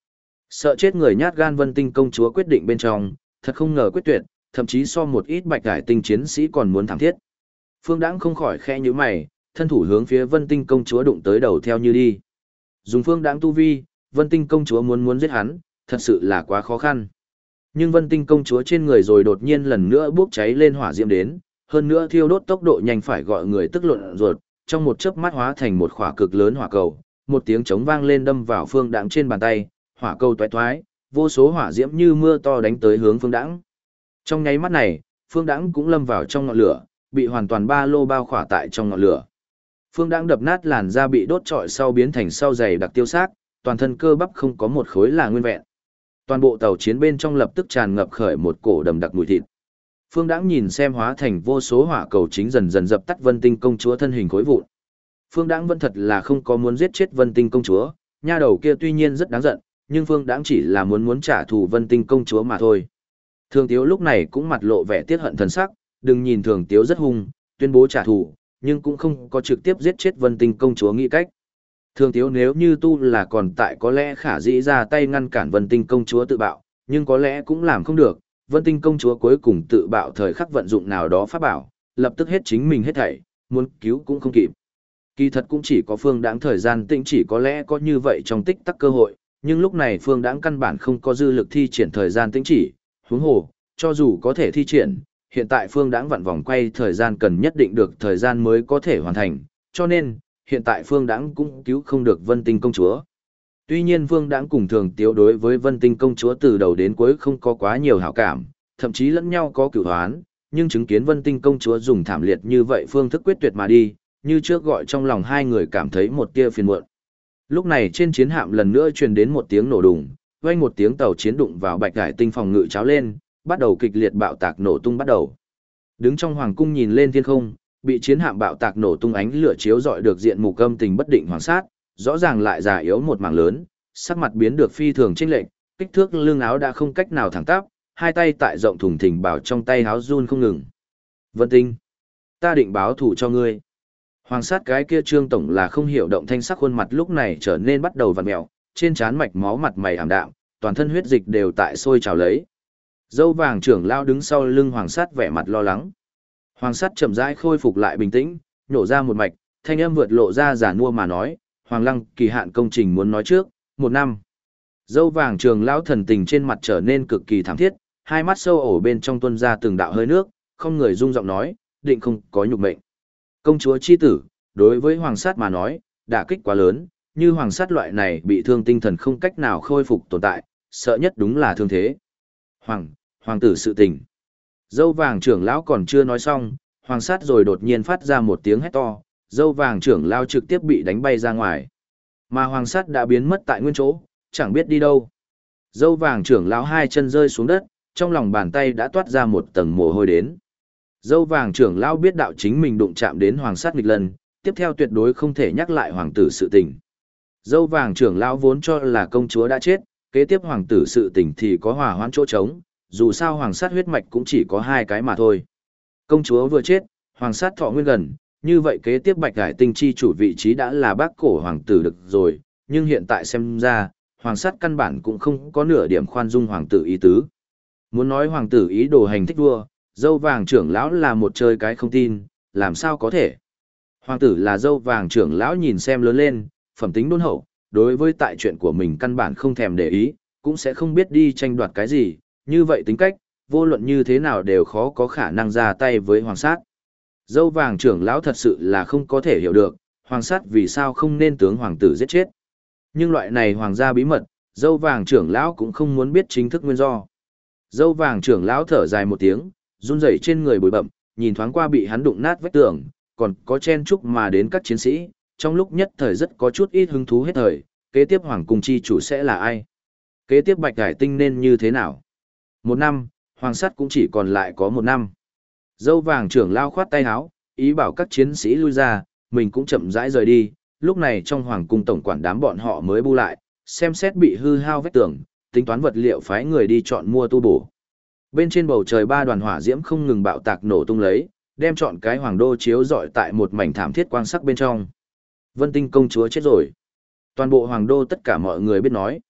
Sợ chết người nhát gan Vân Tinh công chúa quyết định bên trong, thật không ngờ quyết tuyệt, thậm chí so một ít bạch cải tinh chiến sĩ còn muốn thảm thiết. Phương Đãng không khỏi khẽ nhíu mày, thân thủ hướng phía Vân Tinh công chúa đụng tới đầu theo như đi. Dùng Phương Đãng tu vi, Vân Tinh công chúa muốn giết hắn, thật sự là quá khó khăn. Nhưng Vân Tinh công chúa trên người rồi đột nhiên lần nữa bốc cháy lên hỏa diễm đến, hơn nữa thiêu đốt tốc độ nhanh phải gọi người tức lộn ruột, trong một chớp mắt hóa thành một khỏa cực lớn hỏa cầu, một tiếng trống vang lên đâm vào Phương Đãng trên bàn tay, hỏa cầu toái toái, vô số hỏa diễm như mưa to đánh tới hướng Phương Đãng. Trong nháy mắt này, Phương Đãng cũng lâm vào trong ngọn lửa, bị hoàn toàn ba lô bao khỏa tại trong ngọn lửa. Phương Đãng đập nát làn da bị đốt trọi sau biến thành sau dày đặc tiêu xác, toàn thân cơ bắp không có một khối là nguyên vẹn. Toàn bộ tàu chiến bên trong lập tức tràn ngập khởi một cổ đầm đặc mùi thịt. Phương Đãng nhìn xem hóa thành vô số hỏa cầu chính dần dần dập tắt Vân Tinh công chúa thân hình khối vụn. Phương Đãng vẫn thật là không có muốn giết chết Vân Tinh công chúa, nha đầu kia tuy nhiên rất đáng giận, nhưng Phương Đãng chỉ là muốn trả thù Vân Tinh công chúa mà thôi. Thường Tiếu lúc này cũng mặt lộ vẻ tiếc hận thần sắc, đừng nhìn Thường Tiếu rất hung, tuyên bố trả thù, nhưng cũng không có trực tiếp giết chết Vân Tinh công chúa nghĩ cách. Thường Tiếu nếu như tu là còn tại có lẽ khả dĩ ra tay ngăn cản Vân Tinh công chúa tự bạo, nhưng có lẽ cũng làm không được. Vân Tinh công chúa cuối cùng tự bạo thời khắc vận dụng nào đó pháp bảo, lập tức hết chính mình hết thảy, muốn cứu cũng không kịp. Kỳ thật cũng chỉ có Phương Đãng thời gian tĩnh chỉ có lẽ có như vậy trong tích tắc cơ hội, nhưng lúc này Phương Đãng căn bản không có dư lực thi triển thời gian tĩnh chỉ, huống hồ, cho dù có thể thi triển, hiện tại Phương Đãng vặn vòng quay thời gian cần nhất định được thời gian mới có thể hoàn thành, cho nên, hiện tại Phương Đãng cũng cứu không được Vân Tinh công chúa. Tuy nhiên Phương Đãng cùng Thường Tiếu đối với Vân Tinh công chúa từ đầu đến cuối không có quá nhiều hảo cảm, thậm chí lẫn nhau có cửu hoán, nhưng chứng kiến Vân Tinh công chúa dùng thảm liệt như vậy phương thức quyết tuyệt mà đi, như trước gọi trong lòng hai người cảm thấy một tia phiền muộn. Lúc này trên chiến hạm lần nữa truyền đến một tiếng nổ đùng, vang một tiếng tàu chiến đụng vào bạch cải tinh phòng ngự cháo lên, bắt đầu kịch liệt bạo tạc nổ tung bắt đầu. Đứng trong hoàng cung nhìn lên thiên không, bị chiến hạm bạo tạc nổ tung ánh lửa chiếu rọi được diện mục âm tình bất định hoàng sát, rõ ràng lại già yếu một mảng lớn, sắc mặt biến được phi thường chênh lệch, kích thước lưng áo đã không cách nào thẳng tắp, hai tay tại rộng thùng thình bảo trong tay áo run không ngừng. Vân Tinh, ta định báo thù cho ngươi. Hoàng sát cái kia Trương tổng là không hiểu động thanh sắc khuôn mặt lúc này trở nên bắt đầu vặn mèo, trên trán mạch máu mặt mày ảm đạm, toàn thân huyết dịch đều tại sôi trào lấy. Dâu vàng trưởng lao đứng sau lưng Hoàng sát vẻ mặt lo lắng. Hoàng sát chậm rãi khôi phục lại bình tĩnh, nhổ ra một mạch, thanh âm vượt lộ ra giả nua mà nói, Hoàng lăng kỳ hạn công trình muốn nói trước, 1 năm. Dâu vàng trường lão thần tình trên mặt trở nên cực kỳ thảm thiết, hai mắt sâu ổ bên trong tuôn ra từng đạo hơi nước, không người rung giọng nói, định không có nhục mệnh. Công chúa chi tử, đối với hoàng sát mà nói, đả kích quá lớn, như hoàng sát loại này bị thương tinh thần không cách nào khôi phục tồn tại, sợ nhất đúng là thương thế. Hoàng tử sự tình. Dâu vàng trưởng lão còn chưa nói xong, hoàng sát rồi đột nhiên phát ra một tiếng hét to, dâu vàng trưởng lão trực tiếp bị đánh bay ra ngoài. Mà hoàng sát đã biến mất tại nguyên chỗ, chẳng biết đi đâu. Dâu vàng trưởng lão hai chân rơi xuống đất, trong lòng bàn tay đã toát ra một tầng mồ hôi đến. Dâu vàng trưởng lão biết đạo chính mình đụng chạm đến hoàng sát nghịch lần, tiếp theo tuyệt đối không thể nhắc lại hoàng tử sự tình. Dâu vàng trưởng lão vốn cho là công chúa đã chết, kế tiếp hoàng tử sự tình thì có hòa hoãn chỗ trống, dù sao hoàng sát huyết mạch cũng chỉ có 2 cái mà thôi. Công chúa vừa chết, hoàng sát thọ nguyên gần, như vậy kế tiếp bạch hải tinh chi chủ vị trí đã là bác cổ hoàng tử được rồi, nhưng hiện tại xem ra, hoàng sát căn bản cũng không có nửa điểm khoan dung hoàng tử ý tứ. Muốn nói hoàng tử ý đồ hành thích vua, dâu vàng trưởng lão là một chơi cái không tin, làm sao có thể. Hoàng tử là dâu vàng trưởng lão nhìn xem lớn lên, phẩm tính đôn hậu, đối với tại chuyện của mình căn bản không thèm để ý, cũng sẽ không biết đi tranh đoạt cái gì, như vậy tính cách, vô luận như thế nào đều khó có khả năng ra tay với hoàng sát. Dâu vàng trưởng lão thật sự là không có thể hiểu được, hoàng sát vì sao không nên tướng hoàng tử giết chết. Nhưng loại này hoàng gia bí mật, dâu vàng trưởng lão cũng không muốn biết chính thức nguyên do. Dâu vàng trưởng lão thở dài một tiếng, run rẩy trên người bụi bậm, nhìn thoáng qua bị hắn đụng nát vách tường, còn có chen chúc mà đến các chiến sĩ, trong lúc nhất thời rất có chút ít hứng thú hết thời, kế tiếp hoàng cung chi chủ sẽ là ai? Kế tiếp bạch hải tinh nên như thế nào? 1 năm, hoàng sắt cũng chỉ còn lại có 1 năm. Dâu vàng trưởng lao khoát tay áo, ý bảo các chiến sĩ lui ra, mình cũng chậm rãi rời đi, lúc này trong hoàng cung tổng quản đám bọn họ mới bu lại, xem xét bị hư hao vách tường, tính toán vật liệu phái người đi chọn mua tu bổ. Bên trên bầu trời 3 đoàn hỏa diễm không ngừng bạo tạc nổ tung lấy, đem chọn cái hoàng đô chiếu rọi tại một mảnh thảm thiết quang sắc bên trong. Vân Tinh công chúa chết rồi. Toàn bộ hoàng đô tất cả mọi người biết nói.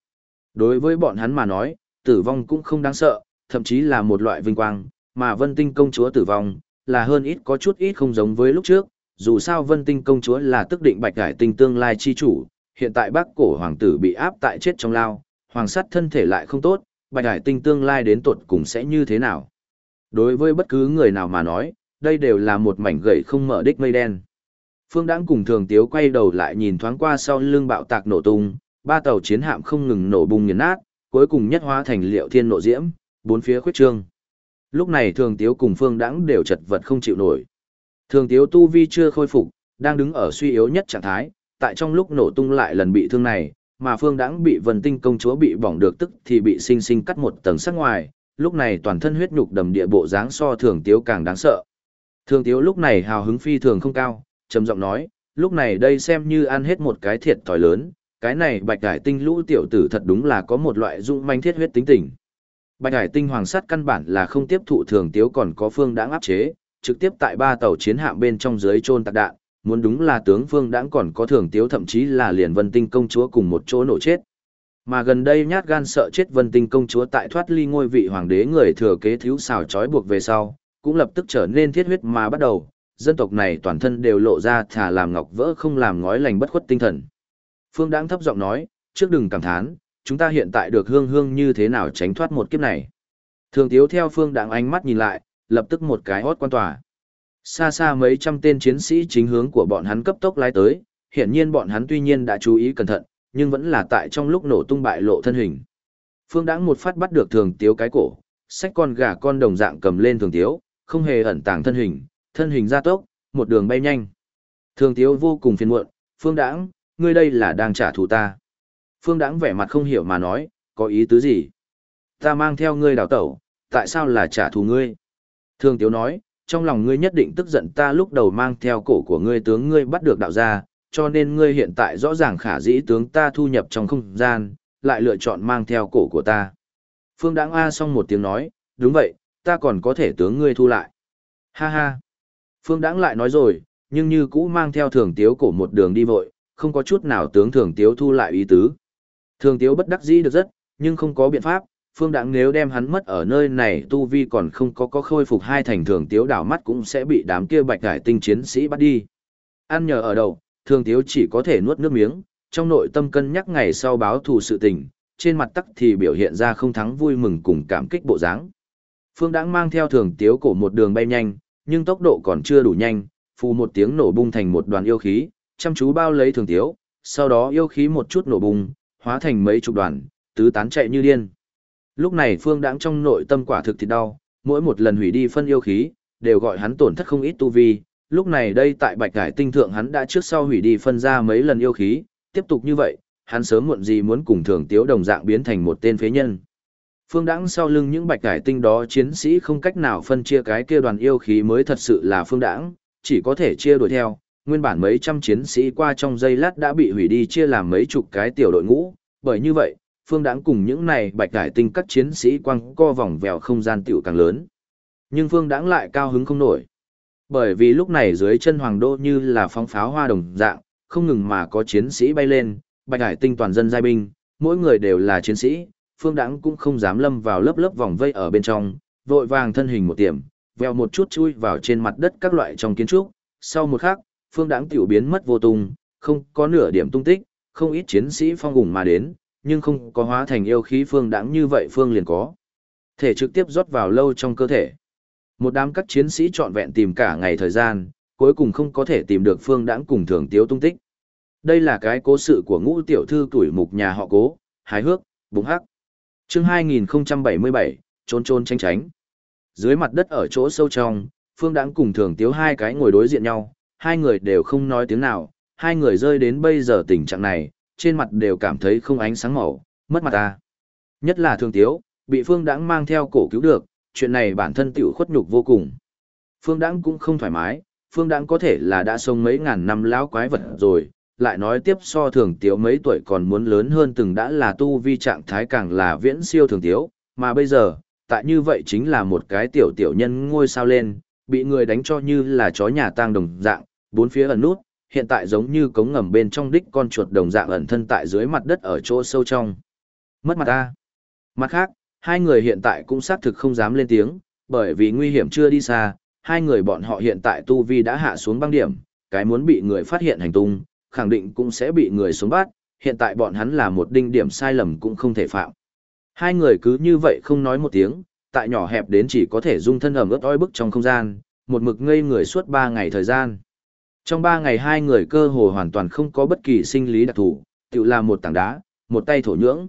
Đối với bọn hắn mà nói, tử vong cũng không đáng sợ, thậm chí là một loại vinh quang, mà Vân Tinh công chúa tử vong, là hơn ít có chút ít không giống với lúc trước, dù sao Vân Tinh công chúa là tức định Bạch Hải Tinh tương lai chi chủ, hiện tại Bắc Cổ hoàng tử bị áp tại chết trong lao, hoàng sắt thân thể lại không tốt, Bạch Hải Tinh tương lai đến tột cùng sẽ như thế nào? Đối với bất cứ người nào mà nói, đây đều là một mảnh gậy không mở đích mây đen. Phương Đãng cùng Thường Tiếu quay đầu lại nhìn thoáng qua sau lưng bạo tạc nổ tung, ba tàu chiến hạm không ngừng nổ bung nghiền nát, cuối cùng nhất hóa thành Liệu Thiên nộ diễm, bốn phía khuyết trương. Lúc này Thường Tiếu cùng Phương Đãng đều chật vật không chịu nổi. Thường Tiếu tu vi chưa khôi phục, đang đứng ở suy yếu nhất trạng thái, tại trong lúc nổ tung lại lần bị thương này, mà Phương Đãng bị Vân Tinh công chúa bị bỏng được tức thì bị sinh sinh cắt một tầng sắc ngoài, lúc này toàn thân huyết nhục đầm địa bộ dáng so Thường Tiếu càng đáng sợ. Thường Tiếu lúc này hào hứng phi thường không cao, trầm giọng nói, lúc này đây xem như ăn hết một cái thiệt thòi lớn, cái này Bạch Hải Tinh lũ tiểu tử thật đúng là có một loại dũng manh thiết huyết tính tình. Bạch Hải Tinh hoàng sát căn bản là không tiếp thụ Thường Tiếu còn có Phương Đãng áp chế, trực tiếp tại ba tàu chiến hạm bên trong dưới chôn tạc đạn, muốn đúng là tướng Phương Đãng còn có Thường Tiếu thậm chí là liền Vân Tinh công chúa cùng một chỗ nổ chết. Mà gần đây nhát gan sợ chết Vân Tinh công chúa tại thoát ly ngôi vị hoàng đế người thừa kế thiếu xào trói buộc về sau, cũng lập tức trở nên thiết huyết mà bắt đầu, dân tộc này toàn thân đều lộ ra thà làm ngọc vỡ không làm ngói lành bất khuất tinh thần. Phương Đãng thấp giọng nói, trước đừng cảm thán, chúng ta hiện tại được hương hương như thế nào tránh thoát một kiếp này. Thường Tiếu theo Phương Đãng ánh mắt nhìn lại, lập tức một cái hót quan tòa. Xa xa mấy trăm tên chiến sĩ chính hướng của bọn hắn cấp tốc lái tới, hiển nhiên bọn hắn tuy nhiên đã chú ý cẩn thận, nhưng vẫn là tại trong lúc nổ tung bại lộ thân hình. Phương Đãng một phát bắt được Thường Tiếu cái cổ, xách con gà con đồng dạng cầm lên Thường Tiếu, không hề ẩn tàng thân hình gia tốc, một đường bay nhanh. Thường Tiếu vô cùng phiền muộn, Phương Đãng, ngươi đây là đang trả thù ta. Phương Đãng vẻ mặt không hiểu mà nói, có ý tứ gì? Ta mang theo ngươi đào tẩu, tại sao là trả thù ngươi? Thường Tiếu nói, trong lòng ngươi nhất định tức giận ta lúc đầu mang theo cổ của ngươi tướng ngươi bắt được đạo gia, cho nên ngươi hiện tại rõ ràng khả dĩ tướng ta thu nhập trong không gian, lại lựa chọn mang theo cổ của ta. Phương Đãng a xong một tiếng nói, đúng vậy, ta còn có thể tướng ngươi thu lại. Ha ha. Phương Đãng lại nói rồi, nhưng như cũ mang theo Thường Tiếu cổ một đường đi vội, không có chút nào tướng Thường Tiếu thu lại ý tứ. Thường Tiếu bất đắc dĩ được rất, nhưng không có biện pháp, Phương Đãng nếu đem hắn mất ở nơi này tu vi còn không có khôi phục hai thành Thường Tiếu đảo mắt cũng sẽ bị đám kia Bạch Hải Tinh chiến sĩ bắt đi. Ăn nhờ ở đầu, Thường Tiếu chỉ có thể nuốt nước miếng, trong nội tâm cân nhắc ngày sau báo thù sự tình, trên mặt tắc thì biểu hiện ra không thắng vui mừng cùng cảm kích bộ dáng. Phương Đãng mang theo Thường Tiếu cổ một đường bay nhanh, nhưng tốc độ còn chưa đủ nhanh, phù một tiếng nổ bung thành một đoàn yêu khí, chăm chú bao lấy Thường Tiếu, sau đó yêu khí một chút nổ bung, hóa thành mấy chục đoàn, tứ tán chạy như điên. Lúc này Phương Đãng trong nội tâm quả thực thì đau, mỗi một lần hủy đi phân yêu khí, đều gọi hắn tổn thất không ít tu vi, lúc này đây tại Bạch Hải Tinh thượng hắn đã trước sau hủy đi phân ra mấy lần yêu khí, tiếp tục như vậy, hắn sớm muộn gì muốn cùng Thường Tiếu đồng dạng biến thành một tên phế nhân. Phương Đãng sau lưng những Bạch Hải Tinh đó chiến sĩ không cách nào phân chia cái kia đoàn yêu khí mới thật sự là Phương Đãng, chỉ có thể chia đuổi theo, nguyên bản mấy trăm chiến sĩ qua trong giây lát đã bị hủy đi chia làm mấy chục cái tiểu đội ngũ, bởi như vậy, Phương Đãng cùng những này Bạch Hải Tinh các chiến sĩ quăng co vòng vèo không gian tiểu càng lớn. Nhưng Phương Đãng lại cao hứng không nổi. Bởi vì lúc này dưới chân Hoàng Đô như là phóng pháo hoa đồng dạng, không ngừng mà có chiến sĩ bay lên, Bạch Hải Tinh toàn dân giai binh, mỗi người đều là chiến sĩ, Phương Đãng cũng không dám lâm vào lớp lớp vòng vây ở bên trong, vội vàng thân hình một tiệm, vèo một chút chui vào trên mặt đất các loại trong kiến trúc, sau một khắc, Phương Đãng tiểu biến mất vô tung, không có nửa điểm tung tích, không ít chiến sĩ phong ủng mà đến, nhưng không có hóa thành yêu khí Phương Đãng như vậy Phương liền có thể trực tiếp rót vào lâu trong cơ thể. Một đám các chiến sĩ trọn vẹn tìm cả ngày thời gian, cuối cùng không có thể tìm được Phương Đãng cùng Thường Tiếu tung tích. Đây là cái cố sự của Ngũ tiểu thư tuổi mục nhà họ Cố, hài hước, bùng hắc. Chương 2077, trốn trốn tránh tránh. Dưới mặt đất ở chỗ sâu trong, Phương Đãng cùng Thường Tiếu hai cái ngồi đối diện nhau, hai người đều không nói tiếng nào, hai người rơi đến bây giờ tình trạng này, trên mặt đều cảm thấy không ánh sáng màu, mất mặt ta. Nhất là Thường Tiếu, bị Phương Đãng mang theo cổ cứu được, chuyện này bản thân tiểu khuất nhục vô cùng. Phương Đãng cũng không thoải mái, Phương Đãng có thể là đã sống mấy ngàn năm lão quái vật rồi, lại nói tiếp so Thường Tiếu mấy tuổi còn muốn lớn hơn từng đã là tu vi trạng thái càng là viễn siêu Thường Tiếu, mà bây giờ, tại như vậy chính là một cái tiểu nhân ngôi sao lên, bị người đánh cho như là chó nhà tang đồng dạng, bốn phía ẩn nút, hiện tại giống như cống ngầm bên trong đích con chuột đồng dạng ẩn thân tại dưới mặt đất ở chỗ sâu trong. Mất mặt ta. Mặt khác, hai người hiện tại cũng xác thực không dám lên tiếng, bởi vì nguy hiểm chưa đi xa, hai người bọn họ hiện tại tu vi đã hạ xuống băng điểm, cái muốn bị người phát hiện hành tung, khẳng định cũng sẽ bị người xuống bắt, hiện tại bọn hắn là một đinh điểm sai lầm cũng không thể phạm. Hai người cứ như vậy không nói một tiếng, tại nhỏ hẹp đến chỉ có thể dung thân ẩm ướt oi bức trong không gian, một mực ngây người suốt 3 ngày thời gian. Trong 3 ngày hai người cơ hồ hoàn toàn không có bất kỳ sinh lý đặc thù, tự là một tảng đá, một tay thổ nhưỡng.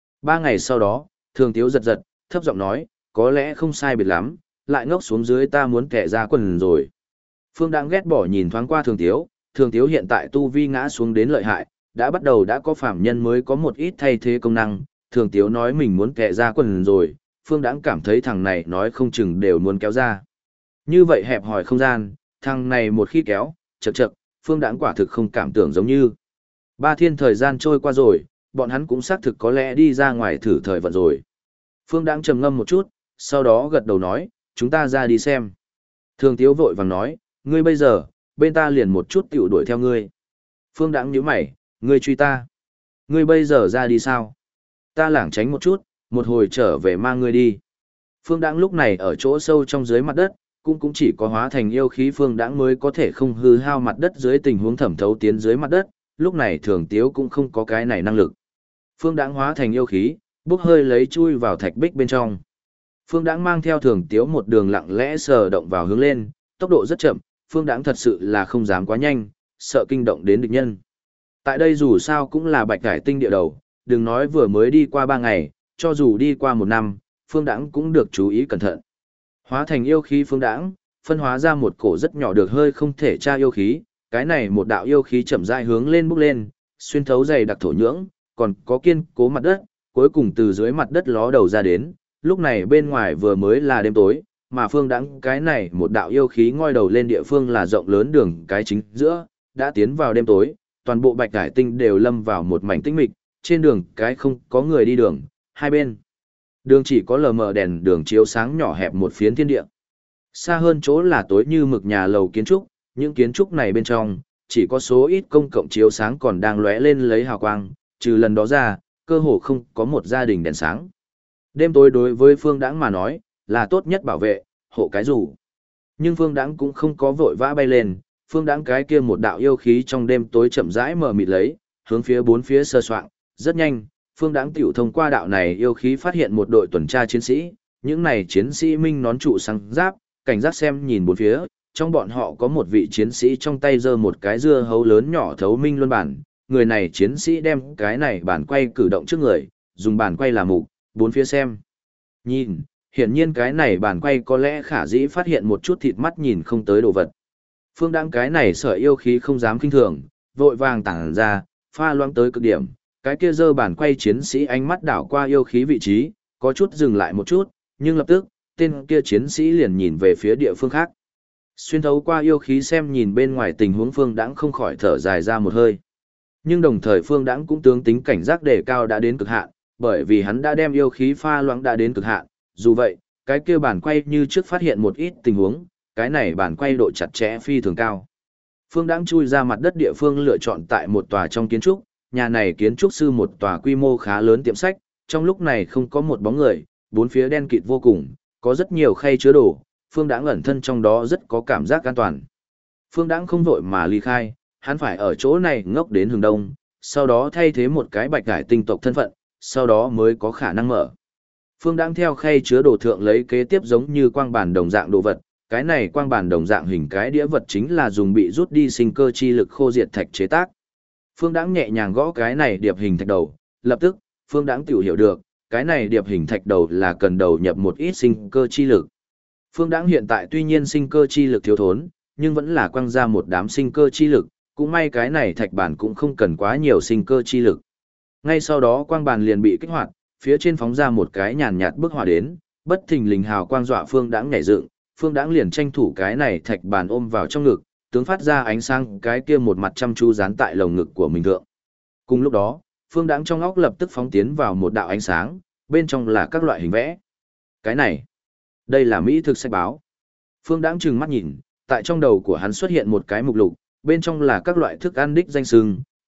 3 ngày sau đó, Thường Tiếu giật giật, thấp giọng nói, có lẽ không sai biệt lắm, lại ngốc xuống dưới ta muốn kẻ ra quần rồi. Phương đang ghét bỏ nhìn thoáng qua Thường Tiếu hiện tại tu vi ngã xuống đến lợi hại, đã có phạm nhân mới có một ít thay thế công năng, Thường Tiếu nói mình muốn kẻ ra quần rồi, Phương Đãng cảm thấy thằng này nói không chừng đều muốn kéo ra. Như vậy hẹp hòi không gian, thằng này một khi kéo, chậc, Phương Đãng quả thực không cảm tưởng giống như. 3 thiên thời gian trôi qua rồi, bọn hắn cũng xác thực có lẽ đi ra ngoài thử thời vận rồi. Phương Đãng trầm ngâm một chút, sau đó gật đầu nói, chúng ta ra đi xem. Thường Tiếu vội vàng nói, ngươi bây giờ, bên ta liền một chút tiểu đuổi theo ngươi. Phương Đãng nhíu mày, ngươi truy ta. Ngươi bây giờ ra đi sao? Ta lảng tránh một chút, một hồi trở về mang ngươi đi. Phương Đãng lúc này ở chỗ sâu trong dưới mặt đất, cũng chỉ có hóa thành yêu khí Phương Đãng mới có thể không hư hao mặt đất dưới tình huống thẩm thấu tiến dưới mặt đất, lúc này Thường Tiếu cũng không có cái này năng lực. Phương Đãng hóa thành yêu khí, bốc hơi lấy chui vào thạch bích bên trong. Phương Đãng mang theo Thường Tiếu một đường lặng lẽ sờ động vào hướng lên, tốc độ rất chậm, Phương Đãng thật sự là không dám quá nhanh, sợ kinh động đến địch nhân. Tại đây dù sao cũng là Bạch Cải Tinh địa đầu, đừng nói vừa mới đi qua 3 ngày, cho dù đi qua 1 năm, Phương Đãng cũng được chú ý cẩn thận. Hóa thành yêu khí Phương Đãng, phân hóa ra một cổ rất nhỏ được hơi không thể tra yêu khí, cái này một đạo yêu khí chậm rãi hướng lên bốc lên, xuyên thấu dày đặc thổ nhưỡng, còn có kiên cố mặt đất, cuối cùng từ dưới mặt đất ló đầu ra đến, lúc này bên ngoài vừa mới là đêm tối, mà Phương Đãng cái này một đạo yêu khí ngoi đầu lên địa phương là rộng lớn đường cái chính giữa, đã tiến vào đêm tối, toàn bộ Bạch Cải Tinh đều lâm vào một mảnh tĩnh mịch, trên đường cái không có người đi đường, hai bên đường chỉ có lờ mờ đèn đường chiếu sáng nhỏ hẹp một phiến thiên địa. Xa hơn chỗ là tối như mực nhà lầu kiến trúc, những kiến trúc này bên trong chỉ có số ít công cộng chiếu sáng còn đang lóe lên lấy hào quang, trừ lần đó ra, cơ hồ không có một gia đình đèn sáng. Đêm tối đối với Phương Đãng mà nói, là tốt nhất bảo vệ, hộ cái rủ. Nhưng Phương Đãng cũng không có vội vã bay lên, Phương Đãng cái kia một đạo yêu khí trong đêm tối chậm rãi mờ mịt lấy, hướng phía bốn phía sơ soạng, rất nhanh, Phương Đãng tiểu thông qua đạo này yêu khí phát hiện một đội tuần tra chiến sĩ, những này chiến sĩ minh nón trụ sáng giáp, cảnh giác xem nhìn bốn phía, trong bọn họ có một vị chiến sĩ trong tay giơ một cái dưa hấu lớn nhỏ thấu minh luân bản, người này chiến sĩ đem cái này bản quay cử động trước người, dùng bản quay làm mục, bốn phía xem. Nhìn, hiển nhiên cái này bản quay có lẽ khả dĩ phát hiện một chút thịt mắt nhìn không tới đồ vật. Phương Đãng cái này sợ yêu khí không dám kinh thường, vội vàng tản ra, pha loãng tới cực điểm, cái kia giơ bản quay chiến sĩ ánh mắt đảo qua yêu khí vị trí, có chút dừng lại một chút, nhưng lập tức, tên kia chiến sĩ liền nhìn về phía địa phương khác. Xuyên thấu qua yêu khí xem nhìn bên ngoài tình huống Phương Đãng không khỏi thở dài ra một hơi. Nhưng đồng thời Phương Đãng cũng tướng tính cảnh giác đề cao đã đến cực hạn, bởi vì hắn đã đem yêu khí pha loãng đã đến cực hạn, dù vậy, cái kia bản quay như trước phát hiện một ít tình huống, cái này bản quay độ chặt chẽ phi thường cao. Phương Đãng chui ra mặt đất địa phương lựa chọn tại một tòa trong kiến trúc, nhà này kiến trúc sư một tòa quy mô khá lớn tiệm sách, trong lúc này không có một bóng người, bốn phía đen kịt vô cùng, có rất nhiều khay chứa đồ, Phương Đãng ẩn thân trong đó rất có cảm giác an toàn. Phương Đãng không vội mà ly khai, hắn phải ở chỗ này ngốc đến hướng đông, sau đó thay thế một cái Bạch Cải Tinh tộc thân phận, sau đó mới có khả năng mở. Phương Đãng theo khay chứa đồ thượng lấy kế tiếp giống như quang bản đồng dạng đồ vật, cái này quang bản đồng dạng hình cái đĩa vật chính là dùng bị rút đi sinh cơ chi lực khô diệt thạch chế tác. Phương Đãng nhẹ nhàng gõ cái này điệp hình thạch đầu, lập tức, Phương Đãng tiểu hiểu được, cái này điệp hình thạch đầu là cần đầu nhập một ít sinh cơ chi lực. Phương Đãng hiện tại tuy nhiên sinh cơ chi lực thiếu thốn, nhưng vẫn là quăng ra một đám sinh cơ chi lực, cũng may cái này thạch bản cũng không cần quá nhiều sinh cơ chi lực. Ngay sau đó quang bản liền bị kích hoạt, phía trên phóng ra một cái nhàn nhạt bức hỏa đến, bất thình lình hào quang dọa Phương Đãng nhảy dựng, Phương Đãng liền tranh thủ cái này thạch bản ôm vào trong ngực, tướng phát ra ánh sáng cái kia một mặt chăm chú dán tại lồng ngực của mình thượng. Cùng lúc đó, Phương Đãng trong óc lập tức phóng tiến vào một đạo ánh sáng, bên trong là các loại hình vẽ. Cái này, đây là mỹ thực sách báo. Phương Đãng trừng mắt nhìn, tại trong đầu của hắn xuất hiện một cái mục lục, bên trong là các loại thức ăn đích danh sừng,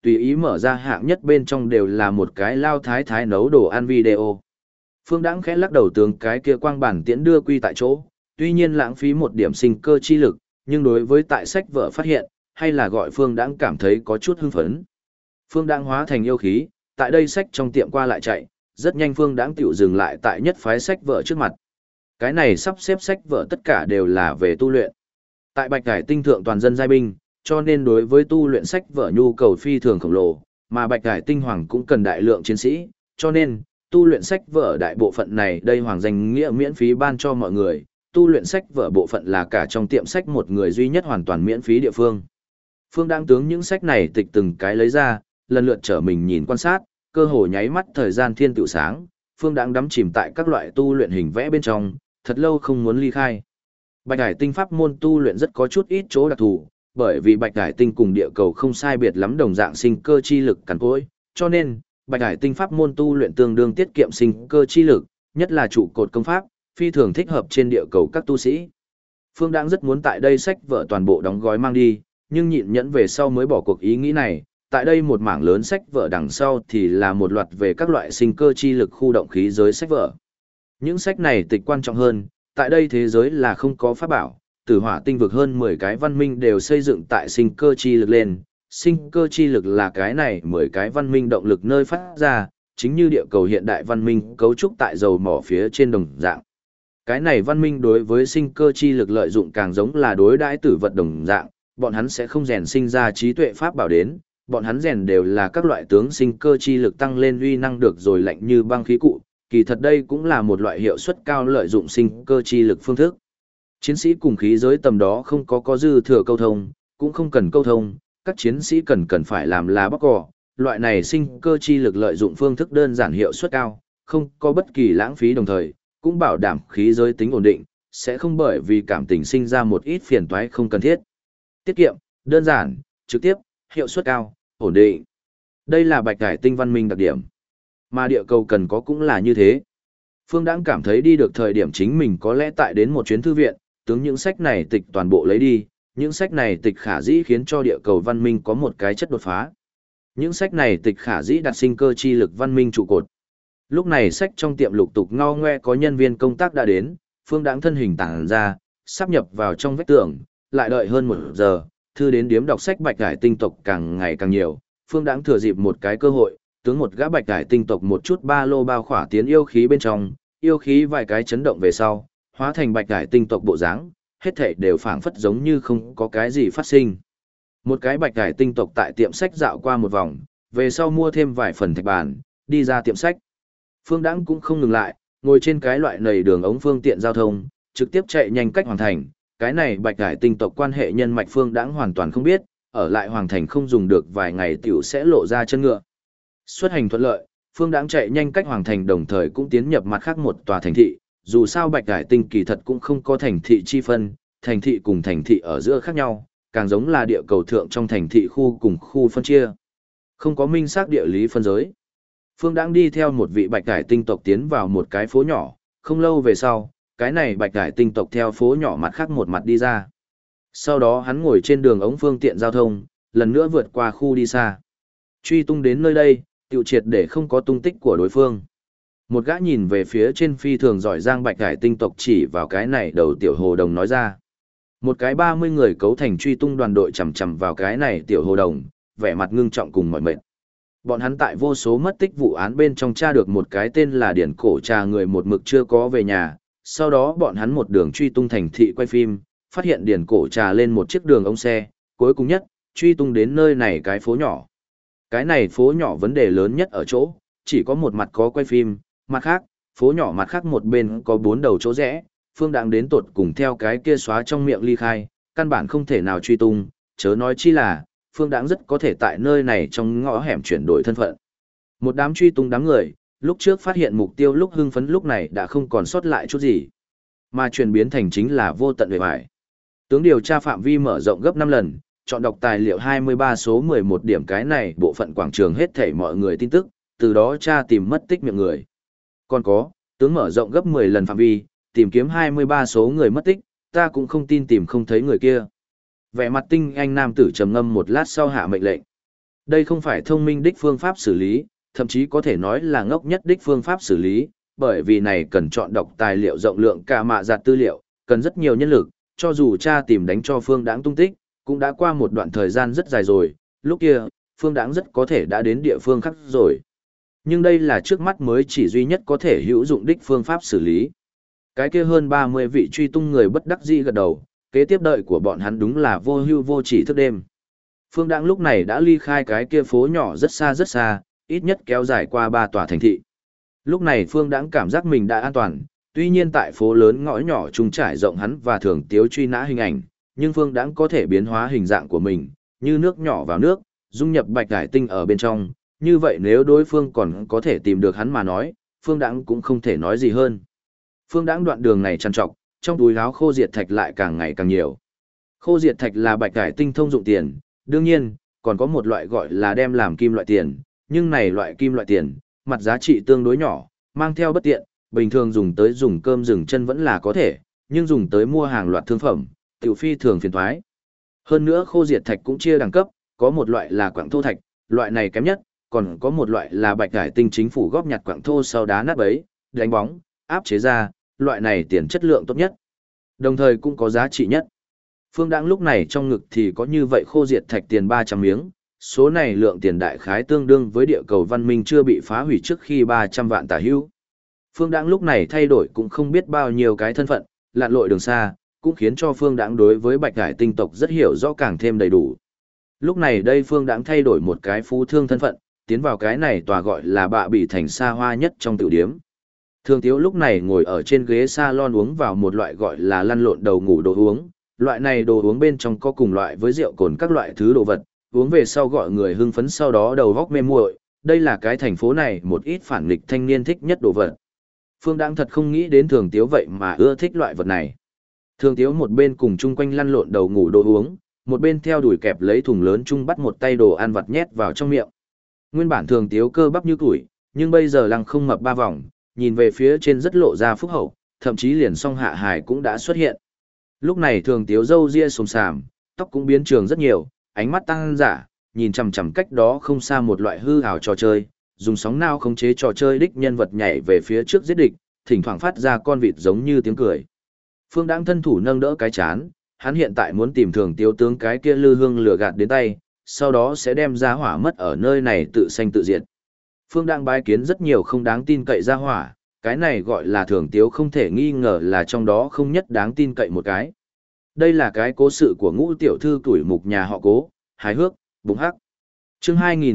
tùy ý mở ra hạng nhất bên trong đều là một cái lao thái thái nấu đồ ăn video. Phương Đãng khẽ lắc đầu tướng cái kia quang bản tiễn đưa quy tại chỗ, tuy nhiên lãng phí một điểm sinh cơ chi lực, nhưng đối với tại sách vợ phát hiện, hay là gọi Phương Đãng cảm thấy có chút hưng phấn. Phương Đãng hóa thành yêu khí, tại đây sách trong tiệm qua lại chạy, rất nhanh Phương Đãng tiểu dừng lại tại nhất phái sách vợ trước mặt. Cái này sắp xếp sách vợ tất cả đều là về tu luyện. Tại Bạch Hải Tinh thượng toàn dân giai binh, cho nên đối với tu luyện sách vợ nhu cầu phi thường khổng lồ, mà Bạch Hải Tinh hoàng cũng cần đại lượng chiến sĩ, cho nên tu luyện sách vở đại bộ phận này đây hoàng danh nghĩa miễn phí ban cho mọi người, tu luyện sách vở bộ phận là cả trong tiệm sách một người duy nhất hoàn toàn miễn phí địa phương. Phương đang tướng những sách này tịch từng cái lấy ra, lần lượt trở mình nhìn quan sát, cơ hồ nháy mắt thời gian thiên tựu sáng, Phương đang đắm chìm tại các loại tu luyện hình vẽ bên trong, thật lâu không muốn ly khai. Bạch Hải Tinh pháp môn tu luyện rất có chút ít chỗ đặc thù, bởi vì Bạch Hải Tinh cùng địa cầu không sai biệt lắm đồng dạng sinh cơ chi lực cằn cỗi, cho nên Bạch Hải Tinh pháp môn tu luyện tương đương tiết kiệm sinh cơ chi lực, nhất là trụ cột công pháp, phi thường thích hợp trên địa cầu các tu sĩ. Phương Đãng rất muốn tại đây sách vở toàn bộ đóng gói mang đi, nhưng nhịn nhẫn về sau mới bỏ cuộc ý nghĩ này, tại đây một mảng lớn sách vở đằng sau thì là một loạt về các loại sinh cơ chi lực khu động khí giới sách vở. Những sách này tịch quan trọng hơn, tại đây thế giới là không có pháp bảo, Tử Hỏa tinh vực hơn 10 cái văn minh đều xây dựng tại sinh cơ chi lực lên. Sinh cơ chi lực là cái này 10 cái văn minh động lực nơi phát ra, chính như địa cầu hiện đại văn minh cấu trúc tại dầu mỏ phía trên đồng dạng. Cái này văn minh đối với sinh cơ chi lực lợi dụng càng giống là đối đãi tử vật đồng dạng, bọn hắn sẽ không rèn sinh ra trí tuệ pháp bảo đến, bọn hắn rèn đều là các loại tướng sinh cơ chi lực tăng lên uy năng được rồi lạnh như băng khí cụ, kỳ thật đây cũng là một loại hiệu suất cao lợi dụng sinh cơ chi lực phương thức. Chiến sĩ cùng khí giới tầm đó không có dư thừa câu thông, cũng không cần câu thông, các chiến sĩ cần phải làm là bóc cỏ, loại này sinh cơ chi lực lợi dụng phương thức đơn giản hiệu suất cao, không có bất kỳ lãng phí đồng thời, cũng bảo đảm khí giới tính ổn định, sẽ không bởi vì cảm tình sinh ra một ít phiền toái không cần thiết. Tiết kiệm, đơn giản, trực tiếp, hiệu suất cao, ổn định. Đây là Bạch Hải Tinh văn minh đặc điểm. Mà địa cầu cần có cũng là như thế. Phương Đãng cảm thấy đi được thời điểm chính mình có lẽ tại đến một chuyến thư viện, tướng những sách này tịch toàn bộ lấy đi, những sách này tịch khả dĩ khiến cho địa cầu văn minh có một cái chất đột phá. Những sách này tịch khả dĩ đặt sinh cơ chi lực văn minh trụ cột. Lúc này sách trong tiệm lục tục ngao ngoe có nhân viên công tác đã đến, Phương Đãng thân hình tản ra, sắp nhập vào trong vách tường, lại đợi hơn 1 giờ, thư đến điếm đọc sách Bạch Hải Tinh tộc càng ngày càng nhiều, Phương Đãng thừa dịp một cái cơ hội, tướng một gã Bạch Hải Tinh tộc một chút ba lô bao khỏa tiến yêu khí bên trong, yêu khí vài cái chấn động về sau, hóa thành Bạch Hải Tinh tộc bộ dáng, hết thảy đều phảng phất giống như không có cái gì phát sinh. Một cái Bạch Hải Tinh tộc tại tiệm sách dạo qua một vòng, về sau mua thêm vài phần thạch bàn, đi ra tiệm sách. Phương Đãng cũng không ngừng lại, ngồi trên cái loại nầy đường ống phương tiện giao thông, trực tiếp chạy nhanh cách Hoàng Thành. Cái này Bạch Hải Tinh tộc quan hệ nhân mạch Phương Đãng hoàn toàn không biết, ở lại Hoàng Thành không dùng được vài ngày tiểu sẽ lộ ra chân ngựa. Xuất hành thuận lợi, Phương Đãng chạy nhanh cách Hoàng Thành đồng thời cũng tiến nhập mặt khác một tòa thành thị, dù sao Bạch Hải Tinh kỳ thật cũng không có thành thị chi phân, thành thị cùng thành thị ở giữa khác nhau, càng giống là địa cầu thượng trong thành thị khu cùng khu phân chia. Không có minh xác địa lý phân giới. Phương Đãng đi theo một vị Bạch Hải Tinh tộc tiến vào một cái phố nhỏ, không lâu về sau, cái này Bạch Hải Tinh tộc theo phố nhỏ mặt khác một mặt đi ra. Sau đó hắn ngồi trên đường ống phương tiện giao thông, lần nữa vượt qua khu đi xa. Truy tung đến nơi đây, tiêu triệt để không có tung tích của đối phương. Một gã nhìn về phía trên phi thường giỏi giang Bạch Hải Tinh tộc chỉ vào cái này đầu tiểu hồ đồng nói ra. Một cái 30 người cấu thành truy tung đoàn đội chầm chầm vào cái này tiểu hồ đồng, vẻ mặt ngưng trọng cùng mọi mệt. Bọn hắn tại vô số mất tích vụ án bên trong tra được một cái tên là Điển Cổ Trà người một mực chưa có về nhà, sau đó bọn hắn một đường truy tung thành thị quay phim, phát hiện Điển Cổ Trà lên một chiếc đường ống xe, cuối cùng nhất, truy tung đến nơi này cái phố nhỏ. Cái này phố nhỏ vấn đề lớn nhất ở chỗ, chỉ có một mặt có quay phim, mặt khác, phố nhỏ mặt khác một bên có 4 đầu chỗ rẽ, Phương Đãng đến tột cùng theo cái kia xóa trong miệng ly khai, căn bản không thể nào truy tung, chớ nói chi là, Phương Đãng rất có thể tại nơi này trong ngõ hẻm chuyển đổi thân phận. Một đám truy tung đám người, lúc trước phát hiện mục tiêu lúc hưng phấn lúc này đã không còn sót lại chút gì, mà chuyển biến thành chính là vô tận về bại. Tướng điều tra phạm vi mở rộng gấp 5 lần, chọn đọc tài liệu 23 số 11 điểm cái này bộ phận quảng trường hết thảy mọi người tin tức, từ đó tra tìm mất tích miệng người. Còn có, tướng mở rộng gấp 10 lần phạm vi, tìm kiếm 23 số người mất tích, ta cũng không tin tìm không thấy người kia. Vẻ mặt tinh anh nam tử trầm ngâm một lát sau hạ mệnh lệnh. Đây không phải thông minh đích phương pháp xử lý, thậm chí có thể nói là ngốc nhất đích phương pháp xử lý, bởi vì này cần chọn đọc tài liệu rộng lượng cả mạ giặt tư liệu, cần rất nhiều nhân lực, cho dù cha tìm đánh cho Phương Đãng tung tích, cũng đã qua một đoạn thời gian rất dài rồi, lúc kia, Phương Đãng rất có thể đã đến địa phương khác rồi. Nhưng đây là trước mắt mới chỉ duy nhất có thể hữu dụng đích phương pháp xử lý. Cái kia hơn 30 vị truy tung người bất đắc dĩ gật đầu, kế tiếp đợi của bọn hắn đúng là vô hưu vô chỉ thức đêm. Phương Đãng lúc này đã ly khai cái kia phố nhỏ rất xa, ít nhất kéo dài qua 3 tòa thành thị. Lúc này Phương Đãng cảm giác mình đã an toàn, tuy nhiên tại phố lớn ngõ nhỏ trùng trải rộng hắn và Thường Tiếu truy nã hình ảnh, nhưng Phương Đãng có thể biến hóa hình dạng của mình, như nước nhỏ vào nước, dung nhập bạch hải tinh ở bên trong, như vậy nếu đối phương còn có thể tìm được hắn mà nói, Phương Đãng cũng không thể nói gì hơn. Phương Đãng đoạn đường này trằn trọc, trong túi áo khô diệt thạch lại càng ngày càng nhiều. Khô diệt thạch là bạch hải tinh thông dụng tiền, đương nhiên, còn có một loại gọi là đem làm kim loại tiền, nhưng này loại kim loại tiền, mặt giá trị tương đối nhỏ, mang theo bất tiện, bình thường dùng tới dùng cơm rừng chân vẫn là có thể, nhưng dùng tới mua hàng loạt thương phẩm, tiểu phi thường phiền toái. Hơn nữa khô diệt thạch cũng chia đẳng cấp, có một loại là quặng thô thạch, loại này kém nhất, còn có một loại là bạch cải tinh chính phủ góp nhặt quặng thô sau đá nát bấy, đánh bóng, áp chế ra, loại này tiền chất lượng tốt nhất, đồng thời cũng có giá trị nhất. Phương Đãng lúc này trong ngực thì có như vậy khô diệt thạch tiền 300 miếng, số này lượng tiền đại khái tương đương với địa cầu văn minh chưa bị phá hủy trước khi 300 vạn tả hữu. Phương Đãng lúc này thay đổi cũng không biết bao nhiêu cái thân phận, lặn lội đường xa, cũng khiến cho Phương Đãng đối với bạch cải tinh tộc rất hiểu rõ càng thêm đầy đủ. Lúc này đây Phương Đãng thay đổi một cái phú thương thân phận, tiến vào cái này tòa gọi là bạ bị thành xa hoa nhất trong tiểu điếm. Thường Tiếu lúc này ngồi ở trên ghế salon uống vào một loại gọi là lăn lộn đầu ngủ đồ uống, loại này đồ uống bên trong có cùng loại với rượu cồn các loại thứ đồ vật, uống về sau gọi người hưng phấn sau đó đầu góc mê muội, đây là cái thành phố này một ít phản nghịch thanh niên thích nhất đồ vật. Phương Đãng thật không nghĩ đến Thường Tiếu vậy mà ưa thích loại vật này. Thường Tiếu một bên cùng chung quanh lăn lộn đầu ngủ đồ uống, một bên theo đuổi kẹp lấy thùng lớn chung bắt một tay đồ ăn vặt nhét vào trong miệng. Nguyên bản Thường Tiếu cơ bắp như củi, nhưng bây giờ lăng không mập 3 vòng, nhìn về phía trên rất lộ ra phúc hậu, thậm chí liền song hạ hài cũng đã xuất hiện. Lúc này Thường Tiếu râu ria xồm xàm, tóc cũng biến trường rất nhiều, ánh mắt tăng dã, nhìn chằm chằm cách đó không xa một loại hư ảo trò chơi, dùng sóng não khống chế trò chơi đích nhân vật nhảy về phía trước giết địch, thỉnh thoảng phát ra con vịt giống như tiếng cười. Phương Đãng thân thủ nâng đỡ cái chán, hắn hiện tại muốn tìm Thường Tiếu tướng cái kia lư hương lừa gạt đến tay, sau đó sẽ đem ra hỏa mất ở nơi này tự sanh tự diệt. Phương Đãng bái kiến rất nhiều không đáng tin cậy ra hỏa, cái này gọi là Thường Tiếu không thể nghi ngờ là trong đó không nhất đáng tin cậy một cái. Đây là cái cố sự của Ngũ tiểu thư tuổi mục nhà họ Cố, hài hước, bụng hắc. Chương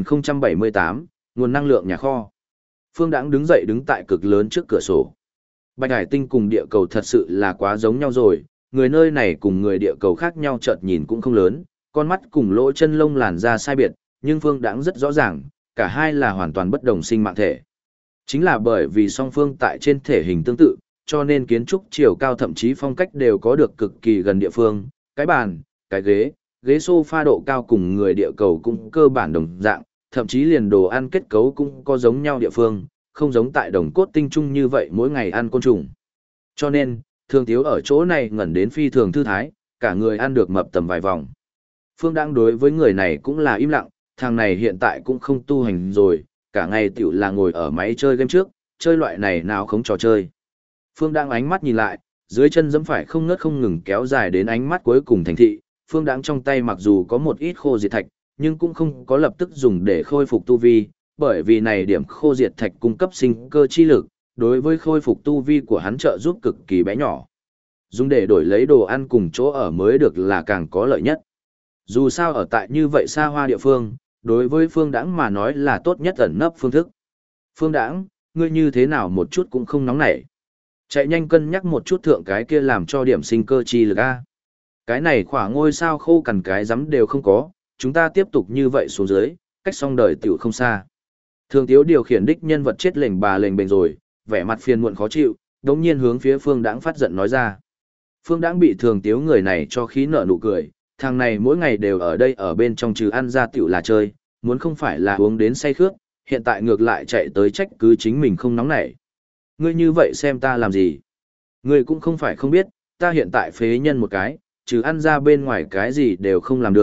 2078, nguồn năng lượng nhà kho. Phương Đãng đứng dậy đứng tại cực lớn trước cửa sổ. Bạch Hải Tinh cùng địa cầu thật sự là quá giống nhau rồi, người nơi này cùng người địa cầu khác nhau chợt nhìn cũng không lớn, con mắt cùng lỗ chân lông làn da sai biệt, nhưng Phương Đãng rất rõ ràng, cả hai là hoàn toàn bất đồng sinh mạng thể. Chính là bởi vì song phương tại trên thể hình tương tự, cho nên kiến trúc chiều cao thậm chí phong cách đều có được cực kỳ gần địa phương, cái bàn, cái ghế sofa độ cao cùng người địa cầu cũng cơ bản đồng dạng, thậm chí liền đồ ăn kết cấu cũng có giống nhau địa phương, không giống tại đồng cốt tinh trung như vậy mỗi ngày ăn côn trùng. Cho nên, Thường Tiếu ở chỗ này ngẩn đến phi thường thư thái, cả người ăn được mập tầm vài vòng. Phương Đãng đối với người này cũng là im lặng, thằng này hiện tại cũng không tu hành rồi, cả ngày tiểu là ngồi ở máy chơi game trước, chơi loại này nào không trò chơi. Phương Đãng ánh mắt nhìn lại, dưới chân giẫm phải không ngớt không ngừng kéo dài đến ánh mắt cuối cùng thành thị. Phương Đãng trong tay mặc dù có một ít khô diệt thạch, nhưng cũng không có lập tức dùng để khôi phục tu vi, bởi vì này điểm khô diệt thạch cung cấp sinh cơ chi lực, đối với khôi phục tu vi của hắn trợ giúp cực kỳ bé nhỏ. Dùng để đổi lấy đồ ăn cùng chỗ ở mới được là càng có lợi nhất. Dù sao ở tại như vậy xa hoa địa phương, đối với Phương Đãng mà nói là tốt nhất ẩn nấp phương thức. Phương Đãng, ngươi như thế nào một chút cũng không nóng nảy. Chạy nhanh cân nhắc một chút thượng cái kia làm cho điểm sinh cơ chi lực a. Cái này khỏa ngôi sao khô cằn cái rắm đều không có, chúng ta tiếp tục như vậy xuống dưới, cách xong đời tiểu không xa. Thường Tiếu điều khiển đích nhân vật chết lệnh bà lệnh bềnh rồi, vẻ mặt phiền muộn khó chịu, đống nhiên hướng phía Phương Đãng phát giận nói ra. Phương Đãng bị Thường Tiếu người này cho khí nở nụ cười, thằng này mỗi ngày đều ở đây ở bên trong trừ ăn ra tiểu là chơi, muốn không phải là uống đến say khướt, hiện tại ngược lại chạy tới trách cứ chính mình không nóng nảy. Ngươi như vậy xem ta làm gì? Ngươi cũng không phải không biết, ta hiện tại phế nhân một cái, trừ ăn ra bên ngoài cái gì đều không làm được,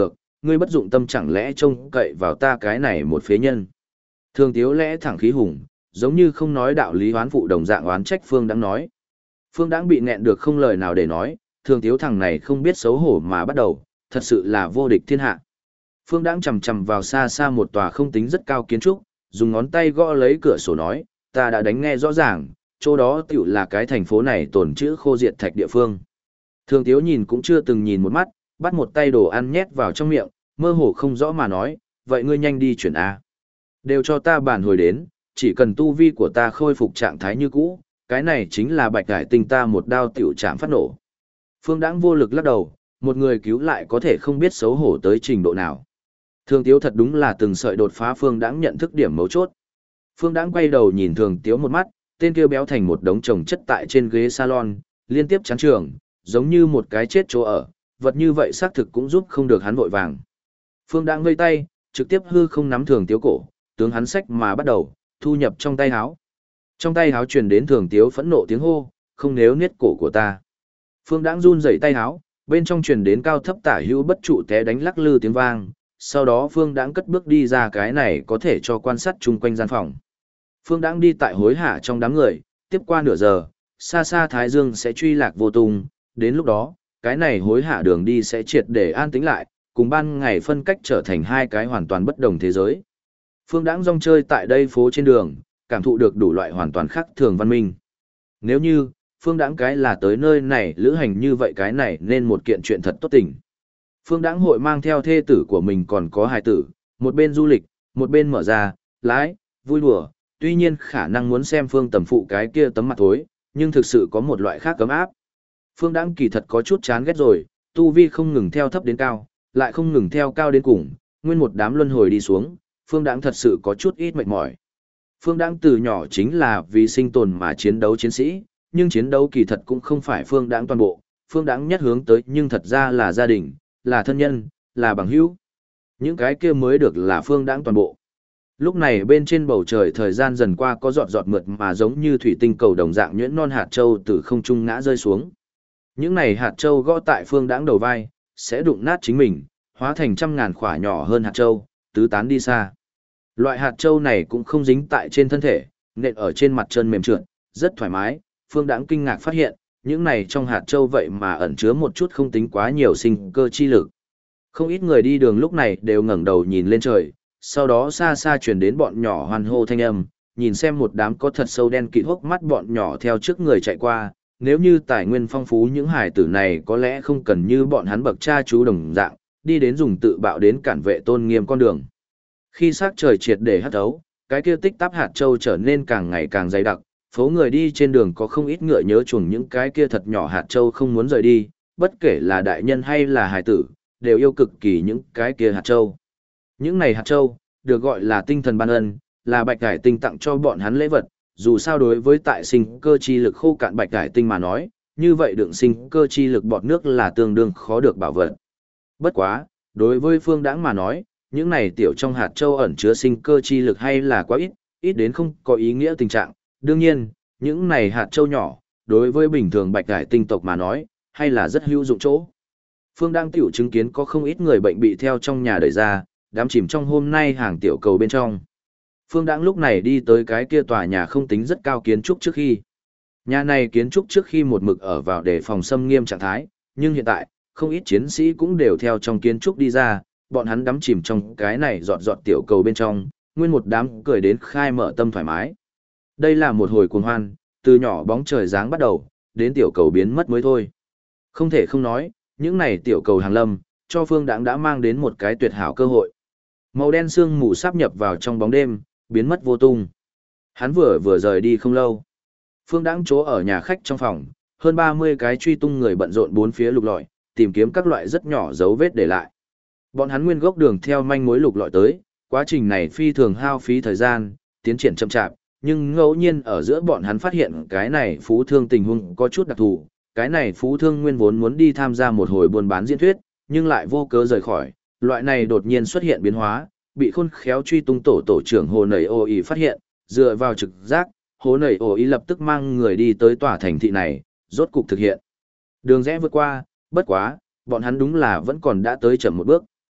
ngươi bất dụng tâm chẳng lẽ trông cậy vào ta cái này một phế nhân. Thường Tiếu lẽ thẳng khí hùng, giống như không nói đạo lý oán phụ đồng dạng oán trách Phương Đãng nói. Phương Đãng bị nghẹn được không lời nào để nói, Thường Tiếu thằng này không biết xấu hổ mà bắt đầu, thật sự là vô địch thiên hạ. Phương Đãng chầm chầm vào xa xa một tòa không tính rất cao kiến trúc, dùng ngón tay gõ lấy cửa sổ nói, ta đã đánh nghe rõ ràng, chỗ đó tiểu là cái thành phố này tồn trữ khô diệt thạch địa phương. Thường Tiếu nhìn cũng chưa từng nhìn một mắt, bắt một tay đồ ăn nhét vào trong miệng, mơ hồ không rõ mà nói, vậy ngươi nhanh đi chuyển A. Đều cho ta bản hồi đến, chỉ cần tu vi của ta khôi phục trạng thái như cũ, cái này chính là bạch cải tinh ta một đao tiểu chạm phát nổ. Phương Đãng vô lực lắc đầu, một người cứu lại có thể không biết xấu hổ tới trình độ nào. Thường Tiếu thật đúng là từng sợi đột phá Phương Đãng nhận thức điểm mấu chốt. Phương Đãng quay đầu nhìn Thường Tiếu một mắt, tên kia béo thành một đống chồng chất tại trên ghế salon, liên tiếp chán trường, giống như một cái chết chỗ ở, vật như vậy xác thực cũng giúp không được hắn vội vàng. Phương Đãng vây tay, trực tiếp hư không nắm Thường Tiếu cổ, tướng hắn sách mà bắt đầu, thu nhập trong tay háo. Trong tay háo truyền đến Thường Tiếu phẫn nộ tiếng hô, không nếu niết cổ của ta. Phương Đãng run rẩy tay háo, bên trong truyền đến cao thấp tả hữu bất trụ té đánh lắc lư tiếng vang, sau đó Phương Đãng cất bước đi ra cái này có thể cho quan sát chung quanh gian phòng. Phương Đãng đi tại hối hả trong đám người, tiếp qua nửa giờ, xa xa Thái Dương sẽ truy lạc vô tung, đến lúc đó, cái này hối hả đường đi sẽ triệt để an tĩnh lại, cùng ban ngày phân cách trở thành hai cái hoàn toàn bất đồng thế giới. Phương Đãng rong chơi tại đây phố trên đường, cảm thụ được đủ loại hoàn toàn khác thường văn minh. Nếu như, Phương Đãng cái là tới nơi này lữ hành như vậy cái này nên một kiện chuyện thật tốt tình. Phương Đãng hội mang theo thê tử của mình còn có hài tử, một bên du lịch, một bên mở ra, lái, vui đùa, tuy nhiên khả năng muốn xem Phương Tầm Phụ cái kia tấm mặt thối, nhưng thực sự có một loại khác cấm áp. Phương Đãng kỳ thật có chút chán ghét rồi, tu vi không ngừng theo thấp đến cao, lại không ngừng theo cao đến cùng, nguyên một đám luân hồi đi xuống, Phương Đãng thật sự có chút ít mệt mỏi. Phương Đãng từ nhỏ chính là vì sinh tồn mà chiến đấu chiến sĩ, nhưng chiến đấu kỳ thật cũng không phải Phương Đãng toàn bộ, Phương Đãng nhất hướng tới nhưng thật ra là gia đình, là thân nhân, là bằng hữu. Những cái kia mới được là Phương Đãng toàn bộ. Lúc này bên trên bầu trời thời gian dần qua có giọt giọt mượt mà giống như thủy tinh cầu đồng dạng nhuyễn non hạt châu từ không trung ngã rơi xuống. Những này hạt châu gõ tại Phương Đãng đầu vai, sẽ đụng nát chính mình, hóa thành trăm ngàn khỏa nhỏ hơn hạt châu, tứ tán đi xa. Loại hạt châu này cũng không dính tại trên thân thể, nện ở trên mặt chân mềm trượt, rất thoải mái. Phương Đãng kinh ngạc phát hiện, những này trong hạt châu vậy mà ẩn chứa một chút không tính quá nhiều sinh cơ chi lực. Không ít người đi đường lúc này đều ngẩng đầu nhìn lên trời, sau đó xa xa truyền đến bọn nhỏ hoan hô thanh âm, nhìn xem một đám có thật sâu đen kịt hốc mắt bọn nhỏ theo trước người chạy qua, nếu như tài nguyên phong phú những hải tử này có lẽ không cần như bọn hắn bậc cha chú đồng dạng, đi đến dùng tự bạo đến cản vệ tôn nghiêm con đường. Khi sắc trời triệt để hắt thấu, cái kia tích tắp hạt châu trở nên càng ngày càng dày đặc, phố người đi trên đường có không ít ngựa nhớ chuồng những cái kia thật nhỏ hạt châu không muốn rời đi, bất kể là đại nhân hay là hài tử, đều yêu cực kỳ những cái kia hạt châu. Những này hạt châu, được gọi là tinh thần ban ân, là bạch cải tinh tặng cho bọn hắn lễ vật, dù sao đối với tại sinh cơ chi lực khô cạn bạch cải tinh mà nói, như vậy đựng sinh cơ chi lực bọt nước là tương đương khó được bảo vật. Bất quá, đối với Phương Đãng mà nói, những này tiểu trong hạt châu ẩn chứa sinh cơ chi lực hay là quá ít, ít đến không có ý nghĩa tình trạng. Đương nhiên, những này hạt châu nhỏ, đối với bình thường bạch cải tinh tộc mà nói, hay là rất hữu dụng chỗ. Phương Đãng tiểu chứng kiến có không ít người bệnh bị theo trong nhà đẩy ra, đám chìm trong hôm nay hàng tiểu cầu bên trong. Phương Đãng lúc này đi tới cái kia tòa nhà không tính rất cao kiến trúc trước khi. Nhà này kiến trúc trước khi một mực ở vào để phòng xâm nghiêm trạng thái, nhưng hiện tại, không ít chiến sĩ cũng đều theo trong kiến trúc đi ra, bọn hắn đắm chìm trong cái này giọt giọt tiểu cầu bên trong, nguyên một đám cười đến khai mở tâm thoải mái. Đây là một hồi cuồng hoan, từ nhỏ bóng trời dáng bắt đầu, đến tiểu cầu biến mất mới thôi. Không thể không nói, những này tiểu cầu hàng lâm, cho Phương Đãng đã mang đến một cái tuyệt hảo cơ hội. Màu đen sương mù sáp nhập vào trong bóng đêm, biến mất vô tung. Hắn vừa rời đi không lâu. Phương Đãng chỗ ở nhà khách trong phòng, hơn 30 cái truy tung người bận rộn bốn phía lục lọi, tìm kiếm các loại rất nhỏ dấu vết để lại. Bọn hắn nguyên gốc đường theo manh mối lục lọi tới, quá trình này phi thường hao phí thời gian, tiến triển chậm chạp, nhưng ngẫu nhiên ở giữa bọn hắn phát hiện cái này phú thương tình huống có chút đặc thù, cái này phú thương nguyên vốn muốn đi tham gia một hồi buôn bán diễn thuyết, nhưng lại vô cớ rời khỏi, loại này đột nhiên xuất hiện biến hóa, bị khôn khéo truy tung tổ trưởng Hồ Nảy Ô Ý phát hiện, dựa vào trực giác, Hồ Nảy Ô Ý lập tức mang người đi tới tòa thành thị này, rốt cục thực hiện. Đường rẽ vượt qua, bất quá, bọn hắn đúng là vẫn còn đã tới chậm một bước.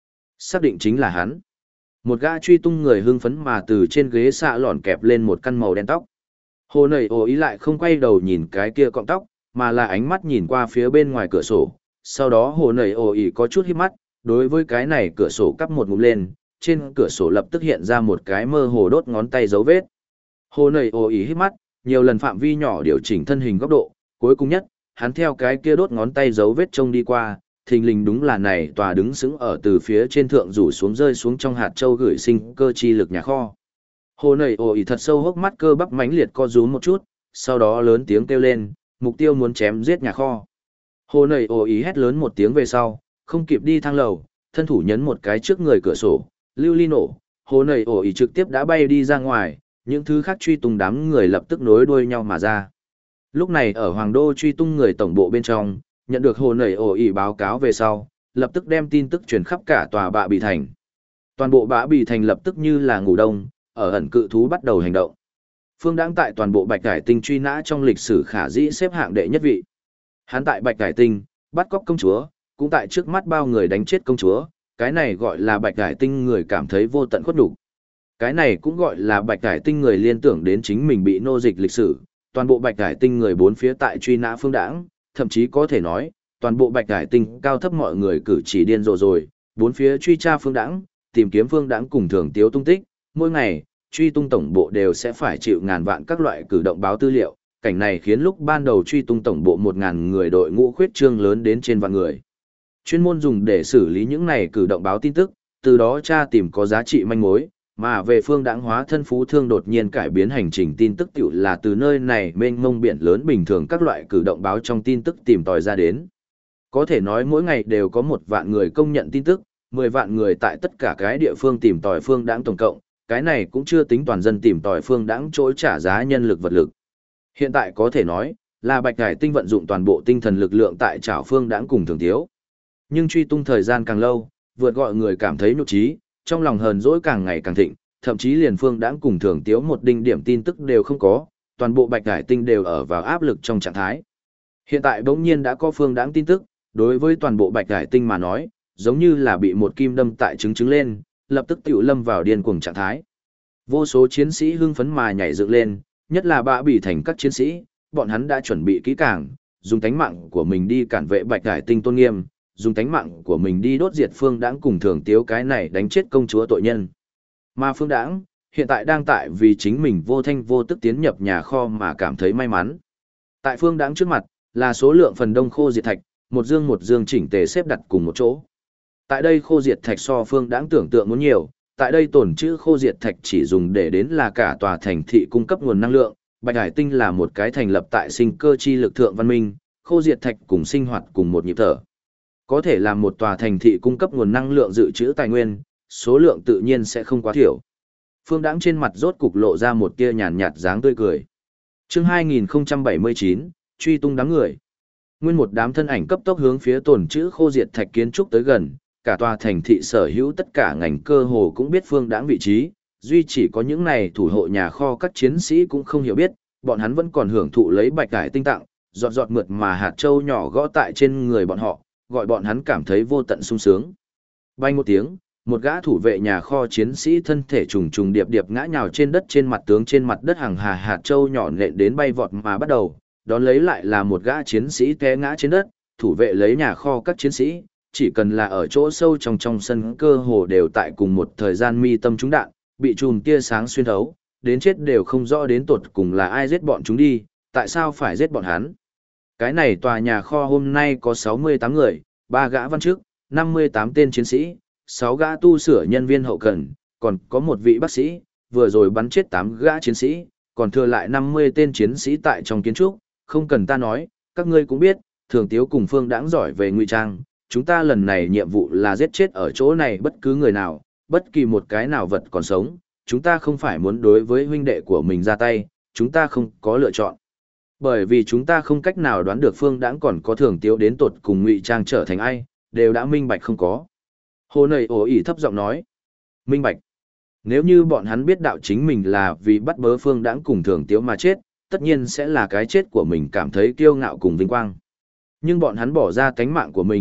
xác định chính là hắn. Một gã truy tung người hưng phấn mà từ trên ghế xạ lòn kẹp lên một căn màu đen tóc. Hồ nầy ồ ý lại không quay đầu nhìn cái kia cọng tóc, mà là ánh mắt nhìn qua phía bên ngoài cửa sổ. Sau đó hồ nầy ồ ý có chút híp mắt, đối với cái này cửa sổ cắp một ngụm lên, trên cửa sổ lập tức hiện ra một cái mơ hồ đốt ngón tay dấu vết. Hồ nầy ồ ý híp mắt, nhiều lần phạm vi nhỏ điều chỉnh thân hình góc độ, cuối cùng nhất, hắn theo cái kia đốt ngón tay dấu vết trông đi qua, thình lình đúng là này tòa đứng sững ở từ phía trên thượng rủ xuống rơi xuống trong hạt châu gửi sinh cơ chi lực nhà kho. Hồ nầy ồ ý thật sâu hốc mắt cơ bắp mãnh liệt co rúm một chút, sau đó lớn tiếng kêu lên, mục tiêu muốn chém giết nhà kho. Hồ nầy ồ ý hét lớn một tiếng về sau, không kịp đi thang lầu, thân thủ nhấn một cái trước người cửa sổ, lưu ly nổ, hồ nầy ồ ý trực tiếp đã bay đi ra ngoài, những thứ khác truy tung đám người lập tức nối đuôi nhau mà ra. Lúc này ở Hoàng Đô truy tung người tổng bộ bên trong, nhận được hồ nầy ồ ý báo cáo về sau, lập tức đem tin tức truyền khắp cả tòa Bạ Bì Thành. Toàn bộ Bạ Bì Thành lập tức như là ngủ đông, ở ẩn cự thú bắt đầu hành động. Phương Đãng tại toàn bộ Bạch Cải Tinh truy nã trong lịch sử khả dĩ xếp hạng đệ nhất vị. Hắn tại Bạch Cải Tinh bắt cóc công chúa, cũng tại trước mắt bao người đánh chết công chúa, cái này gọi là Bạch Cải Tinh người cảm thấy vô tận khuất nhục. Cái này cũng gọi là Bạch Cải Tinh người liên tưởng đến chính mình bị nô dịch lịch sử, toàn bộ Bạch Cải Tinh người bốn phía tại truy nã Phương Đãng, thậm chí có thể nói, toàn bộ Bạch Cải Tinh cao thấp mọi người cử chỉ điên rồ rồi, bốn phía truy tra Phương Đãng, tìm kiếm Phương Đãng cùng Thường Tiếu tung tích, mỗi ngày, truy tung tổng bộ đều sẽ phải chịu ngàn vạn các loại cử động báo tư liệu, cảnh này khiến lúc ban đầu truy tung tổng bộ 1000 người đội ngũ khuyết trương lớn đến trên vạn người. Chuyên môn dùng để xử lý những này cử động báo tin tức, từ đó tra tìm có giá trị manh mối, mà về Phương Đãng hóa thân phú thương đột nhiên cải biến hành trình tin tức tiểu là từ nơi này mênh mông biển lớn bình thường các loại cử động báo trong tin tức tìm tòi ra đến. Có thể nói mỗi ngày đều có 1 vạn người công nhận tin tức, 10 vạn người tại tất cả cái địa phương tìm tòi Phương Đãng tổng cộng, cái này cũng chưa tính toàn dân tìm tòi Phương Đãng trỗi trả giá nhân lực vật lực. Hiện tại có thể nói là Bạch Cải Tinh vận dụng toàn bộ tinh thần lực lượng tại trảo Phương Đãng cùng Thường Tiếu. Nhưng truy tung thời gian càng lâu, vượt gọi người cảm thấy nhục trí, trong lòng hờn dỗi càng ngày càng thịnh, thậm chí liền Phương Đãng cùng Thường Tiếu một đinh điểm tin tức đều không có, toàn bộ Bạch Cải Tinh đều ở vào áp lực trong trạng thái. Hiện tại bỗng nhiên đã có Phương Đãng tin tức, đối với toàn bộ Bạch Cải Tinh mà nói, giống như là bị một kim đâm tại trứng lên, lập tức tiểu lâm vào điên cuồng trạng thái. Vô số chiến sĩ hưng phấn mà nhảy dựng lên, nhất là Bạ Bì Thành các chiến sĩ, bọn hắn đã chuẩn bị kỹ càng, dùng tánh mạng của mình đi cản vệ Bạch Cải Tinh tôn nghiêm, dùng tánh mạng của mình đi đốt diệt Phương Đãng cùng Thường Tiếu cái này đánh chết công chúa tội nhân. Mà Phương Đãng, hiện tại đang tại vì chính mình vô thanh vô tức tiến nhập nhà kho mà cảm thấy may mắn. Tại Phương Đãng trước mặt, là số lượng phần đông khô diệt thạch, một dương chỉnh tề xếp đặt cùng một chỗ. Tại đây khô diệt thạch so Phương Đãng tưởng tượng muốn nhiều, tại đây tổn trữ khô diệt thạch chỉ dùng để đến là cả tòa thành thị cung cấp nguồn năng lượng, Bạch Hải Tinh là một cái thành lập tại sinh cơ chi lực thượng văn minh, khô diệt thạch cùng sinh hoạt cùng một nhịp thở. Có thể làm một tòa thành thị cung cấp nguồn năng lượng dự trữ tài nguyên, số lượng tự nhiên sẽ không quá thiểu. Phương Đãng trên mặt rốt cục lộ ra một tia nhàn nhạt dáng tươi cười. Chương 2079, truy tung đám người. Nguyên một đám thân ảnh cấp tốc hướng phía tổn trữ khô diệt thạch kiến trúc tới gần, cả tòa thành thị sở hữu tất cả ngành cơ hồ cũng biết Phương Đãng vị trí, duy chỉ có những này thủ hộ nhà kho các chiến sĩ cũng không hiểu biết, bọn hắn vẫn còn hưởng thụ lấy Bạch Cải Tinh tặng, giọt giọt mượt mà hạt châu nhỏ gõ tại trên người bọn họ, gọi bọn hắn cảm thấy vô tận sung sướng. Bay một tiếng, một gã thủ vệ nhà kho chiến sĩ thân thể trùng trùng điệp điệp ngã nhào trên đất, trên mặt tướng trên mặt đất hàng hà hạt châu nhỏ nện đến bay vọt mà bắt đầu, đón lấy lại là một gã chiến sĩ té ngã trên đất, thủ vệ lấy nhà kho các chiến sĩ, chỉ cần là ở chỗ sâu trong sân cơ hồ đều tại cùng một thời gian mi tâm trúng đạn, bị chùm tia sáng xuyên thấu, đến chết đều không rõ đến tột cùng là ai giết bọn chúng đi, tại sao phải giết bọn hắn. Cái này tòa nhà kho hôm nay có 68 người, 3 gã văn chức, 58 tên chiến sĩ, 6 gã tu sửa nhân viên hậu cần, còn có một vị bác sĩ, vừa rồi bắn chết 8 gã chiến sĩ, còn thừa lại 50 tên chiến sĩ tại trong kiến trúc, không cần ta nói, các ngươi cũng biết, Thường Tiếu cùng Phương Đãng giỏi về ngụy trang, chúng ta lần này nhiệm vụ là giết chết ở chỗ này bất cứ người nào, bất kỳ một cái nào vật còn sống, chúng ta không phải muốn đối với huynh đệ của mình ra tay, chúng ta không có lựa chọn. Bởi vì chúng ta không cách nào đoán được Phương Đãng còn có Thường Tiếu đến tột cùng ngụy trang trở thành ai, đều đã minh bạch không có. Hồ nầy ổ ỉ thấp giọng nói, minh bạch. Nếu như bọn hắn biết đạo chính mình là vì bắt bớ Phương Đãng cùng Thường Tiếu mà chết, tất nhiên sẽ là cái chết của mình cảm thấy kiêu ngạo cùng vinh quang. Nhưng bọn hắn bỏ ra tánh mạng của mình,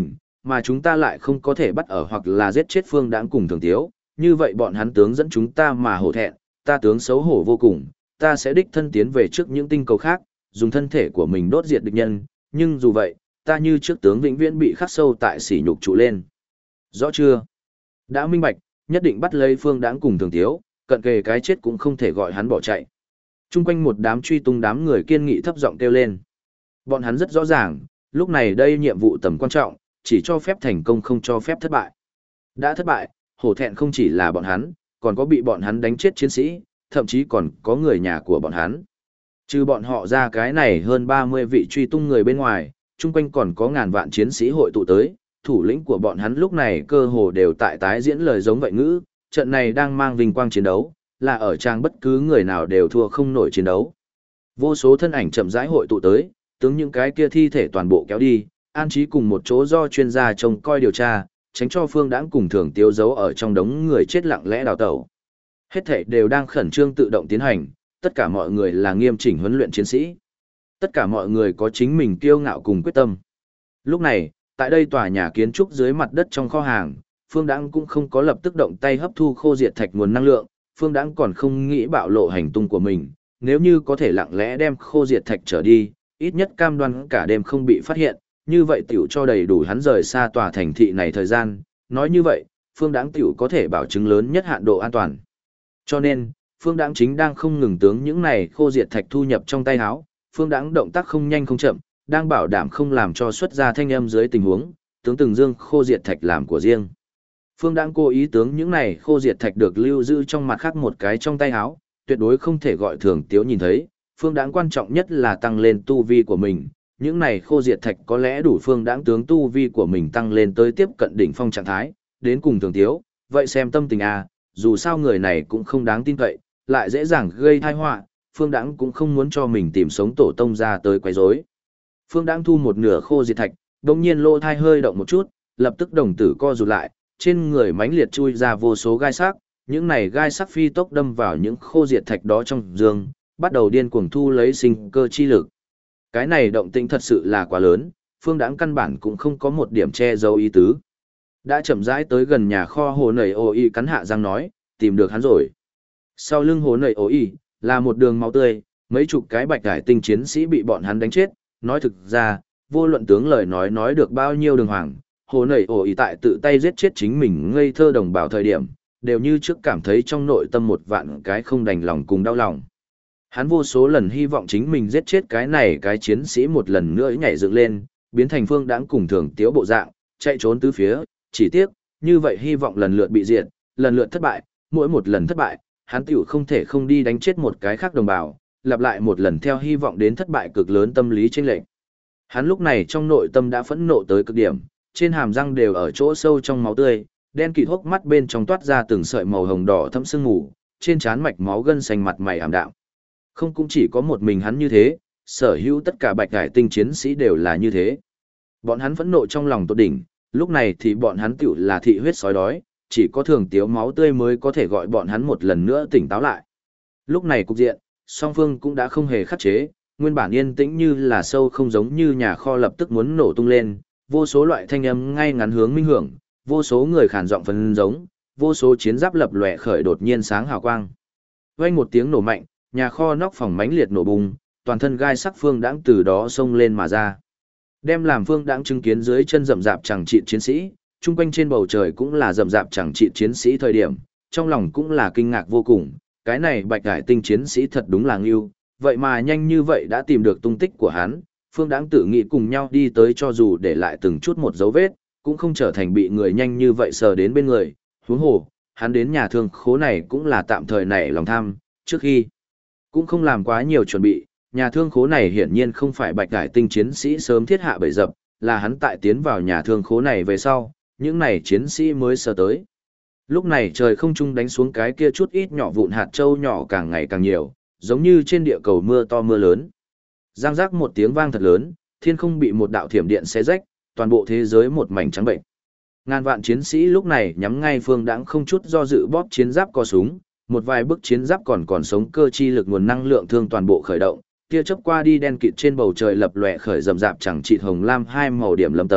mà chúng ta lại không có thể bắt ở hoặc là giết chết Phương Đãng cùng Thường Tiếu, như vậy bọn hắn tướng dẫn chúng ta mà hổ thẹn, ta tướng xấu hổ vô cùng, ta sẽ đích thân tiến về trước những tinh cầu khác, dùng thân thể của mình đốt diệt địch nhân, nhưng dù vậy, ta như trước tướng vĩnh viễn bị khắc sâu tại sỉ nhục trụ lên. Rõ chưa? Đã minh bạch, nhất định bắt lấy Phương Đãng cùng Thường Tiếu, cận kề cái chết cũng không thể gọi hắn bỏ chạy. Trung quanh một đám truy tung đám người kiên nghị thấp giọng kêu lên. Bọn hắn rất rõ ràng, lúc này đây nhiệm vụ tầm quan trọng, chỉ cho phép thành công không cho phép thất bại. Đã thất bại, hổ thẹn không chỉ là bọn hắn, còn có bị bọn hắn đánh chết chiến sĩ, thậm chí còn có người nhà của bọn hắn. Trừ bọn họ ra cái này hơn 30 vị truy tung người bên ngoài, chung quanh còn có ngàn vạn chiến sĩ hội tụ tới, thủ lĩnh của bọn hắn lúc này cơ hồ đều tại tái diễn lời giống vậy ngữ, trận này đang mang vinh quang chiến đấu, là ở trang bất cứ người nào đều thua không nổi chiến đấu. Vô số thân ảnh chậm rãi hội tụ tới, tướng những cái kia thi thể toàn bộ kéo đi, an trí cùng một chỗ do chuyên gia trông coi điều tra, tránh cho Phương Đãng cùng Thường Tiếu giấu ở trong đống người chết lặng lẽ đào tẩu. Hết thảy đều đang khẩn trương tự động tiến hành, tất cả mọi người là nghiêm chỉnh huấn luyện chiến sĩ. Tất cả mọi người có chính mình kiêu ngạo cùng quyết tâm. Lúc này, tại đây tòa nhà kiến trúc dưới mặt đất trong kho hàng, Phương Đãng cũng không có lập tức động tay hấp thu khô diệt thạch nguồn năng lượng, Phương Đãng còn không nghĩ bạo lộ hành tung của mình, nếu như có thể lặng lẽ đem khô diệt thạch trở đi, ít nhất cam đoan cả đêm không bị phát hiện, như vậy tiểu cho đầy đủ hắn rời xa tòa thành thị này thời gian, nói như vậy, Phương Đãng tiểu có thể bảo chứng lớn nhất hạn độ an toàn. Cho nên, Phương Đãng chính đang không ngừng tướng những này khô diệt thạch thu nhập trong tay áo, Phương Đãng động tác không nhanh không chậm, đang bảo đảm không làm cho xuất ra thanh âm dưới tình huống, tướng từng dương khô diệt thạch làm của riêng. Phương Đãng cố ý tướng những này khô diệt thạch được lưu giữ trong mặt khác một cái trong tay áo, tuyệt đối không thể gọi Thường Tiếu nhìn thấy. Phương Đãng quan trọng nhất là tăng lên tu vi của mình, những này khô diệt thạch có lẽ đủ Phương Đãng tướng tu vi của mình tăng lên tới tiếp cận đỉnh phong trạng thái, đến cùng Thường Tiếu, vậy xem tâm tình a, dù sao người này cũng không đáng tin cậy, lại dễ dàng gây tai họa, Phương Đãng cũng không muốn cho mình tìm sống tổ tông ra tới quấy rối. Phương Đãng thu một nửa khô diệt thạch, đột nhiên lỗ thai hơi động một chút, lập tức đồng tử co rụt lại, trên người mãnh liệt chui ra vô số gai sắc, những này gai sắc phi tốc đâm vào những khô diệt thạch đó trong dương, bắt đầu điên cuồng thu lấy sinh cơ chi lực. Cái này động tĩnh thật sự là quá lớn, Phương Đãng căn bản cũng không có một điểm che giấu ý tứ. Đã chậm rãi tới gần nhà kho hồ nầy ô y cắn hạ răng nói, tìm được hắn rồi. Sau lưng hồ nầy ô y, là một đường máu tươi, mấy chục cái bạch cải tinh chiến sĩ bị bọn hắn đánh chết, nói thực ra, vô luận tướng lời nói được bao nhiêu đường hoàng, hồ nầy ô y tại tự tay giết chết chính mình ngây thơ đồng bào thời điểm, đều như trước cảm thấy trong nội tâm một vạn cái không đành lòng cùng đau lòng. Hắn vô số lần hy vọng chính mình giết chết cái này cái chiến sĩ một lần nữa nhảy dựng lên, biến thành Phương Đãng cùng Thường Tiếu bộ dạng, chạy trốn tứ phía, chỉ tiếc, như vậy hy vọng lần lượt bị diệt, lần lượt thất bại, mỗi một lần thất bại, hắn tiểu không thể không đi đánh chết một cái khác đồng bào, lặp lại một lần theo hy vọng đến thất bại cực lớn tâm lý chênh lệch. Hắn lúc này trong nội tâm đã phẫn nộ tới cực điểm, trên hàm răng đều ở chỗ sâu trong máu tươi, đen kịt hốc mắt bên trong toát ra từng sợi màu hồng đỏ thẫm sương mù, trên trán mạch máu gân xanh mặt mày ảm đạm. Không cũng chỉ có một mình hắn như thế, sở hữu tất cả bạch cải tinh chiến sĩ đều là như thế. Bọn hắn phẫn nộ trong lòng tột đỉnh, lúc này thì bọn hắn tiểu là thị huyết sói đói, chỉ có Thường Tiếu máu tươi mới có thể gọi bọn hắn một lần nữa tỉnh táo lại. Lúc này cục diện, song phương cũng đã không hề khắc chế, nguyên bản yên tĩnh như là sâu không giống như nhà kho lập tức muốn nổ tung lên, vô số loại thanh âm ngay ngắn hướng minh hưởng, vô số người khàn giọng phấn giống, vô số chiến giáp lập lòe khởi đột nhiên sáng hào quang. Vang một tiếng nổ mạnh, nhà kho nóc phòng mãnh liệt nổ bùng, toàn thân gai sắc Phương Đãng từ đó xông lên mà ra. Đem làm Phương Đãng chứng kiến dưới chân rậm rạp chẳng trị chiến sĩ, chung quanh trên bầu trời cũng là rậm rạp chẳng trị chiến sĩ thời điểm, trong lòng cũng là kinh ngạc vô cùng, cái này bạch cải tinh chiến sĩ thật đúng là ngưu, vậy mà nhanh như vậy đã tìm được tung tích của hắn, Phương Đãng tự nghĩ cùng nhau đi tới cho dù để lại từng chút một dấu vết, cũng không trở thành bị người nhanh như vậy sờ đến bên người, huống hồ, hắn đến nhà thương khố này cũng là tạm thời nảy lòng tham, trước khi cũng không làm quá nhiều chuẩn bị, nhà thương khố này hiển nhiên không phải bạch cải tinh chiến sĩ sớm thiết hạ bẫy dập, là hắn tại tiến vào nhà thương khố này về sau, những này chiến sĩ mới sờ tới. Lúc này trời không trung đánh xuống cái kia chút ít nhỏ vụn hạt châu nhỏ càng ngày càng nhiều, giống như trên địa cầu mưa to mưa lớn. Giang giác một tiếng vang thật lớn, thiên không bị một đạo thiểm điện xé rách, toàn bộ thế giới một mảnh trắng bệnh. Ngàn vạn chiến sĩ lúc này nhắm ngay Phương Đãng không chút do dự bóp chiến giáp co súng, một vài bức chiến giáp còn sống cơ chi lực nguồn năng lượng thương toàn bộ khởi động, tia chớp qua đi đen kịt trên bầu trời lập lòe khởi rầm rạp chẳng chịt hồng lam hai màu điểm lấm tấm,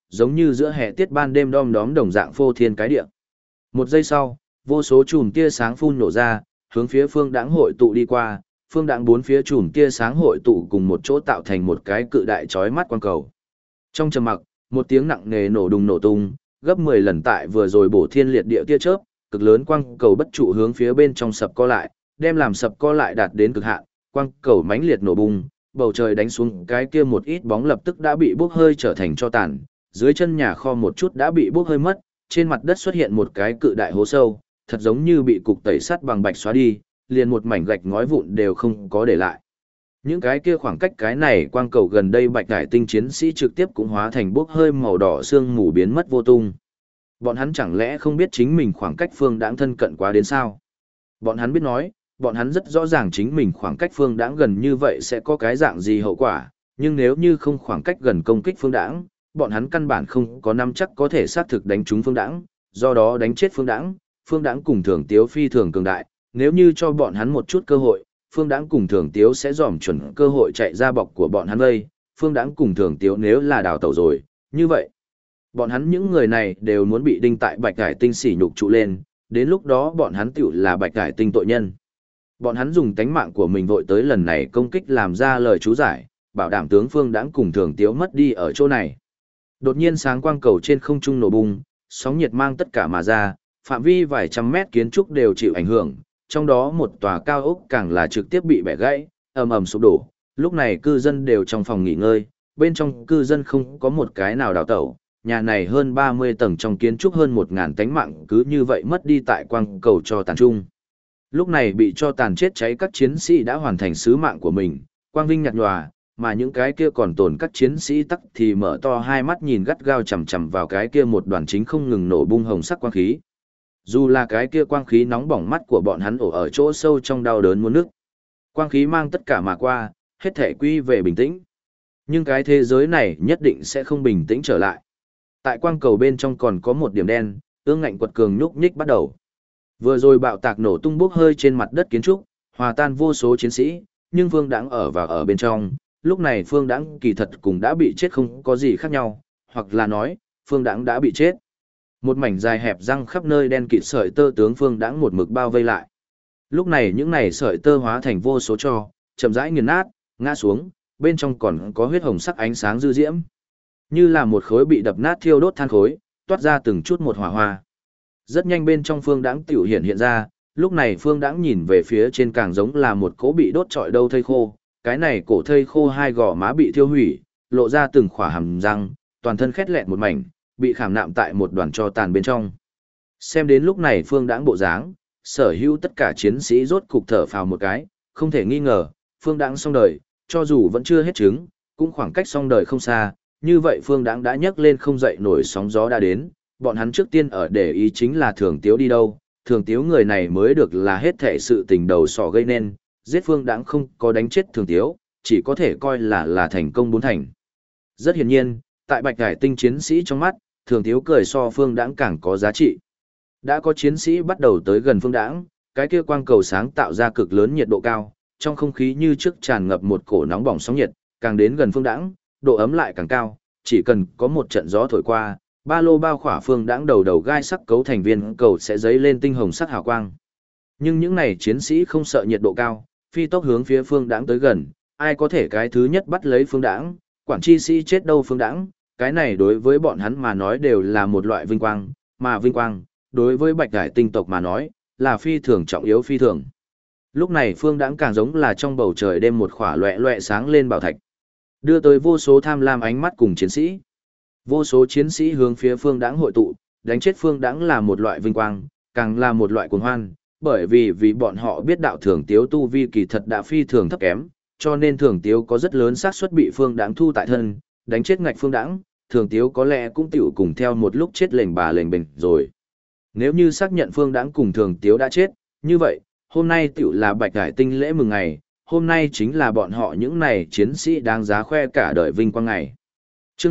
giống như giữa hè tiết ban đêm đom đóm đồng dạng phô thiên cái địa. Một giây sau, vô số chùm tia sáng phun nổ ra, hướng phía phương đãng hội tụ đi qua, phương đãng bốn phía chùm tia sáng hội tụ cùng một chỗ tạo thành một cái cự đại chói mắt quang cầu. Trong trầm mặc, một tiếng nặng nề nổ đùng nổ tung, gấp 10 lần tại vừa rồi bổ thiên liệt địa tia chớp, cực lớn quang cầu bất trụ hướng phía bên trong sập co lại, đem làm sập co lại đạt đến cực hạn, quang cầu mãnh liệt nổ bung, bầu trời đánh xuống cái kia một ít bóng lập tức đã bị bốc hơi trở thành tro tàn, dưới chân nhà kho một chút đã bị bốc hơi mất, trên mặt đất xuất hiện một cái cự đại hố sâu, thật giống như bị cục tẩy sắt bằng bạch xóa đi, liền một mảnh gạch ngói vụn đều không có để lại. Những cái kia khoảng cách cái này quang cầu gần đây bạch cải tinh chiến sĩ trực tiếp cũng hóa thành bốc hơi màu đỏ sương mù biến mất vô tung. Bọn hắn chẳng lẽ không biết chính mình khoảng cách phương đãng thân cận quá đến sao? Bọn hắn biết nói, bọn hắn rất rõ ràng chính mình khoảng cách phương đãng gần như vậy sẽ có cái dạng gì hậu quả, nhưng nếu như không khoảng cách gần công kích phương đãng, bọn hắn căn bản không có nắm chắc có thể xác thực đánh trúng phương đãng, do đó đánh chết phương đãng cùng thường tiếu phi thường cường đại, nếu như cho bọn hắn một chút cơ hội, phương đãng cùng thường tiếu sẽ dòm chuẩn cơ hội chạy ra bọc của bọn hắn vây, phương đãng cùng thường tiếu nếu là đào tẩu rồi, như vậy, bọn hắn những người này đều muốn bị đinh tại bạch cải tinh sỉ nhục trụ lên, đến lúc đó bọn hắn tiểu là bạch cải tinh tội nhân. Bọn hắn dùng tánh mạng của mình vội tới lần này công kích làm ra lời chú giải, bảo đảm tướng phương đãng cùng thường tiếu mất đi ở chỗ này. Đột nhiên sáng quang cầu trên không trung nổ bung, sóng nhiệt mang tất cả mà ra, phạm vi vài trăm mét kiến trúc đều chịu ảnh hưởng, trong đó một tòa cao ốc càng là trực tiếp bị bẻ gãy, ầm ầm sụp đổ. Lúc này cư dân đều trong phòng nghỉ ngơi, bên trong cư dân không có một cái nào đào tẩu, nhà này hơn 30 tầng trong kiến trúc hơn 1000 tánh mạng cứ như vậy mất đi tại quang cầu cho tàn trung. Lúc này bị cho tàn chết cháy các chiến sĩ đã hoàn thành sứ mạng của mình, quang vinh nhạt nhòa, mà những cái kia còn tồn các chiến sĩ tắc thì mở to hai mắt nhìn gắt gao chằm chằm vào cái kia một đoàn chính không ngừng nổ bung hồng sắc quang khí. Dù là cái kia quang khí nóng bỏng mắt của bọn hắn ổ ở chỗ sâu trong đau đớn muốn nước. Quang khí mang tất cả mà qua, hết thể quy về bình tĩnh. Nhưng cái thế giới này nhất định sẽ không bình tĩnh trở lại. Tại quang cầu bên trong còn có một điểm đen, ương ngạnh quật cường nhúc nhích bắt đầu. Vừa rồi bạo tạc nổ tung bốc hơi trên mặt đất kiến trúc, hòa tan vô số chiến sĩ, nhưng Phương Đãng ở bên trong, lúc này Phương Đãng kỳ thật cũng đã bị chết không có gì khác nhau, hoặc là nói, Phương Đãng đã bị chết. Một mảnh dài hẹp răng khắp nơi đen kịt sợi tơ tướng Phương Đãng một mực bao vây lại. Lúc này những này sợi tơ hóa thành vô số tro, chậm rãi nghiền nát, ngã xuống, bên trong còn có huyết hồng sắc ánh sáng dư diễm. Như là một khối bị đập nát thiêu đốt than khối, toát ra từng chút một hỏa hoa. Rất nhanh bên trong Phương Đãng tiểu hiện ra, lúc này Phương Đãng nhìn về phía trên càng giống là một cỗ bị đốt trọi đâu thây khô, cái này cổ thây khô hai gò má bị thiêu hủy, lộ ra từng khỏa hàm răng, toàn thân khét lẹt một mảnh, bị khảm nạm tại một đoàn tro tàn bên trong. Xem đến lúc này Phương Đãng bộ dáng, sở hữu tất cả chiến sĩ rốt cục thở phào một cái, không thể nghi ngờ, Phương Đãng xong đời, cho dù vẫn chưa hết chứng, cũng khoảng cách xong đời không xa, như vậy Phương Đãng đã nhấc lên không dậy nổi sóng gió đã đến, bọn hắn trước tiên ở để ý chính là Thường Tiếu đi đâu, Thường Tiếu người này mới được là hết thể sự tình đầu sỏ gây nên, giết Phương Đãng không có đánh chết Thường Tiếu, chỉ có thể coi là thành công bốn thành. Rất hiển nhiên, tại Bạch Hải Tinh chiến sĩ trong mắt, Thường Tiếu cười so Phương Đãng càng có giá trị. Đã có chiến sĩ bắt đầu tới gần Phương Đãng, cái kia quang cầu sáng tạo ra cực lớn nhiệt độ cao, trong không khí như trước tràn ngập một cổ nóng bỏng sóng nhiệt, càng đến gần Phương Đãng, độ ấm lại càng cao, chỉ cần có một trận gió thổi qua, ba lô bao khỏa Phương Đãng đầu đầu gai sắc cấu thành viên cầu sẽ dấy lên tinh hồng sắc hào quang. Nhưng những này chiến sĩ không sợ nhiệt độ cao, phi tốc hướng phía Phương Đãng tới gần, ai có thể cái thứ nhất bắt lấy Phương Đãng, quản chi sĩ chết đâu Phương Đãng, cái này đối với bọn hắn mà nói đều là một loại vinh quang, mà vinh quang, đối với Bạch Hải Tinh tộc mà nói, là phi thường trọng yếu phi thường. Lúc này Phương Đãng càng giống là trong bầu trời đêm một khỏa loẹ loẹ sáng lên bảo thạch, đưa tới vô số tham lam ánh mắt cùng chiến sĩ. Vô số chiến sĩ hướng phía Phương Đãng hội tụ, đánh chết Phương Đãng là một loại vinh quang, càng là một loại cuồng hoan, bởi vì bọn họ biết đạo Thường Tiếu tu vi kỳ thật đã phi thường thấp kém, cho nên Thường Tiếu có rất lớn xác suất bị Phương Đãng thu tại thân, đánh chết ngạch Phương Đãng, Thường Tiếu có lẽ cũng tiểu cùng theo một lúc chết lệnh bà lệnh bình rồi. Nếu như xác nhận Phương Đãng cùng Thường Tiếu đã chết, như vậy, hôm nay tiểu là Bạch Hải Tinh lễ mừng ngày, hôm nay chính là bọn họ những này chiến sĩ đáng giá khoe cả đời vinh quang ngày. Chương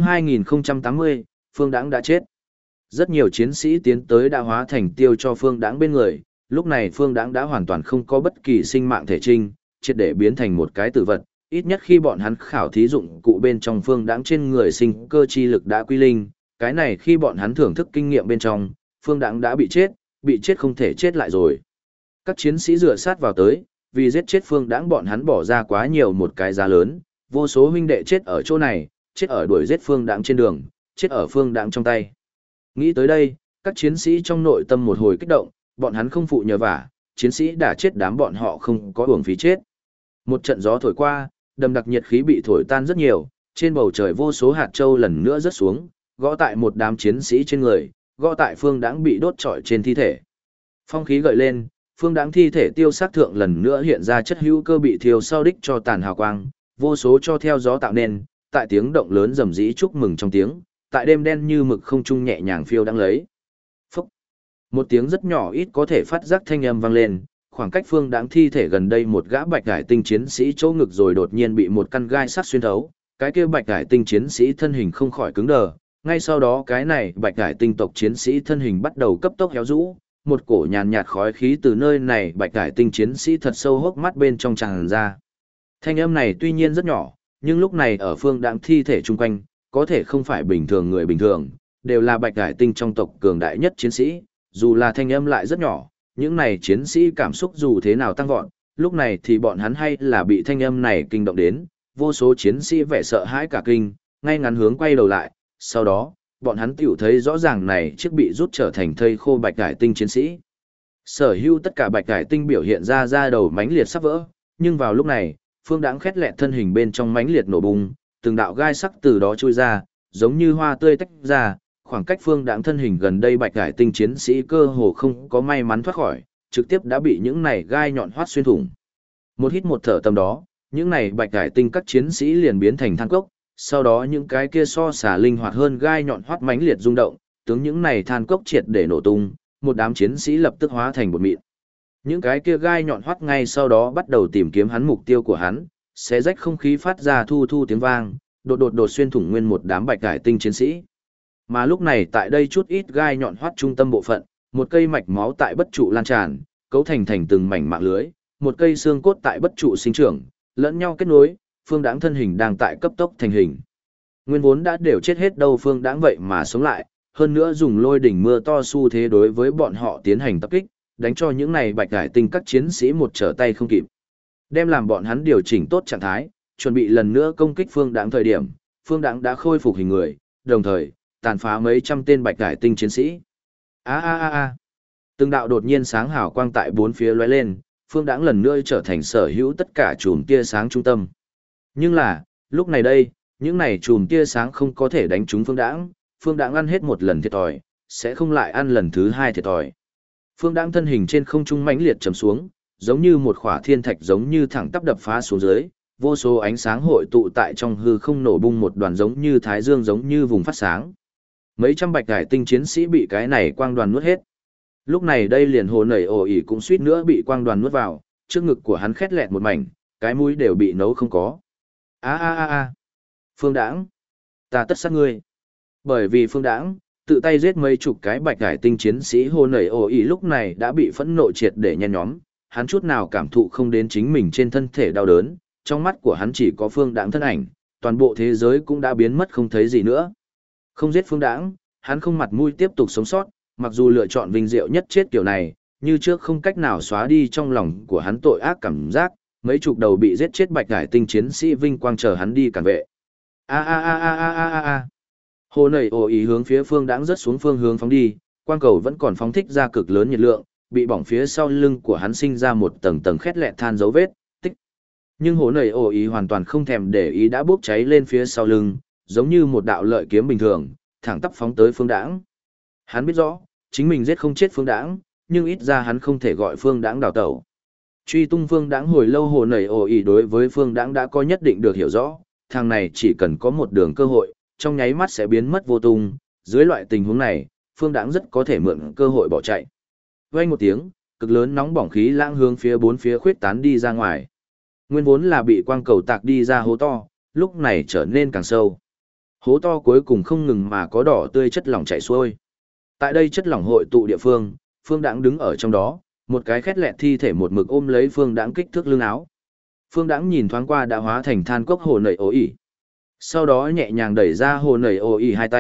2080, Phương Đãng đã chết. Rất nhiều chiến sĩ tiến tới đã hóa thành tiêu cho Phương Đãng bên người, lúc này Phương Đãng đã hoàn toàn không có bất kỳ sinh mạng thể trinh, triệt để biến thành một cái tử vật, ít nhất khi bọn hắn khảo thí dụng cụ bên trong Phương Đãng trên người sinh cơ chi lực đã quy linh, cái này khi bọn hắn thưởng thức kinh nghiệm bên trong, Phương Đãng đã bị chết không thể chết lại rồi. Các chiến sĩ dựa sát vào tới, vì giết chết Phương Đãng bọn hắn bỏ ra quá nhiều một cái giá lớn, vô số huynh đệ chết ở chỗ này, chết ở đuổi giết Phương Đãng trên đường, chết ở Phương Đãng trong tay. Nghĩ tới đây, các chiến sĩ trong nội tâm một hồi kích động, bọn hắn không phụ nhờ vả, chiến sĩ đã chết đám bọn họ không có uổng phí chết. Một trận gió thổi qua, đầm đặc nhiệt khí bị thổi tan rất nhiều, trên bầu trời vô số hạt châu lần nữa rớt xuống, gõ tại một đám chiến sĩ trên người, gõ tại Phương Đãng bị đốt trọi trên thi thể. Phong khí gợi lên, Phương Đãng thi thể tiêu xác thượng lần nữa hiện ra chất hữu cơ bị thiêu sau đích cho tàn hào quang, vô số cho theo gió tạo nên, tại tiếng động lớn rầm rĩ chúc mừng trong tiếng, tại đêm đen như mực không trung nhẹ nhàng phiêu đang lấy. Phúc! Một tiếng rất nhỏ ít có thể phát giác thanh âm vang lên, khoảng cách Phương Đãng thi thể gần đây một gã bạch cải tinh chiến sĩ chỗ ngực rồi đột nhiên bị một căn gai sắt xuyên thấu, cái kia bạch cải tinh chiến sĩ thân hình không khỏi cứng đờ, ngay sau đó cái này bạch cải tinh tộc chiến sĩ thân hình bắt đầu cấp tốc héo rũ, một cổ nhàn nhạt khói khí từ nơi này bạch cải tinh chiến sĩ thật sâu hốc mắt bên trong tràn ra. Thanh âm này tuy nhiên rất nhỏ, nhưng lúc này ở Phương Đãng thi thể chung quanh, có thể không phải bình thường người bình thường, đều là bạch cải tinh trong tộc cường đại nhất chiến sĩ, dù là thanh âm lại rất nhỏ, những này chiến sĩ cảm xúc dù thế nào tăng vọt, lúc này thì bọn hắn hay là bị thanh âm này kinh động đến, vô số chiến sĩ vẻ sợ hãi cả kinh, ngay ngắn hướng quay đầu lại, sau đó, bọn hắn tiểu thấy rõ ràng này chiếc bị rút trở thành thây khô bạch cải tinh chiến sĩ. Sở hữu tất cả bạch cải tinh biểu hiện ra đầu mãnh liệt sắp vỡ, nhưng vào lúc này, Phương Đãng khét lẹt thân hình bên trong mãnh liệt nổ bung, từng đạo gai sắc từ đó chui ra, giống như hoa tươi tách ra, khoảng cách Phương Đãng thân hình gần đây bạch cải tinh chiến sĩ cơ hồ không có may mắn thoát khỏi, trực tiếp đã bị những này gai nhọn hoắt xuyên thủng. Một hít một thở tầm đó, những này bạch cải tinh các chiến sĩ liền biến thành than cốc, sau đó những cái kia so xả linh hoạt hơn gai nhọn hoắt mãnh liệt rung động, tướng những này than cốc triệt để nổ tung, một đám chiến sĩ lập tức hóa thành bột mịn. Những cái kia gai nhọn hoắt ngay sau đó bắt đầu tìm kiếm hắn mục tiêu của hắn, xé rách không khí phát ra thu thu tiếng vang, đột xuyên thủng nguyên một đám bạch cải tinh chiến sĩ. Mà lúc này tại đây chút ít gai nhọn hoắt trung tâm bộ phận, một cây mạch máu tại bất trụ lan tràn, cấu thành từng mảnh mạng lưới, một cây xương cốt tại bất trụ sinh trưởng, lẫn nhau kết nối, Phương Đãng thân hình đang tại cấp tốc thành hình. Nguyên vốn đã đều chết hết đâu Phương Đãng vậy mà sống lại, hơn nữa dùng lôi đỉnh mưa to xu thế đối với bọn họ tiến hành tập kích, đánh cho những này bạch cải tinh các chiến sĩ một trở tay không kịp. Đem làm bọn hắn điều chỉnh tốt trạng thái, chuẩn bị lần nữa công kích Phương Đãng thời điểm, Phương Đãng đã khôi phục hình người, đồng thời tàn phá mấy trăm tên bạch cải tinh chiến sĩ. Từng đạo đột nhiên sáng hào quang tại bốn phía lóe lên, Phương Đãng lần nữa trở thành sở hữu tất cả chùm tia sáng trung tâm. Nhưng là, lúc này đây, những này chùm tia sáng không có thể đánh trúng Phương Đãng ăn hết một lần thiệt thòi, sẽ không lại ăn lần thứ hai thiệt thòi. Phương Đãng thân hình trên không trung mãnh liệt chầm xuống, giống như một khỏa thiên thạch giống như thẳng tắp đập phá xuống dưới, vô số ánh sáng hội tụ tại trong hư không nổ bung một đoàn giống như thái dương giống như vùng phát sáng. Mấy trăm bạch cải tinh chiến sĩ bị cái này quang đoàn nuốt hết. Lúc này đây liền hồ nảy ồ ỉ cũng suýt nữa bị quang đoàn nuốt vào, trước ngực của hắn khét lẹt một mảnh, cái mũi đều bị nấu không có. Phương Đãng, ta tất sát ngươi. Bởi vì Phương Đãng tự tay giết mấy chục cái bạch cải tinh chiến sĩ hồ nảy ồ ỉ lúc này đã bị phẫn nộ triệt để nhen nhóm, hắn chút nào cảm thụ không đến chính mình trên thân thể đau đớn, trong mắt của hắn chỉ có Phương Đãng thân ảnh, toàn bộ thế giới cũng đã biến mất không thấy gì nữa. Không giết Phương Đãng, hắn không mặt mũi tiếp tục sống sót, mặc dù lựa chọn vinh diệu nhất chết kiểu này, như trước không cách nào xóa đi trong lòng của hắn tội ác cảm giác, mấy chục đầu bị giết chết bạch cải tinh chiến sĩ vinh quang chờ hắn đi cản vệ. Hồ nảy ồ ý hướng phía Phương Đãng rớt xuống phương hướng phóng đi, quang cầu vẫn còn phóng thích ra cực lớn nhiệt lượng, bị bỏng phía sau lưng của hắn sinh ra một tầng tầng khét lẹt than dấu vết, tích. Nhưng hồ nảy ồ ý hoàn toàn không thèm để ý đã bốc cháy lên phía sau lưng, giống như một đạo lợi kiếm bình thường, thẳng tắp phóng tới Phương Đãng. Hắn biết rõ, chính mình giết không chết Phương Đãng, nhưng ít ra hắn không thể gọi Phương Đãng đào tẩu. Truy tung Phương Đãng hồi lâu hồ nảy ồ ỉ đối với Phương Đãng đã có nhất định được hiểu rõ, thằng này chỉ cần có một đường cơ hội, trong nháy mắt sẽ biến mất vô tung, dưới loại tình huống này, Phương Đãng rất có thể mượn cơ hội bỏ chạy. Vang một tiếng, cực lớn nóng bỏng khí lãng hướng phía bốn phía khuyết tán đi ra ngoài. Nguyên vốn là bị quang cầu tạc đi ra hố to, lúc này trở nên càng sâu. Hố to cuối cùng không ngừng mà có đỏ tươi chất lỏng chảy xuôi. Tại đây chất lỏng hội tụ địa phương, Phương Đãng đứng ở trong đó, một cái khét lẹt thi thể một mực ôm lấy Phương Đãng kích thước lưng áo. Phương Đãng nhìn thoáng qua đã hóa thành than cốc hồ nảy ồ ỉ. Sau đó nhẹ nhàng đẩy ra hồ nảy ồ ỉ hai tay,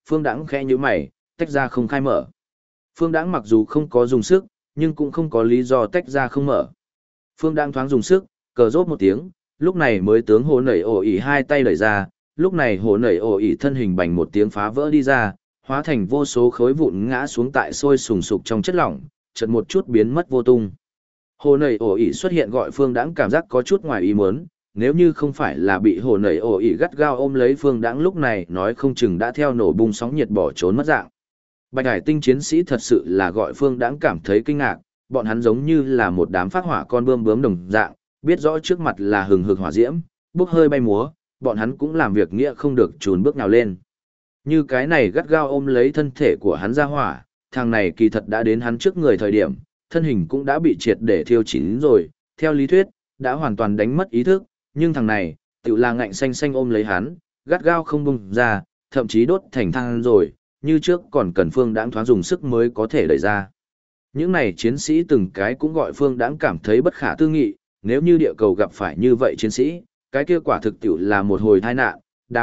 Phương Đãng khẽ nhíu mày, tách ra không khai mở. Phương Đãng mặc dù không có dùng sức, nhưng cũng không có lý do tách ra không mở. Phương Đãng thoáng dùng sức, cờ rốt một tiếng, lúc này mới tướng hồ nảy ổ ỉ hai tay đẩy ra, lúc này hồ nảy ổ ỉ thân hình bành một tiếng phá vỡ đi ra, hóa thành vô số khối vụn ngã xuống tại sôi sùng sục trong chất lỏng, chợt một chút biến mất vô tung. Hồ nảy ổ ỉ xuất hiện gọi Phương Đãng cảm giác có chút ngoài ý muốn, nếu như không phải là bị hồ nảy ổ ỉ gắt gao ôm lấy Phương Đãng lúc này nói không chừng đã theo nổ bung sóng nhiệt bỏ trốn mất dạng. Bạch Hải Tinh chiến sĩ thật sự là gọi Phương Đãng cảm thấy kinh ngạc, bọn hắn giống như là một đám phát hỏa con bươm bướm đồng dạng, biết rõ trước mặt là hừng hực hỏa diễm, bốc hơi bay múa, bọn hắn cũng làm việc nghĩa không được chùn bước nào lên. Như cái này gắt gao ôm lấy thân thể của hắn ra hỏa, thằng này kỳ thật đã đến hắn trước người thời điểm, thân hình cũng đã bị triệt để thiêu chín rồi, theo lý thuyết, đã hoàn toàn đánh mất ý thức, nhưng thằng này, tự là ngạnh xanh xanh ôm lấy hắn, gắt gao không bung ra, thậm chí đốt thành than rồi, như trước còn cần Phương Đãng thoáng dùng sức mới có thể đẩy ra. Những này chiến sĩ từng cái cũng gọi Phương Đãng cảm thấy bất khả tư nghị, nếu như địa cầu gặp phải như vậy chiến sĩ, cái kia quả thực tiểu là một hồi tai nạn,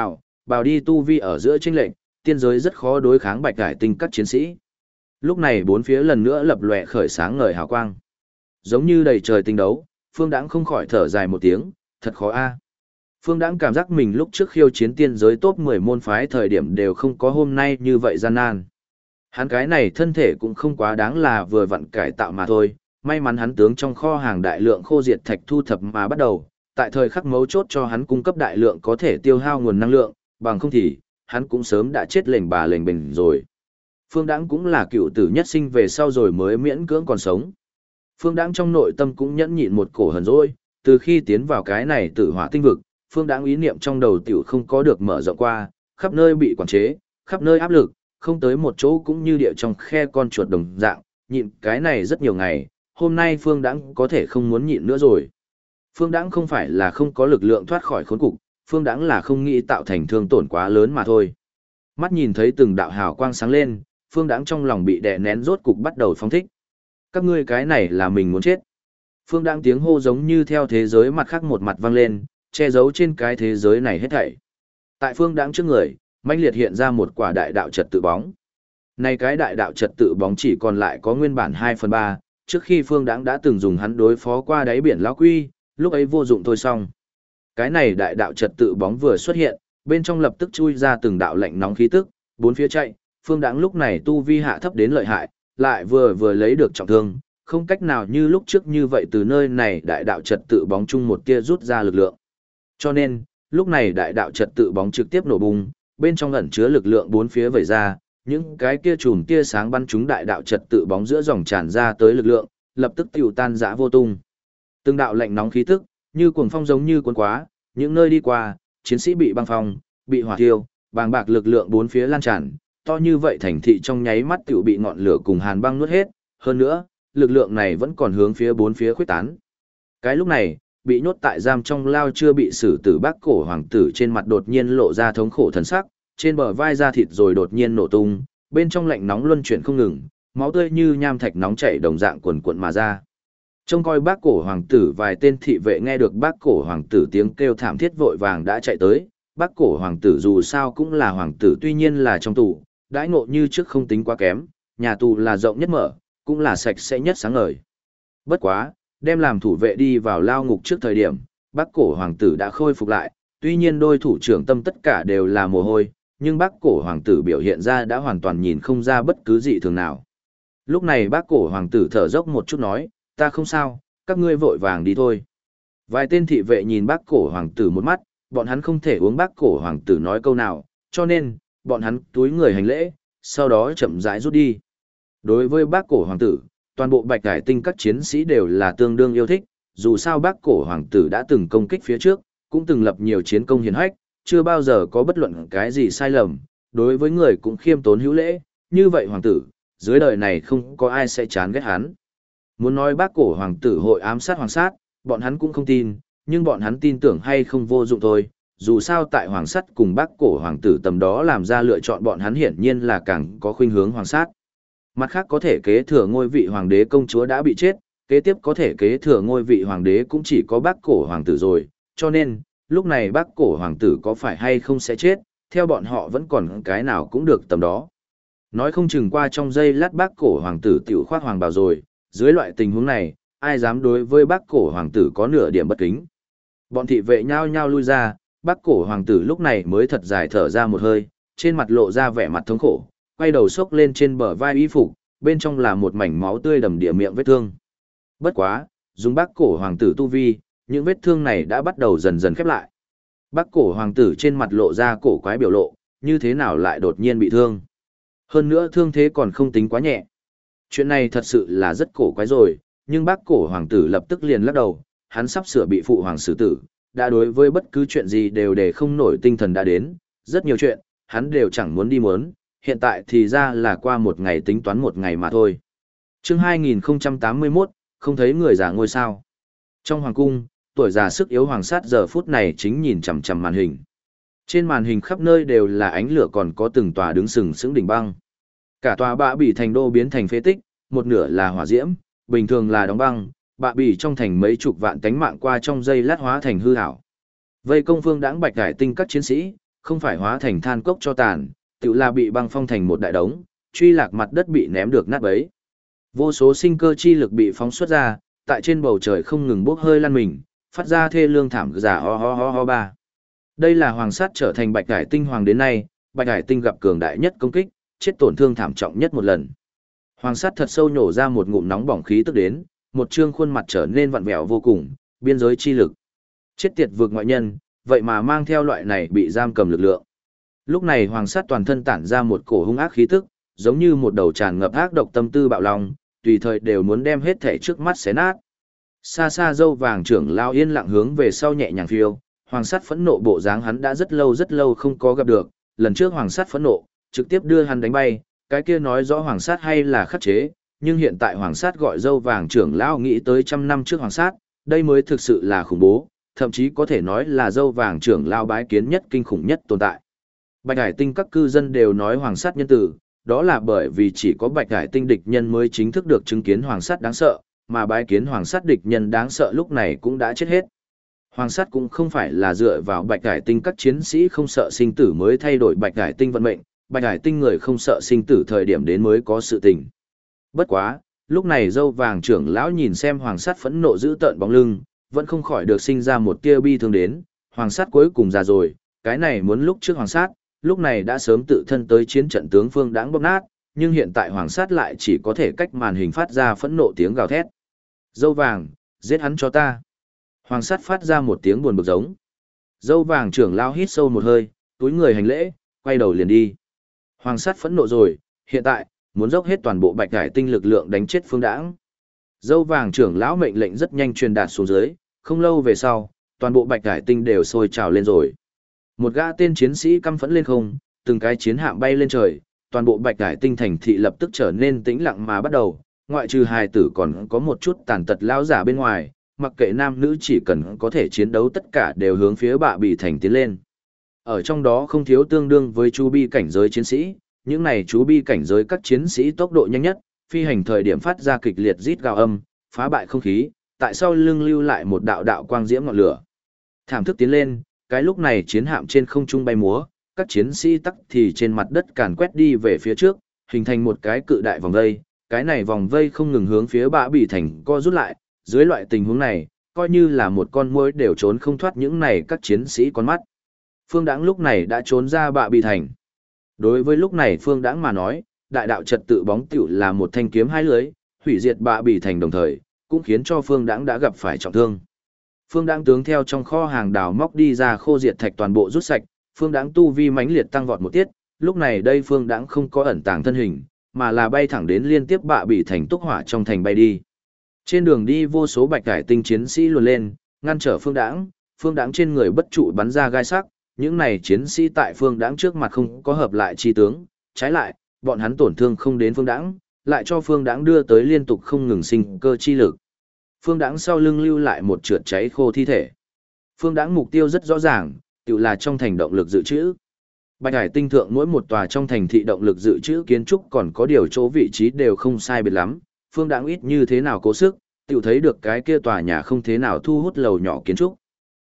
bào đi tu vi ở giữa chênh lệch, tiên giới rất khó đối kháng Bạch Hải Tinh các chiến sĩ. Lúc này bốn phía lần nữa lập lòe khởi sáng ngời hào quang. Giống như đầy trời tinh đấu, Phương Đãng không khỏi thở dài một tiếng, thật khó a. Phương Đãng cảm giác mình lúc trước khiêu chiến tiên giới top 10 môn phái thời điểm đều không có hôm nay như vậy gian nan. Hắn cái này thân thể cũng không quá đáng là vừa vặn cải tạo mà thôi, may mắn hắn tướng trong kho hàng đại lượng khô diệt thạch thu thập mà bắt đầu, tại thời khắc mấu chốt cho hắn cung cấp đại lượng có thể tiêu hao nguồn năng lượng, bằng không thì, hắn cũng sớm đã chết lềnh bà lềnh bềnh rồi. Phương Đãng cũng là cựu tử nhất sinh về sau rồi mới miễn cưỡng còn sống. Phương Đãng trong nội tâm cũng nhẫn nhịn một cổ hờn dỗi, từ khi tiến vào cái này tử hỏa tinh vực, Phương Đãng ý niệm trong đầu tiểu không có được mở rộng qua, khắp nơi bị quản chế, khắp nơi áp lực, không tới một chỗ cũng như địa trong khe con chuột đồng dạng, nhịn cái này rất nhiều ngày, hôm nay Phương Đãng có thể không muốn nhịn nữa rồi. Phương Đãng không phải là không có lực lượng thoát khỏi khốn cục, Phương Đãng là không nghĩ tạo thành thương tổn quá lớn mà thôi. Mắt nhìn thấy từng đạo hào quang sáng lên, Phương Đãng trong lòng bị đè nén rốt cục bắt đầu phóng thích. Các ngươi cái này là mình muốn chết. Phương Đãng tiếng hô giống như theo thế giới mặt khác một mặt vang lên, che giấu trên cái thế giới này hết thảy. Tại Phương Đãng trước người, mãnh liệt hiện ra một quả đại đạo trật tự bóng. Này cái đại đạo trật tự bóng chỉ còn lại có nguyên bản 2/3, trước khi Phương Đãng đã từng dùng hắn đối phó qua đáy biển lão quy, lúc ấy vô dụng thôi xong. Cái này đại đạo trật tự bóng vừa xuất hiện, bên trong lập tức chui ra từng đạo lạnh nóng khí tức, bốn phía chạy, Phương Đãng lúc này tu vi hạ thấp đến lợi hại, lại vừa lấy được trọng thương, không cách nào như lúc trước như vậy từ nơi này đại đạo trật tự bóng chung một tia rút ra lực lượng. Cho nên, lúc này đại đạo trật tự bóng trực tiếp nổ bung, bên trong ẩn chứa lực lượng bốn phía vẩy ra, những cái kia chùm tia sáng bắn trúng đại đạo trật tự bóng giữa dòng tràn ra tới lực lượng, lập tức tiêu tan rã vô tung. Từng đạo lạnh nóng khí tức, như cuồng phong giống như cuốn quá, những nơi đi qua, chiến sĩ bị băng phong, bị hỏa thiêu, bàng bạc lực lượng bốn phía lan tràn, to như vậy thành thị trong nháy mắt tiểu bị ngọn lửa cùng hàn băng nuốt hết, hơn nữa, lực lượng này vẫn còn hướng phía bốn phía khuếch tán. Cái lúc này, bị nhốt tại giam trong lao chưa bị xử tử Bác Cổ hoàng tử trên mặt đột nhiên lộ ra thống khổ thần sắc, trên bờ vai da thịt rồi đột nhiên nổ tung, bên trong lạnh nóng luân chuyển không ngừng, máu tươi như nham thạch nóng chảy đồng dạng cuồn cuộn mà ra. Trông coi Bác Cổ hoàng tử, vài tên thị vệ nghe được Bác Cổ hoàng tử tiếng kêu thảm thiết vội vàng đã chạy tới. Bác Cổ hoàng tử dù sao cũng là hoàng tử, tuy nhiên là trong tù, đãi ngộ như trước không tính quá kém, nhà tù là rộng nhất mở, cũng là sạch sẽ nhất sáng ngời. Bất quá, đem làm thủ vệ đi vào lao ngục trước thời điểm, Bác Cổ hoàng tử đã khôi phục lại, tuy nhiên đôi thủ trưởng tâm tất cả đều là mồ hôi, nhưng Bác Cổ hoàng tử biểu hiện ra đã hoàn toàn nhìn không ra bất cứ dị thường nào. Lúc này Bác Cổ hoàng tử thở dốc một chút nói, ta không sao, các ngươi vội vàng đi thôi. Vài tên thị vệ nhìn Bác Cổ hoàng tử một mắt, bọn hắn không thể uống Bác Cổ hoàng tử nói câu nào, cho nên, bọn hắn túi người hành lễ, sau đó chậm rãi rút đi. Đối với Bác Cổ hoàng tử, toàn bộ Bạch Hải Tinh các chiến sĩ đều là tương đương yêu thích, dù sao Bác Cổ hoàng tử đã từng công kích phía trước, cũng từng lập nhiều chiến công hiển hách, chưa bao giờ có bất luận cái gì sai lầm, đối với người cũng khiêm tốn hữu lễ, như vậy hoàng tử, dưới đời này không có ai sẽ chán ghét hắn. Muốn nói Bác Cổ hoàng tử hội ám sát hoàng sát, bọn hắn cũng không tin, nhưng bọn hắn tin tưởng hay không vô dụng thôi, dù sao tại hoàng sắt cùng Bác Cổ hoàng tử tầm đó làm ra lựa chọn, bọn hắn hiển nhiên là càng có khuynh hướng hoàng sát. Mặt khác có thể kế thừa ngôi vị hoàng đế công chúa đã bị chết, kế tiếp có thể kế thừa ngôi vị hoàng đế cũng chỉ có Bác Cổ hoàng tử rồi, cho nên, lúc này Bác Cổ hoàng tử có phải hay không sẽ chết, theo bọn họ vẫn còn cái nào cũng được tầm đó. Nói không chừng qua trong giây lát bác cổ hoàng tử tiểu khoác hoàng bào rồi, dưới loại tình huống này, ai dám đối với bác cổ hoàng tử có nửa điểm bất kính. Bọn thị vệ nhao nhao lui ra, bác cổ hoàng tử lúc này mới thật dài thở ra một hơi, trên mặt lộ ra vẻ mặt thống khổ, quay đầu xốc lên trên bờ vai y phục, bên trong là một mảnh máu tươi đầm địa miệng vết thương. Bất quá, dùng bác cổ hoàng tử tu vi, những vết thương này đã bắt đầu dần dần khép lại. Bác cổ hoàng tử trên mặt lộ ra cổ quái biểu lộ, như thế nào lại đột nhiên bị thương. Hơn nữa thương thế còn không tính quá nhẹ. Chuyện này thật sự là rất cổ quái rồi, nhưng bác cổ hoàng tử lập tức liền lắc đầu, hắn sắp sửa bị phụ hoàng xử tử, đã đối với bất cứ chuyện gì đều để không nổi tinh thần đã đến, rất nhiều chuyện, hắn đều chẳng muốn đi muốn, hiện tại thì ra là qua một ngày tính toán một ngày mà thôi. Chương 2081, không thấy người già ngôi sao. Trong hoàng cung, tuổi già sức yếu hoàng sát giờ phút này chính nhìn chằm chằm màn hình. Trên màn hình khắp nơi đều là ánh lửa còn có từng tòa đứng sừng sững đỉnh băng. Cả tòa bạ bỉ thành đô biến thành phế tích, một nửa là hỏa diễm, bình thường là đóng băng, bạ bỉ trong thành mấy chục vạn tánh mạng qua trong giây lát hóa thành hư ảo. Vây công phương đãng bạch cải tinh các chiến sĩ, không phải hóa thành than cốc cho tàn, tự là bị băng phong thành một đại đống, truy lạc mặt đất bị ném được nát bấy. Vô số sinh cơ chi lực bị phóng xuất ra, tại trên bầu trời không ngừng bốc hơi lăn mình, phát ra thê lương thảm giả ho ho ho ho ba. Đây là hoàng sát trở thành bạch cải tinh hoàng đến nay, bạch cải tinh gặp cường đại nhất công kích, chết tổn thương thảm trọng nhất một lần. Hoàng sát thật sâu nhổ ra một ngụm nóng bỏng khí tức đến, một trương khuôn mặt trở nên vặn vẹo vô cùng, biên giới chi lực. Chết tiệt vượt ngoại nhân, vậy mà mang theo loại này bị giam cầm lực lượng. Lúc này hoàng sát toàn thân tản ra một cổ hung ác khí tức, giống như một đầu tràn ngập ác độc tâm tư bạo lòng, tùy thời đều muốn đem hết thể trước mắt xé nát. Xa xa dâu vàng trưởng lao yên lặng hướng về sau nhẹ nhàng phiêu, hoàng sát phẫn nộ bộ dáng hắn đã rất lâu không có gặp được, lần trước hoàng sát phẫn nộ, trực tiếp đưa hắn đánh bay, cái kia nói rõ hoàng sát hay là khắc chế, nhưng hiện tại hoàng sát gọi dâu vàng trưởng lão nghĩ tới trăm năm trước hoàng sát, đây mới thực sự là khủng bố, thậm chí có thể nói là dâu vàng trưởng lão bái kiến nhất kinh khủng nhất tồn tại. Bạch Hải Tinh các cư dân đều nói hoàng sát nhân tử, đó là bởi vì chỉ có Bạch Hải Tinh địch nhân mới chính thức được chứng kiến hoàng sát đáng sợ, mà bái kiến hoàng sát địch nhân đáng sợ lúc này cũng đã chết hết. Hoàng sát cũng không phải là dựa vào Bạch Hải Tinh các chiến sĩ không sợ sinh tử mới thay đổi Bạch Hải Tinh vận mệnh, Bạch Hải Tinh người không sợ sinh tử thời điểm đến mới có sự tình. Bất quá, lúc này dâu vàng trưởng lão nhìn xem hoàng sát phẫn nộ giữ tợn bóng lưng, vẫn không khỏi được sinh ra một tia bi thương đến, hoàng sát cuối cùng già rồi, cái này muốn lúc trước hoàng sát, lúc này đã sớm tự thân tới chiến trận tướng phương đãng bóp nát, nhưng hiện tại hoàng sát lại chỉ có thể cách màn hình phát ra phẫn nộ tiếng gào thét. Dâu vàng, giết hắn cho ta. Hoàng sát phát ra một tiếng buồn bực giống. Dâu vàng trưởng lão hít sâu một hơi, túi người hành lễ, quay đầu liền đi. Hoàng sát phẫn nộ rồi, hiện tại, muốn dốc hết toàn bộ Bạch Hải Tinh lực lượng đánh chết phương đãng. Dâu vàng trưởng lão mệnh lệnh rất nhanh truyền đạt xuống dưới, không lâu về sau, toàn bộ Bạch Hải Tinh đều sôi trào lên rồi. Một gã tên chiến sĩ căm phẫn lên không, từng cái chiến hạm bay lên trời, toàn bộ Bạch Hải Tinh thành thị lập tức trở nên tĩnh lặng mà bắt đầu, ngoại trừ hài tử còn có một chút tàn tật lão giả bên ngoài, mặc kệ nam nữ chỉ cần có thể chiến đấu tất cả đều hướng phía bạ bỉ thành tiến lên. Ở trong đó không thiếu tương đương với chú bi cảnh giới chiến sĩ, những này chú bi cảnh giới các chiến sĩ tốc độ nhanh nhất, phi hành thời điểm phát ra kịch liệt rít gào âm, phá bại không khí, tại sau lưng lưu lại một đạo đạo quang diễm ngọn lửa. Thảm thức tiến lên, cái lúc này chiến hạm trên không trung bay múa, các chiến sĩ tắc thì trên mặt đất càn quét đi về phía trước, hình thành một cái cự đại vòng vây, cái này vòng vây không ngừng hướng phía bạ bỉ thành co rút lại, dưới loại tình huống này, coi như là một con muỗi đều trốn không thoát những này các chiến sĩ con mắt. Phương Đãng lúc này đã trốn ra bạ bỉ thành. Đối với lúc này Phương Đãng mà nói, đại đạo trật tự bóng tiểu là một thanh kiếm hai lưới, hủy diệt bạ bỉ thành đồng thời, cũng khiến cho Phương Đãng đã gặp phải trọng thương. Phương Đãng tướng theo trong kho hàng đào móc đi ra khô diệt thạch toàn bộ rút sạch, Phương Đãng tu vi mãnh liệt tăng vọt một tiết, lúc này đây Phương Đãng không có ẩn tàng thân hình, mà là bay thẳng đến liên tiếp bạ bỉ thành túc hỏa trong thành bay đi. Trên đường đi vô số Bạch Hải Tinh chiến sĩ luồn lên, ngăn trở Phương Đãng trên người bất trụ bắn ra gai sắc, những này chiến sĩ tại Phương Đãng trước mặt không có hợp lại chi tướng, trái lại, bọn hắn tổn thương không đến Phương Đãng, lại cho Phương Đãng đưa tới liên tục không ngừng sinh cơ chi lực. Phương Đãng sau lưng lưu lại một trượt cháy khô thi thể. Phương Đãng mục tiêu rất rõ ràng, tự là trong thành động lực dự trữ. Bạch Hải Tinh thượng mỗi một tòa trong thành thị động lực dự trữ kiến trúc còn có điều chỗ vị trí đều không sai biệt lắm, Phương Đãng ít như thế nào cố sức, tự thấy được cái kia tòa nhà không thế nào thu hút lầu nhỏ kiến trúc.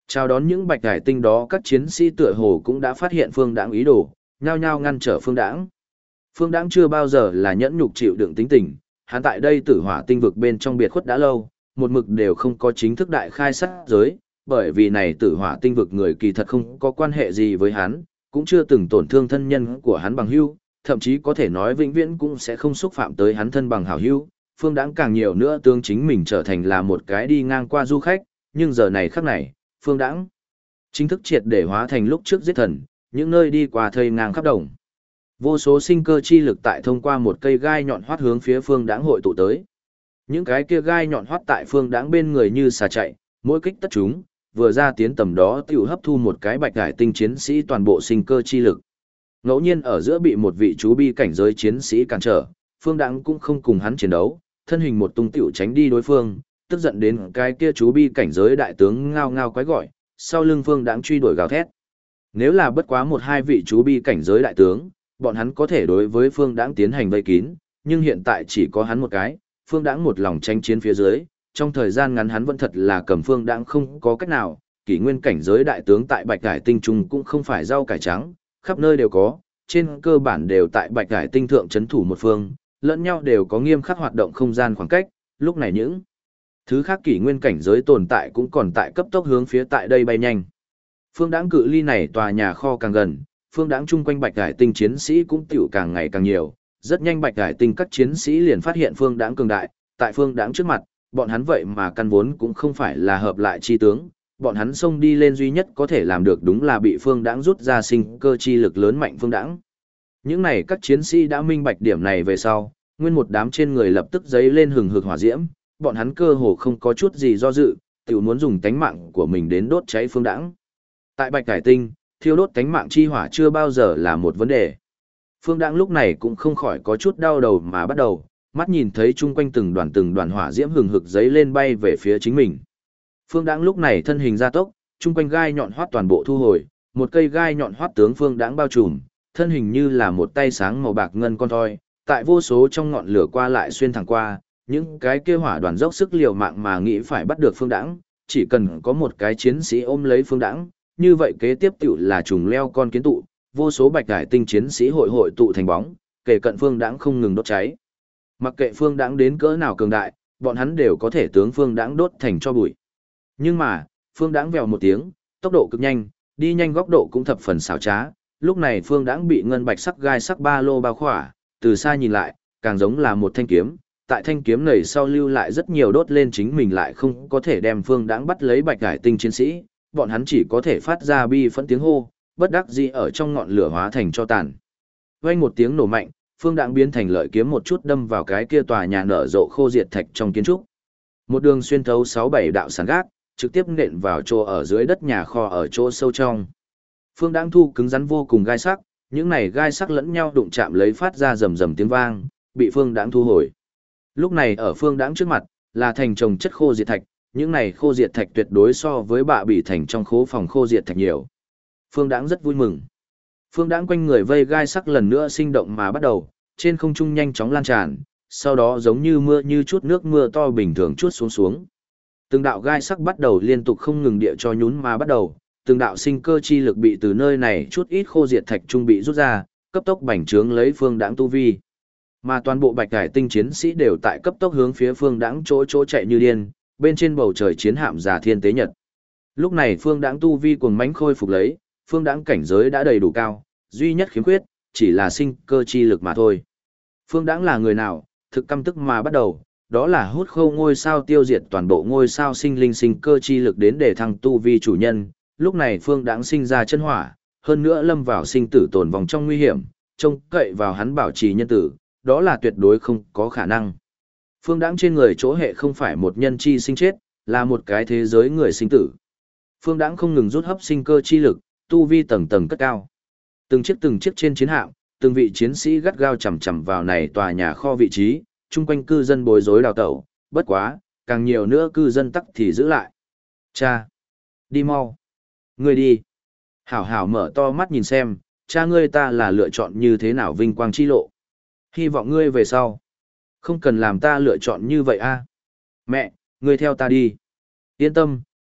Chào đón những bạch hải tinh đó, các chiến sĩ tựa hồ cũng đã phát hiện Phương Đãng ý đồ, nhao nhao ngăn trở Phương Đãng. Phương Đãng chưa bao giờ là nhẫn nhục chịu đựng tính tình, hắn tại đây Tử Hỏa tinh vực bên trong biệt khuất đã lâu, một mực đều không có chính thức đại khai sát giới, bởi vì này Tử Hỏa tinh vực người kỳ thật không có quan hệ gì với hắn, cũng chưa từng tổn thương thân nhân của hắn bằng hữu, thậm chí có thể nói vĩnh viễn cũng sẽ không xúc phạm tới hắn thân bằng hảo hữu. Phương Đãng càng nhiều nữa tương chính mình trở thành là một cái đi ngang qua du khách, nhưng giờ này khắc này, Phương Đãng chính thức triệt để hóa thành lúc trước giết thần, những nơi đi qua thây ngang khắp đồng. Vô số sinh cơ chi lực tại thông qua một cây gai nhọn hoắt hướng phía Phương Đãng hội tụ tới. Những cái kia gai nhọn hoắt tại Phương Đãng bên người như xà chạy, mỗi kích tất chúng, vừa ra tiến tầm đó tiểu hấp thu một cái bạch hải tinh chiến sĩ toàn bộ sinh cơ chi lực. Ngẫu nhiên ở giữa bị một vị chú bi cảnh giới chiến sĩ cản trở, Phương Đãng cũng không cùng hắn chiến đấu, thân hình một tung tiểu tránh đi đối phương, tức giận đến cái kia chú bi cảnh giới đại tướng ngao ngao quái gọi, sau lưng Phương Đãng truy đuổi gào thét. Nếu là bất quá một hai vị chú bi cảnh giới đại tướng, bọn hắn có thể đối với Phương Đãng tiến hành vây kín, nhưng hiện tại chỉ có hắn một cái, Phương Đãng một lòng tranh chiến phía dưới, trong thời gian ngắn hắn vẫn thật là cầm Phương Đãng không có cách nào, kỷ nguyên cảnh giới đại tướng tại Bạch Hải Tinh Trung cũng không phải rau cải trắng, khắp nơi đều có, trên cơ bản đều tại Bạch Hải Tinh thượng trấn thủ một phương, lẫn nhau đều có nghiêm khắc hoạt động không gian khoảng cách, lúc này những thứ khác kỷ nguyên cảnh giới tồn tại cũng còn tại cấp tốc hướng phía tại đây bay nhanh. Phương Đãng cự ly này tòa nhà kho càng gần, Phương Đãng chung quanh Bạch Hải Tinh chiến sĩ cũng tiểu càng ngày càng nhiều, rất nhanh Bạch Hải Tinh các chiến sĩ liền phát hiện Phương Đãng cường đại, tại Phương Đãng trước mặt, bọn hắn vậy mà căn vốn cũng không phải là hợp lại chi tướng, bọn hắn xông đi lên duy nhất có thể làm được đúng là bị Phương Đãng rút ra sinh cơ chi lực lớn mạnh Phương Đãng. Những này các chiến sĩ đã minh bạch điểm này về sau, nguyên một đám trên người lập tức giấy lên hừng hực hỏa diễm, bọn hắn cơ hồ không có chút gì do dự, tiểu muốn dùng tánh mạng của mình đến đốt cháy Phương Đãng. Tại Bạch Hải Tinh, thiêu đốt tánh mạng chi hỏa chưa bao giờ là một vấn đề. Phương Đãng lúc này cũng không khỏi có chút đau đầu mà bắt đầu, mắt nhìn thấy chung quanh từng đoàn hỏa diễm hừng hực giấy lên bay về phía chính mình. Phương Đãng lúc này thân hình gia tốc, chung quanh gai nhọn hoắt toàn bộ thu hồi, một cây gai nhọn hoắt tướng Phương Đãng bao trùm, thân hình như là một tay sáng màu bạc ngân con thoi, tại vô số trong ngọn lửa qua lại xuyên thẳng qua, những cái kia hỏa đoàn dốc sức liều mạng mà nghĩ phải bắt được Phương Đãng, chỉ cần có một cái chiến sĩ ôm lấy Phương Đãng, như vậy kế tiếp tiểu là trùng leo con kiến tụ, vô số Bạch Hải Tinh chiến sĩ hội tụ thành bóng, kể cận Phương Đãng không ngừng đốt cháy. Mặc kệ Phương Đãng đến cỡ nào cường đại, bọn hắn đều có thể tướng Phương Đãng đốt thành tro bụi. Nhưng mà, Phương Đãng vèo một tiếng, tốc độ cực nhanh, đi nhanh góc độ cũng thập phần xảo trá, lúc này Phương Đãng bị ngân bạch sắc gai sắc ba lô bao khỏa, từ xa nhìn lại, càng giống là một thanh kiếm, tại thanh kiếm này sau lưu lại rất nhiều đốt lên chính mình lại không có thể đem Phương Đãng bắt lấy Bạch Hải Tinh chiến sĩ, bọn hắn chỉ có thể phát ra bi phẫn tiếng hô, bất đắc dĩ ở trong ngọn lửa hóa thành tro tàn. Vang một tiếng nổ mạnh, Phương Đãng biến thành lợi kiếm một chút đâm vào cái kia tòa nhà nở rộ khô diệt thạch trong kiến trúc. Một đường xuyên thấu 6-7 đạo sàn gác, trực tiếp nện vào chỗ ở dưới đất nhà kho ở chỗ sâu trong. Phương Đãng thu cứng rắn vô cùng gai sắc, những này gai sắc lẫn nhau đụng chạm lấy phát ra rầm rầm tiếng vang, bị Phương Đãng thu hồi. Lúc này ở Phương Đãng trước mặt, là thành chồng chất khô diệt thạch, những này khô diệt thạch tuyệt đối so với bạ bị thành trong khố phòng khô diệt thạch nhiều. Phương Đãng rất vui mừng. Phương Đãng quanh người vây gai sắc lần nữa sinh động mà bắt đầu, trên không trung nhanh chóng lan tràn, sau đó giống như mưa như chút nước mưa to bình thường chút xuống xuống. Từng đạo gai sắc bắt đầu liên tục không ngừng địa cho nhún mà bắt đầu, từng đạo sinh cơ chi lực bị từ nơi này chút ít khô diệt thạch trung bị rút ra, cấp tốc bành trướng lấy Phương Đãng tu vi. Mà toàn bộ Bạch Hải Tinh chiến sĩ đều tại cấp tốc hướng phía Phương Đãng chỗ chạy như điên, bên trên bầu trời chiến hạm già thiên tế nhật. Lúc này Phương Đãng tu vi cuồng mãnh khôi phục lấy, Phương Đãng cảnh giới đã đầy đủ cao, duy nhất khiếm khuyết chỉ là sinh cơ chi lực mà thôi. Phương Đãng là người nào, thực căm tức mà bắt đầu, đó là hút khô ngôi sao tiêu diệt toàn bộ ngôi sao sinh linh sinh cơ chi lực đến để thăng tu vi chủ nhân. Lúc này Phương Đãng sinh ra chân hỏa, hơn nữa lâm vào sinh tử tồn vòng trong nguy hiểm, trông cậy vào hắn bảo trì nhân tử, đó là tuyệt đối không có khả năng. Phương Đãng trên người chỗ hệ không phải một nhân chi sinh chết, là một cái thế giới người sinh tử. Phương Đãng không ngừng rút hấp sinh cơ chi lực, tu vi tầng tầng cất cao. Từng chiếc trên chiến hạm, từng vị chiến sĩ gắt gao chằm chằm vào này tòa nhà kho vị trí, chung quanh cư dân bối rối đào tẩu, bất quá, càng nhiều nữa cư dân tắc thì giữ lại. Cha! Đi mau! Ngươi đi! Hảo hảo mở to mắt nhìn xem, cha ngươi ta là lựa chọn như thế nào vinh quang chi lộ. Hy vọng ngươi về sau. Không cần làm ta lựa chọn như vậy a. Mẹ, ngươi theo ta đi. Yên tâm,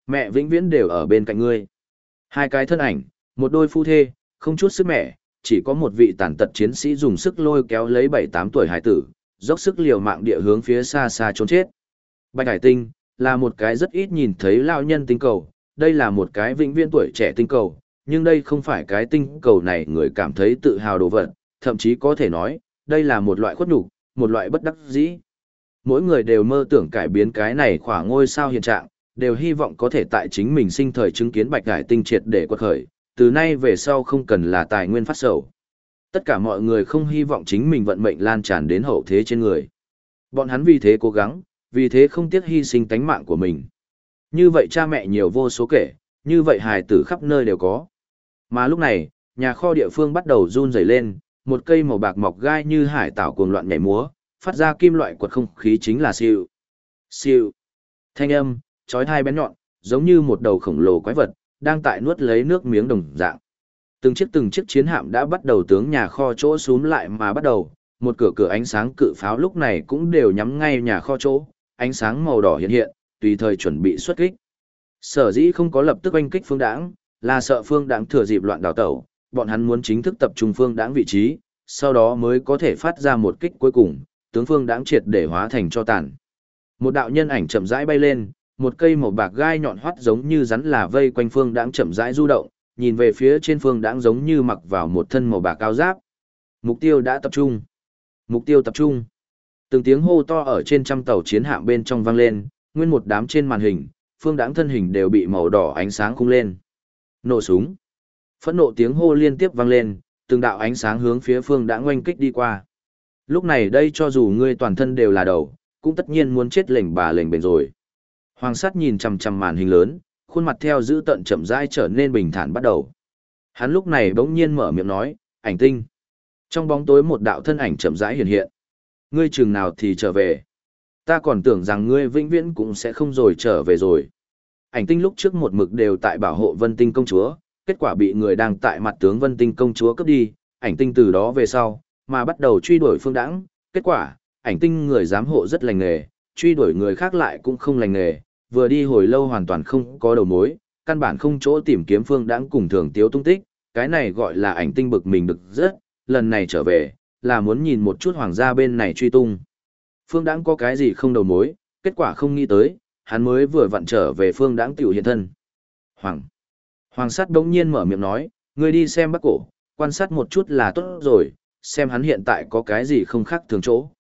Mẹ vĩnh viễn đều ở bên cạnh ngươi. Hai cái thân ảnh, một đôi phu thê, không chút sức mẻ, chỉ có một vị tàn tật chiến sĩ dùng sức lôi kéo lấy 7-8 tuổi hải tử, dốc sức liều mạng địa hướng phía xa xa trốn chết. Bạch Hải Tinh là một cái rất ít nhìn thấy lao nhân tinh cầu, đây là một cái vĩnh viễn tuổi trẻ tinh cầu, nhưng đây không phải cái tinh cầu này người cảm thấy tự hào đồ vật, thậm chí có thể nói, đây là một loại khuất nhục, một loại bất đắc dĩ. Mỗi người đều mơ tưởng cải biến cái này khỏa ngôi sao hiện trạng, đều hy vọng có thể tại chính mình sinh thời chứng kiến Bạch Hải Tinh triệt để quật khởi, từ nay về sau không cần là tài nguyên phát sầu. Tất cả mọi người không hy vọng chính mình vận mệnh lan tràn đến hậu thế trên người. Bọn hắn vì thế cố gắng, vì thế không tiếc hy sinh tánh mạng của mình. Như vậy cha mẹ nhiều vô số kể, như vậy hài tử khắp nơi đều có. Mà lúc này, nhà kho địa phương bắt đầu run rẩy lên, một cây màu bạc mọc gai như hải tảo cuồng loạn nhảy múa, phát ra kim loại quật không khí chính là siêu. Siêu. Thanh âm, chói tai bén nhọn, giống như một đầu khổng lồ quái vật, đang tại nuốt lấy nước miếng đồng dạng. Từng chiếc chiến hạm đã bắt đầu tướng nhà kho chỗ xuống lại mà bắt đầu, một cửa ánh sáng cự pháo lúc này cũng đều nhắm ngay nhà kho chỗ, ánh sáng màu đỏ hiện hiện, tùy thời chuẩn bị xuất kích. Sở dĩ không có lập tức oanh kích Phương Đãng, là sợ Phương Đãng thừa dịp loạn đào tẩu, bọn hắn muốn chính thức tập trung Phương Đãng vị trí, sau đó mới có thể phát ra một kích cuối cùng, tướng Phương Đãng triệt để hóa thành cho tàn. Một đạo nhân ảnh chậm rãi bay lên, một cây màu bạc gai nhọn hoắt giống như rắn là vây quanh Phương Đãng chậm rãi du động, nhìn về phía trên Phương Đãng giống như mặc vào một thân màu bạc áo giáp. Mục tiêu đã tập trung. Mục tiêu tập trung. Từng tiếng hô to ở trên trăm tàu chiến hạm bên trong vang lên, nguyên một đám trên màn hình, Phương Đãng thân hình đều bị màu đỏ ánh sáng khung lên. Nổ súng. Phẫn nộ tiếng hô liên tiếp vang lên, từng đạo ánh sáng hướng phía Phương Đãng oanh kích đi qua. Lúc này đây cho dù ngươi toàn thân đều là đầu, cũng tất nhiên muốn chết lệnh bà lệnh bền rồi. Hoàng Sắt nhìn chằm chằm màn hình lớn, khuôn mặt theo dữ tợn chậm rãi trở nên bình thản bắt đầu. Hắn lúc này bỗng nhiên mở miệng nói, ảnh tinh. Trong bóng tối một đạo thân ảnh chậm rãi hiện hiện. Ngươi chừng nào thì trở về. Ta còn tưởng rằng ngươi vĩnh viễn cũng sẽ không rồi trở về rồi. Ảnh tinh lúc trước một mực đều tại bảo hộ Vân Tinh công chúa, kết quả bị người đang tại mặt tướng Vân Tinh công chúa cướp đi, ảnh tinh từ đó về sau, mà bắt đầu truy đuổi Phương Đãng, kết quả, ảnh tinh người giám hộ rất lành nghề, truy đuổi người khác lại cũng không lành nghề, vừa đi hồi lâu hoàn toàn không có đầu mối, căn bản không chỗ tìm kiếm Phương Đãng cùng Thường Tiếu tung tích, cái này gọi là ảnh tinh bực mình được rất, lần này trở về, là muốn nhìn một chút hoàng gia bên này truy tung. Phương Đãng có cái gì không đầu mối, kết quả không nghĩ tới, hắn mới vừa vặn trở về Phương Đãng tiểu hiện thân. Hoàng Sắt đống nhiên mở miệng nói, ngươi đi xem Bắc Cổ, quan sát một chút là tốt rồi, xem hắn hiện tại có cái gì không khác thường chỗ.